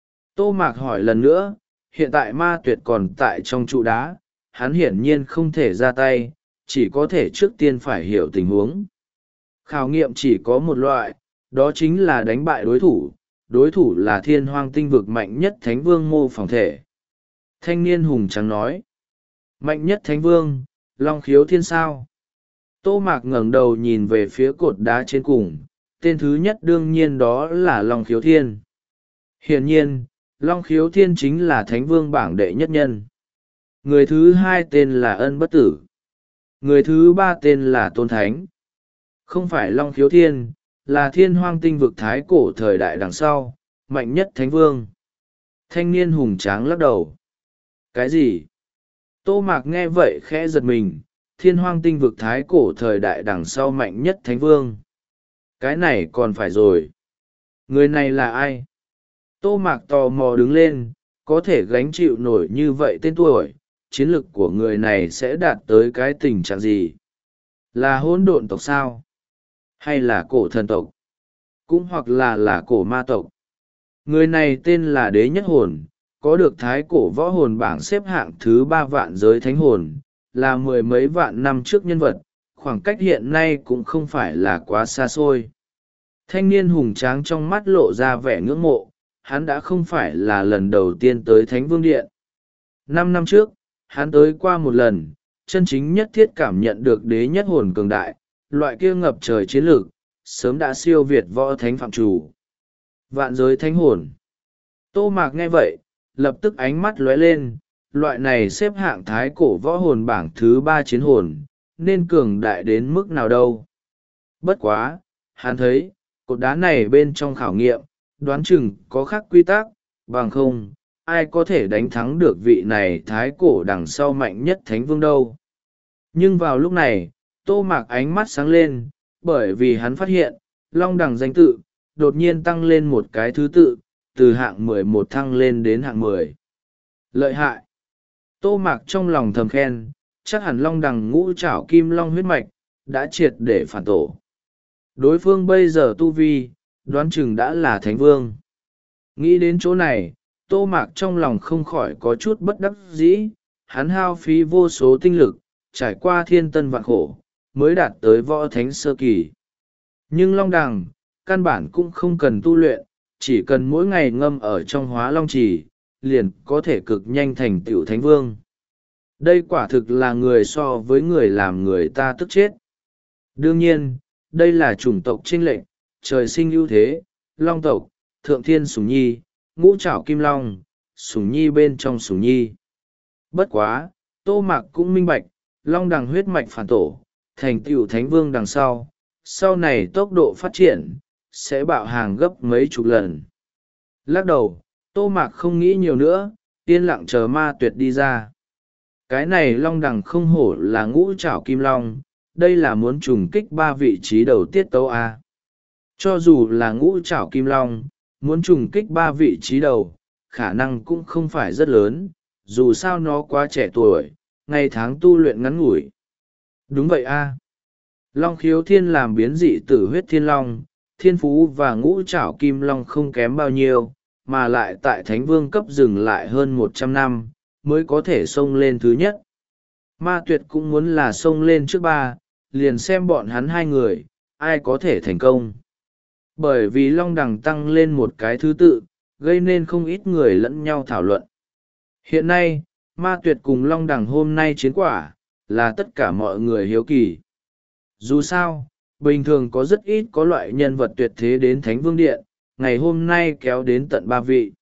Tô Mạc hỏi lần nữa, hiện tại ma tuyệt còn tại trong trụ đá, hắn hiển nhiên không thể ra tay, chỉ có thể trước tiên phải hiểu tình huống. Khảo nghiệm chỉ có một loại, đó chính là đánh bại đối thủ, đối thủ là thiên hoang tinh vực mạnh nhất Thánh Vương mô phỏng thể. Thanh niên hùng tráng nói. Mạnh nhất thánh vương, Long Khiếu Thiên sao? Tô Mạc ngẩng đầu nhìn về phía cột đá trên cùng, tên thứ nhất đương nhiên đó là Long Khiếu Thiên. Hiển nhiên, Long Khiếu Thiên chính là thánh vương bảng đệ nhất nhân. Người thứ hai tên là Ân Bất Tử. Người thứ ba tên là Tôn Thánh. Không phải Long Khiếu Thiên, là thiên hoang tinh vực thái cổ thời đại đằng sau, mạnh nhất thánh vương. Thanh niên hùng tráng lắc đầu. Cái gì? Tô Mạc nghe vậy khẽ giật mình, thiên hoang tinh vực thái cổ thời đại đằng sau mạnh nhất thánh vương. Cái này còn phải rồi. Người này là ai? Tô Mạc tò mò đứng lên, có thể gánh chịu nổi như vậy tên tuổi, chiến lực của người này sẽ đạt tới cái tình trạng gì? Là hỗn độn tộc sao? Hay là cổ thần tộc? Cũng hoặc là là cổ ma tộc? Người này tên là Đế Nhất Hồn, có được thái cổ võ hồn bảng xếp hạng thứ ba vạn giới thánh hồn, là mười mấy vạn năm trước nhân vật, khoảng cách hiện nay cũng không phải là quá xa xôi. Thanh niên hùng tráng trong mắt lộ ra vẻ ngưỡng mộ, hắn đã không phải là lần đầu tiên tới Thánh Vương Điện. Năm năm trước, hắn tới qua một lần, chân chính nhất thiết cảm nhận được Đế Nhất Hồn cường đại, loại kia ngập trời chiến lược, sớm đã siêu việt võ thánh phạm chủ. Vạn giới thánh hồn. Tô Mạc nghe vậy, lập tức ánh mắt lóe lên, loại này xếp hạng thái cổ võ hồn bảng thứ ba chiến hồn, nên cường đại đến mức nào đâu. Bất quá, hắn thấy, cột đá này bên trong khảo nghiệm, đoán chừng có khác quy tắc, bằng không, ai có thể đánh thắng được vị này thái cổ đằng sau mạnh nhất thánh vương đâu. Nhưng vào lúc này, Tô Mạc ánh mắt sáng lên, bởi vì hắn phát hiện, Long đằng danh tự, đột nhiên tăng lên một cái thứ tự, từ hạng mười một thăng lên đến hạng mười. Lợi hại! Tô Mạc trong lòng thầm khen, chắc hẳn Long đằng ngũ trảo kim long huyết mạch, đã triệt để phản tổ. Đối phương bây giờ tu vi, đoán chừng đã là thánh vương. Nghĩ đến chỗ này, Tô Mạc trong lòng không khỏi có chút bất đắc dĩ, hắn hao phí vô số tinh lực, trải qua thiên tân vạn khổ, mới đạt tới võ thánh sơ kỳ. Nhưng Long đằng, căn bản cũng không cần tu luyện, chỉ cần mỗi ngày ngâm ở trong hóa long trì, liền có thể cực nhanh thành tựu thánh vương. Đây quả thực là người so với người làm người ta tức chết. Đương nhiên, đây là chủng tộc chênh lệch, trời sinh ưu thế, long tộc, thượng thiên sủng nhi, ngũ trảo kim long, sủng nhi bên trong sủng nhi. Bất quá, Tô Mạc cũng minh bạch, long đằng huyết mạch phản tổ, thành tựu thánh vương đằng sau, sau này tốc độ phát triển, sẽ bạo hàng gấp mấy chục lần. Lắc đầu, Tô Mạc không nghĩ nhiều nữa, yên lặng chờ Ma Tuyệt đi ra. Cái này long đằng không hổ là ngũ trảo kim long, đây là muốn trùng kích ba vị trí đầu tiết tấu A. Cho dù là ngũ trảo kim long, muốn trùng kích ba vị trí đầu, khả năng cũng không phải rất lớn, dù sao nó quá trẻ tuổi, ngày tháng tu luyện ngắn ngủi. Đúng vậy A. Long Khiếu Thiên làm biến dị tử huyết thiên long, thiên phú và ngũ trảo kim long không kém bao nhiêu, mà lại tại thánh vương cấp dừng lại hơn một trăm năm, mới có thể xông lên thứ nhất. Ma Tuyệt cũng muốn là xông lên trước ba, liền xem bọn hắn hai người, ai có thể thành công. Bởi vì long đằng tăng lên một cái thứ tự, gây nên không ít người lẫn nhau thảo luận. Hiện nay, Ma Tuyệt cùng long đằng hôm nay chiến quả, là tất cả mọi người hiếu kỳ. Dù sao, bình thường có rất ít có loại nhân vật tuyệt thế đến Thánh Vương Điện, ngày hôm nay kéo đến tận ba vị.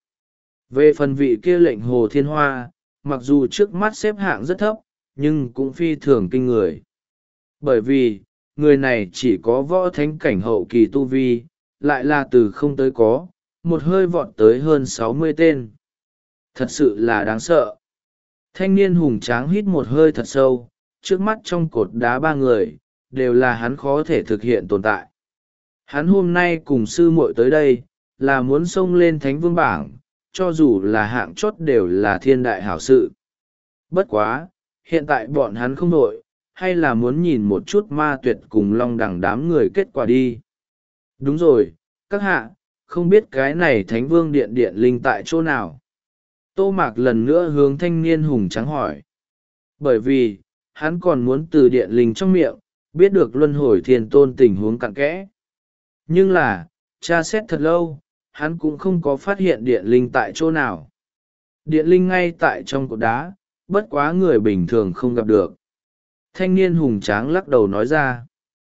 Về phần vị kia lệnh Hồ Thiên Hoa, mặc dù trước mắt xếp hạng rất thấp, nhưng cũng phi thường kinh người. Bởi vì, người này chỉ có võ thánh cảnh hậu kỳ tu vi, lại là từ không tới có, một hơi vọt tới hơn sáu mươi tên. Thật sự là đáng sợ. Thanh niên hùng tráng hít một hơi thật sâu, trước mắt trong cột đá ba người, đều là hắn khó thể thực hiện tồn tại. Hắn hôm nay cùng sư muội tới đây, là muốn xông lên thánh vương bảng, cho dù là hạng chót đều là thiên đại hảo sự. Bất quá, hiện tại bọn hắn không đội, hay là muốn nhìn một chút Ma Tuyệt cùng long đằng đám người kết quả đi. Đúng rồi, các hạ, không biết cái này thánh vương điện điện linh tại chỗ nào. Tô Mạc lần nữa hướng thanh niên hùng trắng hỏi. Bởi vì, hắn còn muốn từ điện linh trong miệng, biết được luân hồi thiên tôn tình huống cặn kẽ. Nhưng là, tra xét thật lâu, hắn cũng không có phát hiện điện linh tại chỗ nào. Điện linh ngay tại trong cột đá, bất quá người bình thường không gặp được. Thanh niên hùng tráng lắc đầu nói ra.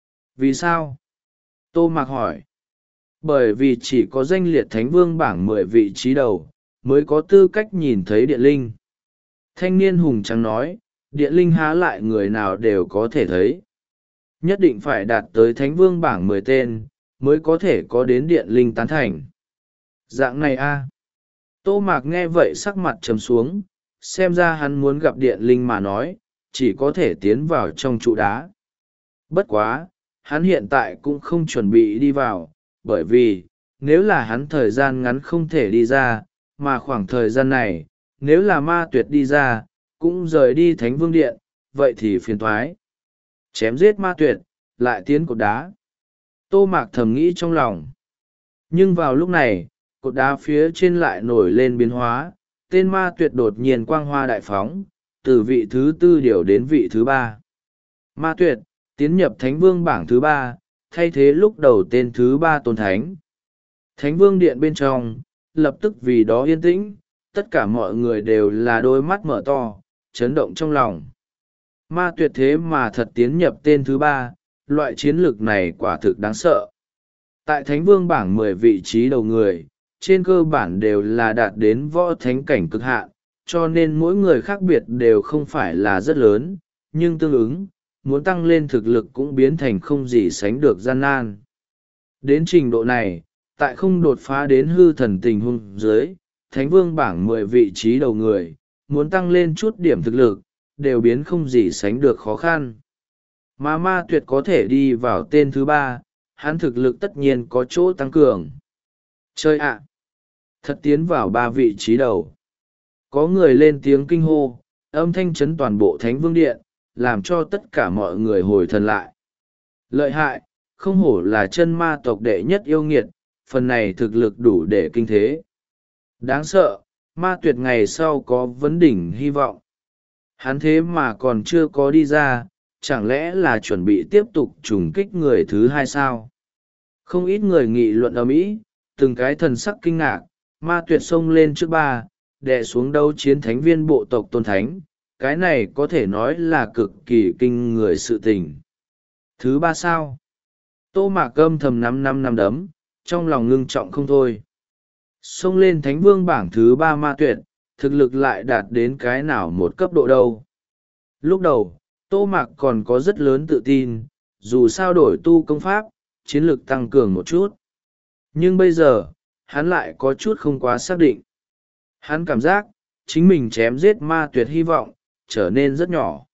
Vì sao? Tô Mạc hỏi. Bởi vì chỉ có danh liệt thánh vương bảng mười vị trí đầu, mới có tư cách nhìn thấy điện linh. Thanh niên hùng tráng nói, điện linh há lại người nào đều có thể thấy. Nhất định phải đạt tới thánh vương bảng mười tên, mới có thể có đến điện linh tán thành. Dạng này a Tô Mạc nghe vậy sắc mặt trầm xuống, xem ra hắn muốn gặp điện linh mà nói, chỉ có thể tiến vào trong trụ đá. Bất quá, hắn hiện tại cũng không chuẩn bị đi vào, bởi vì, nếu là hắn thời gian ngắn không thể đi ra, mà khoảng thời gian này, nếu là ma tuyệt đi ra, cũng rời đi thánh vương điện, vậy thì phiền toái. Chém giết ma tuyệt, lại tiến cột đá. Tô Mạc thầm nghĩ trong lòng. Nhưng vào lúc này, cột đá phía trên lại nổi lên biến hóa, tên ma tuyệt đột nhiên quang hoa đại phóng, từ vị thứ tư điều đến vị thứ ba. Ma tuyệt, tiến nhập thánh vương bảng thứ ba, thay thế lúc đầu tên thứ ba tôn thánh. Thánh vương điện bên trong, lập tức vì đó yên tĩnh, tất cả mọi người đều là đôi mắt mở to, chấn động trong lòng. Ma tuyệt thế mà thật tiến nhập tên thứ ba, loại chiến lược này quả thực đáng sợ. Tại thánh vương bảng mười vị trí đầu người, trên cơ bản đều là đạt đến võ thánh cảnh cực hạn, cho nên mỗi người khác biệt đều không phải là rất lớn, nhưng tương ứng, muốn tăng lên thực lực cũng biến thành không gì sánh được gian nan. Đến trình độ này, tại không đột phá đến hư thần tình huống dưới, thánh vương bảng mười vị trí đầu người, muốn tăng lên chút điểm thực lực, đều biến không gì sánh được khó khăn. Mà ma tuyệt có thể đi vào tên thứ ba, hắn thực lực tất nhiên có chỗ tăng cường. Chơi ạ! Thật tiến vào ba vị trí đầu. Có người lên tiếng kinh hô, âm thanh chấn toàn bộ thánh vương điện, làm cho tất cả mọi người hồi thần lại. Lợi hại, không hổ là chân ma tộc đệ nhất yêu nghiệt, phần này thực lực đủ để kinh thế. Đáng sợ, ma tuyệt ngày sau có vấn đỉnh hy vọng. Hắn thế mà còn chưa có đi ra, chẳng lẽ là chuẩn bị tiếp tục trùng kích người thứ hai sao? Không ít người nghị luận ầm ĩ, từng cái thần sắc kinh ngạc, ma tuyệt xông lên trước ba, đè xuống đấu chiến thánh viên bộ tộc tôn thánh, cái này có thể nói là cực kỳ kinh người sự tình. Thứ ba sao? Tô Mạc âm thầm năm năm năm đấm, trong lòng ngưng trọng không thôi. Xông lên thánh vương bảng thứ ba ma tuyệt, thực lực lại đạt đến cái nào một cấp độ đâu. Lúc đầu, Tô Mạc còn có rất lớn tự tin, dù sao đổi tu công pháp, chiến lực tăng cường một chút. Nhưng bây giờ, hắn lại có chút không quá xác định. Hắn cảm giác, chính mình chém giết ma tuyệt hy vọng, trở nên rất nhỏ.